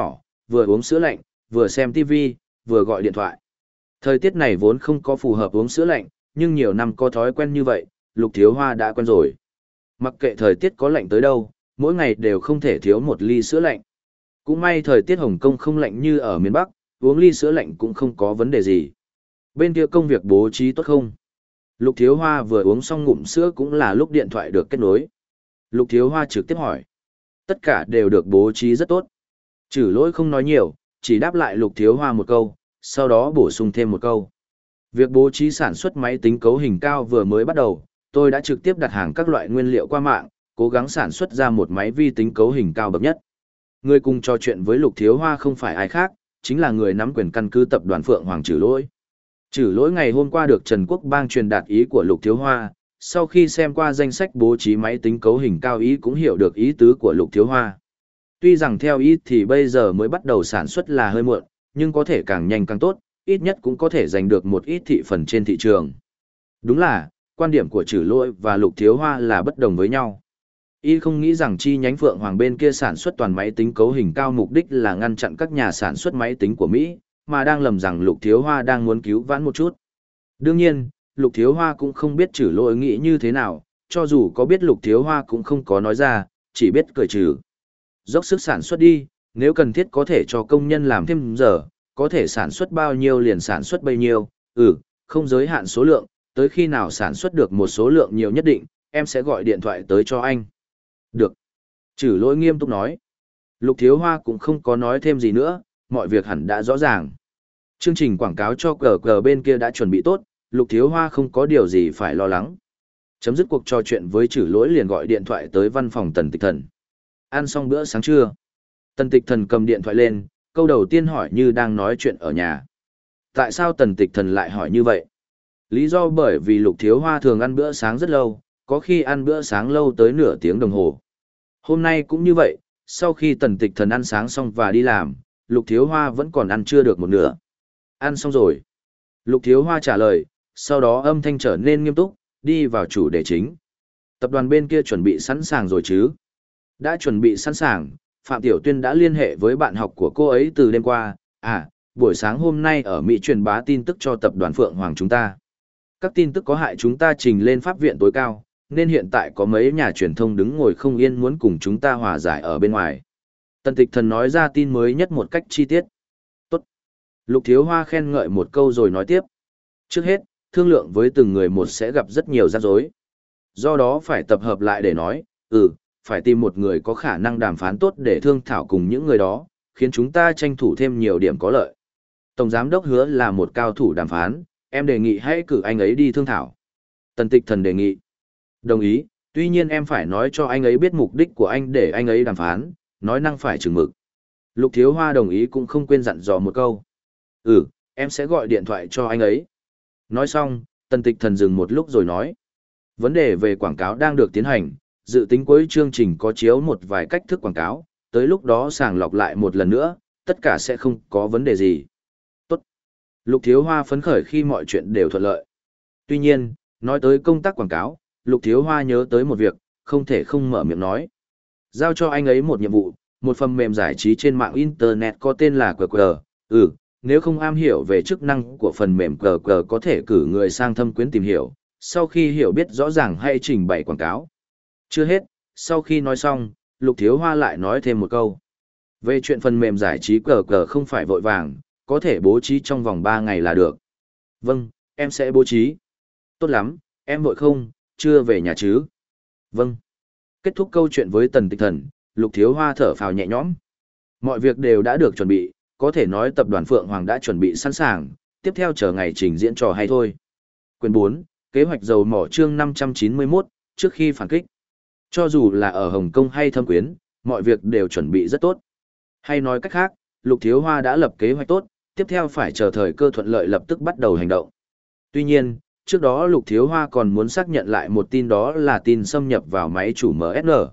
vừa uống sữa lạnh, vừa xem ti vi, vừa gọi điện thoại. Thời tiết này vốn không có phù hợp uống sữa lạnh, nhưng nhiều năm có thói quen như vậy, Lục Thiếu Hoa đã quen rồi. Mặc kệ thời tiết có lạnh tới đâu, mỗi ngày đều không thể thiếu một ly sữa lạnh. Cũng may thời tiết Hồng Kông không lạnh như ở miền Bắc, uống ly sữa lạnh cũng không có vấn đề gì. Bên kia công việc bố trí tốt không? Lục Thiếu Hoa vừa uống xong ngụm sữa cũng là lúc điện thoại được kết nối. Lục Thiếu Hoa trực tiếp hỏi. Tất cả đều được bố trí rất tốt. Chử Lỗi không nói nhiều, chỉ đáp lại Lục Thiếu Hoa một câu, sau đó bổ sung thêm một câu. Việc bố trí sản xuất máy tính cấu hình cao vừa mới bắt đầu, tôi đã trực tiếp đặt hàng các loại nguyên liệu qua mạng, cố gắng sản xuất ra một máy vi tính cấu hình cao bậc nhất. Người cùng trò chuyện với Lục Thiếu Hoa không phải ai khác, chính là người nắm quyền căn cứ tập đoàn Phượng Hoàng Chử Lỗi. Chử Lỗi ngày hôm qua được Trần Quốc Bang truyền đạt ý của Lục Thiếu Hoa, sau khi xem qua danh sách bố trí máy tính cấu hình cao ý cũng hiểu được ý tứ của Lục Thiếu Hoa. Tuy rằng theo ý thì bây giờ mới bắt đầu sản xuất là hơi muộn, nhưng có thể càng nhanh càng tốt, ít nhất cũng có thể giành được một ít thị phần trên thị trường. Đúng là, quan điểm của Chử Lỗi và Lục Thiếu Hoa là bất đồng với nhau. Y không nghĩ rằng chi nhánh Phượng Hoàng bên kia sản xuất toàn máy tính cấu hình cao mục đích là ngăn chặn các nhà sản xuất máy tính của Mỹ, mà đang lầm rằng Lục Thiếu Hoa đang muốn cứu vãn một chút. Đương nhiên, Lục Thiếu Hoa cũng không biết Chử Lỗi nghĩ như thế nào, cho dù có biết Lục Thiếu Hoa cũng không có nói ra, chỉ biết cười trừ. Dốc sức sản xuất đi, nếu cần thiết có thể cho công nhân làm thêm giờ, có thể sản xuất bao nhiêu liền sản xuất bấy nhiêu, ừ, không giới hạn số lượng, tới khi nào sản xuất được một số lượng nhiều nhất định, em sẽ gọi điện thoại tới cho anh. Được. Chử Lỗi nghiêm túc nói. Lục Thiếu Hoa cũng không có nói thêm gì nữa, mọi việc hẳn đã rõ ràng. Chương trình quảng cáo cho cờ cờ bên kia đã chuẩn bị tốt, Lục Thiếu Hoa không có điều gì phải lo lắng. Chấm dứt cuộc trò chuyện với Chử Lỗi liền gọi điện thoại tới văn phòng Tần Tịch Thần. Ăn xong bữa sáng trưa, Tần Tịch Thần cầm điện thoại lên, câu đầu tiên hỏi như đang nói chuyện ở nhà. Tại sao Tần Tịch Thần lại hỏi như vậy? Lý do bởi vì Lục Thiếu Hoa thường ăn bữa sáng rất lâu, có khi ăn bữa sáng lâu tới nửa tiếng đồng hồ. Hôm nay cũng như vậy, sau khi Tần Tịch Thần ăn sáng xong và đi làm, Lục Thiếu Hoa vẫn còn ăn chưa được một nửa. Ăn xong rồi. Lục Thiếu Hoa trả lời, sau đó âm thanh trở nên nghiêm túc, đi vào chủ đề chính. Tập đoàn bên kia chuẩn bị sẵn sàng rồi chứ? Đã chuẩn bị sẵn sàng, Phạm Tiểu Tuyên đã liên hệ với bạn học của cô ấy từ đêm qua. À, buổi sáng hôm nay ở Mỹ truyền bá tin tức cho tập đoàn Phượng Hoàng chúng ta. Các tin tức có hại chúng ta trình lên pháp viện tối cao, nên hiện tại có mấy nhà truyền thông đứng ngồi không yên muốn cùng chúng ta hòa giải ở bên ngoài. Tần Tịch Thần nói ra tin mới nhất một cách chi tiết. Tốt. Lục Thiếu Hoa khen ngợi một câu rồi nói tiếp. Trước hết, thương lượng với từng người một sẽ gặp rất nhiều rắc rối. Do đó phải tập hợp lại để nói, ừ, phải tìm một người có khả năng đàm phán tốt để thương thảo cùng những người đó, khiến chúng ta tranh thủ thêm nhiều điểm có lợi. Tổng Giám đốc hứa là một cao thủ đàm phán, em đề nghị hãy cử anh ấy đi thương thảo. Tần Tịch Thần đề nghị. Đồng ý, tuy nhiên em phải nói cho anh ấy biết mục đích của anh để anh ấy đàm phán, nói năng phải chừng mực. Lục Thiếu Hoa đồng ý cũng không quên dặn dò một câu. Ừ, em sẽ gọi điện thoại cho anh ấy. Nói xong, Tần Tịch Thần dừng một lúc rồi nói. Vấn đề về quảng cáo đang được tiến hành, dự tính cuối chương trình có chiếu một vài cách thức quảng cáo, tới lúc đó sàng lọc lại một lần nữa, tất cả sẽ không có vấn đề gì. Tốt. Lục Thiếu Hoa phấn khởi khi mọi chuyện đều thuận lợi. Tuy nhiên, nói tới công tác quảng cáo, Lục Thiếu Hoa nhớ tới một việc, không thể không mở miệng nói. Giao cho anh ấy một nhiệm vụ, một phần mềm giải trí trên mạng Internet có tên là quy quy rờ. Ừ, nếu không am hiểu về chức năng của phần mềm quy quy rờ có thể cử người sang thâm quyến tìm hiểu, sau khi hiểu biết rõ ràng hãy trình bày quảng cáo. Chưa hết, sau khi nói xong, Lục Thiếu Hoa lại nói thêm một câu. Về chuyện phần mềm giải trí quy quy rờ không phải vội vàng, có thể bố trí trong vòng ba ngày là được. Vâng, em sẽ bố trí. Tốt lắm, em vội không, chưa về nhà chứ? Vâng. Kết thúc câu chuyện với Tần Tịch Thần, Lục Thiếu Hoa thở phào nhẹ nhõm. Mọi việc đều đã được chuẩn bị, có thể nói tập đoàn Phượng Hoàng đã chuẩn bị sẵn sàng, tiếp theo chờ ngày trình diễn trò hay thôi. Quyền bốn, kế hoạch dầu mỏ chương năm trăm chín mươi mốt, trước khi phản kích. Cho dù là ở Hồng Kông hay Thâm Quyến, mọi việc đều chuẩn bị rất tốt. Hay nói cách khác, Lục Thiếu Hoa đã lập kế hoạch tốt, tiếp theo phải chờ thời cơ thuận lợi lập tức bắt đầu hành động. Tuy nhiên, trước đó Lục Thiếu Hoa còn muốn xác nhận lại một tin, đó là tin xâm nhập vào máy chủ em ét en.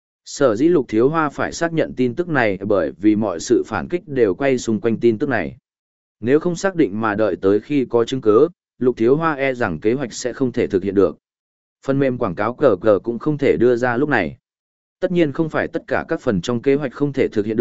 Sở dĩ Lục Thiếu Hoa phải xác nhận tin tức này bởi vì mọi sự phản kích đều quay xung quanh tin tức này. Nếu không xác định mà đợi tới khi có chứng cứ, Lục Thiếu Hoa e rằng kế hoạch sẽ không thể thực hiện được. Phần mềm quảng cáo cờ cờ cũng không thể đưa ra lúc này. Tất nhiên không phải tất cả các phần trong kế hoạch không thể thực hiện được,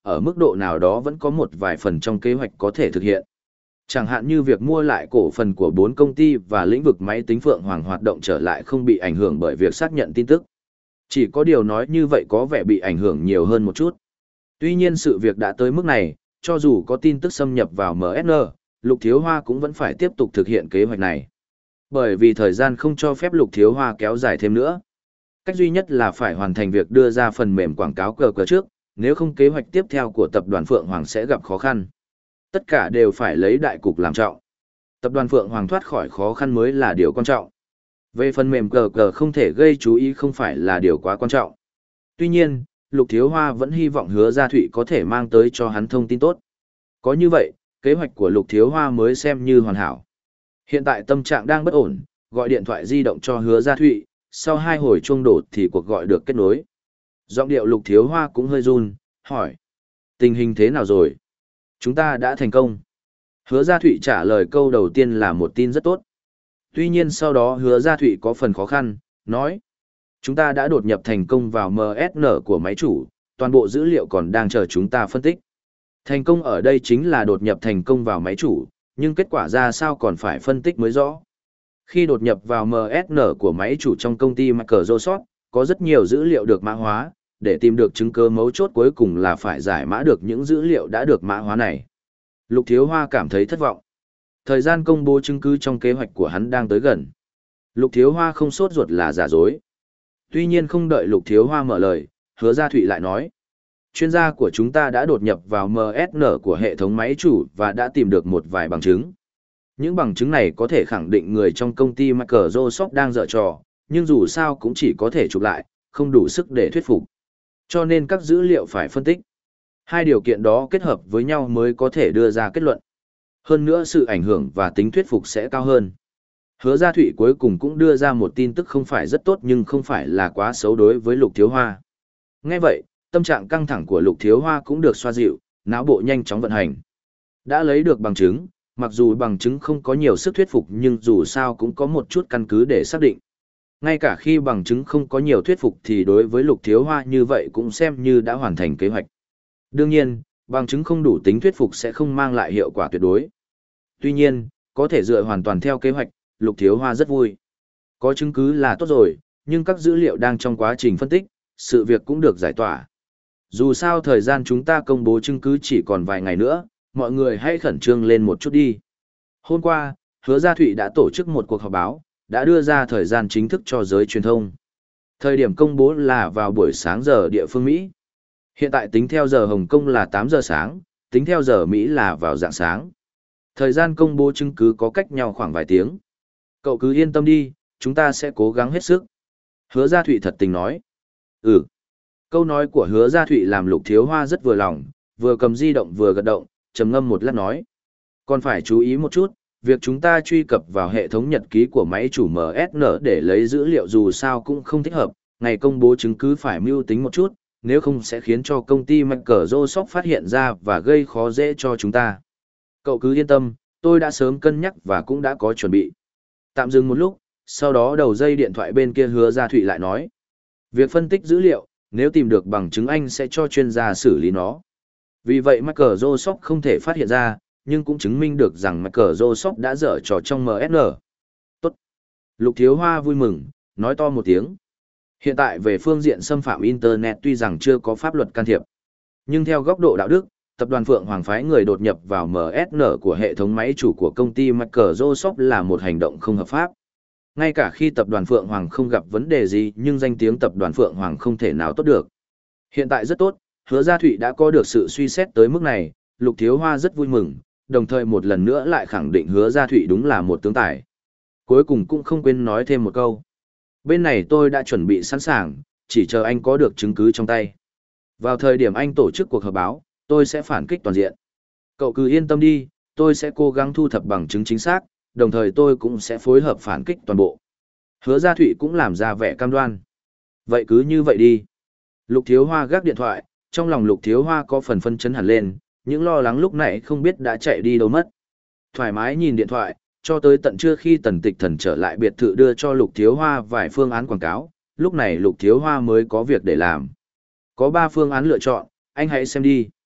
ở mức độ nào đó vẫn có một vài phần trong kế hoạch có thể thực hiện. Chẳng hạn như việc mua lại cổ phần của bốn công ty và lĩnh vực máy tính Phượng Hoàng hoạt động trở lại không bị ảnh hưởng bởi việc xác nhận tin tức. Chỉ có điều nói như vậy có vẻ bị ảnh hưởng nhiều hơn một chút. Tuy nhiên sự việc đã tới mức này, cho dù có tin tức xâm nhập vào em ét en, Lục Thiếu Hoa cũng vẫn phải tiếp tục thực hiện kế hoạch này. Bởi vì thời gian không cho phép Lục Thiếu Hoa kéo dài thêm nữa. Cách duy nhất là phải hoàn thành việc đưa ra phần mềm quảng cáo cờ cờ trước, nếu không kế hoạch tiếp theo của tập đoàn Phượng Hoàng sẽ gặp khó khăn. Tất cả đều phải lấy đại cục làm trọng. Tập đoàn Phượng Hoàng thoát khỏi khó khăn mới là điều quan trọng. Về phần mềm cờ cờ không thể gây chú ý không phải là điều quá quan trọng. Tuy nhiên, Lục Thiếu Hoa vẫn hy vọng Hứa Gia Thụy có thể mang tới cho hắn thông tin tốt. Có như vậy, kế hoạch của Lục Thiếu Hoa mới xem như hoàn hảo. Hiện tại tâm trạng đang bất ổn, gọi điện thoại di động cho Hứa Gia Thụy, sau hai hồi chuông đổ thì cuộc gọi được kết nối. Giọng điệu Lục Thiếu Hoa cũng hơi run, hỏi. Tình hình thế nào rồi? Chúng ta đã thành công. Hứa Gia Thụy trả lời câu đầu tiên là một tin rất tốt. Tuy nhiên sau đó Hứa Gia Thụy có phần khó khăn, nói. Chúng ta đã đột nhập thành công vào em ét en của máy chủ, toàn bộ dữ liệu còn đang chờ chúng ta phân tích. Thành công ở đây chính là đột nhập thành công vào máy chủ, nhưng kết quả ra sao còn phải phân tích mới rõ. Khi đột nhập vào em ét en của máy chủ trong công ty Microsoft, có rất nhiều dữ liệu được mã hóa, để tìm được chứng cứ mấu chốt cuối cùng là phải giải mã được những dữ liệu đã được mã hóa này. Lục Thiếu Hoa cảm thấy thất vọng. Thời gian công bố chứng cứ trong kế hoạch của hắn đang tới gần. Lục Thiếu Hoa không sốt ruột là giả dối. Tuy nhiên không đợi Lục Thiếu Hoa mở lời, Hứa Gia Thụy lại nói. Chuyên gia của chúng ta đã đột nhập vào em ét en của hệ thống máy chủ và đã tìm được một vài bằng chứng. Những bằng chứng này có thể khẳng định người trong công ty Microsoft đang giở trò, nhưng dù sao cũng chỉ có thể chụp lại, không đủ sức để thuyết phục. Cho nên các dữ liệu phải phân tích. Hai điều kiện đó kết hợp với nhau mới có thể đưa ra kết luận. Hơn nữa sự ảnh hưởng và tính thuyết phục sẽ cao hơn. Hứa Gia Thụy cuối cùng cũng đưa ra một tin tức không phải rất tốt nhưng không phải là quá xấu đối với Lục Thiếu Hoa. Nghe vậy, tâm trạng căng thẳng của Lục Thiếu Hoa cũng được xoa dịu, não bộ nhanh chóng vận hành. Đã lấy được bằng chứng, mặc dù bằng chứng không có nhiều sức thuyết phục nhưng dù sao cũng có một chút căn cứ để xác định. Ngay cả khi bằng chứng không có nhiều thuyết phục thì đối với Lục Thiếu Hoa như vậy cũng xem như đã hoàn thành kế hoạch. Đương nhiên, bằng chứng không đủ tính thuyết phục sẽ không mang lại hiệu quả tuyệt đối. Tuy nhiên, có thể dựa hoàn toàn theo kế hoạch, Lục Thiếu Hoa rất vui. Có chứng cứ là tốt rồi, nhưng các dữ liệu đang trong quá trình phân tích, sự việc cũng được giải tỏa. Dù sao thời gian chúng ta công bố chứng cứ chỉ còn vài ngày nữa, mọi người hãy khẩn trương lên một chút đi. Hôm qua, Hứa Gia Thụy đã tổ chức một cuộc họp báo, đã đưa ra thời gian chính thức cho giới truyền thông. Thời điểm công bố là vào buổi sáng giờ địa phương Mỹ. Hiện tại tính theo giờ Hồng Kông là tám giờ sáng, tính theo giờ Mỹ là vào rạng sáng. Thời gian công bố chứng cứ có cách nhau khoảng vài tiếng. Cậu cứ yên tâm đi, chúng ta sẽ cố gắng hết sức. Hứa Gia Thụy thật tình nói. Ừ. Câu nói của Hứa Gia Thụy làm Lục Thiếu Hoa rất vừa lòng, vừa cầm di động vừa gật động, trầm ngâm một lát nói. Còn phải chú ý một chút, việc chúng ta truy cập vào hệ thống nhật ký của máy chủ em ét en để lấy dữ liệu dù sao cũng không thích hợp, ngày công bố chứng cứ phải mưu tính một chút, nếu không sẽ khiến cho công ty Microsoft phát hiện ra và gây khó dễ cho chúng ta. Cậu cứ yên tâm, tôi đã sớm cân nhắc và cũng đã có chuẩn bị. Tạm dừng một lúc, sau đó đầu dây điện thoại bên kia Hứa Gia Thụy lại nói. Việc phân tích dữ liệu, nếu tìm được bằng chứng anh sẽ cho chuyên gia xử lý nó. Vì vậy Microsoft không thể phát hiện ra, nhưng cũng chứng minh được rằng Microsoft đã dở trò trong em ét en. Tốt. Lục Thiếu Hoa vui mừng, nói to một tiếng. Hiện tại về phương diện xâm phạm Internet tuy rằng chưa có pháp luật can thiệp, nhưng theo góc độ đạo đức, tập đoàn Phượng Hoàng phái người đột nhập vào em ét en của hệ thống máy chủ của công ty Microsoft là một hành động không hợp pháp. Ngay cả khi tập đoàn Phượng Hoàng không gặp vấn đề gì nhưng danh tiếng tập đoàn Phượng Hoàng không thể nào tốt được. Hiện tại rất tốt, Hứa Gia Thụy đã có được sự suy xét tới mức này, Lục Thiếu Hoa rất vui mừng, đồng thời một lần nữa lại khẳng định Hứa Gia Thụy đúng là một tướng tài. Cuối cùng cũng không quên nói thêm một câu. Bên này tôi đã chuẩn bị sẵn sàng, chỉ chờ anh có được chứng cứ trong tay. Vào thời điểm anh tổ chức cuộc họp báo, tôi sẽ phản kích toàn diện. Cậu cứ yên tâm đi, tôi sẽ cố gắng thu thập bằng chứng chính xác, đồng thời tôi cũng sẽ phối hợp phản kích toàn bộ. Hứa Gia Thụy cũng làm ra vẻ cam đoan. Vậy cứ như vậy đi. Lục Thiếu Hoa gác điện thoại, trong lòng Lục Thiếu Hoa có phần phân chấn hẳn lên, những lo lắng lúc nãy không biết đã chạy đi đâu mất. Thoải mái nhìn điện thoại, cho tới tận trưa khi Tần Tịch Thần trở lại biệt thự đưa cho Lục Thiếu Hoa vài phương án quảng cáo, lúc này Lục Thiếu Hoa mới có việc để làm. Có ba phương án lựa chọn, anh hãy xem đi.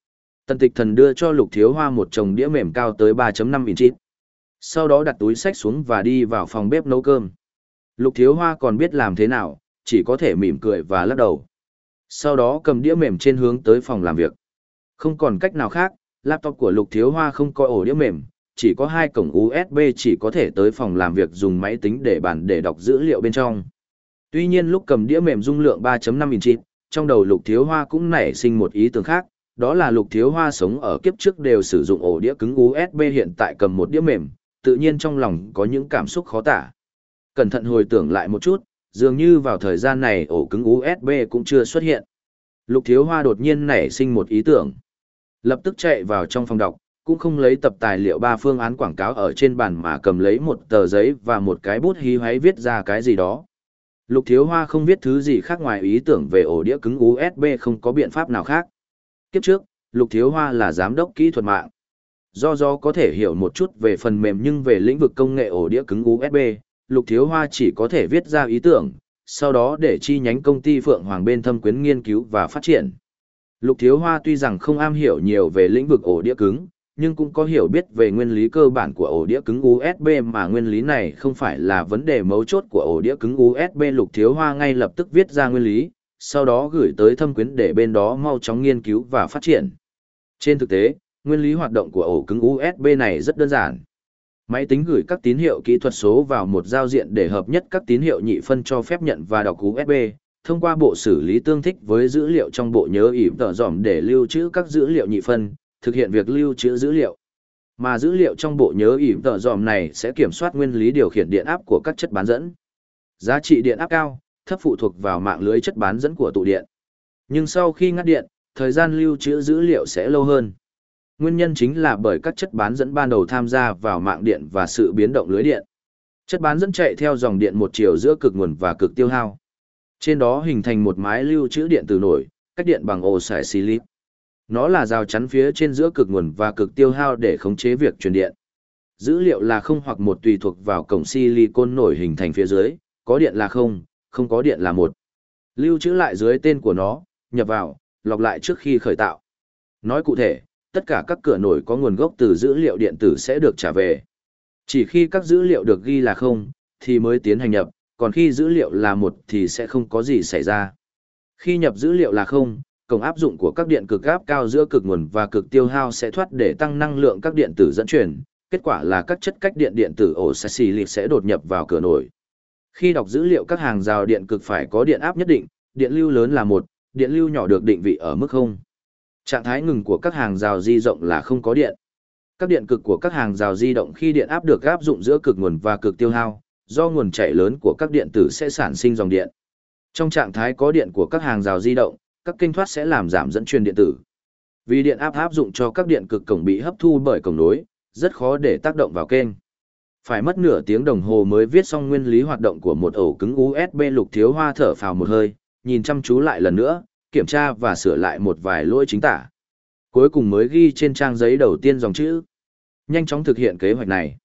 Tần Tịch Thần đưa cho Lục Thiếu Hoa một chồng đĩa mềm cao tới ba phẩy năm inch. Sau đó đặt túi sách xuống và đi vào phòng bếp nấu cơm. Lục Thiếu Hoa còn biết làm thế nào, chỉ có thể mỉm cười và lắc đầu. Sau đó cầm đĩa mềm trên hướng tới phòng làm việc. Không còn cách nào khác, laptop của Lục Thiếu Hoa không có ổ đĩa mềm, chỉ có hai cổng u ét bê chỉ có thể tới phòng làm việc dùng máy tính để bàn để đọc dữ liệu bên trong. Tuy nhiên lúc cầm đĩa mềm dung lượng ba phẩy năm inch, trong đầu Lục Thiếu Hoa cũng nảy sinh một ý tưởng khác, đó là Lục Thiếu Hoa sống ở kiếp trước đều sử dụng ổ đĩa cứng u ét bê, hiện tại cầm một đĩa mềm, tự nhiên trong lòng có những cảm xúc khó tả. Cẩn thận hồi tưởng lại một chút, dường như vào thời gian này ổ cứng u ét bê cũng chưa xuất hiện. Lục Thiếu Hoa đột nhiên nảy sinh một ý tưởng. Lập tức chạy vào trong phòng đọc, cũng không lấy tập tài liệu ba phương án quảng cáo ở trên bàn mà cầm lấy một tờ giấy và một cái bút hí hoáy viết ra cái gì đó. Lục Thiếu Hoa không viết thứ gì khác ngoài ý tưởng về ổ đĩa cứng u ét bê, không có biện pháp nào khác. Kiếp trước, Lục Thiếu Hoa là giám đốc kỹ thuật mạng. Do do có thể hiểu một chút về phần mềm nhưng về lĩnh vực công nghệ ổ đĩa cứng u ét bê, Lục Thiếu Hoa chỉ có thể viết ra ý tưởng, sau đó để chi nhánh công ty Phượng Hoàng bên Thâm Quyến nghiên cứu và phát triển. Lục Thiếu Hoa tuy rằng không am hiểu nhiều về lĩnh vực ổ đĩa cứng, nhưng cũng có hiểu biết về nguyên lý cơ bản của ổ đĩa cứng u ét bê, mà nguyên lý này không phải là vấn đề mấu chốt của ổ đĩa cứng u ét bê. Lục Thiếu Hoa ngay lập tức viết ra nguyên lý, sau đó gửi tới Thâm Quyến để bên đó mau chóng nghiên cứu và phát triển. Trên thực tế, nguyên lý hoạt động của ổ cứng u ét bê này rất đơn giản. Máy tính gửi các tín hiệu kỹ thuật số vào một giao diện để hợp nhất các tín hiệu nhị phân cho phép nhận và đọc u ét bê, thông qua bộ xử lý tương thích với dữ liệu trong bộ nhớ ỉm tờ dòm để lưu trữ các dữ liệu nhị phân, thực hiện việc lưu trữ dữ liệu. Mà dữ liệu trong bộ nhớ ỉm tờ dòm này sẽ kiểm soát nguyên lý điều khiển điện áp của các chất bán dẫn. Giá trị điện áp cao, thấp phụ thuộc vào mạng lưới chất bán dẫn của tụ điện. Nhưng sau khi ngắt điện, thời gian lưu trữ dữ liệu sẽ lâu hơn. Nguyên nhân chính là bởi các chất bán dẫn ban đầu tham gia vào mạng điện và sự biến động lưới điện. Chất bán dẫn chạy theo dòng điện một chiều giữa cực nguồn và cực tiêu hao. Trên đó hình thành một mái lưu trữ điện từ nổi, cách điện bằng ổ sải silic. Nó là rào chắn phía trên giữa cực nguồn và cực tiêu hao để khống chế việc truyền điện. Dữ liệu là không hoặc một tùy thuộc vào cổng silicon nổi hình thành phía dưới, có điện là không, không có điện là một. Lưu trữ lại dưới tên của nó, nhập vào, lọc lại trước khi khởi tạo. Nói cụ thể, tất cả các cửa nổi có nguồn gốc từ dữ liệu điện tử sẽ được trả về. Chỉ khi các dữ liệu được ghi là không, thì mới tiến hành nhập, còn khi dữ liệu là một thì sẽ không có gì xảy ra. Khi nhập dữ liệu là không, cổng áp dụng của các điện cực áp cao giữa cực nguồn và cực tiêu hao sẽ thoát để tăng năng lượng các điện tử dẫn truyền, kết quả là các chất cách điện điện tử ổ silic sẽ đột nhập vào cửa nổi. Khi đọc dữ liệu các hàng rào điện cực phải có điện áp nhất định, điện lưu lớn là một, điện lưu nhỏ được định vị ở mức không. Trạng thái ngừng của các hàng rào di rộng là không có điện. Các điện cực của các hàng rào di động khi điện áp được áp dụng giữa cực nguồn và cực tiêu hao, do nguồn chạy lớn của các điện tử sẽ sản sinh dòng điện. Trong trạng thái có điện của các hàng rào di động, các kênh thoát sẽ làm giảm dẫn truyền điện tử. Vì điện áp áp dụng cho các điện cực cổng bị hấp thu bởi cổng nối, rất khó để tác động vào kênh. Phải mất nửa tiếng đồng hồ mới viết xong nguyên lý hoạt động của một ổ cứng u ét bê. Lục Thiếu Hoa thở phào một hơi, nhìn chăm chú lại lần nữa, kiểm tra và sửa lại một vài lỗi chính tả. Cuối cùng mới ghi trên trang giấy đầu tiên dòng chữ. Nhanh chóng thực hiện kế hoạch này.